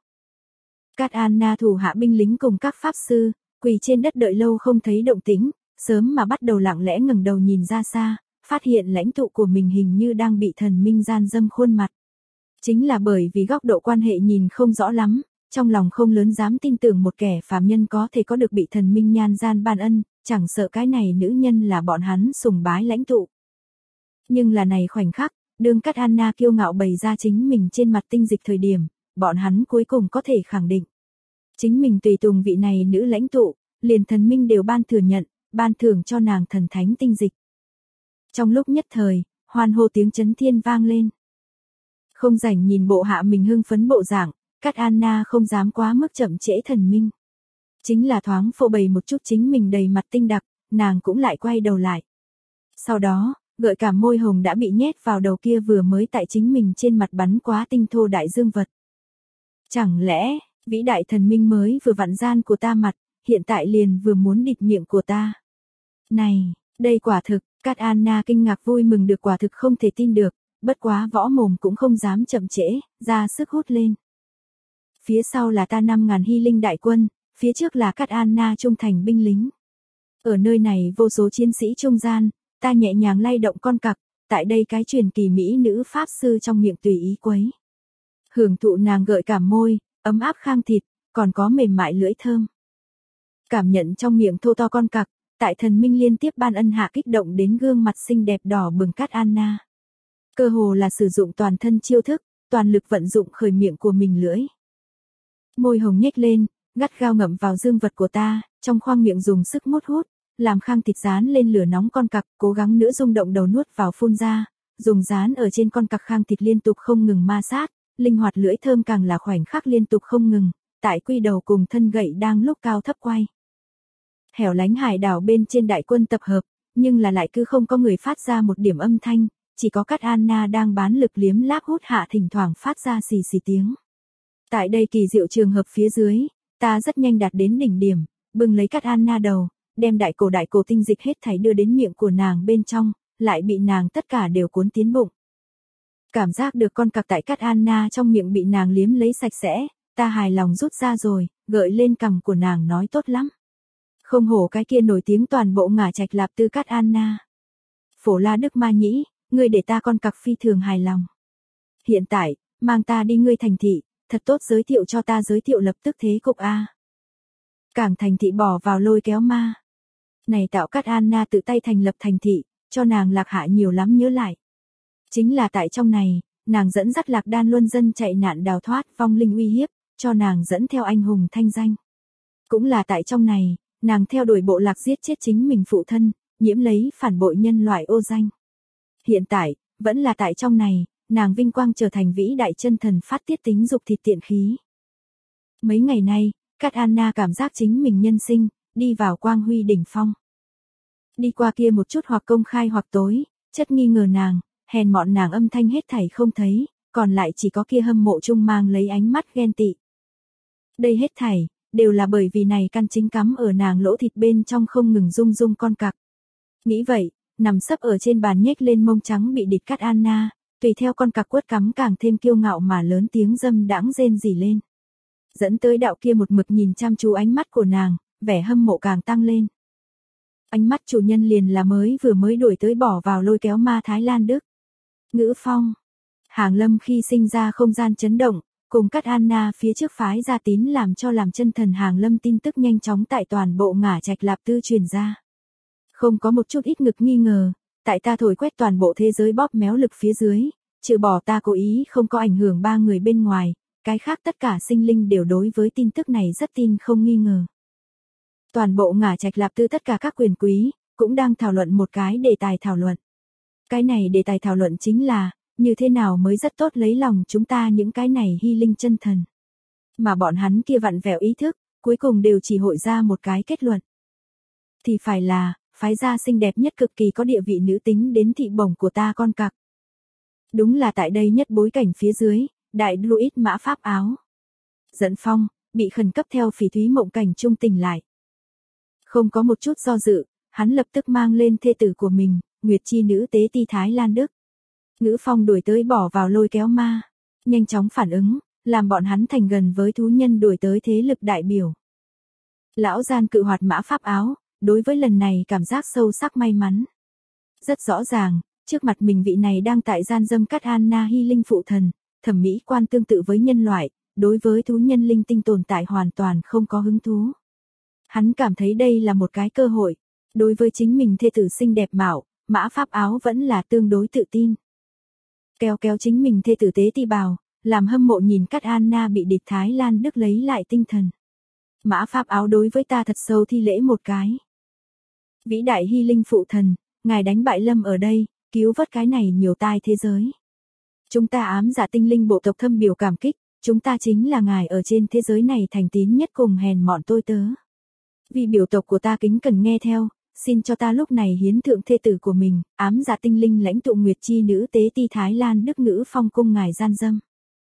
Cát Anna thủ hạ binh lính cùng các pháp sư, quỳ trên đất đợi lâu không thấy động tĩnh, sớm mà bắt đầu lặng lẽ ngẩng đầu nhìn ra xa, phát hiện lãnh tụ của mình hình như đang bị thần minh gian dâm khuôn mặt. Chính là bởi vì góc độ quan hệ nhìn không rõ lắm, trong lòng không lớn dám tin tưởng một kẻ phàm nhân có thể có được bị thần minh nhan gian ban ân, chẳng sợ cái này nữ nhân là bọn hắn sùng bái lãnh tụ. Nhưng là này khoảnh khắc, đương Cát Anna kiêu ngạo bày ra chính mình trên mặt tinh dịch thời điểm, bọn hắn cuối cùng có thể khẳng định. Chính mình tùy tùng vị này nữ lãnh tụ, liền thần minh đều ban thừa nhận, ban thưởng cho nàng thần thánh tinh dịch. Trong lúc nhất thời, hoan hô tiếng chấn thiên vang lên. Không rảnh nhìn bộ hạ mình hưng phấn bộ dạng, Cát Anna không dám quá mức chậm trễ thần minh. Chính là thoáng phô bày một chút chính mình đầy mặt tinh đặc, nàng cũng lại quay đầu lại. Sau đó, gợi cảm môi hồng đã bị nhét vào đầu kia vừa mới tại chính mình trên mặt bắn quá tinh thô đại dương vật. Chẳng lẽ, vĩ đại thần minh mới vừa vặn gian của ta mặt, hiện tại liền vừa muốn địt miệng của ta. Này, đây quả thực, Cát Anna kinh ngạc vui mừng được quả thực không thể tin được, bất quá võ mồm cũng không dám chậm trễ, ra sức hút lên. Phía sau là ta năm ngàn hy linh đại quân, phía trước là Cát Anna trung thành binh lính. Ở nơi này vô số chiến sĩ trung gian, ta nhẹ nhàng lay động con cặc, tại đây cái truyền kỳ mỹ nữ pháp sư trong miệng tùy ý quấy. Hưởng thụ nàng gợi cảm môi, ấm áp khang thịt, còn có mềm mại lưỡi thơm. Cảm nhận trong miệng thô to con cặc, tại thần minh liên tiếp ban ân hạ kích động đến gương mặt xinh đẹp đỏ bừng Cát Anna. Cơ hồ là sử dụng toàn thân chiêu thức, toàn lực vận dụng khởi miệng của mình lưỡi. Môi hồng nhếch lên, gắt gao ngậm vào dương vật của ta, trong khoang miệng dùng sức mút hút, làm khang thịt dán lên lửa nóng con cặc, cố gắng nữa rung động đầu nuốt vào phun ra, dùng dán ở trên con cặc khang thịt liên tục không ngừng ma sát, linh hoạt lưỡi thơm càng là khoảnh khắc liên tục không ngừng, tại quy đầu cùng thân gậy đang lúc cao thấp quay. Hẻo lánh hải đảo bên trên đại quân tập hợp, nhưng là lại cứ không có người phát ra một điểm âm thanh, chỉ có Cát Anna đang bán lực liếm láp hút hạ thỉnh thoảng phát ra xì xì tiếng. Tại đây kỳ diệu trường hợp phía dưới, ta rất nhanh đạt đến đỉnh điểm, bưng lấy Cát Anna đầu, đem đại cổ đại cổ tinh dịch hết thảy đưa đến miệng của nàng bên trong, lại bị nàng tất cả đều cuốn tiến bụng. Cảm giác được con cặc tại Cát Anna trong miệng bị nàng liếm lấy sạch sẽ, ta hài lòng rút ra rồi, gợi lên cằm của nàng nói tốt lắm. Không hổ cái kia nổi tiếng toàn bộ Ngả Trạch Lạp Tư Cát Anna. Phổ La Đức Ma Nhĩ, ngươi để ta con cặc phi thường hài lòng. Hiện tại, mang ta đi ngươi thành thị, thật tốt giới thiệu cho ta giới thiệu lập tức thế cục a. Cảng thành thị bỏ vào lôi kéo ma. Này tạo Cát Anna tự tay thành lập thành thị, cho nàng lạc hạ nhiều lắm nhớ lại. Chính là tại trong này, nàng dẫn dắt Lạc Đan Luân dân chạy nạn đào thoát vong linh uy hiếp, cho nàng dẫn theo anh hùng thanh danh. Cũng là tại trong này, nàng theo đuổi bộ lạc giết chết chính mình phụ thân, nhiễm lấy phản bội nhân loại ô danh. Hiện tại, vẫn là tại trong này, nàng vinh quang trở thành vĩ đại chân thần phát tiết tính dục thịt tiện khí. Mấy ngày nay, Cát Anna cảm giác chính mình nhân sinh, đi vào quang huy đỉnh phong. Đi qua kia một chút hoặc công khai hoặc tối, chất nghi ngờ nàng, hèn mọn nàng âm thanh hết thảy không thấy, còn lại chỉ có kia hâm mộ chung mang lấy ánh mắt ghen tị. Đây hết thảy, đều là bởi vì này căn chính cắm ở nàng lỗ thịt bên trong không ngừng rung rung con cặc. Nghĩ vậy, nằm sấp ở trên bàn nhếch lên mông trắng bị địt Cát Anna, tùy theo con cặc quất cắm càng thêm kiêu ngạo mà lớn tiếng dâm đãng rên rỉ lên. Dẫn tới đạo kia một mực nhìn chăm chú ánh mắt của nàng, vẻ hâm mộ càng tăng lên. Ánh mắt chủ nhân liền là mới vừa mới đuổi tới bỏ vào lôi kéo ma Thái Lan Đức. Ngữ Phong. Hàng Lâm khi sinh ra không gian chấn động, cùng Cát Anna phía trước phái ra tín làm cho làm chân thần hàng lâm tin tức nhanh chóng tại toàn bộ Ngả Trạch Lạp Tư truyền ra. Không có một chút ít ngực nghi ngờ, tại ta thổi quét toàn bộ thế giới bóp méo lực phía dưới, trừ bỏ ta cố ý không có ảnh hưởng ba người bên ngoài, cái khác tất cả sinh linh đều đối với tin tức này rất tin không nghi ngờ. Toàn bộ Ngả Trạch Lạp Tư tất cả các quyền quý, cũng đang thảo luận một cái đề tài thảo luận. Cái này đề tài thảo luận chính là, như thế nào mới rất tốt lấy lòng chúng ta những cái này hy linh chân thần. Mà bọn hắn kia vặn vẹo ý thức, cuối cùng đều chỉ hội ra một cái kết luận. Thì phải là, phái gia xinh đẹp nhất cực kỳ có địa vị nữ tính đến thị bổng của ta con cặc. Đúng là tại đây nhất bối cảnh phía dưới, đại Druid mã pháp áo. Dẫn phong, bị khẩn cấp theo phỉ thúy mộng cảnh trung tỉnh lại. Không có một chút do dự, hắn lập tức mang lên thê tử của mình, Nguyệt chi nữ tế ti Thái Lan Đức. Ngữ phong đuổi tới bỏ vào lôi kéo ma, nhanh chóng phản ứng, làm bọn hắn thành gần với thú nhân đuổi tới thế lực đại biểu. Lão gian cự hoạt mã pháp áo, đối với lần này cảm giác sâu sắc may mắn. Rất rõ ràng, trước mặt mình vị này đang tại gian dâm Cát Anna hy linh phụ thần, thẩm mỹ quan tương tự với nhân loại, đối với thú nhân linh tinh tồn tại hoàn toàn không có hứng thú. Hắn cảm thấy đây là một cái cơ hội, đối với chính mình thê tử xinh đẹp mạo, mã pháp áo vẫn là tương đối tự tin. Kéo kéo chính mình thê tử tế ti bào, làm hâm mộ nhìn Cát Anna bị địch Thái Lan Đức lấy lại tinh thần. Mã pháp áo đối với ta thật sâu thi lễ một cái. Vĩ đại hy linh phụ thần, ngài đánh bại Lâm ở đây, cứu vớt cái này nhiều tai thế giới. Chúng ta ám dạ tinh linh bộ tộc thâm biểu cảm kích, chúng ta chính là ngài ở trên thế giới này thành tín nhất cùng hèn mọn tôi tớ. Vì biểu tộc của ta kính cần nghe theo, xin cho ta lúc này hiến thượng thê tử của mình, ám dạ tinh linh lãnh tụ Nguyệt chi nữ tế ti Thái Lan Đức ngữ phong cung ngài gian dâm.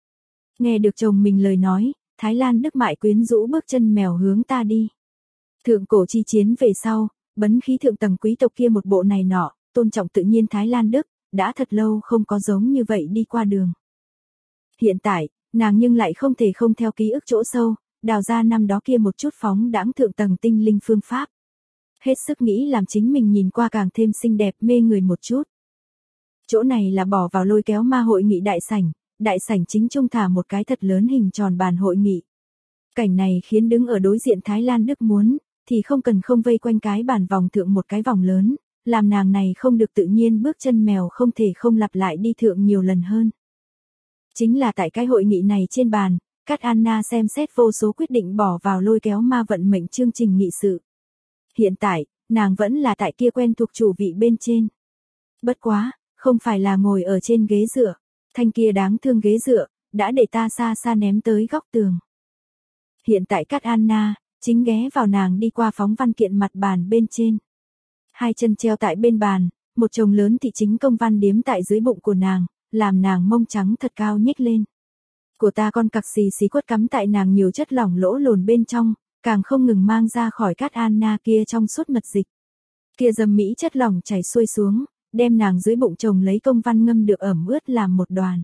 Nghe được chồng mình lời nói, Thái Lan Đức mại quyến rũ bước chân mèo hướng ta đi. Thượng cổ chi chiến về sau, bấn khí thượng tầng quý tộc kia một bộ này nọ, tôn trọng tự nhiên Thái Lan Đức, đã thật lâu không có giống như vậy đi qua đường. Hiện tại, nàng nhưng lại không thể không theo ký ức chỗ sâu, đào ra năm đó kia một chút phóng đãng thượng tầng tinh linh phương pháp. Hết sức nghĩ làm chính mình nhìn qua càng thêm xinh đẹp mê người một chút. Chỗ này là bỏ vào lôi kéo ma hội nghị đại sảnh, đại sảnh chính trung thả một cái thật lớn hình tròn bàn hội nghị. Cảnh này khiến đứng ở đối diện Thái Lan Đức muốn, thì không cần không vây quanh cái bàn vòng thượng một cái vòng lớn, làm nàng này không được tự nhiên bước chân mèo không thể không lặp lại đi thượng nhiều lần hơn. Chính là tại cái hội nghị này trên bàn, Cát Anna xem xét vô số quyết định bỏ vào lôi kéo ma vận mệnh chương trình nghị sự. Hiện tại, nàng vẫn là tại kia quen thuộc chủ vị bên trên. Bất quá, không phải là ngồi ở trên ghế dựa, thanh kia đáng thương ghế dựa, đã để ta xa xa ném tới góc tường. Hiện tại Cát Anna, chính ghé vào nàng đi qua phóng văn kiện mặt bàn bên trên. Hai chân treo tại bên bàn, một chồng lớn thị chính công văn điếm tại dưới bụng của nàng, làm nàng mông trắng thật cao nhếch lên. Của ta con cặc xì xì quất cắm tại nàng nhiều chất lỏng lỗ lồn bên trong, càng không ngừng mang ra khỏi Cát Anna kia trong suốt mật dịch. Kia dầm mỹ chất lỏng chảy xuôi xuống, đem nàng dưới bụng chồng lấy công văn ngâm được ẩm ướt làm một đoàn.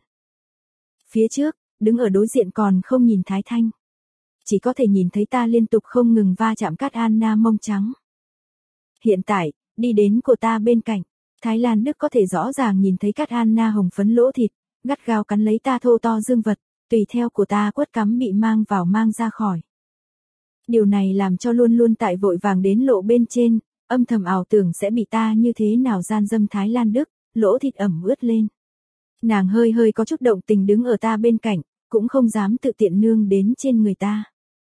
Phía trước, đứng ở đối diện còn không nhìn Thái Thanh. Chỉ có thể nhìn thấy ta liên tục không ngừng va chạm Cát Anna mông trắng. Hiện tại, đi đến của ta bên cạnh, Thái Lan Đức có thể rõ ràng nhìn thấy Cát Anna hồng phấn lỗ thịt, gắt gao cắn lấy ta thô to dương vật, tùy theo của ta quất cắm bị mang vào mang ra khỏi. Điều này làm cho luôn luôn tại vội vàng đến lộ bên trên, âm thầm ảo tưởng sẽ bị ta như thế nào gian dâm Thái Lan Đức, lỗ thịt ẩm ướt lên. Nàng hơi hơi có chút động tình đứng ở ta bên cạnh, cũng không dám tự tiện nương đến trên người ta.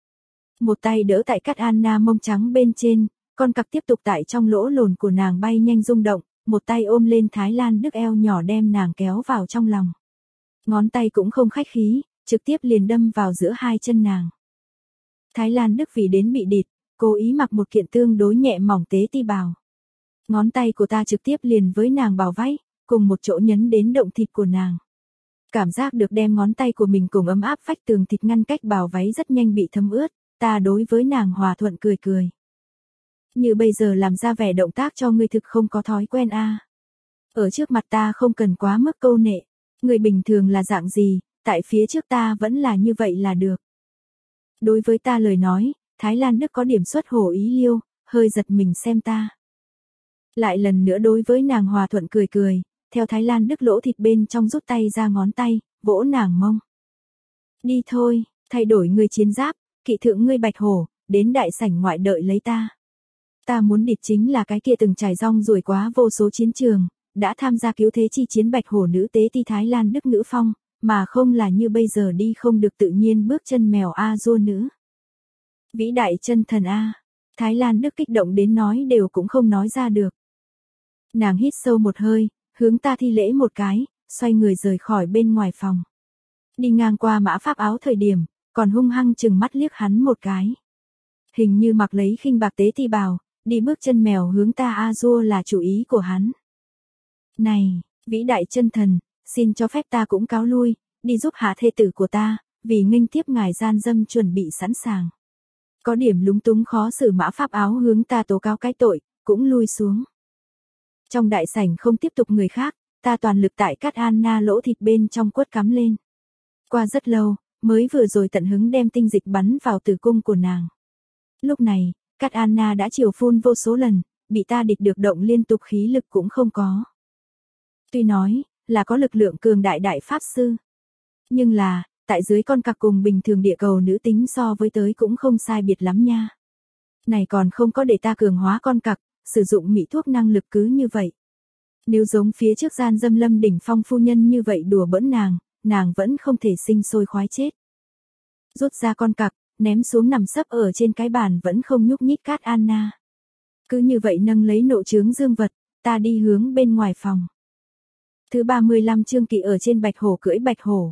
Một tay đỡ tại Cát Anna mông trắng bên trên, con cặc tiếp tục tại trong lỗ lồn của nàng bay nhanh rung động, một tay ôm lên Thái Lan Đức eo nhỏ đem nàng kéo vào trong lòng. Ngón tay cũng không khách khí, trực tiếp liền đâm vào giữa hai chân nàng. Thái Lan Đức vì đến bị địt, cố ý mặc một kiện tương đối nhẹ mỏng tế ti bào. Ngón tay của ta trực tiếp liền với nàng bào váy, cùng một chỗ nhấn đến động thịt của nàng. Cảm giác được đem ngón tay của mình cùng ấm áp vách tường thịt ngăn cách bào váy rất nhanh bị thấm ướt, ta đối với nàng hòa thuận cười cười. Như bây giờ làm ra vẻ động tác cho ngươi thực không có thói quen a. À. Ở trước mặt ta không cần quá mức câu nệ, người bình thường là dạng gì, tại phía trước ta vẫn là như vậy là được. Đối với ta lời nói, Thái Lan Đức có điểm xuất hổ ý liêu, hơi giật mình xem ta. Lại lần nữa đối với nàng hòa thuận cười cười, theo Thái Lan Đức lỗ thịt bên trong rút tay ra ngón tay, vỗ nàng mông. Đi thôi, thay đổi ngươi chiến giáp, kỵ thượng ngươi bạch hổ, đến đại sảnh ngoại đợi lấy ta. Ta muốn địch chính là cái kia từng trải rong ruổi quá vô số chiến trường, đã tham gia cứu thế chi chiến bạch hổ nữ tế ti Thái Lan Đức Ngữ Phong, mà không là như bây giờ đi không được tự nhiên bước chân mèo A dua nữ. Vĩ đại chân thần A, Thái Lan Đức kích động đến nói đều cũng không nói ra được. Nàng hít sâu một hơi, hướng ta thi lễ một cái, xoay người rời khỏi bên ngoài phòng. Đi ngang qua mã pháp áo thời điểm, còn hung hăng chừng mắt liếc hắn một cái. Hình như mặc lấy khinh bạc tế ti bào, đi bước chân mèo hướng ta A dua là chủ ý của hắn. Này, vĩ đại chân thần, xin cho phép ta cũng cáo lui, đi giúp hạ thê tử của ta, vì nghênh tiếp ngài gian dâm chuẩn bị sẵn sàng. Có điểm lúng túng khó xử mã pháp áo hướng ta tố cáo cái tội, cũng lui xuống. Trong đại sảnh không tiếp tục người khác, ta toàn lực tại Cát Anna lỗ thịt bên trong quất cắm lên. Qua rất lâu, mới vừa rồi tận hứng đem tinh dịch bắn vào tử cung của nàng. Lúc này, Cát Anna đã chiều phun vô số lần, bị ta địch được động liên tục khí lực cũng không có. Tuy nói, là có lực lượng cường đại đại pháp sư. Nhưng là, tại dưới con cặc cùng bình thường địa cầu nữ tính so với tới cũng không sai biệt lắm nha. Này còn không có để ta cường hóa con cặc, sử dụng mỹ thuốc năng lực cứ như vậy. Nếu giống phía trước gian dâm Lâm đỉnh phong phu nhân như vậy đùa bỡn nàng, nàng vẫn không thể sinh sôi khoái chết. Rút ra con cặc, ném xuống nằm sấp ở trên cái bàn vẫn không nhúc nhích Cát Anna. Cứ như vậy nâng lấy nộ trướng dương vật, ta đi hướng bên ngoài phòng. Thứ ba mươi lăm chương kỵ ở trên bạch hổ cưỡi bạch hổ.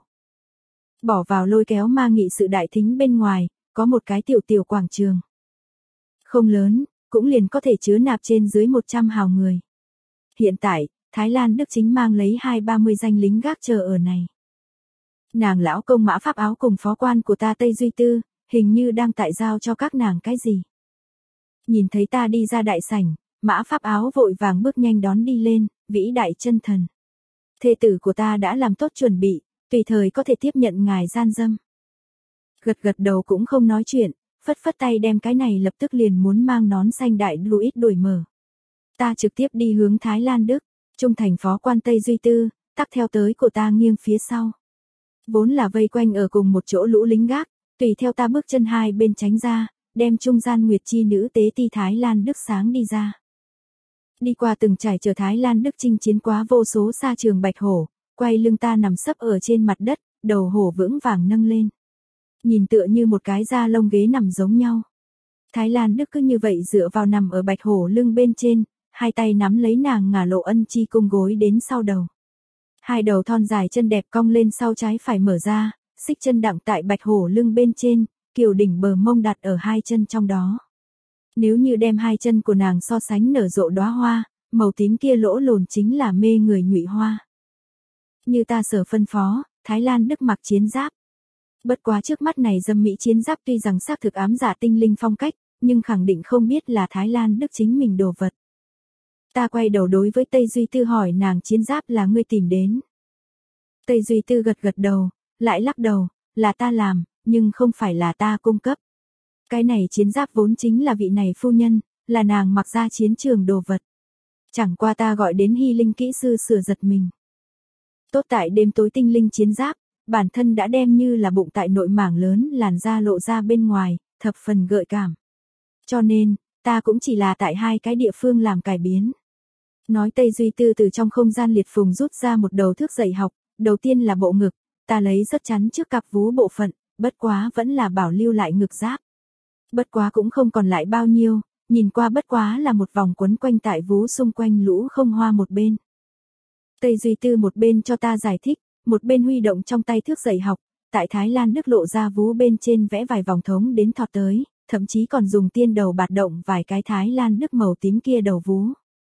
Bỏ vào lôi kéo ma nghị sự đại thính bên ngoài, có một cái tiểu tiểu quảng trường. Không lớn, cũng liền có thể chứa nạp trên dưới một trăm hào người. Hiện tại, Thái Lan Đức chính mang lấy hai ba mươi danh lính gác chờ ở này. Nàng lão công mã pháp áo cùng phó quan của ta Tây Duy Tư, hình như đang tại giao cho các nàng cái gì. Nhìn thấy ta đi ra đại sảnh, mã pháp áo vội vàng bước nhanh đón đi lên, vĩ đại chân thần. Thê tử của ta đã làm tốt chuẩn bị, tùy thời có thể tiếp nhận ngài gian dâm. Gật gật đầu cũng không nói chuyện, phất phất tay đem cái này lập tức liền muốn mang nón xanh đại Louis đổi mở. Ta trực tiếp đi hướng Thái Lan Đức, trung thành phó quan Tây Duy Tư, tắc theo tới của ta nghiêng phía sau. Vốn là vây quanh ở cùng một chỗ lũ lính gác, tùy theo ta bước chân hai bên tránh ra, đem trung gian nguyệt chi nữ tế ti Thái Lan Đức sáng đi ra. Đi qua từng trải chờ Thái Lan Đức chinh chiến quá vô số xa trường bạch hổ, quay lưng ta nằm sấp ở trên mặt đất, đầu hổ vững vàng nâng lên. Nhìn tựa như một cái da lông ghế nằm giống nhau. Thái Lan Đức cứ như vậy dựa vào nằm ở bạch hổ lưng bên trên, hai tay nắm lấy nàng ngả lộ ân chi cung gối đến sau đầu. Hai đầu thon dài chân đẹp cong lên sau trái phải mở ra, xích chân đặng tại bạch hổ lưng bên trên, kiều đỉnh bờ mông đặt ở hai chân trong đó. Nếu như đem hai chân của nàng so sánh nở rộ đóa hoa, màu tím kia lỗ lồn chính là mê người nhụy hoa. Như ta sở phân phó, Thái Lan Đức mặc chiến giáp. Bất quá trước mắt này dâm mỹ chiến giáp tuy rằng xác thực ám giả tinh linh phong cách, nhưng khẳng định không biết là Thái Lan Đức chính mình đồ vật. Ta quay đầu đối với Tây Duy Tư hỏi nàng chiến giáp là ngươi tìm đến. Tây Duy Tư gật gật đầu, lại lắc đầu, là ta làm, nhưng không phải là ta cung cấp. Cái này chiến giáp vốn chính là vị này phu nhân, là nàng mặc ra chiến trường đồ vật. Chẳng qua ta gọi đến hy linh kỹ sư sửa giật mình. Tốt tại đêm tối tinh linh chiến giáp, bản thân đã đem như là bụng tại nội mảng lớn làn da lộ ra bên ngoài, thập phần gợi cảm. Cho nên, ta cũng chỉ là tại hai cái địa phương làm cải biến. Nói Tây Duy Tư từ trong không gian liệt phùng rút ra một đầu thước dạy học, đầu tiên là bộ ngực, ta lấy rất chắn trước cặp vú bộ phận, bất quá vẫn là bảo lưu lại ngực giáp. Bất quá cũng không còn lại bao nhiêu, nhìn qua bất quá là một vòng quấn quanh tại vú xung quanh lũ không hoa một bên. Tây Duy Tư một bên cho ta giải thích, một bên huy động trong tay thước dạy học, tại Thái Lan Đức lộ ra vú bên trên vẽ vài vòng thống đến thọt tới, thậm chí còn dùng tiên đầu bạt động vài cái Thái Lan Đức màu tím kia đầu vú.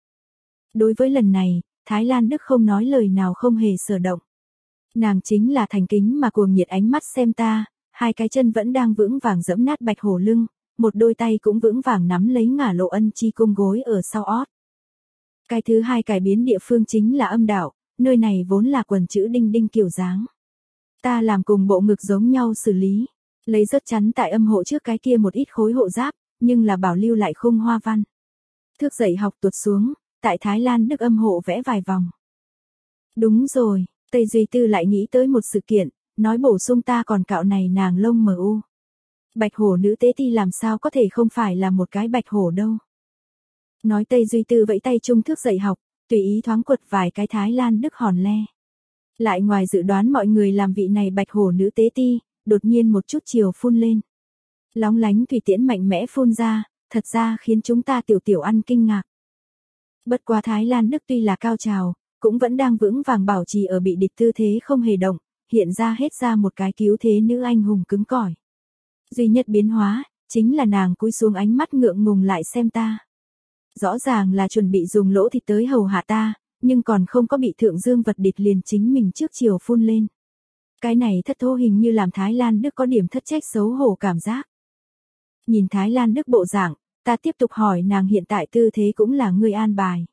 Đối với lần này, Thái Lan Đức không nói lời nào không hề sở động. Nàng chính là thành kính mà cuồng nhiệt ánh mắt xem ta, hai cái chân vẫn đang vững vàng giẫm nát bạch hổ lưng, một đôi tay cũng vững vàng nắm lấy ngả lộ ân chi cung gối ở sau ót. Cái thứ hai cải biến địa phương chính là âm đạo, nơi này vốn là quần chữ đinh đinh kiểu dáng. Ta làm cùng bộ ngực giống nhau xử lý, lấy rất chắn tại âm hộ trước cái kia một ít khối hộ giáp, nhưng là bảo lưu lại khung hoa văn. Thước dạy học tuột xuống, tại Thái Lan Đức âm hộ vẽ vài vòng. Đúng rồi, Tây Duy Tư lại nghĩ tới một sự kiện, nói bổ sung ta còn cạo này nàng lông mờ u. Bạch hổ nữ tế ti làm sao có thể không phải là một cái bạch hổ đâu. Nói Tây Duy Tư vẫy tay trung thức dạy học, tùy ý thoáng quật vài cái Thái Lan Đức hòn le. Lại ngoài dự đoán mọi người làm vị này bạch hổ nữ tế ti, đột nhiên một chút chiều phun lên. Lóng lánh thủy tiễn mạnh mẽ phun ra, thật ra khiến chúng ta tiểu tiểu ăn kinh ngạc. Bất quá Thái Lan Đức tuy là cao trào, cũng vẫn đang vững vàng bảo trì ở bị địch tư thế không hề động, hiện ra hết ra một cái cứu thế nữ anh hùng cứng cỏi. Duy nhất biến hóa, chính là nàng cúi xuống ánh mắt ngượng ngùng lại xem ta. Rõ ràng là chuẩn bị dùng lỗ thịt tới hầu hạ ta, nhưng còn không có bị thượng dương vật địch liền chính mình trước chiều phun lên. Cái này thất thố hình như làm Thái Lan Đức có điểm thất trách xấu hổ cảm giác. Nhìn Thái Lan Đức bộ dạng, ta tiếp tục hỏi nàng hiện tại tư thế cũng là ngươi an bài.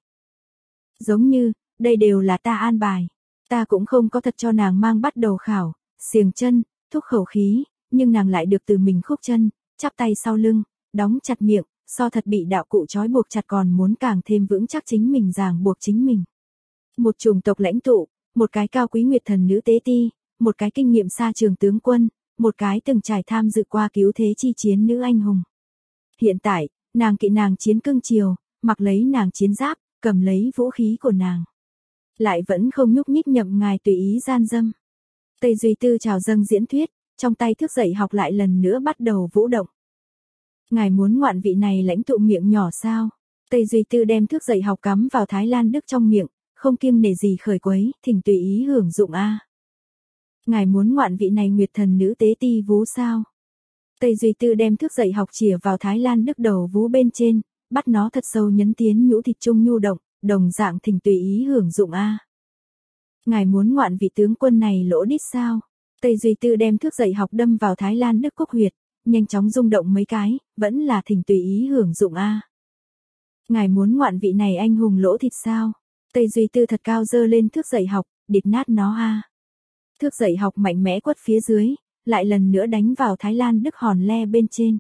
Giống như, đây đều là ta an bài. Ta cũng không có thật cho nàng mang bắt đầu khảo, xiềng chân, thúc khẩu khí, nhưng nàng lại được từ mình khúc chân, chắp tay sau lưng, đóng chặt miệng, so thật bị đạo cụ trói buộc chặt còn muốn càng thêm vững chắc chính mình ràng buộc chính mình. Một chủng tộc lãnh tụ, một cái cao quý nguyệt thần nữ tế ti, một cái kinh nghiệm xa trường tướng quân, một cái từng trải tham dự qua cứu thế chi chiến nữ anh hùng. Hiện tại, nàng kỵ nàng chiến cương chiều, mặc lấy nàng chiến giáp, cầm lấy vũ khí của nàng. Lại vẫn không nhúc nhích nhậm ngài tùy ý gian dâm. Tây Duy Tư chào dâng diễn thuyết, trong tay thức dậy học lại lần nữa bắt đầu vũ động. Ngài muốn ngoạn vị này lãnh tụ miệng nhỏ sao? Tây Duy Tư đem thức dậy học cắm vào Thái Lan Đức trong miệng, không kiêng nể gì khởi quấy, thỉnh tùy ý hưởng dụng a. Ngài muốn ngoạn vị này nguyệt thần nữ tế ti vú sao? Tây Duy Tư đem thức dậy học chìa vào Thái Lan Đức đầu vú bên trên, bắt nó thật sâu nhấn tiến nhũ thịt trung nhu động, đồng dạng thỉnh tùy ý hưởng dụng a. Ngài muốn ngoạn vị tướng quân này lỗ đít sao? Tây Duy Tư đem thức dậy học đâm vào Thái Lan Đức cúc huyệt, nhanh chóng rung động mấy cái, vẫn là thỉnh tùy ý hưởng dụng a. Ngài muốn ngoạn vị này anh hùng lỗ thịt sao? Tây Duy Tư thật cao dơ lên thức dậy học, địt nát nó a. Thước dậy học mạnh mẽ quất phía dưới, lại lần nữa đánh vào Thái Lan Đức hòn le bên trên.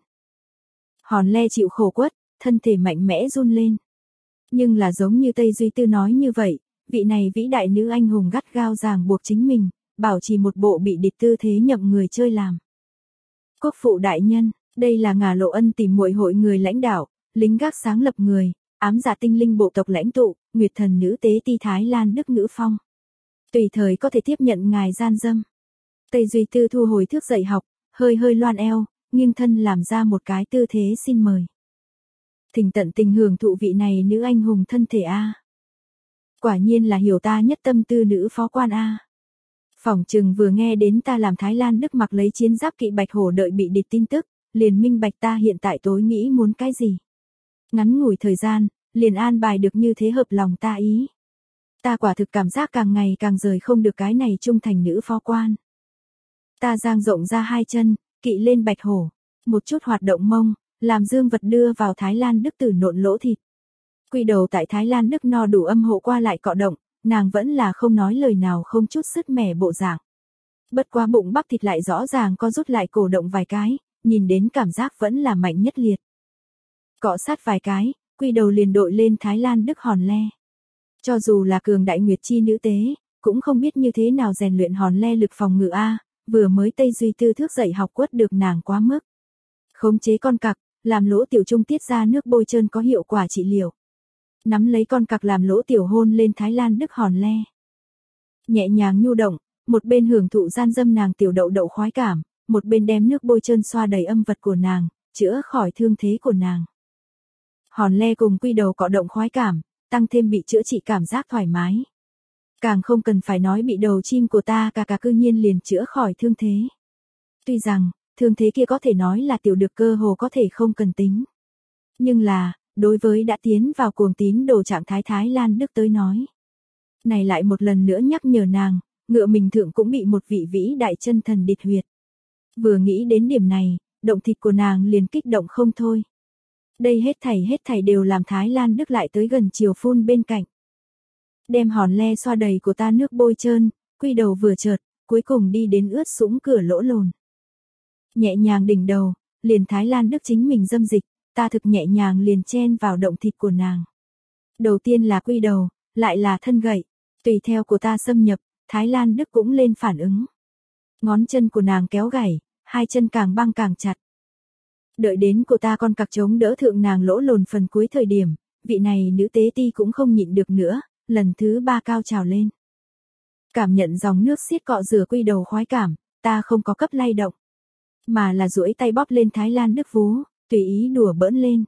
Hòn le chịu khổ quất, thân thể mạnh mẽ run lên. Nhưng là giống như Tây Duy Tư nói như vậy, vị này vĩ đại nữ anh hùng gắt gao ràng buộc chính mình, bảo trì một bộ bị địch tư thế nhậm người chơi làm. Quốc phụ đại nhân, đây là Ngà Lộ Ân tìm muội hội người lãnh đạo, lính gác sáng lập người, ám dạ tinh linh bộ tộc lãnh tụ, nguyệt thần nữ tế ti Thái Lan Đức Ngữ Phong. Tùy thời có thể tiếp nhận ngài gian dâm. Tây Duy Tư thu hồi thước dậy học, hơi hơi loan eo, nghiêng thân làm ra một cái tư thế xin mời. Thỉnh tận tình hưởng thụ vị này nữ anh hùng thân thể a. Quả nhiên là hiểu ta nhất tâm tư nữ phó quan a. Phỏng chừng vừa nghe đến ta làm Thái Lan Đức mặc lấy chiến giáp kỵ bạch hổ đợi bị địch tin tức, liền minh bạch ta hiện tại tối nghĩ muốn cái gì. Ngắn ngủi thời gian, liền an bài được như thế hợp lòng ta ý. Ta quả thực cảm giác càng ngày càng rời không được cái này trung thành nữ phó quan. Ta dang rộng ra hai chân, kỵ lên bạch hổ, một chút hoạt động mông, làm dương vật đưa vào Thái Lan Đức tử nộn lỗ thịt. Quy đầu tại Thái Lan Đức no đủ âm hộ qua lại cọ động, nàng vẫn là không nói lời nào không chút sứt mẻ bộ dạng. Bất quá bụng bắp thịt lại rõ ràng co rút lại cổ động vài cái, nhìn đến cảm giác vẫn là mạnh nhất liệt. Cọ sát vài cái, quy đầu liền đội lên Thái Lan Đức hòn le. Cho dù là cường đại nguyệt chi nữ tế, cũng không biết như thế nào rèn luyện hòn le lực phòng ngự a, vừa mới Tây Duy Tư thước dậy học quất được nàng quá mức. Khống chế con cặc, làm lỗ tiểu trung tiết ra nước bôi trơn có hiệu quả trị liệu. Nắm lấy con cặc làm lỗ tiểu hôn lên Thái Lan Đức hòn le. Nhẹ nhàng nhu động, một bên hưởng thụ gian dâm nàng tiểu đậu đậu khoái cảm, một bên đem nước bôi trơn xoa đầy âm vật của nàng, chữa khỏi thương thế của nàng. Hòn le cùng quy đầu cọ động khoái cảm, tăng thêm bị chữa trị cảm giác thoải mái. Càng không cần phải nói bị đầu chim của ta cà cà cư nhiên liền chữa khỏi thương thế. Tuy rằng, thương thế kia có thể nói là tiểu được cơ hồ có thể không cần tính. Nhưng là, đối với đã tiến vào cuồng tín đồ trạng thái Thái Lan Đức tới nói. Này lại một lần nữa nhắc nhở nàng, ngựa mình thượng cũng bị một vị vĩ đại chân thần địch huyệt. Vừa nghĩ đến điểm này, động thịt của nàng liền kích động không thôi. Đây hết thảy hết thảy đều làm Thái Lan Đức lại tới gần chiều phun bên cạnh. Đem hòn le xoa đầy của ta nước bôi trơn, quy đầu vừa chợt, cuối cùng đi đến ướt sũng cửa lỗ lồn. Nhẹ nhàng đỉnh đầu, liền Thái Lan Đức chính mình dâm dịch, ta thực nhẹ nhàng liền chen vào động thịt của nàng. Đầu tiên là quy đầu, lại là thân gậy, tùy theo của ta xâm nhập, Thái Lan Đức cũng lên phản ứng. Ngón chân của nàng kéo gảy, hai chân càng băng càng chặt. Đợi đến cô ta con cặc chống đỡ thượng nàng lỗ lồn phần cuối thời điểm, vị này nữ tế ti cũng không nhịn được nữa, lần thứ ba cao trào lên. Cảm nhận dòng nước xiết cọ rửa quy đầu khoái cảm, ta không có cấp lay động, mà là duỗi tay bóp lên Thái Lan Đức vú, tùy ý đùa bỡn lên.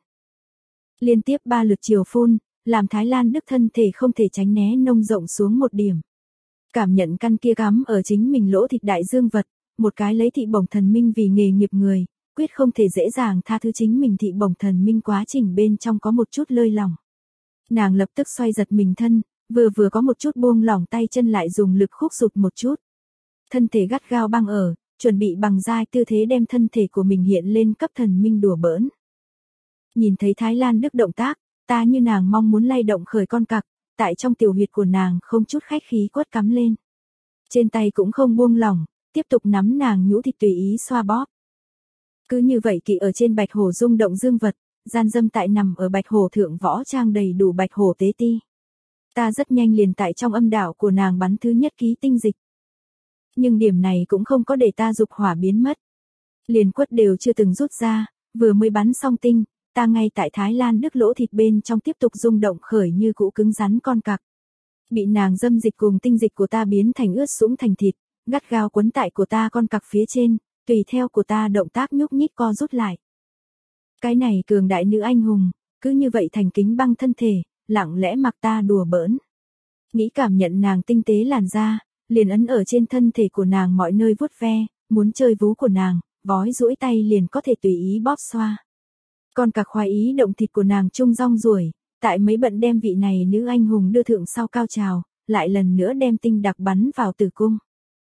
Liên tiếp ba lượt chiều phun, làm Thái Lan Đức thân thể không thể tránh né nông rộng xuống một điểm. Cảm nhận căn kia cắm ở chính mình lỗ thịt đại dương vật, một cái lấy thị bổng thần minh vì nghề nghiệp người, quyết không thể dễ dàng tha thứ chính mình thị bổng thần minh quá trình bên trong có một chút lơi lỏng. Nàng lập tức xoay giật mình thân, vừa vừa có một chút buông lỏng tay chân lại dùng lực khúc sụt một chút. Thân thể gắt gao băng ở, chuẩn bị bằng dai tư thế đem thân thể của mình hiện lên cấp thần minh đùa bỡn. Nhìn thấy Thái Lan Đức động tác, ta như nàng mong muốn lay động khởi con cặc, tại trong tiểu huyệt của nàng không chút khách khí quất cắm lên. Trên tay cũng không buông lỏng, tiếp tục nắm nàng nhũ thịt tùy ý xoa bóp. Cứ như vậy kỵ ở trên bạch hổ rung động dương vật, gian dâm tại nằm ở bạch hổ thượng võ trang đầy đủ bạch hổ tế ti. Ta rất nhanh liền tại trong âm đạo của nàng bắn thứ nhất ký tinh dịch. Nhưng điểm này cũng không có để ta dục hỏa biến mất. Liền quất đều chưa từng rút ra, vừa mới bắn xong tinh, ta ngay tại Thái Lan Đức lỗ thịt bên trong tiếp tục rung động khởi như cũ cứng rắn con cặc. Bị nàng dâm dịch cùng tinh dịch của ta biến thành ướt sũng thành thịt, gắt gao quấn tại của ta con cặc phía trên, tùy theo của ta động tác nhúc nhích co rút lại. Cái này cường đại nữ anh hùng, cứ như vậy thành kính băng thân thể, lặng lẽ mặc ta đùa bỡn. Nghĩ cảm nhận nàng tinh tế làn da, liền ấn ở trên thân thể của nàng mọi nơi vuốt ve, muốn chơi vú của nàng, vói duỗi tay liền có thể tùy ý bóp xoa. Còn cả khoái ý động thịt của nàng trung rong ruổi, tại mấy bận đem vị này nữ anh hùng đưa thượng sau cao trào, lại lần nữa đem tinh đặc bắn vào tử cung.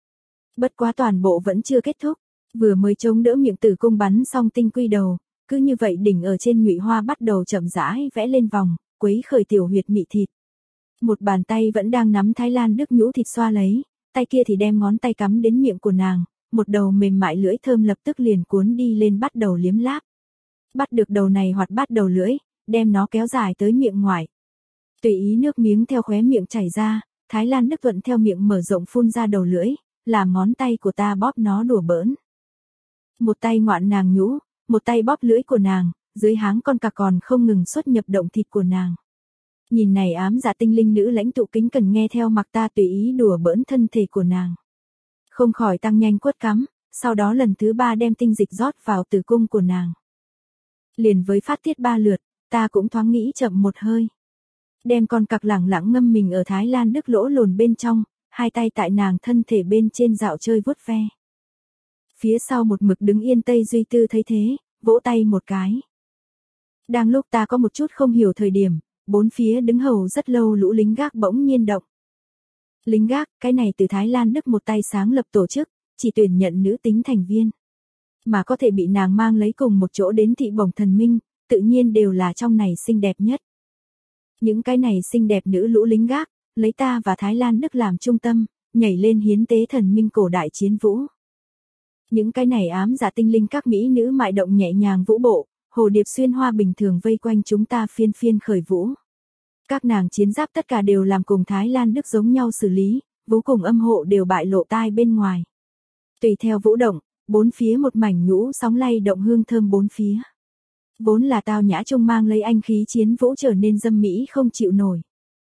Bất quá toàn bộ vẫn chưa kết thúc, vừa mới chống đỡ miệng tử cung bắn xong tinh quy đầu, cứ như vậy đỉnh ở trên nhụy hoa bắt đầu chậm rãi vẽ lên vòng, quấy khởi tiểu huyệt mị thịt. Một bàn tay vẫn đang nắm Thái Lan Đức nhũ thịt xoa lấy, tay kia thì đem ngón tay cắm đến miệng của nàng, một đầu mềm mại lưỡi thơm lập tức liền cuốn đi lên bắt đầu liếm láp. Bắt được đầu này hoặc bắt đầu lưỡi, đem nó kéo dài tới miệng ngoài. Tùy ý nước miếng theo khóe miệng chảy ra, Thái Lan Đức thuận theo miệng mở rộng phun ra đầu lưỡi, làm ngón tay của ta bóp nó đùa bỡn. Một tay ngoạn nàng nhũ, một tay bóp lưỡi của nàng, dưới háng con cặc còn không ngừng xuất nhập động thịt của nàng. Nhìn này ám dạ tinh linh nữ lãnh tụ kính cần nghe theo mặc ta tùy ý đùa bỡn thân thể của nàng. Không khỏi tăng nhanh quất cắm, sau đó lần thứ ba đem tinh dịch rót vào tử cung của nàng. Liền với phát tiết ba lượt, ta cũng thoáng nghĩ chậm một hơi. Đem con cặc lẳng lặng ngâm mình ở Thái Lan Đức lỗ lồn bên trong, hai tay tại nàng thân thể bên trên dạo chơi vuốt ve. Phía sau một mực đứng yên Tây Duy Tư thấy thế, vỗ tay một cái. Đang lúc ta có một chút không hiểu thời điểm, bốn phía đứng hầu rất lâu lũ lính gác bỗng nhiên động. Lính gác, cái này từ Thái Lan Đức một tay sáng lập tổ chức, chỉ tuyển nhận nữ tính thành viên. Mà có thể bị nàng mang lấy cùng một chỗ đến thị bổng thần minh, tự nhiên đều là trong này xinh đẹp nhất. Những cái này xinh đẹp nữ lũ lính gác, lấy ta và Thái Lan Đức làm trung tâm, nhảy lên hiến tế thần minh cổ đại chiến vũ. Những cái này ám dạ tinh linh các mỹ nữ mại động nhẹ nhàng vũ bộ, hồ điệp xuyên hoa bình thường vây quanh chúng ta phiên phiên khởi vũ. Các nàng chiến giáp tất cả đều làm cùng Thái Lan Đức giống nhau xử lý, vũ cùng âm hộ đều bại lộ tai bên ngoài. Tùy theo vũ động, bốn phía một mảnh nhũ sóng lay động hương thơm bốn phía. Vốn là tao nhã trông mang lấy anh khí chiến vũ trở nên dâm mỹ không chịu nổi.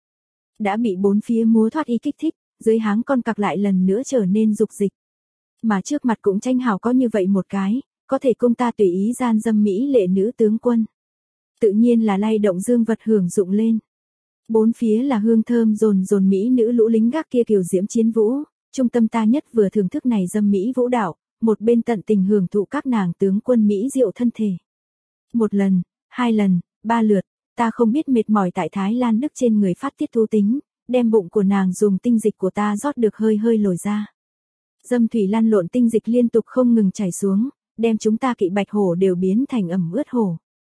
Đã bị bốn phía múa thoát y kích thích, dưới háng con cặc lại lần nữa trở nên dục dịch. Mà trước mặt cũng tranh hào có như vậy một cái, có thể cung ta tùy ý gian dâm mỹ lệ nữ tướng quân. Tự nhiên là lay động dương vật hưởng dụng lên. Bốn phía là hương thơm dồn dồn mỹ nữ lũ lính gác kia kiều diễm chiến vũ, trung tâm ta nhất vừa thưởng thức này dâm mỹ vũ đạo, một bên tận tình hưởng thụ các nàng tướng quân mỹ diệu thân thể. Một lần, hai lần, ba lượt, ta không biết mệt mỏi tại Thái Lan Đức trên người phát tiết thú tính, đem bụng của nàng dùng tinh dịch của ta rót được hơi hơi lồi ra. Dâm thủy lăn lộn tinh dịch liên tục không ngừng chảy xuống, đem chúng ta kỵ bạch hổ đều biến thành ẩm ướt hổ.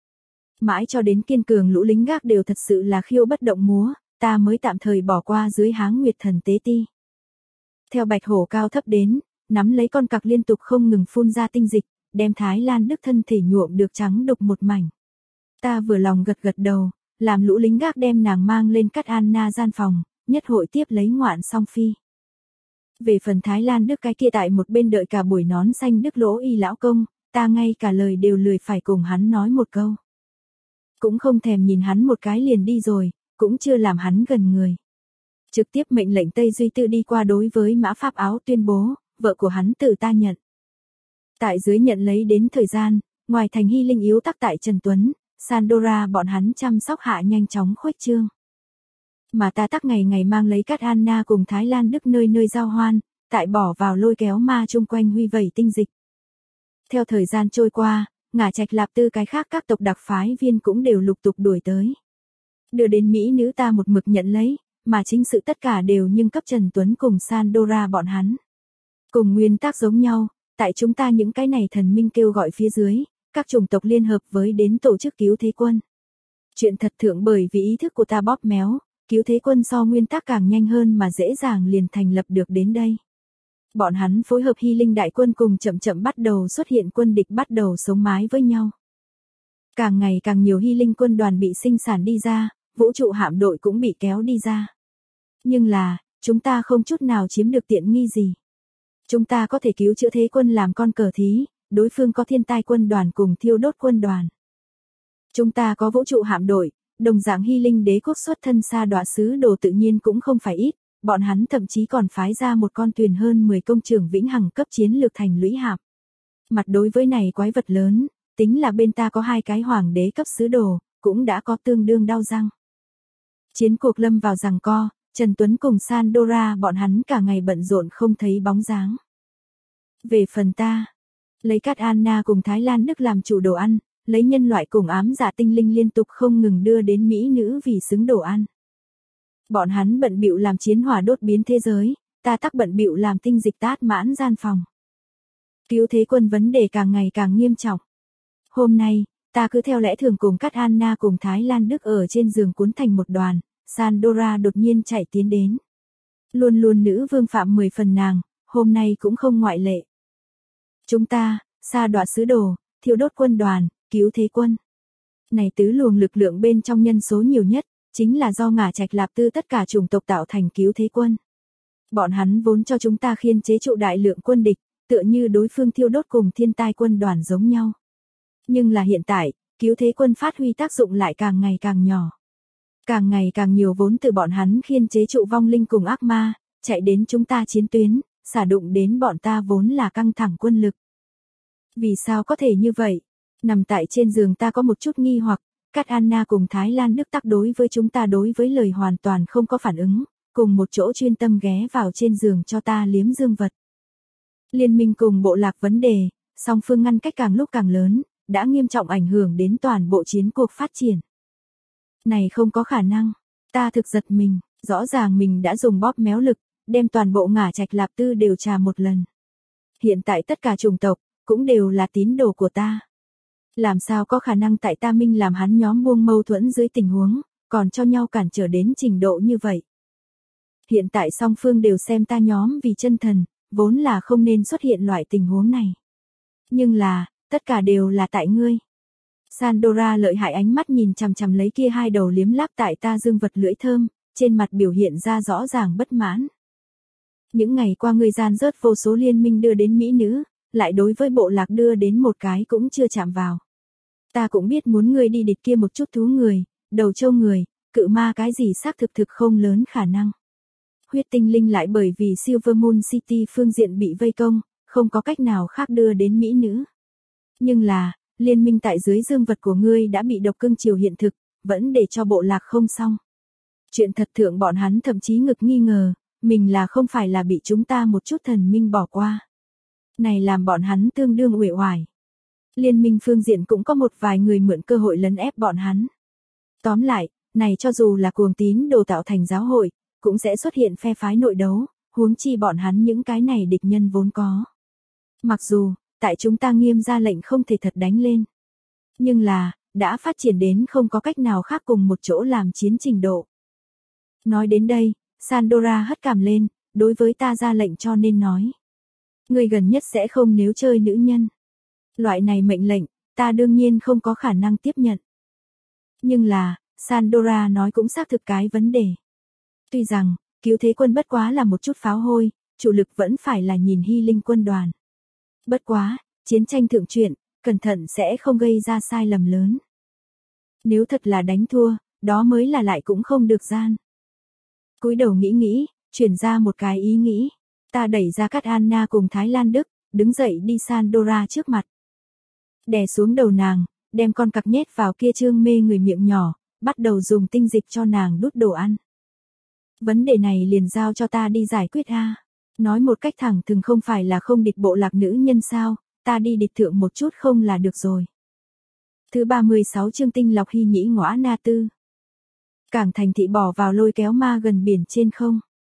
Mãi cho đến kiên cường lũ lính gác đều thật sự là khiêu bất động múa, ta mới tạm thời bỏ qua dưới háng nguyệt thần tế ti. Theo bạch hổ cao thấp đến, nắm lấy con cặc liên tục không ngừng phun ra tinh dịch, đem Thái Lan Đức thân thể nhuộm được trắng đục một mảnh. Ta vừa lòng gật gật đầu, làm lũ lính gác đem nàng mang lên cắt Anna gian phòng, nhất hội tiếp lấy ngoạn song phi. Về phần Thái Lan Đức cái kia tại một bên đợi cả buổi nón xanh Đức Lỗ Y lão công, ta ngay cả lời đều lười phải cùng hắn nói một câu. Cũng không thèm nhìn hắn một cái liền đi rồi, cũng chưa làm hắn gần người. Trực tiếp mệnh lệnh Tây Duy tự đi qua đối với Mã Pháp Áo tuyên bố, vợ của hắn tự ta nhận. Tại dưới nhận lấy đến thời gian, ngoài thành hy linh yếu tắc tại Trần Tuấn, Sandora bọn hắn chăm sóc hạ nhanh chóng khuếch trương. Mà ta tắc ngày ngày mang lấy Cát Anna cùng Thái Lan Đức nơi nơi giao hoan, tại bỏ vào lôi kéo ma chung quanh huy vẩy tinh dịch. Theo thời gian trôi qua, Ngả Trạch Lạp Tư cái khác các tộc đặc phái viên cũng đều lục tục đuổi tới. Đưa đến Mỹ nữ ta một mực nhận lấy, mà chính sự tất cả đều nhưng cấp Trần Tuấn cùng Sandora bọn hắn. Cùng nguyên tắc giống nhau, tại chúng ta những cái này thần minh kêu gọi phía dưới, các chủng tộc liên hợp với đến tổ chức cứu thế quân. Chuyện thật thượng bởi vì ý thức của ta bóp méo, cứu thế quân so nguyên tắc càng nhanh hơn mà dễ dàng liền thành lập được đến đây. Bọn hắn phối hợp hy linh đại quân cùng chậm chậm bắt đầu xuất hiện quân địch bắt đầu sống mái với nhau. Càng ngày càng nhiều hy linh quân đoàn bị sinh sản đi ra, vũ trụ hạm đội cũng bị kéo đi ra. Nhưng là, chúng ta không chút nào chiếm được tiện nghi gì. Chúng ta có thể cứu chữa thế quân làm con cờ thí, đối phương có thiên tai quân đoàn cùng thiêu đốt quân đoàn. Chúng ta có vũ trụ hạm đội, đồng dạng hy linh đế quốc xuất thân xa đọa sứ đồ tự nhiên cũng không phải ít, bọn hắn thậm chí còn phái ra một con thuyền hơn mười công trường vĩnh hằng cấp chiến lược thành lũy hạm. Mặt đối với này quái vật lớn, tính là bên ta có hai cái hoàng đế cấp sứ đồ, cũng đã có tương đương đau răng. Chiến cuộc lâm vào giằng co, Trần Tuấn cùng Sandora bọn hắn cả ngày bận rộn không thấy bóng dáng. Về phần ta, lấy Cát Anna cùng Thái Lan Đức làm chủ đồ ăn, lấy nhân loại cùng ám dạ tinh linh liên tục không ngừng đưa đến mỹ nữ vì xứng đồ ăn. Bọn hắn bận bịu làm chiến hỏa đốt biến thế giới, ta tắc bận bịu làm tinh dịch tát mãn gian phòng. Cứu thế quân vấn đề càng ngày càng nghiêm trọng. Hôm nay, ta cứ theo lẽ thường cùng Cát Anna cùng Thái Lan Đức ở trên giường cuốn thành một đoàn, Sandora đột nhiên chạy tiến đến. Luôn luôn nữ vương phạm mười phần nàng, hôm nay cũng không ngoại lệ. Chúng ta, sa đọa sứ đồ, thiêu đốt quân đoàn, cứu thế quân. Này tứ luồng lực lượng bên trong nhân số nhiều nhất, chính là do Ngả Trạch Lạp Tư tất cả chủng tộc tạo thành cứu thế quân. Bọn hắn vốn cho chúng ta khiên chế trụ đại lượng quân địch, tựa như đối phương thiêu đốt cùng thiên tai quân đoàn giống nhau. Nhưng là hiện tại, cứu thế quân phát huy tác dụng lại càng ngày càng nhỏ. Càng ngày càng nhiều vốn từ bọn hắn khiên chế trụ vong linh cùng ác ma, chạy đến chúng ta chiến tuyến, xả đụng đến bọn ta vốn là căng thẳng quân lực. Vì sao có thể như vậy? Nằm tại trên giường ta có một chút nghi hoặc, Cát Anna cùng Thái Lan Đức tác đối với chúng ta đối với lời hoàn toàn không có phản ứng, cùng một chỗ chuyên tâm ghé vào trên giường cho ta liếm dương vật. Liên minh cùng bộ lạc vấn đề, song phương ngăn cách càng lúc càng lớn, đã nghiêm trọng ảnh hưởng đến toàn bộ chiến cuộc phát triển. Này không có khả năng, ta thực giật mình, rõ ràng mình đã dùng bóp méo lực, đem toàn bộ Ngả Trạch Lạp Tư điều tra một lần. Hiện tại tất cả chủng tộc, cũng đều là tín đồ của ta. Làm sao có khả năng tại ta minh làm hắn nhóm buông mâu thuẫn dưới tình huống, còn cho nhau cản trở đến trình độ như vậy. Hiện tại song phương đều xem ta nhóm vì chân thần, vốn là không nên xuất hiện loại tình huống này. Nhưng là, tất cả đều là tại ngươi. Sandora lợi hại ánh mắt nhìn chằm chằm lấy kia hai đầu liếm láp tại ta dương vật lưỡi thơm, trên mặt biểu hiện ra rõ ràng bất mãn. Những ngày qua ngươi gian rớt vô số liên minh đưa đến mỹ nữ, lại đối với bộ lạc đưa đến một cái cũng chưa chạm vào. Ta cũng biết muốn ngươi đi địch kia một chút thú người, đầu trâu người, cự ma cái gì xác thực thực không lớn khả năng. Huyết tinh linh lại bởi vì Silver Moon City phương diện bị vây công, không có cách nào khác đưa đến mỹ nữ. Nhưng là, liên minh tại dưới dương vật của ngươi đã bị độc cưng chiều hiện thực, vẫn để cho bộ lạc không xong. Chuyện thật thượng bọn hắn thậm chí ngực nghi ngờ, mình là không phải là bị chúng ta một chút thần minh bỏ qua. Này làm bọn hắn tương đương uể oải. Liên minh phương diện cũng có một vài người mượn cơ hội lấn ép bọn hắn. Tóm lại, này cho dù là cuồng tín đồ tạo thành giáo hội, cũng sẽ xuất hiện phe phái nội đấu, huống chi bọn hắn những cái này địch nhân vốn có. Mặc dù, tại chúng ta nghiêm ra lệnh không thể thật đánh lên. Nhưng là, đã phát triển đến không có cách nào khác cùng một chỗ làm chiến trình độ. Nói đến đây, Sandora hất cằm lên, đối với ta ra lệnh cho nên nói. Người gần nhất sẽ không nếu chơi nữ nhân. Loại này mệnh lệnh, ta đương nhiên không có khả năng tiếp nhận. Nhưng là, Sandora nói cũng xác thực cái vấn đề. Tuy rằng, cứu thế quân bất quá là một chút pháo hôi, chủ lực vẫn phải là nhìn Hy Linh quân đoàn. Bất quá, chiến tranh thượng truyện, cẩn thận sẽ không gây ra sai lầm lớn. Nếu thật là đánh thua, đó mới là lại cũng không được gian. Cúi đầu nghĩ nghĩ, chuyển ra một cái ý nghĩ. Ta đẩy ra Cát Anna cùng Thái Lan Đức, đứng dậy đi Sandora trước mặt. Đè xuống đầu nàng, đem con cặc nhét vào kia trương mê người miệng nhỏ, bắt đầu dùng tinh dịch cho nàng đút đồ ăn. Vấn đề này liền giao cho ta đi giải quyết a. Nói một cách thẳng thừng không phải là không địch bộ lạc nữ nhân sao, ta đi địch thượng một chút không là được rồi. Thứ ba mươi sáu chương tinh lọc Hy Nhĩ Ngõa Na Tư. Cảng thành thị bỏ vào lôi kéo ma gần biển trên không.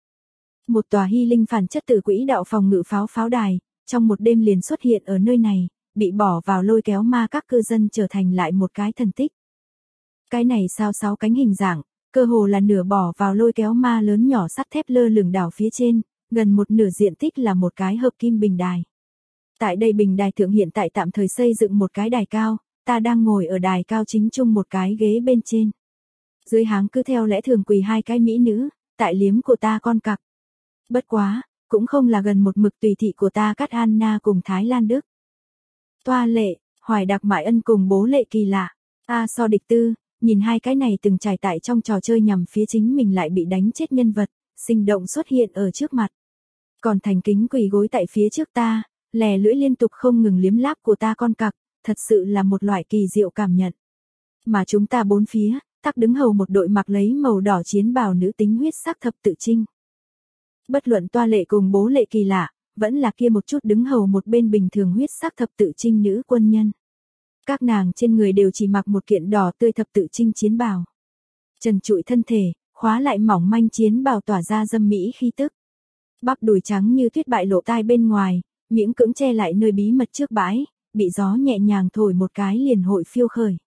Một tòa hy linh phản chất tự quỹ đạo phòng ngự pháo pháo đài, trong một đêm liền xuất hiện ở nơi này, bị bỏ vào lôi kéo ma các cư dân trở thành lại một cái thần tích. Cái này sao sáu cánh hình dạng, cơ hồ là nửa bỏ vào lôi kéo ma lớn nhỏ sắt thép lơ lửng đảo phía trên, gần một nửa diện tích là một cái hợp kim bình đài. Tại đây bình đài thượng hiện tại tạm thời xây dựng một cái đài cao, ta đang ngồi ở đài cao chính chung một cái ghế bên trên. Dưới háng cứ theo lẽ thường quỳ hai cái mỹ nữ, tại liếm của ta con cặc. Bất quá, cũng không là gần một mực tùy thị của ta Cát Anna cùng Thái Lan Đức. Toa Lệ, Hoài Đặc Mại Ân cùng Bố Lệ Kỳ Lạ, A So Địch Tư, nhìn hai cái này từng trải tại trong trò chơi nhằm phía chính mình lại bị đánh chết nhân vật, sinh động xuất hiện ở trước mặt. Còn thành kính quỳ gối tại phía trước ta, lè lưỡi liên tục không ngừng liếm láp của ta con cặc, thật sự là một loại kỳ diệu cảm nhận. Mà chúng ta bốn phía, tắc đứng hầu một đội mặc lấy màu đỏ chiến bào nữ tính huyết sắc thập tự trinh. Bất luận Toa Lệ cùng Bố Lệ Kỳ Lạ, vẫn là kia một chút đứng hầu một bên bình thường huyết sắc thập tự trinh nữ quân nhân. Các nàng trên người đều chỉ mặc một kiện đỏ tươi thập tự trinh chiến bào. Trần trụi thân thể, khóa lại mỏng manh chiến bào tỏa ra dâm mỹ khí tức. Bắp đùi trắng như tuyết bại lộ tai bên ngoài, miễn cưỡng che lại nơi bí mật trước bãi, bị gió nhẹ nhàng thổi một cái liền hội phiêu khởi.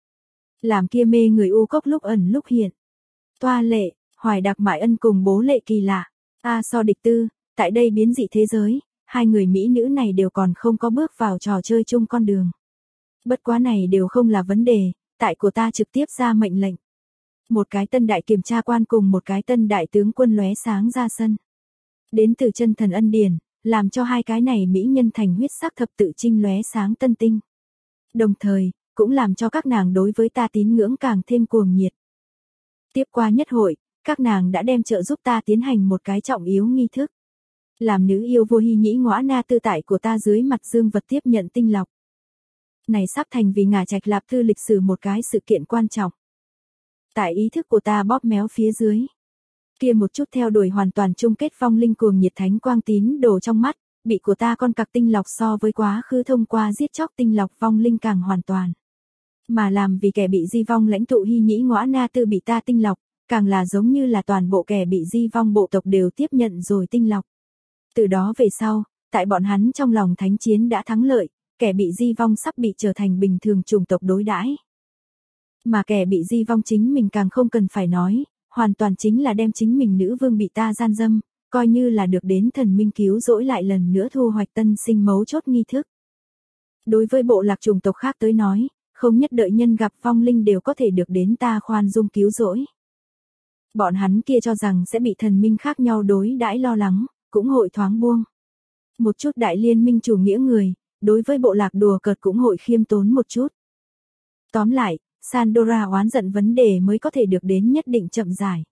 Làm kia mê người u cốc lúc ẩn lúc hiện. Toa Lệ, Hoài Đặc Mại Ân cùng Bố Lệ Kỳ Lạ, A So Địch Tư, tại đây biến dị thế giới, hai người mỹ nữ này đều còn không có bước vào trò chơi chung con đường. Bất quá này đều không là vấn đề, tại của ta trực tiếp ra mệnh lệnh. Một cái tân đại kiểm tra quan cùng một cái tân đại tướng quân lóe sáng ra sân. Đến từ chân thần ân điển, làm cho hai cái này mỹ nhân thành huyết sắc thập tự trinh lóe sáng tân tinh. Đồng thời, cũng làm cho các nàng đối với ta tín ngưỡng càng thêm cuồng nhiệt. Tiếp qua nhất hội, các nàng đã đem trợ giúp ta tiến hành một cái trọng yếu nghi thức. Làm nữ yêu vô Hy Nhĩ Ngõa Na Tư tại của ta dưới mặt dương vật tiếp nhận tinh lọc. Này sắp thành vì ngả Trạch Lạp Thư lịch sử một cái sự kiện quan trọng. Tại ý thức của ta bóp méo phía dưới. Kia một chút theo đuổi hoàn toàn chung kết vong linh cuồng nhiệt thánh quang tín đồ trong mắt, bị của ta con cặc tinh lọc so với quá khứ thông qua giết chóc tinh lọc vong linh càng hoàn toàn. Mà làm vì kẻ bị di vong lãnh tụ Hy Nhĩ Ngõa Na Tư bị ta tinh lọc, càng là giống như là toàn bộ kẻ bị di vong bộ tộc đều tiếp nhận rồi tinh lọc. Từ đó về sau, tại bọn hắn trong lòng thánh chiến đã thắng lợi, kẻ bị di vong sắp bị trở thành bình thường chủng tộc đối đãi. Mà kẻ bị di vong chính mình càng không cần phải nói, hoàn toàn chính là đem chính mình nữ vương bị ta gian dâm, coi như là được đến thần minh cứu rỗi lại lần nữa thu hoạch tân sinh mấu chốt nghi thức. Đối với bộ lạc chủng tộc khác tới nói, không nhất đợi nhân gặp vong linh đều có thể được đến ta khoan dung cứu rỗi. Bọn hắn kia cho rằng sẽ bị thần minh khác nhau đối đãi lo lắng, cũng hội thoáng buông. Một chút đại liên minh chủ nghĩa người, đối với bộ lạc đùa cợt cũng hội khiêm tốn một chút. Tóm lại, Sandora oán giận vấn đề mới có thể được đến nhất định chậm giải.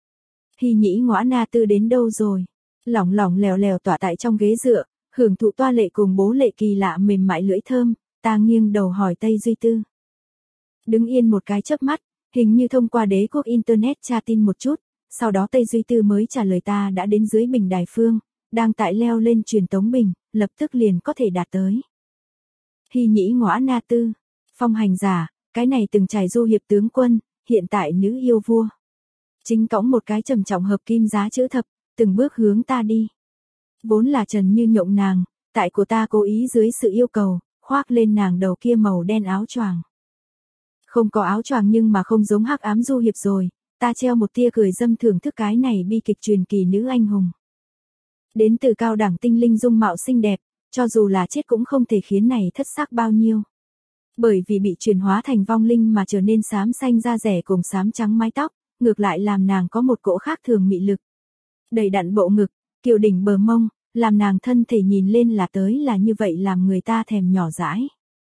Hy Nhĩ Ngõa Na Tư đến đâu rồi? Lỏng lỏng lèo lèo tỏa tại trong ghế dựa, hưởng thụ Toa Lệ cùng Bố Lệ Kỳ Lạ mềm mại lưỡi thơm, ta nghiêng đầu hỏi Tây Duy Tư. Đứng yên một cái chớp mắt, hình như thông qua đế quốc internet tra tin một chút, sau đó Tây Duy Tư mới trả lời ta đã đến dưới bình đài phương, đang tại leo lên truyền tống bình, lập tức liền có thể đạt tới. Hy Nhĩ Ngõa Na Tư, phong hành giả, cái này từng trải du hiệp tướng quân, hiện tại nữ yêu vua. Chính cõng một cái trầm trọng hợp kim giá chữ thập, từng bước hướng ta đi. Vốn là Trần Như Nhộng nàng, tại của ta cố ý dưới sự yêu cầu, khoác lên nàng đầu kia màu đen áo choàng. Không có áo choàng nhưng mà không giống hắc ám du hiệp rồi, ta treo một tia cười dâm thưởng thức cái này bi kịch truyền kỳ nữ anh hùng. Đến từ cao đẳng tinh linh dung mạo xinh đẹp, cho dù là chết cũng không thể khiến này thất sắc bao nhiêu. Bởi vì bị chuyển hóa thành vong linh mà trở nên xám xanh da rẻ cùng xám trắng mái tóc, ngược lại làm nàng có một cỗ khác thường mị lực. Đầy đặn bộ ngực, kiều đỉnh bờ mông, làm nàng thân thể nhìn lên là tới là như vậy làm người ta thèm nhỏ dãi.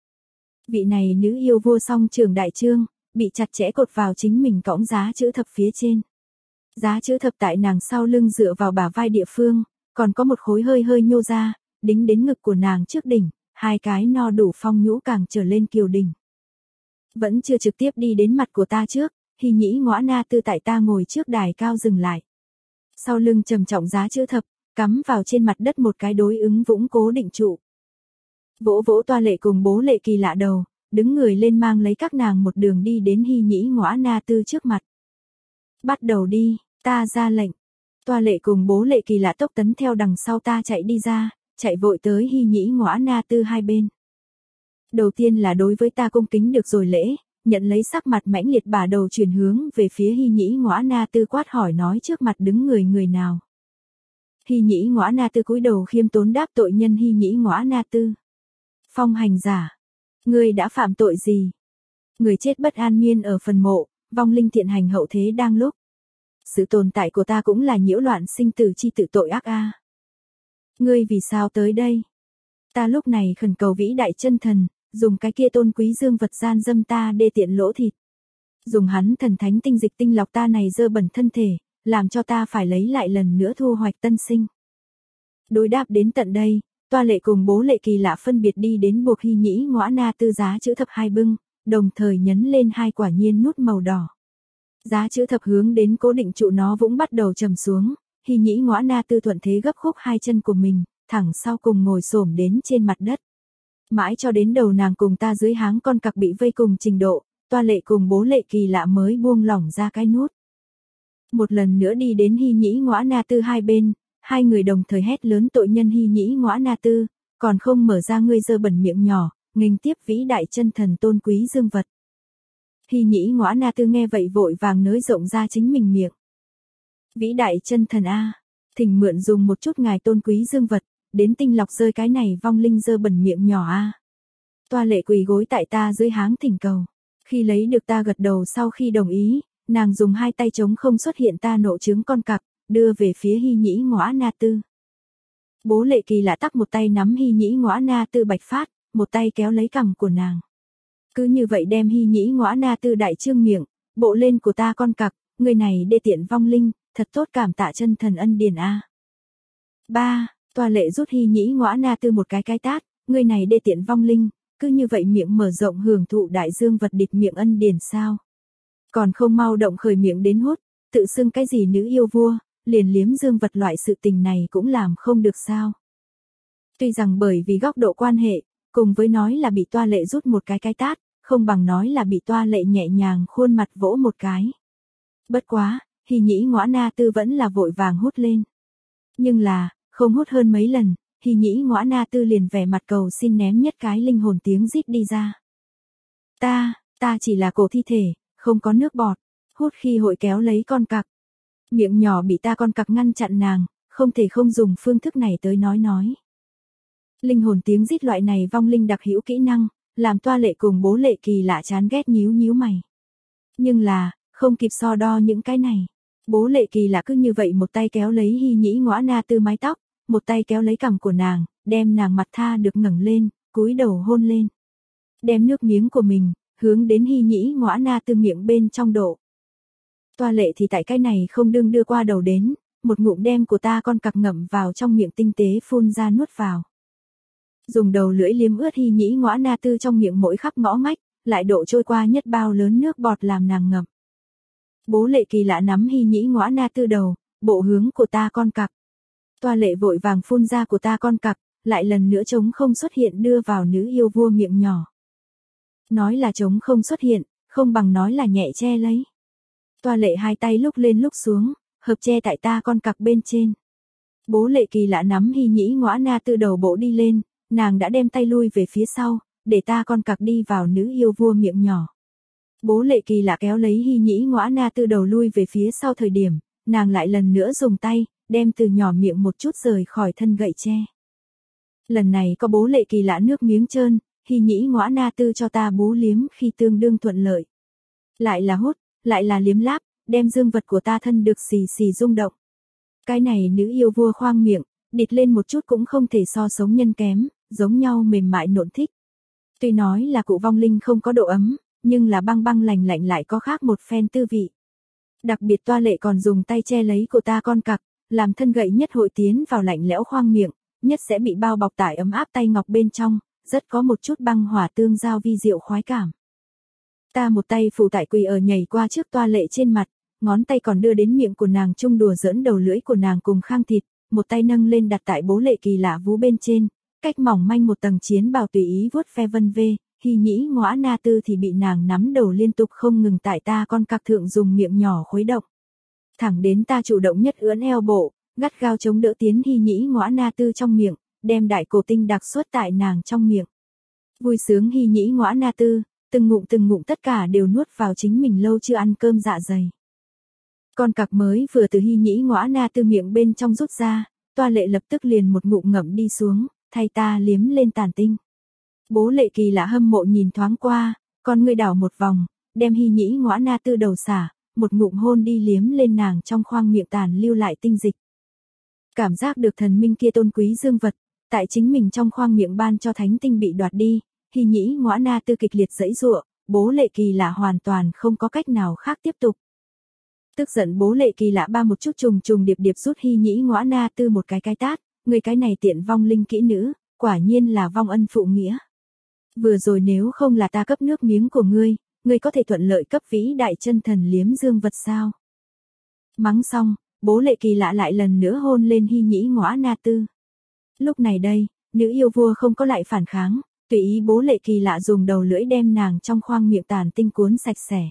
Vị này nữ yêu vua song trường đại trương, bị chặt chẽ cột vào chính mình cõng giá chữ thập phía trên. Giá chữ thập tại nàng sau lưng dựa vào bả vai địa phương, còn có một khối hơi hơi nhô ra, đính đến ngực của nàng trước đỉnh, hai cái no đủ phong nhũ càng trở lên kiều đỉnh. Vẫn chưa trực tiếp đi đến mặt của ta trước, Hy Nhĩ Ngõa Na Tư tại ta ngồi trước đài cao dừng lại. Sau lưng trầm trọng giá chữ thập, cắm vào trên mặt đất một cái đối ứng vũng cố định trụ. Vỗ vỗ Toa Lệ cùng Bố Lệ Kỳ Lạ đầu, đứng người lên mang lấy các nàng một đường đi đến Hy Nhĩ Ngõa Na Tư trước mặt. Bắt đầu đi, ta ra lệnh. Toa Lệ cùng Bố Lệ Kỳ Lạ tốc tấn theo đằng sau ta chạy đi ra, chạy vội tới Hy Nhĩ Ngõa Na Tư hai bên. Đầu tiên là đối với ta cung kính được rồi lễ, nhận lấy sắc mặt mãnh liệt bả đầu chuyển hướng về phía Hy Nhĩ Ngõa Na Tư quát hỏi nói trước mặt đứng người người nào. Hy Nhĩ Ngõa Na Tư cúi đầu khiêm tốn đáp tội nhân Hy Nhĩ Ngõa Na Tư. Phong hành giả, ngươi đã phạm tội gì? Người chết bất an miên ở phần mộ, vong linh thiện hành hậu thế đang lúc. Sự tồn tại của ta cũng là nhiễu loạn sinh tử chi tự tội ác a. Ngươi vì sao tới đây? Ta lúc này khẩn cầu vĩ đại chân thần, dùng cái kia tôn quý dương vật gian dâm ta đê tiện lỗ thịt. Dùng hắn thần thánh tinh dịch tinh lọc ta này dơ bẩn thân thể, làm cho ta phải lấy lại lần nữa thu hoạch tân sinh. Đối đáp đến tận đây, Toa Lệ cùng Bố Lệ Kỳ Lạ phân biệt đi đến buộc Hy Nhĩ Ngõa Na Tư giá chữ thập hai bưng, đồng thời nhấn lên hai quả nhiên nút màu đỏ. Giá chữ thập hướng đến cố định trụ nó vũng bắt đầu trầm xuống, Hy Nhĩ Ngõa Na Tư thuận thế gấp khúc hai chân của mình, thẳng sau cùng ngồi xổm đến trên mặt đất. Mãi cho đến đầu nàng cùng ta dưới háng con cặc bị vây cùng trình độ, Toa Lệ cùng Bố Lệ Kỳ Lạ mới buông lỏng ra cái nút. Một lần nữa đi đến Hy Nhĩ Ngõa Na Tư hai bên, hai người đồng thời hét lớn tội nhân Hy Nhĩ Ngõa Na Tư, còn không mở ra ngươi dơ bẩn miệng nhỏ, nghênh tiếp vĩ đại chân thần tôn quý dương vật. Hy Nhĩ Ngõa Na Tư nghe vậy vội vàng nới rộng ra chính mình miệng. Vĩ đại chân thần a, thỉnh mượn dùng một chút ngài tôn quý dương vật, đến tinh lọc rơi cái này vong linh dơ bẩn miệng nhỏ a. Toa Lệ quỳ gối tại ta dưới háng thỉnh cầu. Khi lấy được ta gật đầu sau khi đồng ý, nàng dùng hai tay chống không xuất hiện ta nộ trứng con cặc, đưa về phía Hy Nhĩ Ngõa Na Tư. Bố Lệ Kỳ Lạ tắc một tay nắm Hy Nhĩ Ngõa Na Tư bạch phát, một tay kéo lấy cằm của nàng. Cứ như vậy đem Hy Nhĩ Ngõa Na Tư đại trương miệng, bộ lên của ta con cặc, người này đê tiện vong linh, thật tốt cảm tạ chân thần ân điển a. ba. Toa Lệ rút Hy Nhĩ Ngõa Na Tư một cái cái tát, người này đê tiện vong linh, cứ như vậy miệng mở rộng hưởng thụ đại dương vật địch miệng ân điển sao? Còn không mau động khởi miệng đến hút, tự xưng cái gì nữ yêu vua, liền liếm dương vật loại sự tình này cũng làm không được sao? Tuy rằng bởi vì góc độ quan hệ, cùng với nói là bị Toa Lệ rút một cái cái tát, không bằng nói là bị Toa Lệ nhẹ nhàng khuôn mặt vỗ một cái. Bất quá, Hy Nhĩ Ngõa Na Tư vẫn là vội vàng hút lên. Nhưng là, không hút hơn mấy lần, Hy Nhĩ Ngõa Na Tư liền vẻ mặt cầu xin ném nhất cái linh hồn tiếng rít đi ra. Ta, ta chỉ là cổ thi thể, không có nước bọt, hút khi hội kéo lấy con cặc. Miệng nhỏ bị ta con cặc ngăn chặn nàng, không thể không dùng phương thức này tới nói nói. Linh hồn tiếng rít loại này vong linh đặc hữu kỹ năng, làm Toa Lệ cùng Bố Lệ Kỳ Lạ chán ghét nhíu nhíu mày. Nhưng là, không kịp so đo những cái này. Bố Lệ Kỳ Lạ cứ như vậy một tay kéo lấy Hy Nhĩ Ngõa Na Tư mái tóc, một tay kéo lấy cằm của nàng, đem nàng mặt tha được ngẩng lên, cúi đầu hôn lên. Đem nước miếng của mình, hướng đến Hy Nhĩ Ngõa Na Tư miệng bên trong độ. Toa Lệ thì tại cái này không đương đưa qua đầu đến, một ngụm đem của ta con cặc ngậm vào trong miệng tinh tế phun ra nuốt vào. Dùng đầu lưỡi liếm ướt Hy Nhĩ Ngõa Na Tư trong miệng mỗi khắp ngõ ngách, lại độ trôi qua nhất bao lớn nước bọt làm nàng ngậm. Bố Lệ Kỳ Lạ nắm Hy Nhĩ Ngõa Na Tư đầu, bộ hướng của ta con cặc. Toa Lệ vội vàng phun ra của ta con cặc, lại lần nữa trống không xuất hiện đưa vào nữ yêu vua miệng nhỏ. Nói là trống không xuất hiện, không bằng nói là nhẹ che lấy. Toa Lệ hai tay lúc lên lúc xuống, hợp che tại ta con cặc bên trên. Bố Lệ Kỳ Lạ nắm Hy Nhĩ Ngõa Na Tư đầu bộ đi lên, nàng đã đem tay lui về phía sau, để ta con cặc đi vào nữ yêu vua miệng nhỏ. Bố Lệ Kỳ Lạ kéo lấy Hy Nhĩ Ngõa Na Tư đầu lui về phía sau thời điểm, nàng lại lần nữa dùng tay, đem từ nhỏ miệng một chút rời khỏi thân gậy tre. Lần này có Bố Lệ Kỳ Lạ nước miếng trơn, Hy Nhĩ Ngõa Na Tư cho ta bú liếm khi tương đương thuận lợi. Lại là hút, lại là liếm láp, đem dương vật của ta thân được xì xì rung động. Cái này nữ yêu vua khoang miệng, địt lên một chút cũng không thể so sống nhân kém, giống nhau mềm mại nộn thích. Tuy nói là cụ vong linh không có độ ấm, nhưng là băng băng lạnh lạnh lại có khác một phen tư vị. Đặc biệt toa lệ còn dùng tay che lấy của ta con cặc, làm thân gậy nhất hội tiến vào lạnh lẽo khoang miệng, nhất sẽ bị bao bọc tại ấm áp tay ngọc bên trong, rất có một chút băng hỏa tương giao vi diệu khoái cảm. Ta một tay phủ tại quỳ ở nhảy qua trước toa lệ trên mặt, ngón tay còn đưa đến miệng của nàng chung đùa giỡn đầu lưỡi của nàng cùng khang thịt, một tay nâng lên đặt tại bố lệ kỳ lạ vú bên trên, cách mỏng manh một tầng chiến bào tùy ý vuốt ve vân vê, hy nhĩ ngõa na tư thì bị nàng nắm đầu liên tục không ngừng tại ta con cặc thượng dùng miệng nhỏ khuấy động. Thẳng đến ta chủ động nhất ưỡn eo bộ, gắt gao chống đỡ tiến hy nhĩ ngõa na tư trong miệng, đem đại cổ tinh đặc xuất tại nàng trong miệng. Vui sướng hy nhĩ ngõa na tư, từng ngụm từng ngụm tất cả đều nuốt vào chính mình lâu chưa ăn cơm dạ dày. Con cặc mới vừa từ hy nhĩ ngõa na tư miệng bên trong rút ra, toa lệ lập tức liền một ngụm ngậm đi xuống, thay ta liếm lên tàn tinh. Bố lệ kỳ lạ hâm mộ nhìn thoáng qua, con ngươi đảo một vòng, đem hy nhĩ ngõa na tư đầu xả, một ngụm hôn đi liếm lên nàng trong khoang miệng tàn lưu lại tinh dịch. Cảm giác được thần minh kia tôn quý dương vật, tại chính mình trong khoang miệng ban cho thánh tinh bị đoạt đi, hy nhĩ ngõa na tư kịch liệt giãy giụa, bố lệ kỳ lạ hoàn toàn không có cách nào khác tiếp tục. Tức giận bố lệ kỳ lạ ba một chút trùng trùng điệp điệp rút hy nhĩ ngõa na tư một cái cái tát, người cái này tiện vong linh kỹ nữ, quả nhiên là vong ân phụ nghĩa. Vừa rồi nếu không là ta cấp nước miếng của ngươi, ngươi có thể thuận lợi cấp vĩ đại chân thần liếm dương vật sao? Mắng xong, bố lệ kỳ lạ lại lần nữa hôn lên hy nhĩ ngõa na tư. Lúc này đây, nữ yêu vua không có lại phản kháng, tùy ý bố lệ kỳ lạ dùng đầu lưỡi đem nàng trong khoang miệng tàn tinh cuốn sạch sẽ.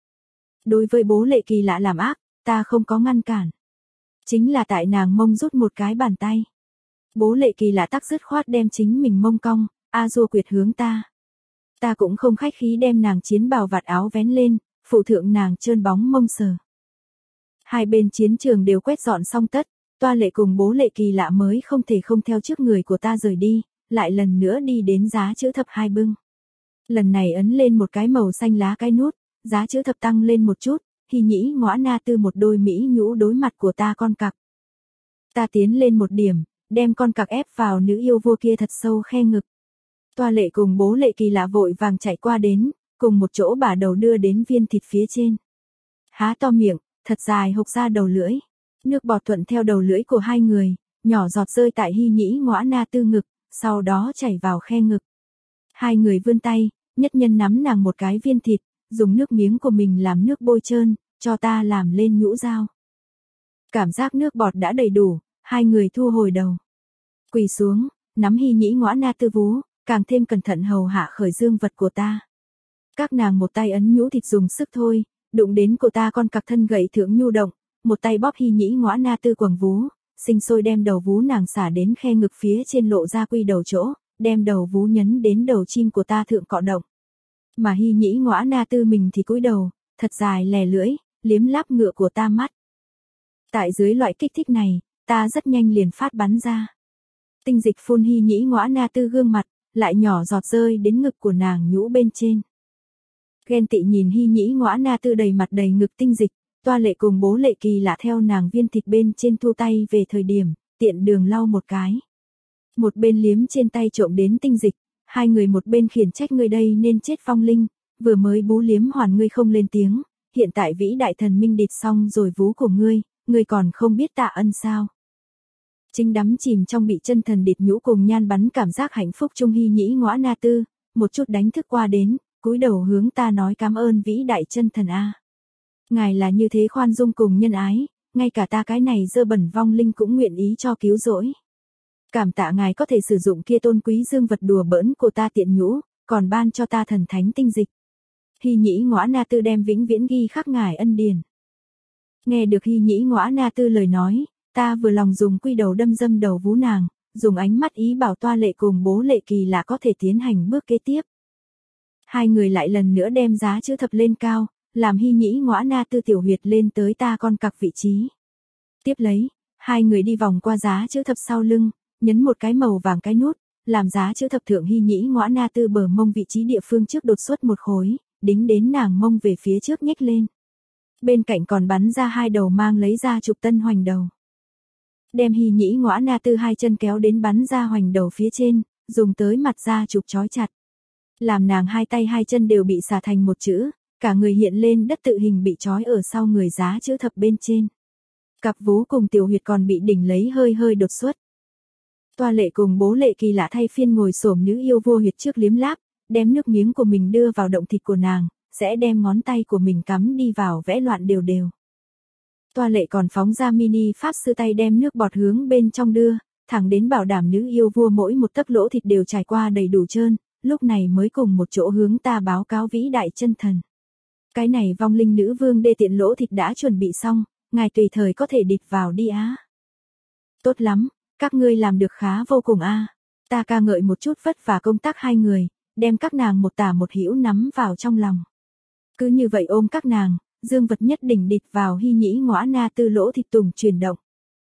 Đối với bố lệ kỳ lạ làm ác, ta không có ngăn cản. Chính là tại nàng mông rút một cái bàn tay. Bố lệ kỳ lạ tắc dứt khoát đem chính mình mông cong, a dua quyệt hướng ta. Ta cũng không khách khí đem nàng chiến bào vạt áo vén lên, phụ thượng nàng trơn bóng mông sờ. Hai bên chiến trường đều quét dọn xong tất, toa lệ cùng bố lệ kỳ lạ mới không thể không theo trước người của ta rời đi, lại lần nữa đi đến giá chữ thập hai bưng. Lần này ấn lên một cái màu xanh lá cái nút, giá chữ thập tăng lên một chút, hy nhĩ ngõa na tư một đôi mỹ nhũ đối mặt của ta con cặc. Ta tiến lên một điểm, đem con cặc ép vào nữ yêu vua kia thật sâu khe ngực. Toa lệ cùng bố lệ kỳ lạ vội vàng chạy qua đến, cùng một chỗ bả đầu đưa đến viên thịt phía trên. Há to miệng, thật dài hộc ra đầu lưỡi. Nước bọt thuận theo đầu lưỡi của hai người, nhỏ giọt rơi tại hy nhĩ ngõa na tư ngực, sau đó chảy vào khe ngực. Hai người vươn tay, nhất nhân nắm nàng một cái viên thịt, dùng nước miếng của mình làm nước bôi trơn, cho ta làm lên nhũ dao. Cảm giác nước bọt đã đầy đủ, hai người thu hồi đầu. Quỳ xuống, nắm hy nhĩ ngõa na tư vú, càng thêm cẩn thận hầu hạ khởi dương vật của ta. Các nàng một tay ấn nhũ thịt dùng sức thôi, đụng đến của ta con cặc thân gậy thượng nhu động, một tay bóp hy nhĩ ngõa na tư quầng vú, sinh sôi đem đầu vú nàng xả đến khe ngực phía trên lộ ra quy đầu chỗ, đem đầu vú nhấn đến đầu chim của ta thượng cọ động. Mà hy nhĩ ngõa na tư mình thì cúi đầu, thật dài lè lưỡi, liếm láp ngựa của ta mắt. Tại dưới loại kích thích này, ta rất nhanh liền phát bắn ra. Tinh dịch phun hy nhĩ ngõa na tư gương mặt, lại nhỏ giọt rơi đến ngực của nàng nhũ bên trên. Ghen tị nhìn hy nhĩ ngõa na tư đầy mặt đầy ngực tinh dịch, toa lệ cùng bố lệ kỳ lạ theo nàng viên thịt bên trên thu tay về thời điểm, tiện đường lau một cái. Một bên liếm trên tay trộm đến tinh dịch, hai người một bên khiển trách ngươi đây nên chết vong linh, vừa mới bú liếm hoàn ngươi không lên tiếng, hiện tại vĩ đại thần minh địt xong rồi vú của ngươi, ngươi còn không biết tạ ân sao. Chính đắm chìm trong bị chân thần địt nhũ cùng nhan bắn cảm giác hạnh phúc trung hy nhĩ ngõa na tư, một chút đánh thức qua đến, cúi đầu hướng ta nói cảm ơn vĩ đại chân thần a. Ngài là như thế khoan dung cùng nhân ái, ngay cả ta cái này dơ bẩn vong linh cũng nguyện ý cho cứu rỗi. Cảm tạ ngài có thể sử dụng kia tôn quý dương vật đùa bỡn của ta tiện nhũ, còn ban cho ta thần thánh tinh dịch. Hy nhĩ ngõa na tư đem vĩnh viễn ghi khắc ngài ân điển. Nghe được hy nhĩ ngõa na tư lời nói, ta vừa lòng dùng quy đầu đâm dâm đầu vú nàng, dùng ánh mắt ý bảo toa lệ cùng bố lệ kỳ là có thể tiến hành bước kế tiếp. Hai người lại lần nữa đem giá chữ thập lên cao, làm hy nhĩ ngõa na tư tiểu huyệt lên tới ta con cặc vị trí. Tiếp lấy, hai người đi vòng qua giá chữ thập sau lưng, nhấn một cái màu vàng cái nút, làm giá chữ thập thượng hy nhĩ ngõa na tư bờ mông vị trí địa phương trước đột xuất một khối, đính đến nàng mông về phía trước nhếch lên. Bên cạnh còn bắn ra hai đầu mang lấy ra chụp tân hoành đầu. Đem Hy Nhĩ Ngõa Na Tư hai chân kéo đến bắn ra hoành đầu phía trên, dùng tới mặt da chụp trói chặt. Làm nàng hai tay hai chân đều bị xả thành một chữ, cả người hiện lên đất tự hình bị trói ở sau người giá chữ thập bên trên. Cặp vú cùng tiểu huyệt còn bị đỉnh lấy hơi hơi đột xuất. Toa Lệ cùng Bố Lệ kỳ lạ thay phiên ngồi xổm nữ yêu vua huyệt trước liếm láp, đem nước miếng của mình đưa vào động thịt của nàng, sẽ đem ngón tay của mình cắm đi vào vẽ loạn đều đều. Toa Lệ còn phóng ra mini pháp sư tay đem nước bọt hướng bên trong đưa, thẳng đến bảo đảm nữ yêu vua mỗi một tấc lỗ thịt đều trải qua đầy đủ trơn, lúc này mới cùng một chỗ hướng ta báo cáo vĩ đại chân thần. Cái này vong linh nữ vương đê tiện lỗ thịt đã chuẩn bị xong, ngài tùy thời có thể địch vào đi á. Tốt lắm, các ngươi làm được khá vô cùng a. Ta ca ngợi một chút vất vả công tác hai người, đem các nàng một tả một hữu nắm vào trong lòng. Cứ như vậy ôm các nàng, dương vật nhất đỉnh địch vào Hy Nhĩ Ngõa Na Tư lỗ thịt tùng chuyển động.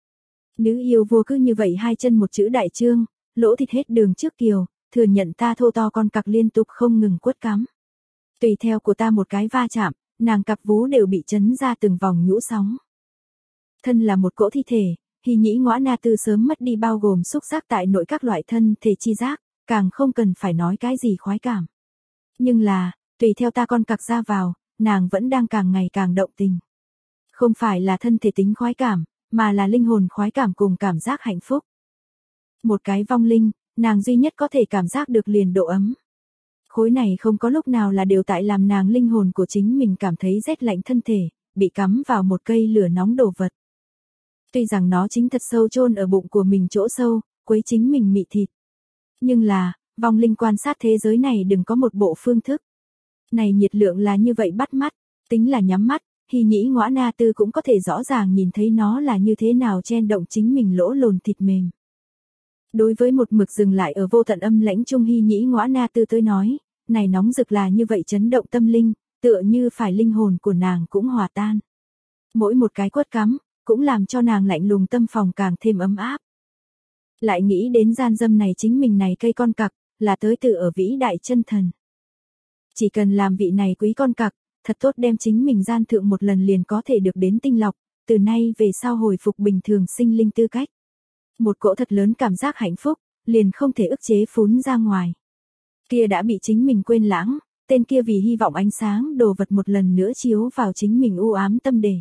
Nữ yêu vua cứ như vậy hai chân một chữ đại trương, lỗ thịt hết đường trước kiều, thừa nhận ta thô to con cặc liên tục không ngừng quất cắm. Tùy theo của ta một cái va chạm, nàng cặp vú đều bị chấn ra từng vòng nhũ sóng. Thân là một cỗ thi thể, Hy Nhĩ Ngõa Na Tư sớm mất đi bao gồm xúc giác tại nội các loại thân thể chi giác, càng không cần phải nói cái gì khoái cảm. Nhưng là, tùy theo ta con cặc ra vào, nàng vẫn đang càng ngày càng động tình. Không phải là thân thể tính khoái cảm, mà là linh hồn khoái cảm cùng cảm giác hạnh phúc. Một cái vong linh, nàng duy nhất có thể cảm giác được liền độ ấm. Khối này không có lúc nào là đều tại làm nàng linh hồn của chính mình cảm thấy rét lạnh thân thể, bị cắm vào một cây lửa nóng đồ vật. Tuy rằng nó chính thật sâu chôn ở bụng của mình chỗ sâu, quấy chính mình mị thịt. Nhưng là, vong linh quan sát thế giới này đừng có một bộ phương thức. Này nhiệt lượng là như vậy bắt mắt, tính là nhắm mắt, Hy Nhĩ Ngõa Na Tư cũng có thể rõ ràng nhìn thấy nó là như thế nào chen động chính mình lỗ lồn thịt mềm. Đối với một mực dừng lại ở vô tận âm lãnh trung Hy Nhĩ Ngõa Na Tư tới nói, này nóng rực là như vậy chấn động tâm linh, tựa như phải linh hồn của nàng cũng hòa tan. Mỗi một cái quất cắm, cũng làm cho nàng lạnh lùng tâm phòng càng thêm ấm áp. Lại nghĩ đến gian dâm này chính mình này cây con cặc, là tới từ ở vĩ đại chân thần. Chỉ cần làm vị này quý con cặc, thật tốt đem chính mình gian thượng một lần liền có thể được đến tinh lọc, từ nay về sau hồi phục bình thường sinh linh tư cách. Một cỗ thật lớn cảm giác hạnh phúc, liền không thể ức chế phún ra ngoài. Kia đã bị chính mình quên lãng, tên kia vì hy vọng ánh sáng đồ vật một lần nữa chiếu vào chính mình u ám tâm đề.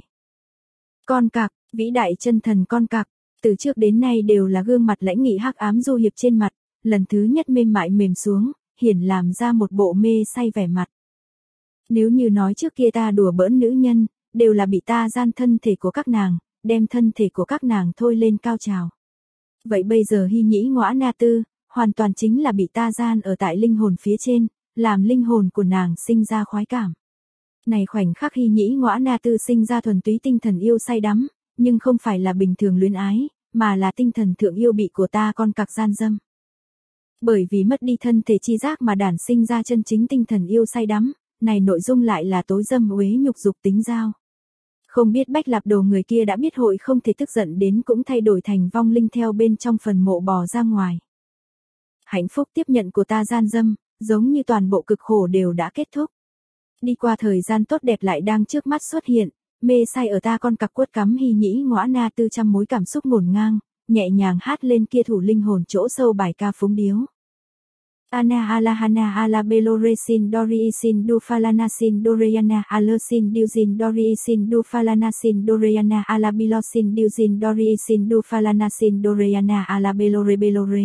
Con cặc, vĩ đại chân thần con cặc, từ trước đến nay đều là gương mặt lãnh nghị hắc ám du hiệp trên mặt, lần thứ nhất mềm mại mềm xuống, hiển làm ra một bộ mê say vẻ mặt. Nếu như nói trước kia ta đùa bỡn nữ nhân, đều là bị ta gian thân thể của các nàng, đem thân thể của các nàng thôi lên cao trào. Vậy bây giờ Hy Nhĩ Ngõa Na Tư, hoàn toàn chính là bị ta gian ở tại linh hồn phía trên, làm linh hồn của nàng sinh ra khoái cảm. Này khoảnh khắc Hy Nhĩ Ngõa Na Tư sinh ra thuần túy tinh thần yêu say đắm, nhưng không phải là bình thường luyến ái, mà là tinh thần thượng yêu bị của ta con cặc gian dâm. Bởi vì mất đi thân thể chi giác mà đản sinh ra chân chính tinh thần yêu say đắm, này nội dung lại là tối dâm uế nhục dục tính giao. Không biết Bách Lạp Đồ người kia đã biết hội không thể tức giận đến cũng thay đổi thành vong linh theo bên trong phần mộ bò ra ngoài. Hạnh phúc tiếp nhận của ta gian dâm, giống như toàn bộ cực khổ đều đã kết thúc. Đi qua thời gian tốt đẹp lại đang trước mắt xuất hiện, mê say ở ta con cặc quất cắm Hy Nhĩ Ngõa Na Tư trăm mối cảm xúc ngổn ngang, nhẹ nhàng hát lên kia thủ linh hồn chỗ sâu bài ca phúng điếu. Ana alahana ala beloresin doriisin du falanasin doriana alosin diuzin doriisin du falanasin doriana ala bilosin diuzin doriisin du falanasin doriana ala belore belore.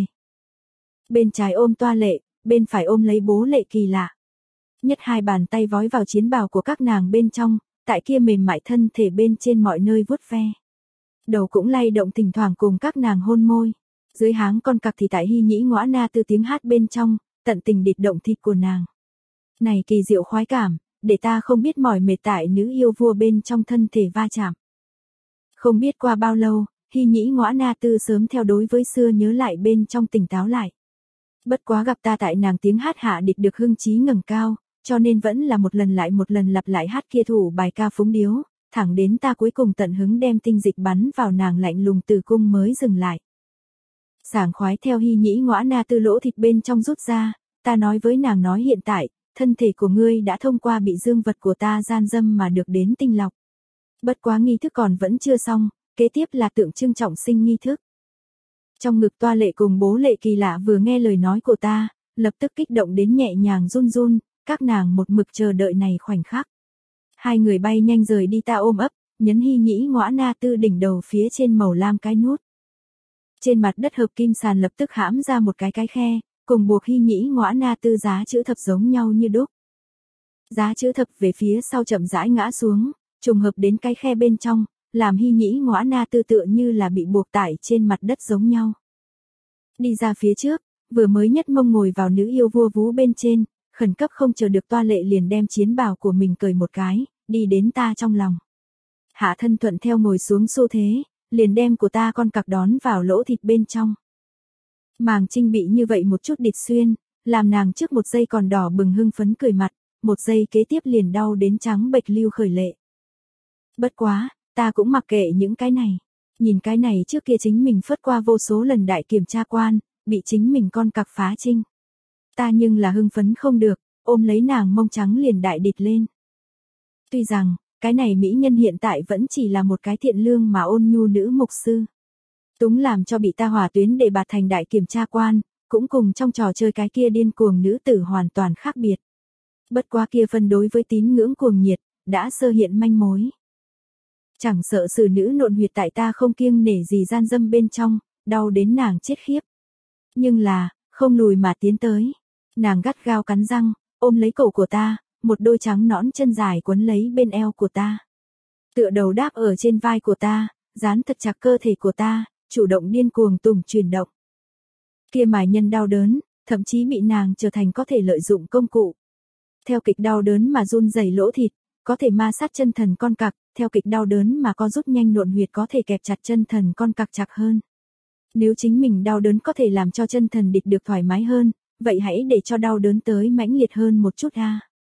Bên trái ôm Toa Lệ, bên phải ôm lấy Bố Lệ kỳ lạ. Nhất hai bàn tay vói vào chiến bào của các nàng bên trong, tại kia mềm mại thân thể bên trên mọi nơi vuốt ve. Đầu cũng lay động thỉnh thoảng cùng các nàng hôn môi. Dưới háng con cặc thì tại Hy Nhĩ Ngõa Na Tư tiếng hát bên trong, tận tình địch động thịt của nàng. Này kỳ diệu khoái cảm, để ta không biết mỏi mệt tại nữ yêu vua bên trong thân thể va chạm. Không biết qua bao lâu, Hy Nhĩ Ngõa Na Tư sớm theo đối với xưa nhớ lại bên trong tỉnh táo lại. Bất quá gặp ta tại nàng tiếng hát hạ địch được hưng trí ngẩng cao, cho nên vẫn là một lần lại một lần lặp lại hát kia thủ bài ca phúng điếu, thẳng đến ta cuối cùng tận hứng đem tinh dịch bắn vào nàng lạnh lùng tử cung mới dừng lại. Sảng khoái theo Hy Nhĩ Ngõa Na Tư lỗ thịt bên trong rút ra, ta nói với nàng nói hiện tại, thân thể của ngươi đã thông qua bị dương vật của ta gian dâm mà được đến tinh lọc. Bất quá nghi thức còn vẫn chưa xong, kế tiếp là tượng trưng trọng sinh nghi thức. Trong ngực toa lệ cùng bố lệ kỳ lạ vừa nghe lời nói của ta, lập tức kích động đến nhẹ nhàng run run, các nàng một mực chờ đợi này khoảnh khắc. Hai người bay nhanh rời đi, ta ôm ấp, nhấn hy nhĩ ngõa na tư đỉnh đầu phía trên màu lam cái nút. Trên mặt đất hợp kim sàn lập tức hãm ra một cái cái khe, cùng buộc hy nhĩ ngõa na tư giá chữ thập giống nhau như đúc. Giá chữ thập về phía sau chậm rãi ngã xuống, trùng hợp đến cái khe bên trong, làm hy nhĩ ngõa na tư tựa như là bị buộc tải trên mặt đất giống nhau. Đi ra phía trước, vừa mới nhất mông ngồi vào nữ yêu vua vú bên trên, khẩn cấp không chờ được toa lệ liền đem chiến bào của mình cởi một cái, đi đến ta trong lòng. Hạ thân thuận theo ngồi xuống xu thế, liền đem của ta con cặc đón vào lỗ thịt bên trong. Màng trinh bị như vậy một chút địt xuyên, làm nàng trước một giây còn đỏ bừng hưng phấn cười mặt, một giây kế tiếp liền đau đến trắng bệch lưu khởi lệ. Bất quá, ta cũng mặc kệ những cái này. Nhìn cái này trước kia chính mình phớt qua vô số lần đại kiểm tra quan, bị chính mình con cặc phá trinh. Ta nhưng là hưng phấn không được, ôm lấy nàng mông trắng liền đại địt lên. Tuy rằng, cái này mỹ nhân hiện tại vẫn chỉ là một cái thiện lương mà ôn nhu nữ mục sư. Túng làm cho bị ta hỏa tuyến để bạt thành đại kiểm tra quan, cũng cùng trong trò chơi cái kia điên cuồng nữ tử hoàn toàn khác biệt. Bất quá kia phân đối với tín ngưỡng cuồng nhiệt, đã sơ hiện manh mối. Chẳng sợ xử nữ nộn huyệt tại ta không kiêng nể gì gian dâm bên trong, đau đến nàng chết khiếp. Nhưng là, không lùi mà tiến tới. Nàng gắt gao cắn răng, ôm lấy cổ của ta, một đôi trắng nõn chân dài quấn lấy bên eo của ta. Tựa đầu đáp ở trên vai của ta, dán thật chặt cơ thể của ta, chủ động điên cuồng tùng chuyển động. Kia mài nhân đau đớn, thậm chí bị nàng trở thành có thể lợi dụng công cụ. Theo kịch đau đớn mà run rẩy lỗ thịt, có thể ma sát chân thần con cặc, theo kịch đau đớn mà co rút nhanh nộn huyệt có thể kẹp chặt chân thần con cặc chặt hơn. Nếu chính mình đau đớn có thể làm cho chân thần địch được thoải mái hơn, vậy hãy để cho đau đớn tới mãnh liệt hơn một chút ha.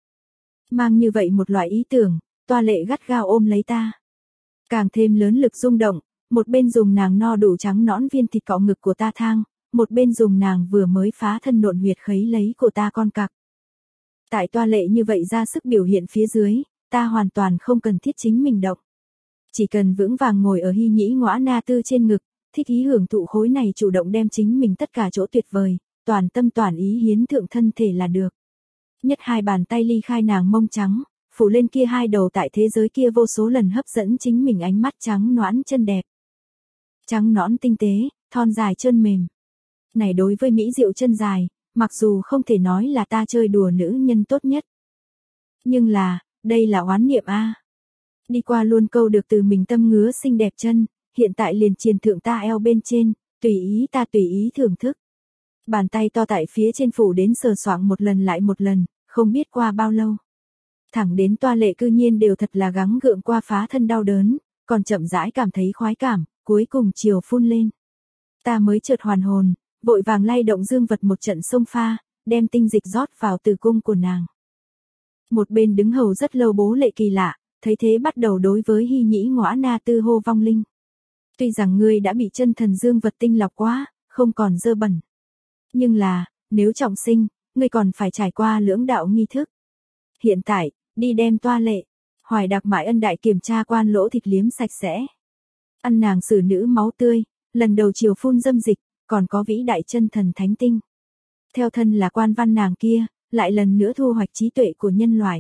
Mang như vậy một loại ý tưởng, toa lệ gắt gao ôm lấy ta. Càng thêm lớn lực rung động, một bên dùng nàng no đủ trắng nõn viên thịt cọ ngực của ta thang, một bên dùng nàng vừa mới phá thân nộn huyệt khấy lấy của ta con cặc. Tại toa lệ như vậy ra sức biểu hiện phía dưới, ta hoàn toàn không cần thiết chính mình động. Chỉ cần vững vàng ngồi ở hy nhĩ ngõa na tư trên ngực, thích ý hưởng thụ khối này chủ động đem chính mình tất cả chỗ tuyệt vời, toàn tâm toàn ý hiến thượng thân thể là được. Nhất hai bàn tay ly khai nàng mông trắng, phủ lên kia hai đầu tại thế giới kia vô số lần hấp dẫn chính mình ánh mắt trắng nõn chân đẹp. Trắng nõn tinh tế, thon dài trơn mềm. Này đối với mỹ diệu chân dài, mặc dù không thể nói là ta chơi đùa nữ nhân tốt nhất. Nhưng là, đây là oán niệm a. Đi qua luôn câu được từ mình tâm ngứa xinh đẹp chân, hiện tại liền triền thượng ta eo bên trên, tùy ý ta tùy ý thưởng thức. Bàn tay to tại phía trên phủ đến sờ soạng một lần lại một lần, không biết qua bao lâu. Thẳng đến toa lệ cư nhiên đều thật là gắng gượng qua phá thân đau đớn, còn chậm rãi cảm thấy khoái cảm, cuối cùng chiều phun lên. Ta mới chợt hoàn hồn, vội vàng lay động dương vật một trận xông pha, đem tinh dịch rót vào tử cung của nàng. Một bên đứng hầu rất lâu bố lệ kỳ lạ, thấy thế bắt đầu đối với hy nhĩ ngõa na tư hô vong linh. Tuy rằng ngươi đã bị chân thần dương vật tinh lọc quá, không còn dơ bẩn. Nhưng là, nếu trọng sinh, ngươi còn phải trải qua lưỡng đạo nghi thức. Hiện tại, đi đem toa lệ, hoài đặc mãi ân đại kiểm tra quan lỗ thịt liếm sạch sẽ. Ăn nàng xử nữ máu tươi, lần đầu chiều phun dâm dịch, còn có vĩ đại chân thần thánh tinh. Theo thân là quan văn nàng kia, lại lần nữa thu hoạch trí tuệ của nhân loại.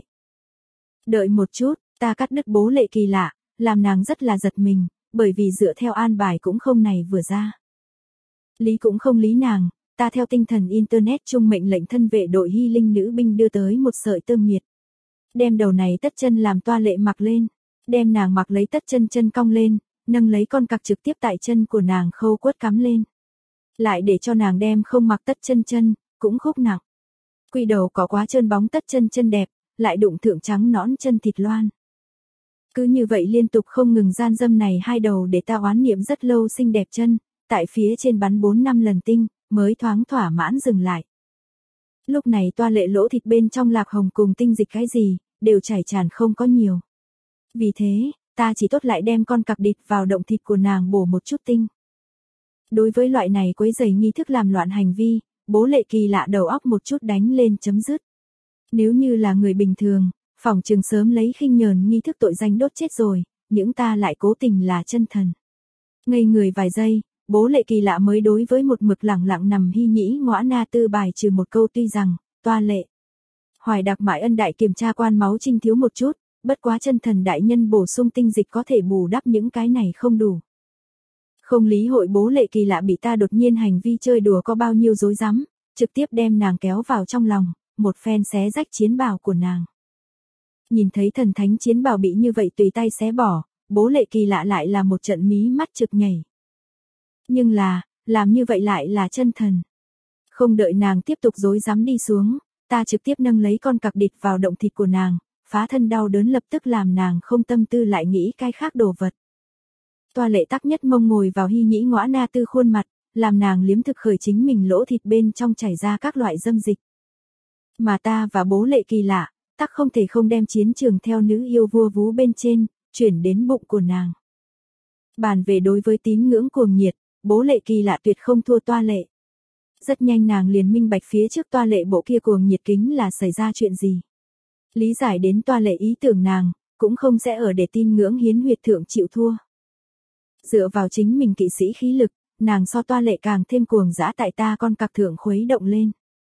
Đợi một chút, ta cắt đứt bố lệ kỳ lạ, làm nàng rất là giật mình, bởi vì dựa theo an bài cũng không này vừa ra. Lý cũng không lý nàng, ta theo tinh thần internet chung mệnh lệnh thân vệ đội hy linh nữ binh đưa tới một sợi tơ nhiệt. Đem đầu này tất chân làm toa lệ mặc lên, đem nàng mặc lấy tất chân chân cong lên, nâng lấy con cặc trực tiếp tại chân của nàng khâu quất cắm lên. Lại để cho nàng đem không mặc tất chân chân, cũng khúc nặng. Quy đầu có quá trơn bóng tất chân chân đẹp, lại đụng thượng trắng nõn chân thịt loan. Cứ như vậy liên tục không ngừng gian dâm này hai đầu để ta oán niệm rất lâu xinh đẹp chân, tại phía trên bắn bốn năm lần tinh, mới thoáng thỏa mãn dừng lại. Lúc này toa lệ lỗ thịt bên trong lạc hồng cùng tinh dịch cái gì, đều chảy tràn không có nhiều. Vì thế, ta chỉ tốt lại đem con cặc địt vào động thịt của nàng bổ một chút tinh. Đối với loại này quấy rầy nghi thức làm loạn hành vi, bố lệ kỳ lạ đầu óc một chút đánh lên chấm dứt. Nếu như là người bình thường, phỏng chừng sớm lấy khinh nhờn nghi thức tội danh đốt chết rồi, những ta lại cố tình là chân thần. Ngây người vài giây, bố Lệ Kỳ Lạ mới đối với một mực lẳng lặng nằm Hy Nhĩ Ngõa Na Tư bài trừ một câu, tuy rằng, toa lệ. Hoài Đặc Mại Ân đại kiểm tra quan máu trinh thiếu một chút, bất quá chân thần đại nhân bổ sung tinh dịch có thể bù đắp những cái này không đủ. Không lý hội bố Lệ Kỳ Lạ bị ta đột nhiên hành vi chơi đùa có bao nhiêu rối rắm, trực tiếp đem nàng kéo vào trong lòng, một phen xé rách chiến bào của nàng. Nhìn thấy thần thánh chiến bào bị như vậy tùy tay xé bỏ, bố Lệ Kỳ Lạ lại là một trận mí mắt trực nhảy. Nhưng là, làm như vậy lại là chân thần. Không đợi nàng tiếp tục rối rắm đi xuống, ta trực tiếp nâng lấy con cặc địt vào động thịt của nàng, phá thân đau đớn lập tức làm nàng không tâm tư lại nghĩ cái khác đồ vật. Toa Lệ tắc nhất mông ngồi vào Hy Nhĩ Ngõa Na Tư khuôn mặt, làm nàng liếm thực khởi chính mình lỗ thịt bên trong chảy ra các loại dâm dịch. Mà ta và bố Lệ Kỳ Lạ, tắc không thể không đem chiến trường theo nữ yêu vua vú bên trên, chuyển đến bụng của nàng. Bàn về đối với tín ngưỡng cuồng nhiệt, bố Lệ Kỳ Lạ tuyệt không thua Toa Lệ. Rất nhanh nàng liền minh bạch phía trước Toa Lệ bộ kia cuồng nhiệt kính là xảy ra chuyện gì. Lý giải đến Toa Lệ ý tưởng nàng, cũng không sẽ ở để tin ngưỡng hiến huyệt thượng chịu thua. Dựa vào chính mình kỵ sĩ khí lực, nàng so Toa Lệ càng thêm cuồng dã tại ta con cặc thượng khuấy động lên.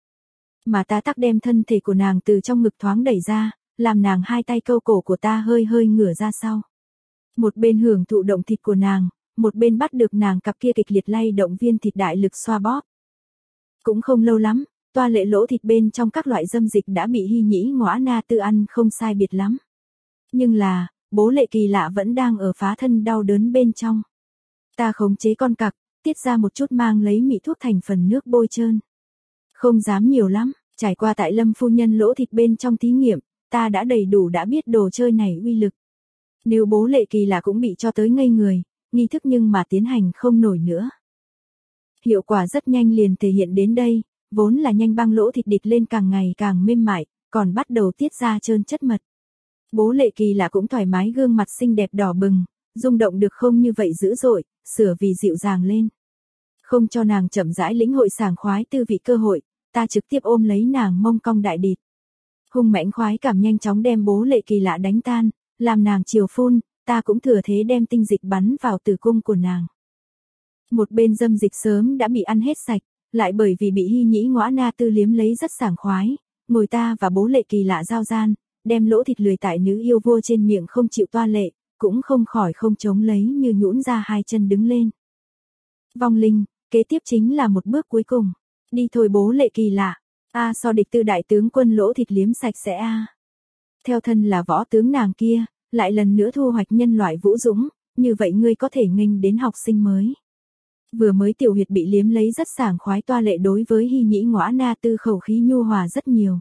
Mà ta tắc đem thân thể của nàng từ trong ngực thoáng đẩy ra, làm nàng hai tay câu cổ của ta hơi hơi ngửa ra sau. Một bên hưởng thụ động thịt của nàng, một bên bắt được nàng cặp kia kịch liệt lay động viên thịt đại lực xoa bóp. Cũng không lâu lắm, Toa Lệ lỗ thịt bên trong các loại dâm dịch đã bị Hy Nhĩ Ngõa Na Tư ăn không sai biệt lắm. Nhưng là, bố Lệ Kỳ Lạ vẫn đang ở phá thân đau đớn bên trong. Ta khống chế con cặc, tiết ra một chút mang lấy mị thuốc thành phần nước bôi trơn. Không dám nhiều lắm, trải qua tại Lâm phu nhân lỗ thịt bên trong thí nghiệm, ta đã đầy đủ đã biết đồ chơi này uy lực. Nếu bố Lệ Kỳ Lạ cũng bị cho tới ngây người, nghi thức nhưng mà tiến hành không nổi nữa. Hiệu quả rất nhanh liền thể hiện đến đây, vốn là nhanh băng lỗ thịt địt lên càng ngày càng mềm mại, còn bắt đầu tiết ra trơn chất mật. Bố Lệ Kỳ Lạ cũng thoải mái gương mặt xinh đẹp đỏ bừng, rung động được không như vậy dữ dội, sửa vì dịu dàng lên. Không cho nàng chậm rãi lĩnh hội sảng khoái tư vị cơ hội, ta trực tiếp ôm lấy nàng mông cong đại địt. Hung mãnh khoái cảm nhanh chóng đem bố Lệ Kỳ Lạ đánh tan, làm nàng chiều phun, ta cũng thừa thế đem tinh dịch bắn vào tử cung của nàng. Một bên dâm dịch sớm đã bị ăn hết sạch, lại bởi vì bị Hy Nhĩ Ngõa Na Tư liếm lấy rất sảng khoái, ngồi ta và bố Lệ Kỳ Lạ giao gian, đem lỗ thịt lười tại nữ yêu vua trên miệng không chịu Toa Lệ, cũng không khỏi không chống lấy như nhũn ra hai chân đứng lên. Vong linh, kế tiếp chính là một bước cuối cùng. Đi thôi bố Lệ Kỳ Lạ. A so địch tư đại tướng quân lỗ thịt liếm sạch sẽ a. Theo thân là võ tướng nàng kia, lại lần nữa thu hoạch nhân loại vũ dũng, như vậy ngươi có thể nghênh đến học sinh mới. Vừa mới tiểu huyệt bị liếm lấy rất sảng khoái Toa Lệ đối với Hy Nhĩ Ngõa Na Tư khẩu khí nhu hòa rất nhiều.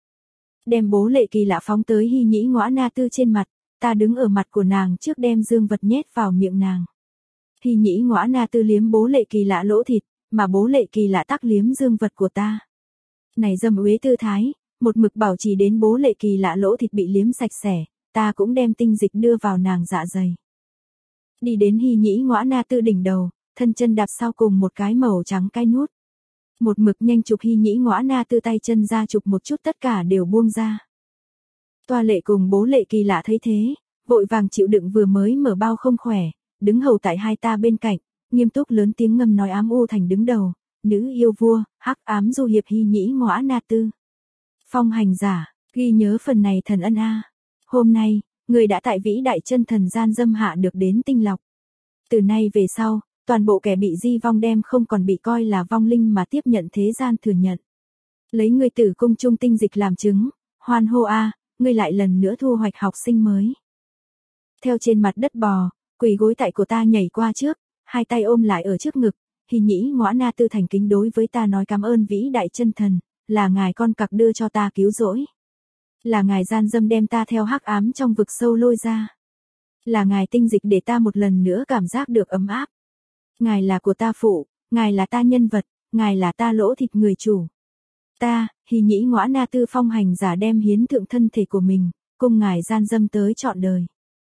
Đem bố Lệ Kỳ Lạ phóng tới Hy Nhĩ Ngõa Na Tư trên mặt, ta đứng ở mặt của nàng trước đem dương vật nhét vào miệng nàng. Hy Nhĩ Ngõa Na Tư liếm bố Lệ Kỳ Lạ lỗ thịt, mà bố Lệ Kỳ Lạ tắc liếm dương vật của ta. Này dâm uế tư thái, một mực bảo trì đến bố Lệ Kỳ Lạ lỗ thịt bị liếm sạch sẽ, ta cũng đem tinh dịch đưa vào nàng dạ dày. Đi đến Hy Nhĩ Ngõa Na Tư đỉnh đầu, thân chân đạp sau cùng một cái màu trắng cái nút. Một mực nhanh chụp Hy Nhĩ Ngõa Na Tư tay chân ra chụp một chút tất cả đều buông ra. Toa Lệ cùng bố Lệ Kỳ Lạ thấy thế, vội vàng chịu đựng vừa mới mở bao không khỏe, đứng hầu tại hai ta bên cạnh, nghiêm túc lớn tiếng ngâm nói ám u thành đứng đầu, nữ yêu vua, hắc ám du hiệp Hy Nhĩ Ngõa Na Tư. Phong hành giả, ghi nhớ phần này thần ân a. Hôm nay, người đã tại vĩ đại chân thần gian dâm hạ được đến tinh lọc. Từ nay về sau, toàn bộ kẻ bị di vong đem không còn bị coi là vong linh mà tiếp nhận thế gian thừa nhận. Lấy ngươi tử cung trung tinh dịch làm chứng, hoan hô a, ngươi lại lần nữa thu hoạch học sinh mới. Theo trên mặt đất bò, quỳ gối tại của ta nhảy qua trước, hai tay ôm lại ở trước ngực, Hy Nhĩ Ngõa Na Tư thành kính đối với ta nói cảm ơn vĩ đại chân thần, là ngài con cặc đưa cho ta cứu rỗi. Là ngài gian dâm đem ta theo hắc ám trong vực sâu lôi ra. Là ngài tinh dịch để ta một lần nữa cảm giác được ấm áp. Ngài là của ta phụ, ngài là ta nhân vật, ngài là ta lỗ thịt người chủ. Ta, Hy Nhĩ Ngõa Na Tư phong hành giả đem hiến thượng thân thể của mình, cùng ngài gian dâm tới trọn đời.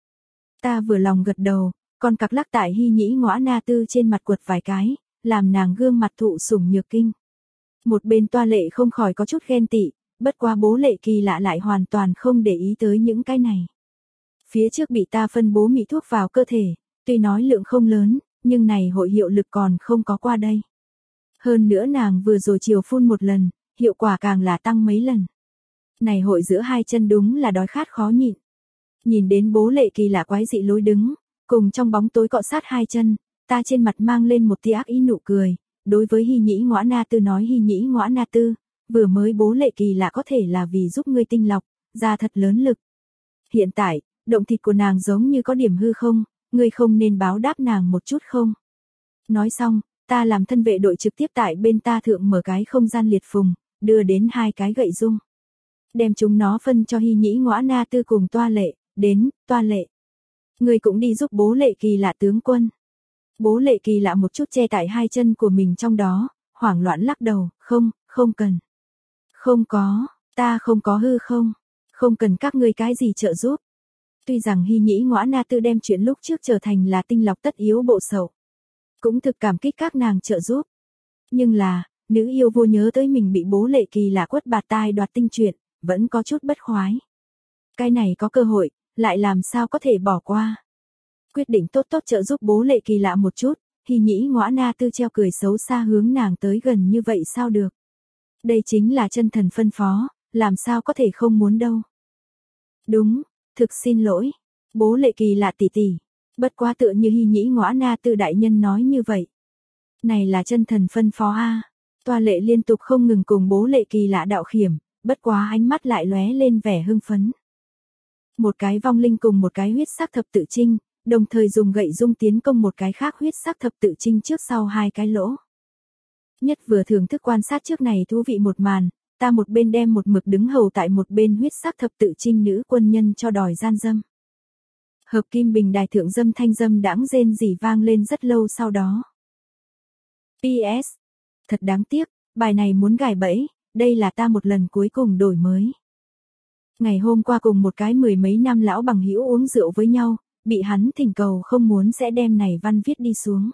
Ta vừa lòng gật đầu, con cặc lắc tại Hy Nhĩ Ngõa Na Tư trên mặt quật vài cái, làm nàng gương mặt thụ sủng nhược kinh. Một bên Toa Lệ không khỏi có chút ghen tị, bất quá bố Lệ Kỳ Lạ lại hoàn toàn không để ý tới những cái này. Phía trước bị ta phân bố mị thuốc vào cơ thể, tuy nói lượng không lớn, nhưng này hội hiệu lực còn không có qua đây. Hơn nữa nàng vừa rồi chiều phun một lần, hiệu quả càng là tăng mấy lần. Này hội giữa hai chân đúng là đói khát khó nhịn. Nhìn đến Bố Lệ Kỳ lạ quái dị lối đứng, cùng trong bóng tối cọ sát hai chân, ta trên mặt mang lên một tia ác ý nụ cười, đối với Hy Nhĩ Ngõa Na Tư nói Hy Nhĩ Ngõa Na Tư, vừa mới Bố Lệ Kỳ lạ có thể là vì giúp ngươi tinh lọc, ra thật lớn lực. Hiện tại, động thịt của nàng giống như có điểm hư không, ngươi không nên báo đáp nàng một chút không? Nói xong, ta làm thân vệ đội trực tiếp tại bên ta thượng mở cái không gian liệt phùng, đưa đến hai cái gậy dung. Đem chúng nó phân cho Hy Nhĩ Ngõa Na Tư cùng Toa Lệ, đến, Toa Lệ. Ngươi cũng đi giúp Bố Lệ Kỳ lạ tướng quân. Bố Lệ Kỳ lạ một chút che tại hai chân của mình trong đó, hoảng loạn lắc đầu, không, không cần. Không có, ta không có hư không, không cần các ngươi cái gì trợ giúp. Tuy rằng Hy Nhĩ Ngõa Na Tư đem chuyện lúc trước trở thành là tinh lọc tất yếu bộ sầu, cũng thực cảm kích các nàng trợ giúp. Nhưng là, nữ yêu vua nhớ tới mình bị Bố Lệ Kỳ lạ quất bạt tai đoạt tinh chuyện, vẫn có chút bất khoái. Cái này có cơ hội, lại làm sao có thể bỏ qua. Quyết định tốt tốt trợ giúp Bố Lệ Kỳ lạ một chút, Hy Nhĩ Ngõa Na Tư treo cười xấu xa hướng nàng tới gần như vậy sao được. Đây chính là chân thần phân phó, làm sao có thể không muốn đâu. Đúng, thực xin lỗi, Bố Lệ Kỳ lạ tỷ tỷ, bất quá tựa như Hy Nhĩ Ngõa Na Tư đại nhân nói như vậy. Này là chân thần phân phó a. Toa Lệ liên tục không ngừng cùng Bố Lệ Kỳ lạ đạo khiểm, bất quá ánh mắt lại lóe lên vẻ hưng phấn. Một cái vong linh cùng một cái huyết sắc thập tự trinh, đồng thời dùng gậy dung tiến công một cái khác huyết sắc thập tự trinh trước sau hai cái lỗ. Nhất vừa thưởng thức quan sát trước này thú vị một màn, ta một bên đem một mực đứng hầu tại một bên huyết sắc thập tự trinh nữ quân nhân cho đòi gian dâm. Hợp kim bình đài thượng dâm thanh dâm đãng rên rỉ vang lên rất lâu sau đó. pê ét. Thật đáng tiếc, bài này muốn gài bẫy, đây là ta một lần cuối cùng đổi mới. Ngày hôm qua cùng một cái mười mấy năm lão bằng hữu uống rượu với nhau, bị hắn thỉnh cầu không muốn sẽ đem này văn viết đi xuống.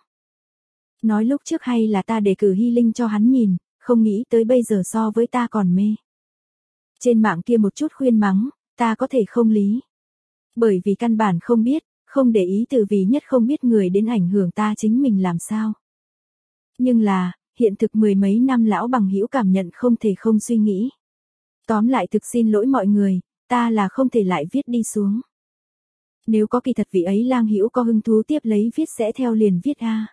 Nói lúc trước hay là ta đề cử Hy Linh cho hắn nhìn, không nghĩ tới bây giờ so với ta còn mê. Trên mạng kia một chút khuyên mắng, ta có thể không lý. Bởi vì căn bản không biết, không để ý từ vì nhất không biết người đến ảnh hưởng ta chính mình làm sao. Nhưng là, hiện thực mười mấy năm lão bằng hữu cảm nhận không thể không suy nghĩ. Tóm lại thực xin lỗi mọi người, ta là không thể lại viết đi xuống. Nếu có kỳ thật vị ấy lang hữu có hứng thú tiếp lấy viết sẽ theo liền viết a.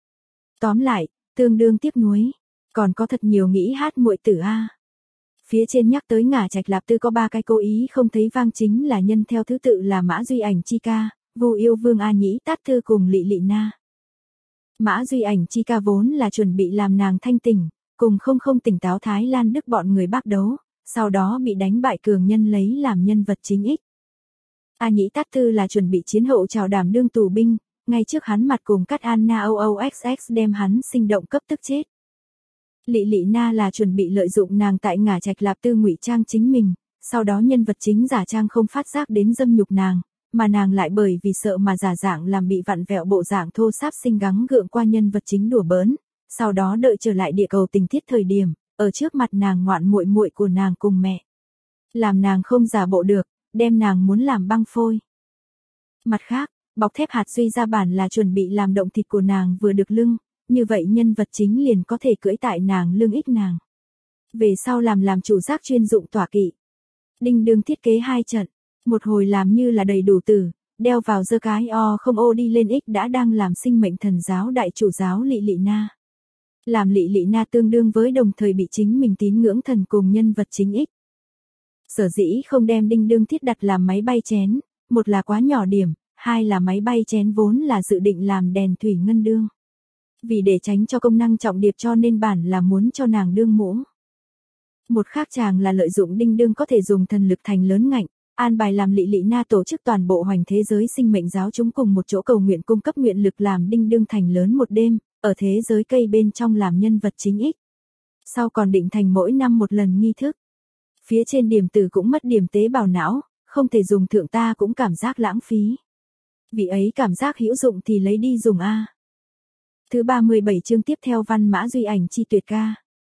Tóm lại, tương đương tiếc nuối, còn có thật nhiều nghĩ hát muội tử a. Phía trên nhắc tới Ngả Trạch Lạp Tư có ba cái cố ý không thấy vang chính là nhân theo thứ tự là Mã Duy Ảnh Chi Ca, Vu Yêu Vương A Nhĩ Tát Thư cùng Lị Lị Na. Mã Duy Ảnh Chi Ca vốn là chuẩn bị làm nàng thanh tỉnh, cùng không không tỉnh táo Thái Lan Đức bọn người bác đấu, sau đó bị đánh bại cường nhân lấy làm nhân vật chính ích. A Nhĩ Tát Thư là chuẩn bị chiến hậu chào đảm đương tù binh, ngay trước hắn mặt cùng cắt Anna o o ích ích đem hắn sinh động cấp tức chết. Lị Lị Na là chuẩn bị lợi dụng nàng tại Ngả Trạch Lạp Tư ngụy trang chính mình, sau đó nhân vật chính giả trang không phát giác đến dâm nhục nàng, mà nàng lại bởi vì sợ mà giả dạng làm bị vặn vẹo bộ dạng thô sáp xinh gắng gượng qua nhân vật chính đùa bỡn, sau đó đợi trở lại địa cầu tình tiết thời điểm, ở trước mặt nàng ngoạn muội muội của nàng cùng mẹ. Làm nàng không giả bộ được, đem nàng muốn làm băng phôi. Mặt khác, bọc thép hạt suy ra bản là chuẩn bị làm động thịt của nàng vừa được lưng, như vậy nhân vật chính liền có thể cưỡi tại nàng lưng ích nàng. Về sau làm làm chủ giác chuyên dụng tỏa kỵ. Đinh Đương thiết kế hai trận, một hồi làm như là đầy đủ tử, đeo vào giơ cái o không ô đi lên ích đã đang làm sinh mệnh thần giáo đại chủ giáo Lị Lị Na. Làm Lị Lị Na tương đương với đồng thời bị chính mình tín ngưỡng thần cùng nhân vật chính ích. Sở dĩ không đem Đinh Đương thiết đặt làm máy bay chén, một là quá nhỏ điểm, hai là máy bay chén vốn là dự định làm đèn thủy ngân đương. Vì để tránh cho công năng trọng điệp cho nên bản là muốn cho nàng đương mũ. Một khác chàng là lợi dụng Đinh Đương có thể dùng thần lực thành lớn ngạnh, an bài làm Lị Lị Na tổ chức toàn bộ hoành thế giới sinh mệnh giáo chúng cùng một chỗ cầu nguyện cung cấp nguyện lực làm Đinh Đương thành lớn một đêm, ở thế giới cây bên trong làm nhân vật chính ích. Sau còn định thành mỗi năm một lần nghi thức. Phía trên điểm tử cũng mất điểm tế bào não, không thể dùng thượng ta cũng cảm giác lãng phí. Vì ấy cảm giác hữu dụng thì lấy đi dùng a. Thứ ba mươi bảy chương tiếp theo văn Mã Duy Ảnh Chi tuyệt ca.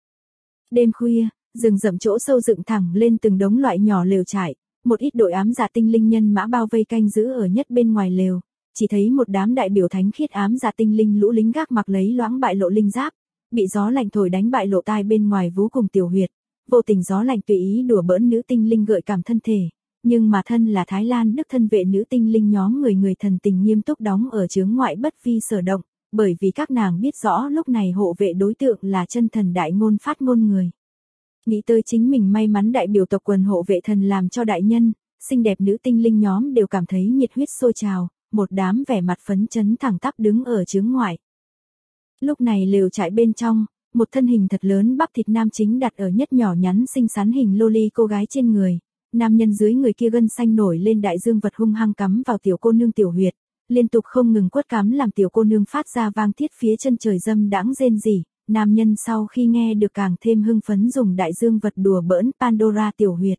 Đêm khuya, rừng rậm chỗ sâu dựng thẳng lên từng đống loại nhỏ lều trại, một ít đội ám giả tinh linh nhân mã bao vây canh giữ ở nhất bên ngoài lều, chỉ thấy một đám đại biểu thánh khiết ám dạ tinh linh lũ lính gác mặc lấy loãng bại lộ linh giáp, bị gió lạnh thổi đánh bại lộ tai bên ngoài vú cùng tiểu huyệt, vô tình gió lạnh tùy ý đùa bỡn nữ tinh linh gợi cảm thân thể, nhưng mà thân là Thái Lan Đức thân vệ nữ tinh linh nhóm người người thần tình nghiêm túc đóng ở chướng ngoại bất vi sở động, bởi vì các nàng biết rõ lúc này hộ vệ đối tượng là chân thần đại ngôn phát ngôn người. Nghĩ tới chính mình may mắn đại biểu tộc quần hộ vệ thần làm cho đại nhân, xinh đẹp nữ tinh linh nhóm đều cảm thấy nhiệt huyết sôi trào, một đám vẻ mặt phấn chấn thẳng tắp đứng ở chướng ngoại. Lúc này lều trại bên trong, một thân hình thật lớn bắp thịt nam chính đặt ở nhất nhỏ nhắn xinh xắn hình loli cô gái trên người, nam nhân dưới người kia gân xanh nổi lên đại dương vật hung hăng cắm vào tiểu cô nương tiểu huyệt, liên tục không ngừng quất cắm làm tiểu cô nương phát ra vang thiết phía chân trời dâm đãng rên rỉ. Nam nhân sau khi nghe được càng thêm hưng phấn dùng đại dương vật đùa bỡn Pandora tiểu huyệt.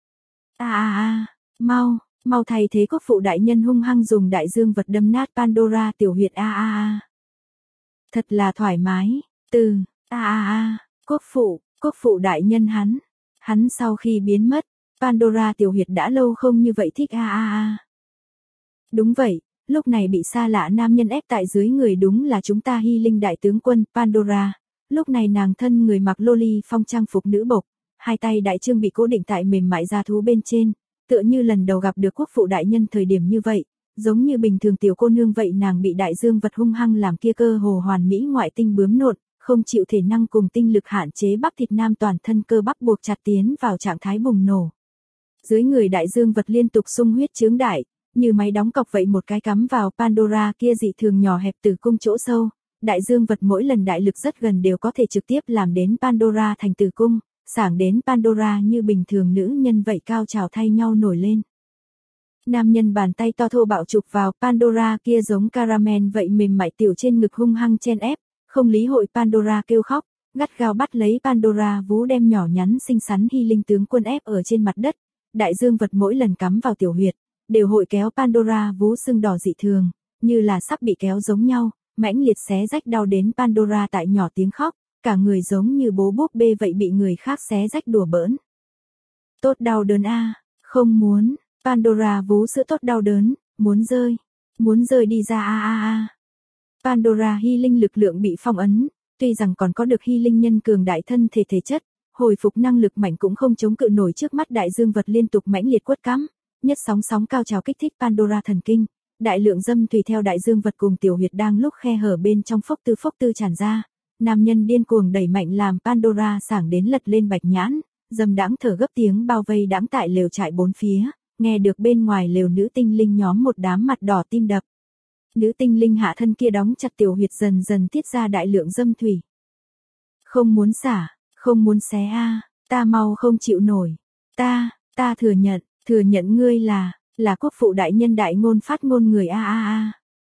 A a a, mau, mau thay thế quốc phụ đại nhân hung hăng dùng đại dương vật đâm nát Pandora tiểu huyệt a a a. Thật là thoải mái, từ, a a a, quốc phụ, quốc phụ đại nhân hắn, hắn sau khi biến mất, Pandora tiểu huyệt đã lâu không như vậy thích a a a. Đúng vậy, lúc này bị xa lạ nam nhân ép tại dưới người đúng là chúng ta Hy Linh đại tướng quân Pandora. Lúc này nàng thân người mặc loli phong trang phục nữ bộc, hai tay đại trương bị cố định tại mềm mại da thú bên trên, tựa như lần đầu gặp được quốc phụ đại nhân thời điểm như vậy, giống như bình thường tiểu cô nương vậy nàng bị đại dương vật hung hăng làm kia cơ hồ hoàn mỹ ngoại tinh bướm nộn, không chịu thể năng cùng tinh lực hạn chế bắp thịt nam toàn thân cơ bắp buộc chặt tiến vào trạng thái bùng nổ. Dưới người đại dương vật liên tục sung huyết chướng đại, như máy đóng cọc vậy một cái cắm vào Pandora kia dị thường nhỏ hẹp tử cung chỗ sâu. Đại dương vật mỗi lần đại lực rất gần đều có thể trực tiếp làm đến Pandora thành tử cung, sảng đến Pandora như bình thường nữ nhân vậy cao trào thay nhau nổi lên. Nam nhân bàn tay to thô bạo chụp vào Pandora kia giống caramel vậy mềm mại tiểu trên ngực hung hăng chen ép, không lý hội Pandora kêu khóc, gắt gao bắt lấy Pandora vú đem nhỏ nhắn xinh xắn Hy Linh tướng quân ép ở trên mặt đất. Đại dương vật mỗi lần cắm vào tiểu huyệt, đều hội kéo Pandora vú sưng đỏ dị thường, như là sắp bị kéo giống nhau. Mãnh liệt xé rách đau đến Pandora tại nhỏ tiếng khóc, cả người giống như bố búp bê vậy bị người khác xé rách đùa bỡn. Tốt đau đớn a, không muốn, Pandora vú sữa tốt đau đớn, muốn rơi, muốn rơi đi ra a a a. Pandora Hy Linh lực lượng bị phong ấn, tuy rằng còn có được Hy Linh nhân cường đại thân thể thể chất, hồi phục năng lực mạnh cũng không chống cự nổi trước mắt đại dương vật liên tục mãnh liệt quất cắm, nhất sóng sóng cao trào kích thích Pandora thần kinh. Đại lượng dâm tùy theo đại dương vật cùng tiểu huyệt đang lúc khe hở bên trong phốc tư phốc tư tràn ra, nam nhân điên cuồng đẩy mạnh làm Pandora sảng đến lật lên bạch nhãn, dâm đãng thở gấp tiếng bao vây đãng tại lều trại bốn phía, nghe được bên ngoài lều nữ tinh linh nhóm một đám mặt đỏ tim đập. Nữ tinh linh hạ thân kia đóng chặt tiểu huyệt dần dần tiết ra đại lượng dâm thủy. Không muốn xả, không muốn xé a, ta mau không chịu nổi, ta, ta thừa nhận, thừa nhận ngươi là là quốc phụ đại nhân đại ngôn phát ngôn người a a a.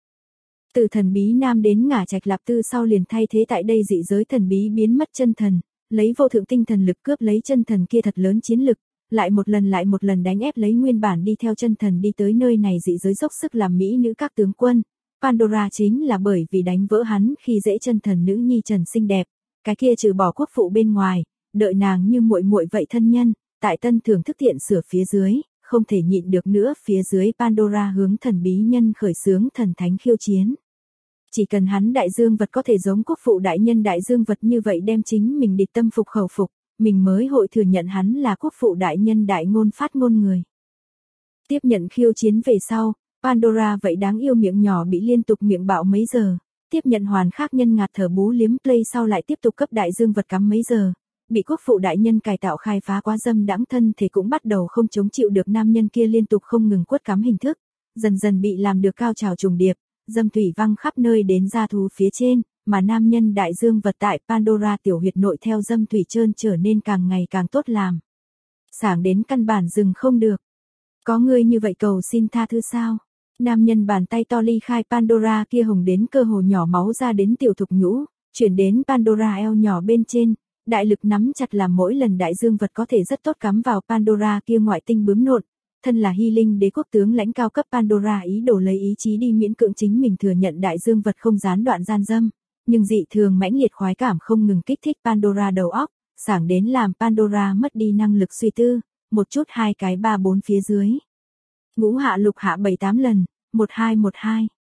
Từ thần bí nam đến ngả trạch lạp tư sau liền thay thế tại đây dị giới thần bí biến mất chân thần, lấy vô thượng tinh thần lực cướp lấy chân thần kia thật lớn chiến lực, lại một lần lại một lần đánh ép lấy nguyên bản đi theo chân thần đi tới nơi này dị giới dốc sức làm mỹ nữ các tướng quân. Pandora chính là bởi vì đánh vỡ hắn khi dễ chân thần nữ nhi trần xinh đẹp, cái kia trừ bỏ quốc phụ bên ngoài, đợi nàng như muội muội vậy thân nhân, tại tân thưởng thức thiện sửa phía dưới. Không thể nhịn được nữa phía dưới Pandora hướng thần bí nhân khởi xướng thần thánh khiêu chiến. Chỉ cần hắn đại dương vật có thể giống quốc phụ đại nhân đại dương vật như vậy đem chính mình địch tâm phục khẩu phục, mình mới hội thừa nhận hắn là quốc phụ đại nhân đại ngôn phát ngôn người. Tiếp nhận khiêu chiến về sau, Pandora vậy đáng yêu miệng nhỏ bị liên tục miệng bạo mấy giờ, tiếp nhận hoàn khác nhân ngạt thở bú liếm play sau lại tiếp tục cấp đại dương vật cắm mấy giờ. Bị quốc phụ đại nhân cải tạo khai phá quá dâm đãng thân thể cũng bắt đầu không chống chịu được nam nhân kia liên tục không ngừng quất cắm hình thức, dần dần bị làm được cao trào trùng điệp, dâm thủy văng khắp nơi đến da thú phía trên, mà nam nhân đại dương vật tại Pandora tiểu huyệt nội theo dâm thủy trơn trở nên càng ngày càng tốt làm. Sảng đến căn bản dừng không được. Có người như vậy cầu xin tha thứ sao? Nam nhân bàn tay to ly khai Pandora kia hồng đến cơ hồ nhỏ máu ra đến tiểu thục nhũ, chuyển đến Pandora eo nhỏ bên trên. Đại lực nắm chặt làm mỗi lần đại dương vật có thể rất tốt cắm vào Pandora kia ngoại tinh bướm nộn, thân là Hy Linh đế quốc tướng lãnh cao cấp Pandora ý đồ lấy ý chí đi miễn cưỡng chính mình thừa nhận đại dương vật không gián đoạn gian dâm, nhưng dị thường mãnh liệt khoái cảm không ngừng kích thích Pandora đầu óc, sảng đến làm Pandora mất đi năng lực suy tư, một chút hai cái ba bốn phía dưới. Ngũ hạ lục hạ bảy tám lần, một hai một hai.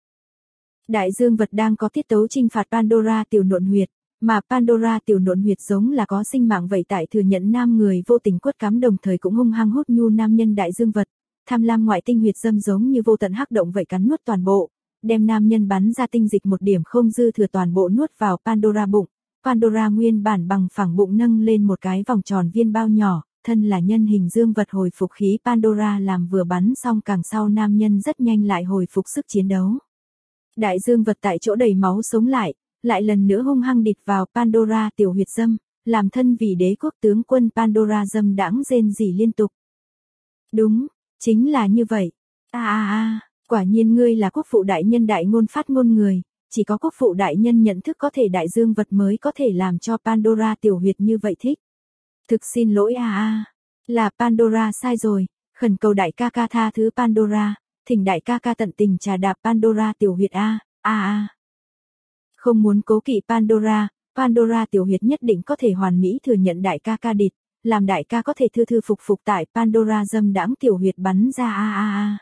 Đại dương vật đang có tiết tấu trinh phạt Pandora tiểu nộn huyệt, mà Pandora tiểu nộn huyệt giống là có sinh mạng vậy tại thừa nhận nam người vô tình quất cắm đồng thời cũng hung hăng hút nhu nam nhân đại dương vật, tham lam ngoại tinh huyệt dâm giống như vô tận hắc động vậy cắn nuốt toàn bộ, đem nam nhân bắn ra tinh dịch một điểm không dư thừa toàn bộ nuốt vào Pandora bụng. Pandora nguyên bản bằng phẳng bụng nâng lên một cái vòng tròn viên bao nhỏ, thân là nhân hình dương vật hồi phục khí Pandora làm vừa bắn xong càng sau nam nhân rất nhanh lại hồi phục sức chiến đấu. Đại dương vật tại chỗ đầy máu sống lại, lại lần nữa hung hăng địch vào Pandora tiểu huyệt dâm, làm thân vì đế quốc tướng quân Pandora dâm đãng rên rỉ liên tục. Đúng, chính là như vậy. A a a, quả nhiên ngươi là quốc phụ đại nhân đại ngôn phát ngôn người, chỉ có quốc phụ đại nhân nhận thức có thể đại dương vật mới có thể làm cho Pandora tiểu huyệt như vậy thích. Thực xin lỗi a a, là Pandora sai rồi, khẩn cầu đại ca ca tha thứ Pandora, thỉnh đại ca ca tận tình trà đạp Pandora tiểu huyệt a, a a. Không muốn cố kỵ Pandora, Pandora tiểu huyệt nhất định có thể hoàn mỹ thừa nhận đại ca ca địch, làm đại ca có thể thư thư phục phục tại Pandora dâm đãng tiểu huyệt bắn ra a a a.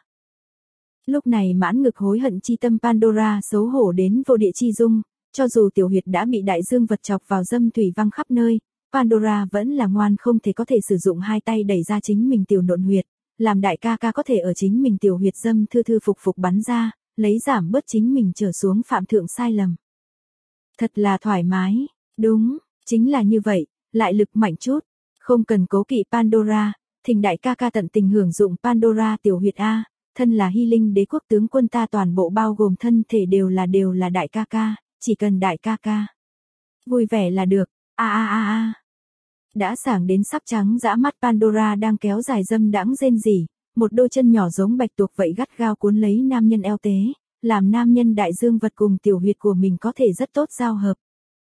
Lúc này mãn ngực hối hận chi tâm Pandora xấu hổ đến vô địa chi dung, cho dù tiểu huyệt đã bị đại dương vật chọc vào dâm thủy văng khắp nơi, Pandora vẫn là ngoan không thể có thể sử dụng hai tay đẩy ra chính mình tiểu nộn huyệt, làm đại ca ca có thể ở chính mình tiểu huyệt dâm thư thư phục phục bắn ra, lấy giảm bớt chính mình trở xuống phạm thượng sai lầm. Thật là thoải mái, đúng, chính là như vậy, lại lực mạnh chút, không cần cố kỵ Pandora, thỉnh đại ca ca tận tình hưởng dụng Pandora tiểu huyệt a, thân là Hy Linh đế quốc tướng quân ta toàn bộ bao gồm thân thể đều là đều là đại ca ca, chỉ cần đại ca ca vui vẻ là được. A a a a. Đã sảng đến sắc trắng dã mắt Pandora đang kéo dài dâm đãng rên rỉ, một đôi chân nhỏ giống bạch tuộc vậy gắt gao cuốn lấy nam nhân eo tế, làm nam nhân đại dương vật cùng tiểu huyệt của mình có thể rất tốt giao hợp.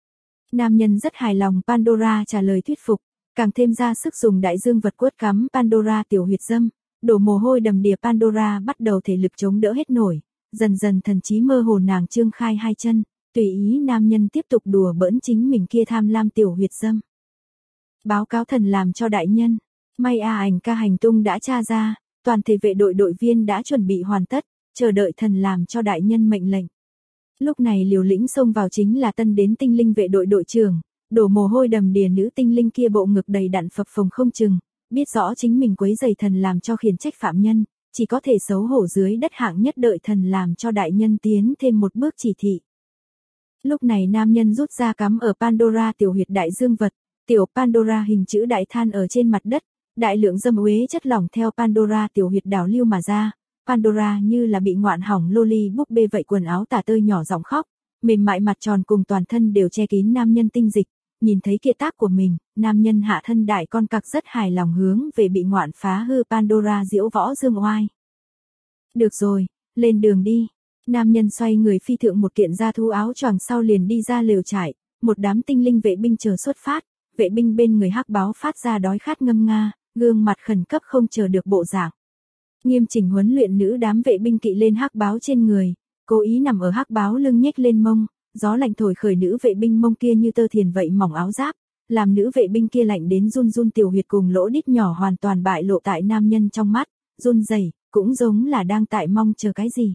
Nam nhân rất hài lòng Pandora trả lời thuyết phục, càng thêm ra sức dùng đại dương vật quất cắm Pandora tiểu huyệt dâm, đổ mồ hôi đầm đìa Pandora bắt đầu thể lực chống đỡ hết nổi, dần dần thần trí mơ hồ nàng trương khai hai chân, tùy ý nam nhân tiếp tục đùa bỡn chính mình kia tham lam tiểu huyệt dâm. Báo cáo thần làm cho đại nhân, may a ảnh ca hành tung đã tra ra, toàn thể vệ đội đội viên đã chuẩn bị hoàn tất, chờ đợi thần làm cho đại nhân mệnh lệnh. Lúc này liều lĩnh xông vào chính là tân đến tinh linh vệ đội đội trưởng, đổ mồ hôi đầm đìa nữ tinh linh kia bộ ngực đầy đặn phập phồng không chừng, biết rõ chính mình quấy rầy thần làm cho khiển trách phạm nhân, chỉ có thể xấu hổ dưới đất hạng nhất đợi thần làm cho đại nhân tiến thêm một bước chỉ thị. Lúc này nam nhân rút ra cắm ở Pandora tiểu huyệt đại dương vật, tiểu Pandora hình chữ đại than ở trên mặt đất, đại lượng dâm uế chất lỏng theo Pandora tiểu huyệt đảo lưu mà ra, Pandora như là bị ngoạn hỏng loli búp bê vậy quần áo tả tơi nhỏ giọng khóc, mềm mại mặt tròn cùng toàn thân đều che kín nam nhân tinh dịch, nhìn thấy kia tác của mình, nam nhân hạ thân đại con cặc rất hài lòng hướng về bị ngoạn phá hư Pandora diễu võ dương oai. Được rồi, lên đường đi. Nam nhân xoay người phi thượng một kiện da thú áo choàng sau liền đi ra lều trại, một đám tinh linh vệ binh chờ xuất phát, vệ binh bên người hắc báo phát ra đói khát ngâm nga, gương mặt khẩn cấp không chờ được bộ dạng. Nghiêm chỉnh huấn luyện nữ đám vệ binh kỵ lên hắc báo trên người, cố ý nằm ở hắc báo lưng nhếch lên mông, gió lạnh thổi khởi nữ vệ binh mông kia như tơ thiền vậy mỏng áo giáp, làm nữ vệ binh kia lạnh đến run run tiểu huyệt cùng lỗ đít nhỏ hoàn toàn bại lộ tại nam nhân trong mắt, run rẩy, cũng giống là đang tại mong chờ cái gì.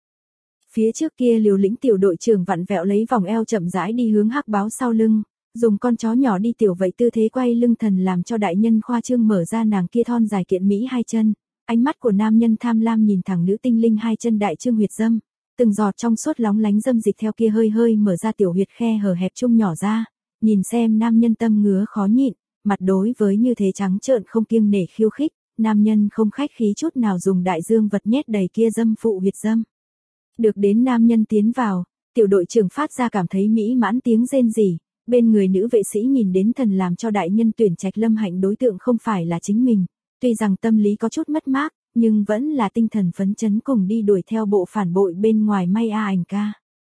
Phía trước kia liều lĩnh tiểu đội trưởng vặn vẹo lấy vòng eo chậm rãi đi hướng hắc báo sau lưng, dùng con chó nhỏ đi tiểu vậy tư thế quay lưng thần làm cho đại nhân khoa trương mở ra nàng kia thon dài kiện mỹ hai chân, ánh mắt của nam nhân tham lam nhìn thẳng nữ tinh linh hai chân đại trương huyệt dâm, từng giọt trong suốt lóng lánh dâm dịch theo kia hơi hơi mở ra tiểu huyệt khe hở hẹp chung nhỏ ra, nhìn xem nam nhân tâm ngứa khó nhịn, mặt đối với như thế trắng trợn không kiêng nể khiêu khích, nam nhân không khách khí chút nào dùng đại dương vật nhét đầy kia dâm phụ huyệt dâm. Được đến nam nhân tiến vào, tiểu đội trưởng phát ra cảm thấy mỹ mãn tiếng rên rỉ, bên người nữ vệ sĩ nhìn đến thần làm cho đại nhân tuyển trạch lâm hạnh đối tượng không phải là chính mình, tuy rằng tâm lý có chút mất mát, nhưng vẫn là tinh thần phấn chấn cùng đi đuổi theo bộ phản bội bên ngoài may a ảnh ca.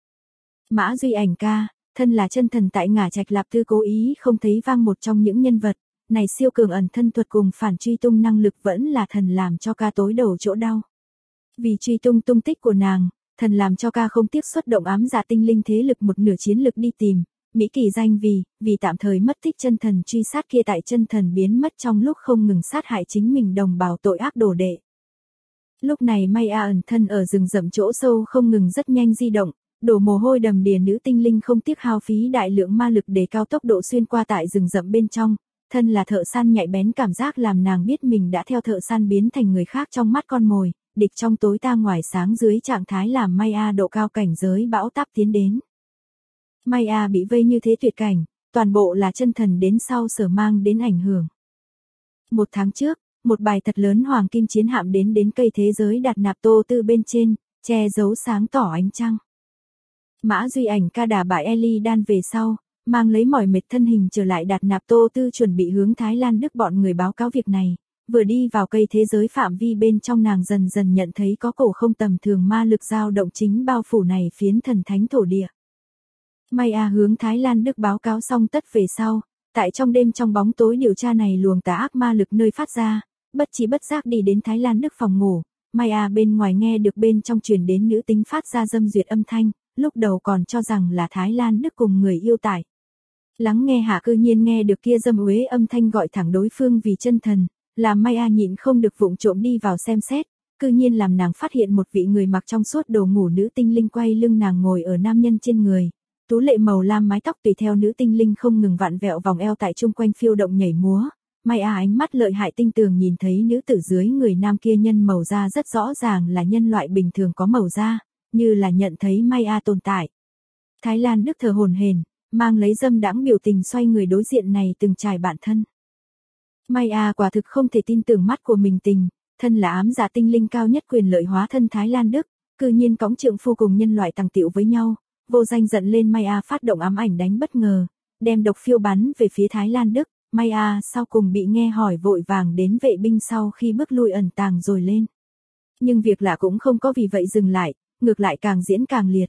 Mã Duy ảnh ca, thân là chân thần tại ngả trạch lạp tư cố ý không thấy vang một trong những nhân vật, này siêu cường ẩn thân thuật cùng phản truy tung năng lực vẫn là thần làm cho ca tối đầu chỗ đau. Vì truy tung tung tích của nàng, thần làm cho ca không tiếc xuất động ám dạ tinh linh thế lực một nửa chiến lực đi tìm, Mỹ kỳ danh vì, vì tạm thời mất tích chân thần truy sát kia tại chân thần biến mất trong lúc không ngừng sát hại chính mình đồng bào tội ác đồ đệ. Lúc này May A ẩn thân ở rừng rậm chỗ sâu không ngừng rất nhanh di động, Đổ mồ hôi đầm đìa nữ tinh linh không tiếc hao phí đại lượng ma lực để cao tốc độ xuyên qua tại rừng rậm bên trong, thân là thợ săn nhạy bén cảm giác làm nàng biết mình đã theo thợ săn biến thành người khác trong mắt con mồi, địch trong tối ta ngoài sáng dưới trạng thái làm Maya độ cao cảnh giới bão táp tiến đến. Maya bị vây như thế tuyệt cảnh, toàn bộ là chân thần đến sau sở mang đến ảnh hưởng. Một tháng trước, một bài thật lớn hoàng kim chiến hạm đến đến cây thế giới đặt nạp tô tư bên trên, che giấu sáng tỏ ánh trăng. Mã Duy Ảnh ca đả bại Illidan về sau, mang lấy mỏi mệt thân hình trở lại đặt nạp tô tư chuẩn bị hướng Thái Lan Đức bọn người báo cáo việc này. Vừa đi vào cây thế giới phạm vi bên trong nàng dần dần nhận thấy có cổ không tầm thường ma lực dao động chính bao phủ này phiến thần thánh thổ địa. Maya hướng Thái Lan Đức báo cáo xong tất về sau, tại trong đêm trong bóng tối điều tra này luồng tà ác ma lực nơi phát ra, bất trí bất giác đi đến Thái Lan Đức phòng ngủ, Maya bên ngoài nghe được bên trong truyền đến nữ tính phát ra dâm duyệt âm thanh, lúc đầu còn cho rằng là Thái Lan Đức cùng người yêu tải. Lắng nghe hạ cư nhiên nghe được kia dâm uế âm thanh gọi thẳng đối phương vì chân thần, làm Maya nhịn không được vụng trộm đi vào xem xét, cư nhiên làm nàng phát hiện một vị người mặc trong suốt đồ ngủ nữ tinh linh quay lưng nàng ngồi ở nam nhân trên người. Tú lệ màu lam mái tóc tùy theo nữ tinh linh không ngừng vặn vẹo vòng eo tại chung quanh phiêu động nhảy múa. Maya ánh mắt lợi hại tinh tường nhìn thấy nữ tử dưới người nam kia nhân màu da rất rõ ràng là nhân loại bình thường có màu da, như là nhận thấy Maya tồn tại. Thái Lan Đức thở hổn hển, mang lấy dâm đãng biểu tình xoay người đối diện này từng trải bản thân. Maya quả thực không thể tin tưởng mắt của mình tình, thân là ám giả tinh linh cao nhất quyền lợi hóa thân Thái Lan Đức, cư nhiên cõng trượng phu cùng nhân loại tàng tiệu với nhau. Vô danh giận lên Maya phát động ám ảnh đánh bất ngờ, đem độc phiêu bắn về phía Thái Lan Đức, Maya sau cùng bị nghe hỏi vội vàng đến vệ binh sau khi bước lui ẩn tàng rồi lên. Nhưng việc lạ cũng không có vì vậy dừng lại, ngược lại càng diễn càng liệt.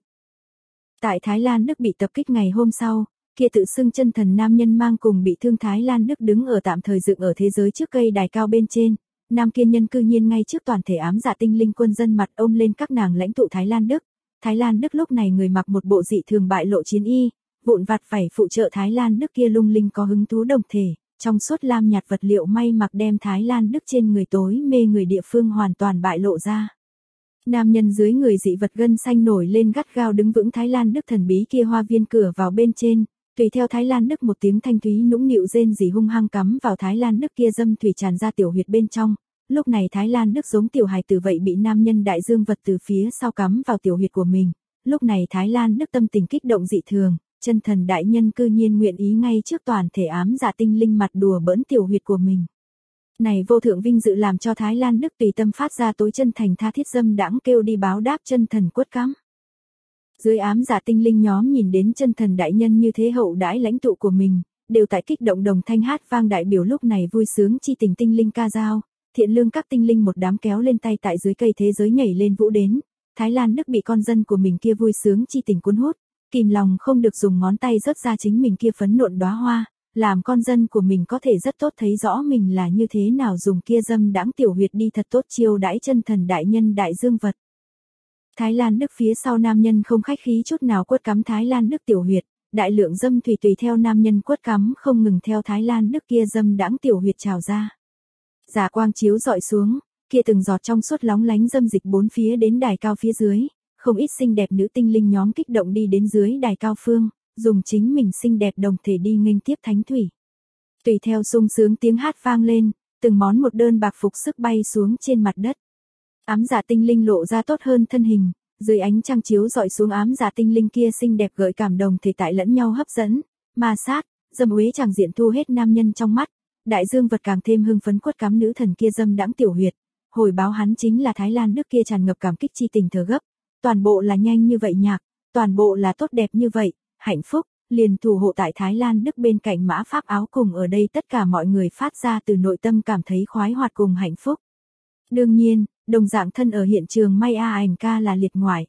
Tại Thái Lan Đức bị tập kích ngày hôm sau, kia tự xưng chân thần nam nhân mang cùng bị thương Thái Lan Đức đứng ở tạm thời dựng ở thế giới trước cây đài cao bên trên, nam kiên nhân cư nhiên ngay trước toàn thể ám giả tinh linh quân dân mặt ôm lên các nàng lãnh tụ Thái Lan Đức. Thái Lan Đức lúc này người mặc một bộ dị thường bại lộ chiến y, vụn vặt phải phụ trợ Thái Lan Đức kia lung linh có hứng thú đồng thể, trong suốt lam nhạt vật liệu may mặc đem Thái Lan Đức trên người tối mê người địa phương hoàn toàn bại lộ ra. Nam nhân dưới người dị vật gân xanh nổi lên gắt gao đứng vững Thái Lan Đức thần bí kia hoa viên cửa vào bên trên, tùy theo Thái Lan Đức một tiếng thanh thúy nũng nịu rên rỉ hung hăng cắm vào Thái Lan Đức kia dâm thủy tràn ra tiểu huyệt bên trong. Lúc này Thái Lan Đức giống tiểu hài tử vậy bị nam nhân đại dương vật từ phía sau cắm vào tiểu huyệt của mình. Lúc này Thái Lan Đức tâm tình kích động dị thường, chân thần đại nhân cư nhiên nguyện ý ngay trước toàn thể ám giả tinh linh mặt đùa bỡn tiểu huyệt của mình. Này vô thượng vinh dự làm cho Thái Lan Đức tùy tâm phát ra tối chân thành tha thiết dâm đãng kêu đi báo đáp chân thần quất cắm. Dưới ám giả tinh linh nhóm nhìn đến chân thần đại nhân như thế hậu đãi lãnh tụ của mình, đều tại kích động đồng thanh hát vang đại biểu lúc này vui sướng chi tình tinh linh ca dao. Thiện lương các tinh linh một đám kéo lên tay tại dưới cây thế giới nhảy lên vũ đến, Thái Lan Đức bị con dân của mình kia vui sướng chi tình cuốn hút, kìm lòng không được dùng ngón tay rớt ra chính mình kia phấn nộn đóa hoa, làm con dân của mình có thể rất tốt thấy rõ mình là như thế nào dùng kia dâm đãng tiểu huyệt đi thật tốt chiêu đãi chân thần đại nhân đại dương vật. Thái Lan Đức phía sau nam nhân không khách khí chút nào quất cắm Thái Lan Đức tiểu huyệt, đại lượng dâm thủy tùy theo nam nhân quất cắm không ngừng theo Thái Lan Đức kia dâm đãng tiểu huyệt trào ra. Giả quang chiếu dọi xuống, kia từng giọt trong suốt lóng lánh dâm dịch bốn phía đến đài cao phía dưới, không ít xinh đẹp nữ tinh linh nhóm kích động đi đến dưới đài cao phương, dùng chính mình xinh đẹp đồng thể đi nghênh tiếp thánh thủy. Tùy theo sung sướng tiếng hát vang lên, từng món một đơn bạc phục sức bay xuống trên mặt đất. Ám giả tinh linh lộ ra tốt hơn thân hình, dưới ánh trăng chiếu dọi xuống ám giả tinh linh kia xinh đẹp gợi cảm đồng thể tại lẫn nhau hấp dẫn, ma sát, dâm uế chẳng diện thu hết nam nhân trong mắt. Đại dương vật càng thêm hưng phấn quất cắm nữ thần kia dâm đãng tiểu huyệt, hồi báo hắn chính là Thái Lan Đức kia tràn ngập cảm kích chi tình thở gấp, toàn bộ là nhanh như vậy nhạc, toàn bộ là tốt đẹp như vậy, hạnh phúc, liền thủ hộ tại Thái Lan Đức bên cạnh mã pháp áo cùng ở đây tất cả mọi người phát ra từ nội tâm cảm thấy khoái hoạt cùng hạnh phúc. Đương nhiên, đồng dạng thân ở hiện trường Maya ảnh ca là liệt ngoại.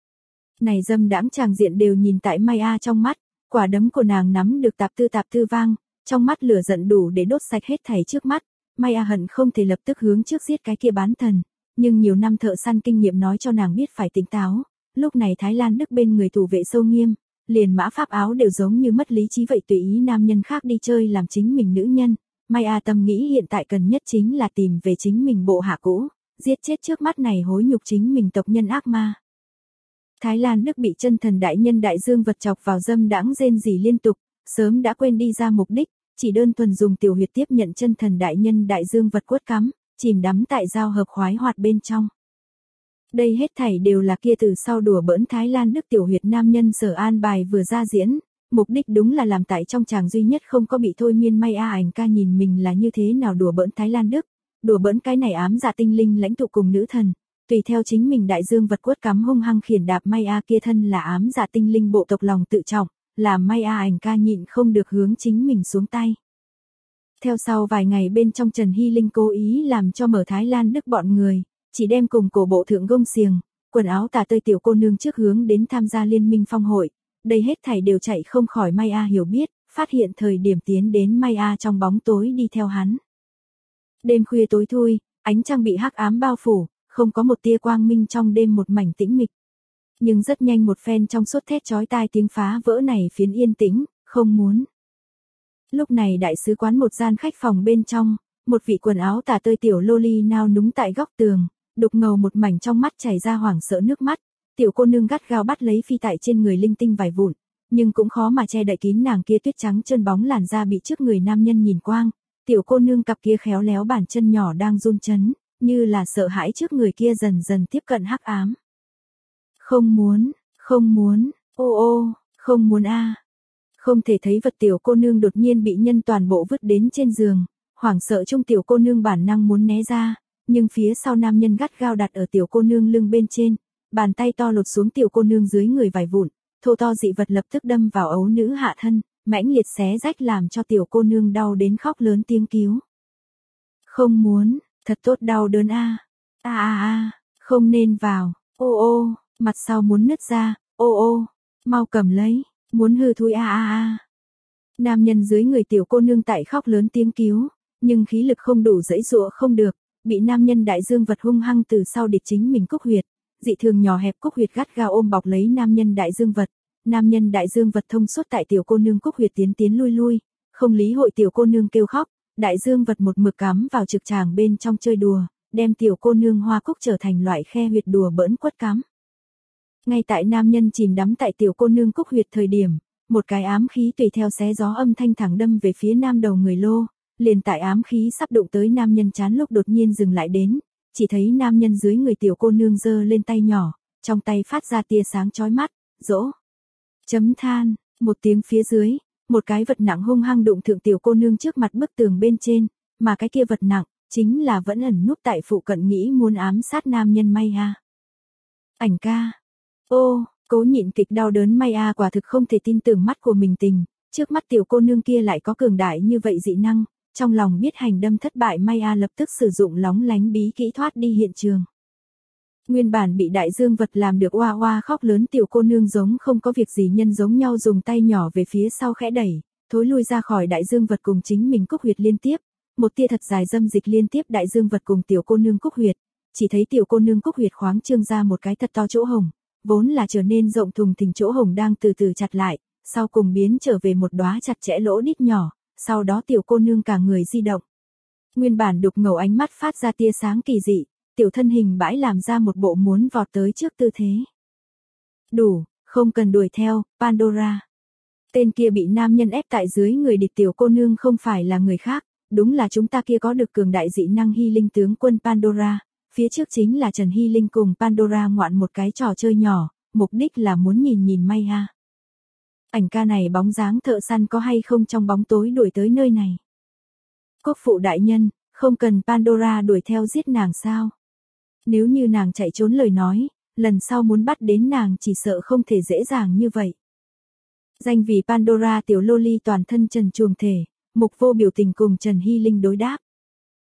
Này dâm đãng tràng diện đều nhìn tại Maya trong mắt, quả đấm của nàng nắm được tạp tư tạp tư vang. Trong mắt lửa giận đủ để đốt sạch hết thảy trước mắt, Maya hận không thể lập tức hướng trước giết cái kia bán thần, nhưng nhiều năm thợ săn kinh nghiệm nói cho nàng biết phải tỉnh táo, lúc này Thái Lan Đức bên người thủ vệ sâu nghiêm, liền mã pháp áo đều giống như mất lý trí vậy tùy ý nam nhân khác đi chơi làm chính mình nữ nhân, Maya tâm nghĩ hiện tại cần nhất chính là tìm về chính mình bộ hạ cũ, giết chết trước mắt này hối nhục chính mình tộc nhân ác ma. Thái Lan Đức bị chân thần đại nhân đại dương vật chọc vào dâm đãng rên rỉ liên tục, sớm đã quên đi ra mục đích, chỉ đơn thuần dùng tiểu huyệt tiếp nhận chân thần đại nhân đại dương vật quất cắm, chìm đắm tại giao hợp khoái hoạt bên trong. Đây hết thảy đều là kia từ sau đùa bỡn Thái Lan Đức tiểu huyệt nam nhân sở an bài vừa ra diễn, mục đích đúng là làm tại trong chàng duy nhất không có bị thôi miên may a ảnh ca nhìn mình là như thế nào đùa bỡn Thái Lan Đức, đùa bỡn cái này ám dạ tinh linh lãnh tụ cùng nữ thần, tùy theo chính mình đại dương vật quất cắm hung hăng khiển đạp may a kia thân là ám dạ tinh linh bộ tộc lòng tự trọng, làm may a ảnh ca nhịn không được hướng chính mình xuống tay. Theo sau vài ngày bên trong Trần Hy Linh cố ý làm cho mở Thái Lan Đức bọn người, chỉ đem cùng cổ bộ thượng gông xiềng, quần áo tà tơi tiểu cô nương trước hướng đến tham gia liên minh phong hội, đây hết thảy đều chạy không khỏi May A hiểu biết, phát hiện thời điểm tiến đến May A trong bóng tối đi theo hắn. Đêm khuya tối thui, ánh trăng bị hắc ám bao phủ, không có một tia quang minh trong đêm một mảnh tĩnh mịch. Nhưng rất nhanh một phen trong suốt thét chói tai tiếng phá vỡ này phiến yên tĩnh, không muốn. Lúc này đại sứ quán một gian khách phòng bên trong, một vị quần áo tà tơi tiểu loli nao núng tại góc tường, đục ngầu một mảnh trong mắt chảy ra hoảng sợ nước mắt, tiểu cô nương gắt gao bắt lấy phi tại trên người linh tinh vài vụn, nhưng cũng khó mà che đậy kín nàng kia tuyết trắng chân bóng làn da bị trước người nam nhân nhìn quang, tiểu cô nương cặp kia khéo léo bàn chân nhỏ đang run chấn, như là sợ hãi trước người kia dần dần tiếp cận hắc ám. Không muốn, không muốn, ô ô, không muốn a. Không thể thấy vật tiểu cô nương đột nhiên bị nhân toàn bộ vứt đến trên giường, hoảng sợ trong tiểu cô nương bản năng muốn né ra, nhưng phía sau nam nhân gắt gao đặt ở tiểu cô nương lưng bên trên, bàn tay to lột xuống tiểu cô nương dưới người vài vụn, thô to dị vật lập tức đâm vào ấu nữ hạ thân, mãnh liệt xé rách làm cho tiểu cô nương đau đến khóc lớn tiếng cứu. Không muốn, thật tốt đau đớn a. A a a, không nên vào, ô ô, mặt sau muốn nứt ra, ô ô, mau cầm lấy, muốn hư thui a a a. Nam nhân dưới người tiểu cô nương tại khóc lớn tiếng cứu, nhưng khí lực không đủ dãy dụa không được, bị nam nhân đại dương vật hung hăng từ sau địch chính mình cúc huyệt, dị thường nhỏ hẹp cúc huyệt gắt gao ôm bọc lấy nam nhân đại dương vật, nam nhân đại dương vật thông suốt tại tiểu cô nương cúc huyệt tiến tiến lui lui, không lý hội tiểu cô nương kêu khóc, đại dương vật một mực cắm vào trực tràng bên trong chơi đùa, đem tiểu cô nương hoa cúc trở thành loại khe huyệt đùa bỡn quất cắm. Ngay tại nam nhân chìm đắm tại tiểu cô nương cúc huyệt thời điểm, một cái ám khí tùy theo xé gió âm thanh thẳng đâm về phía nam đầu người lô, liền tại ám khí sắp đụng tới nam nhân chán lúc đột nhiên dừng lại đến, chỉ thấy nam nhân dưới người tiểu cô nương giơ lên tay nhỏ, trong tay phát ra tia sáng chói mắt, dỗ. Chấm than, một tiếng phía dưới, một cái vật nặng hung hăng đụng thượng tiểu cô nương trước mặt bức tường bên trên, mà cái kia vật nặng, chính là vẫn ẩn núp tại phụ cận nghĩ muốn ám sát nam nhân May A. Ảnh ca. Ô, cố nhịn kịch đau đớn May A quả thực không thể tin tưởng mắt của mình tình, trước mắt tiểu cô nương kia lại có cường đại như vậy dị năng, trong lòng biết hành đâm thất bại May A lập tức sử dụng lóng lánh bí kỹ thoát đi hiện trường. Nguyên bản bị đại dương vật làm được oa oa khóc lớn tiểu cô nương giống không có việc gì nhân giống nhau dùng tay nhỏ về phía sau khẽ đẩy, thối lui ra khỏi đại dương vật cùng chính mình cúc huyệt liên tiếp, một tia thật dài dâm dịch liên tiếp đại dương vật cùng tiểu cô nương cúc huyệt, chỉ thấy tiểu cô nương cúc huyệt khoáng trương ra một cái thật to chỗ hồng, vốn là trở nên rộng thùng thình chỗ hồng đang từ từ chặt lại, sau cùng biến trở về một đóa chặt chẽ lỗ đít nhỏ, sau đó tiểu cô nương cả người di động. Nguyên bản đục ngầu ánh mắt phát ra tia sáng kỳ dị, tiểu thân hình bãi làm ra một bộ muốn vọt tới trước tư thế. Đủ, không cần đuổi theo, Pandora. Tên kia bị nam nhân ép tại dưới người địch tiểu cô nương không phải là người khác, đúng là chúng ta kia có được cường đại dị năng Hy Linh tướng quân Pandora, phía trước chính là Trần Hy Linh cùng Pandora ngoạn một cái trò chơi nhỏ, mục đích là muốn nhìn nhìn May A. Ảnh ca này bóng dáng thợ săn có hay không trong bóng tối đuổi tới nơi này. Quốc phụ đại nhân, không cần Pandora đuổi theo giết nàng sao? Nếu như nàng chạy trốn lời nói, lần sau muốn bắt đến nàng chỉ sợ không thể dễ dàng như vậy. Danh vì Pandora tiểu loli toàn thân trần truồng thể, Mục Vô biểu tình cùng Trần Hy Linh đối đáp.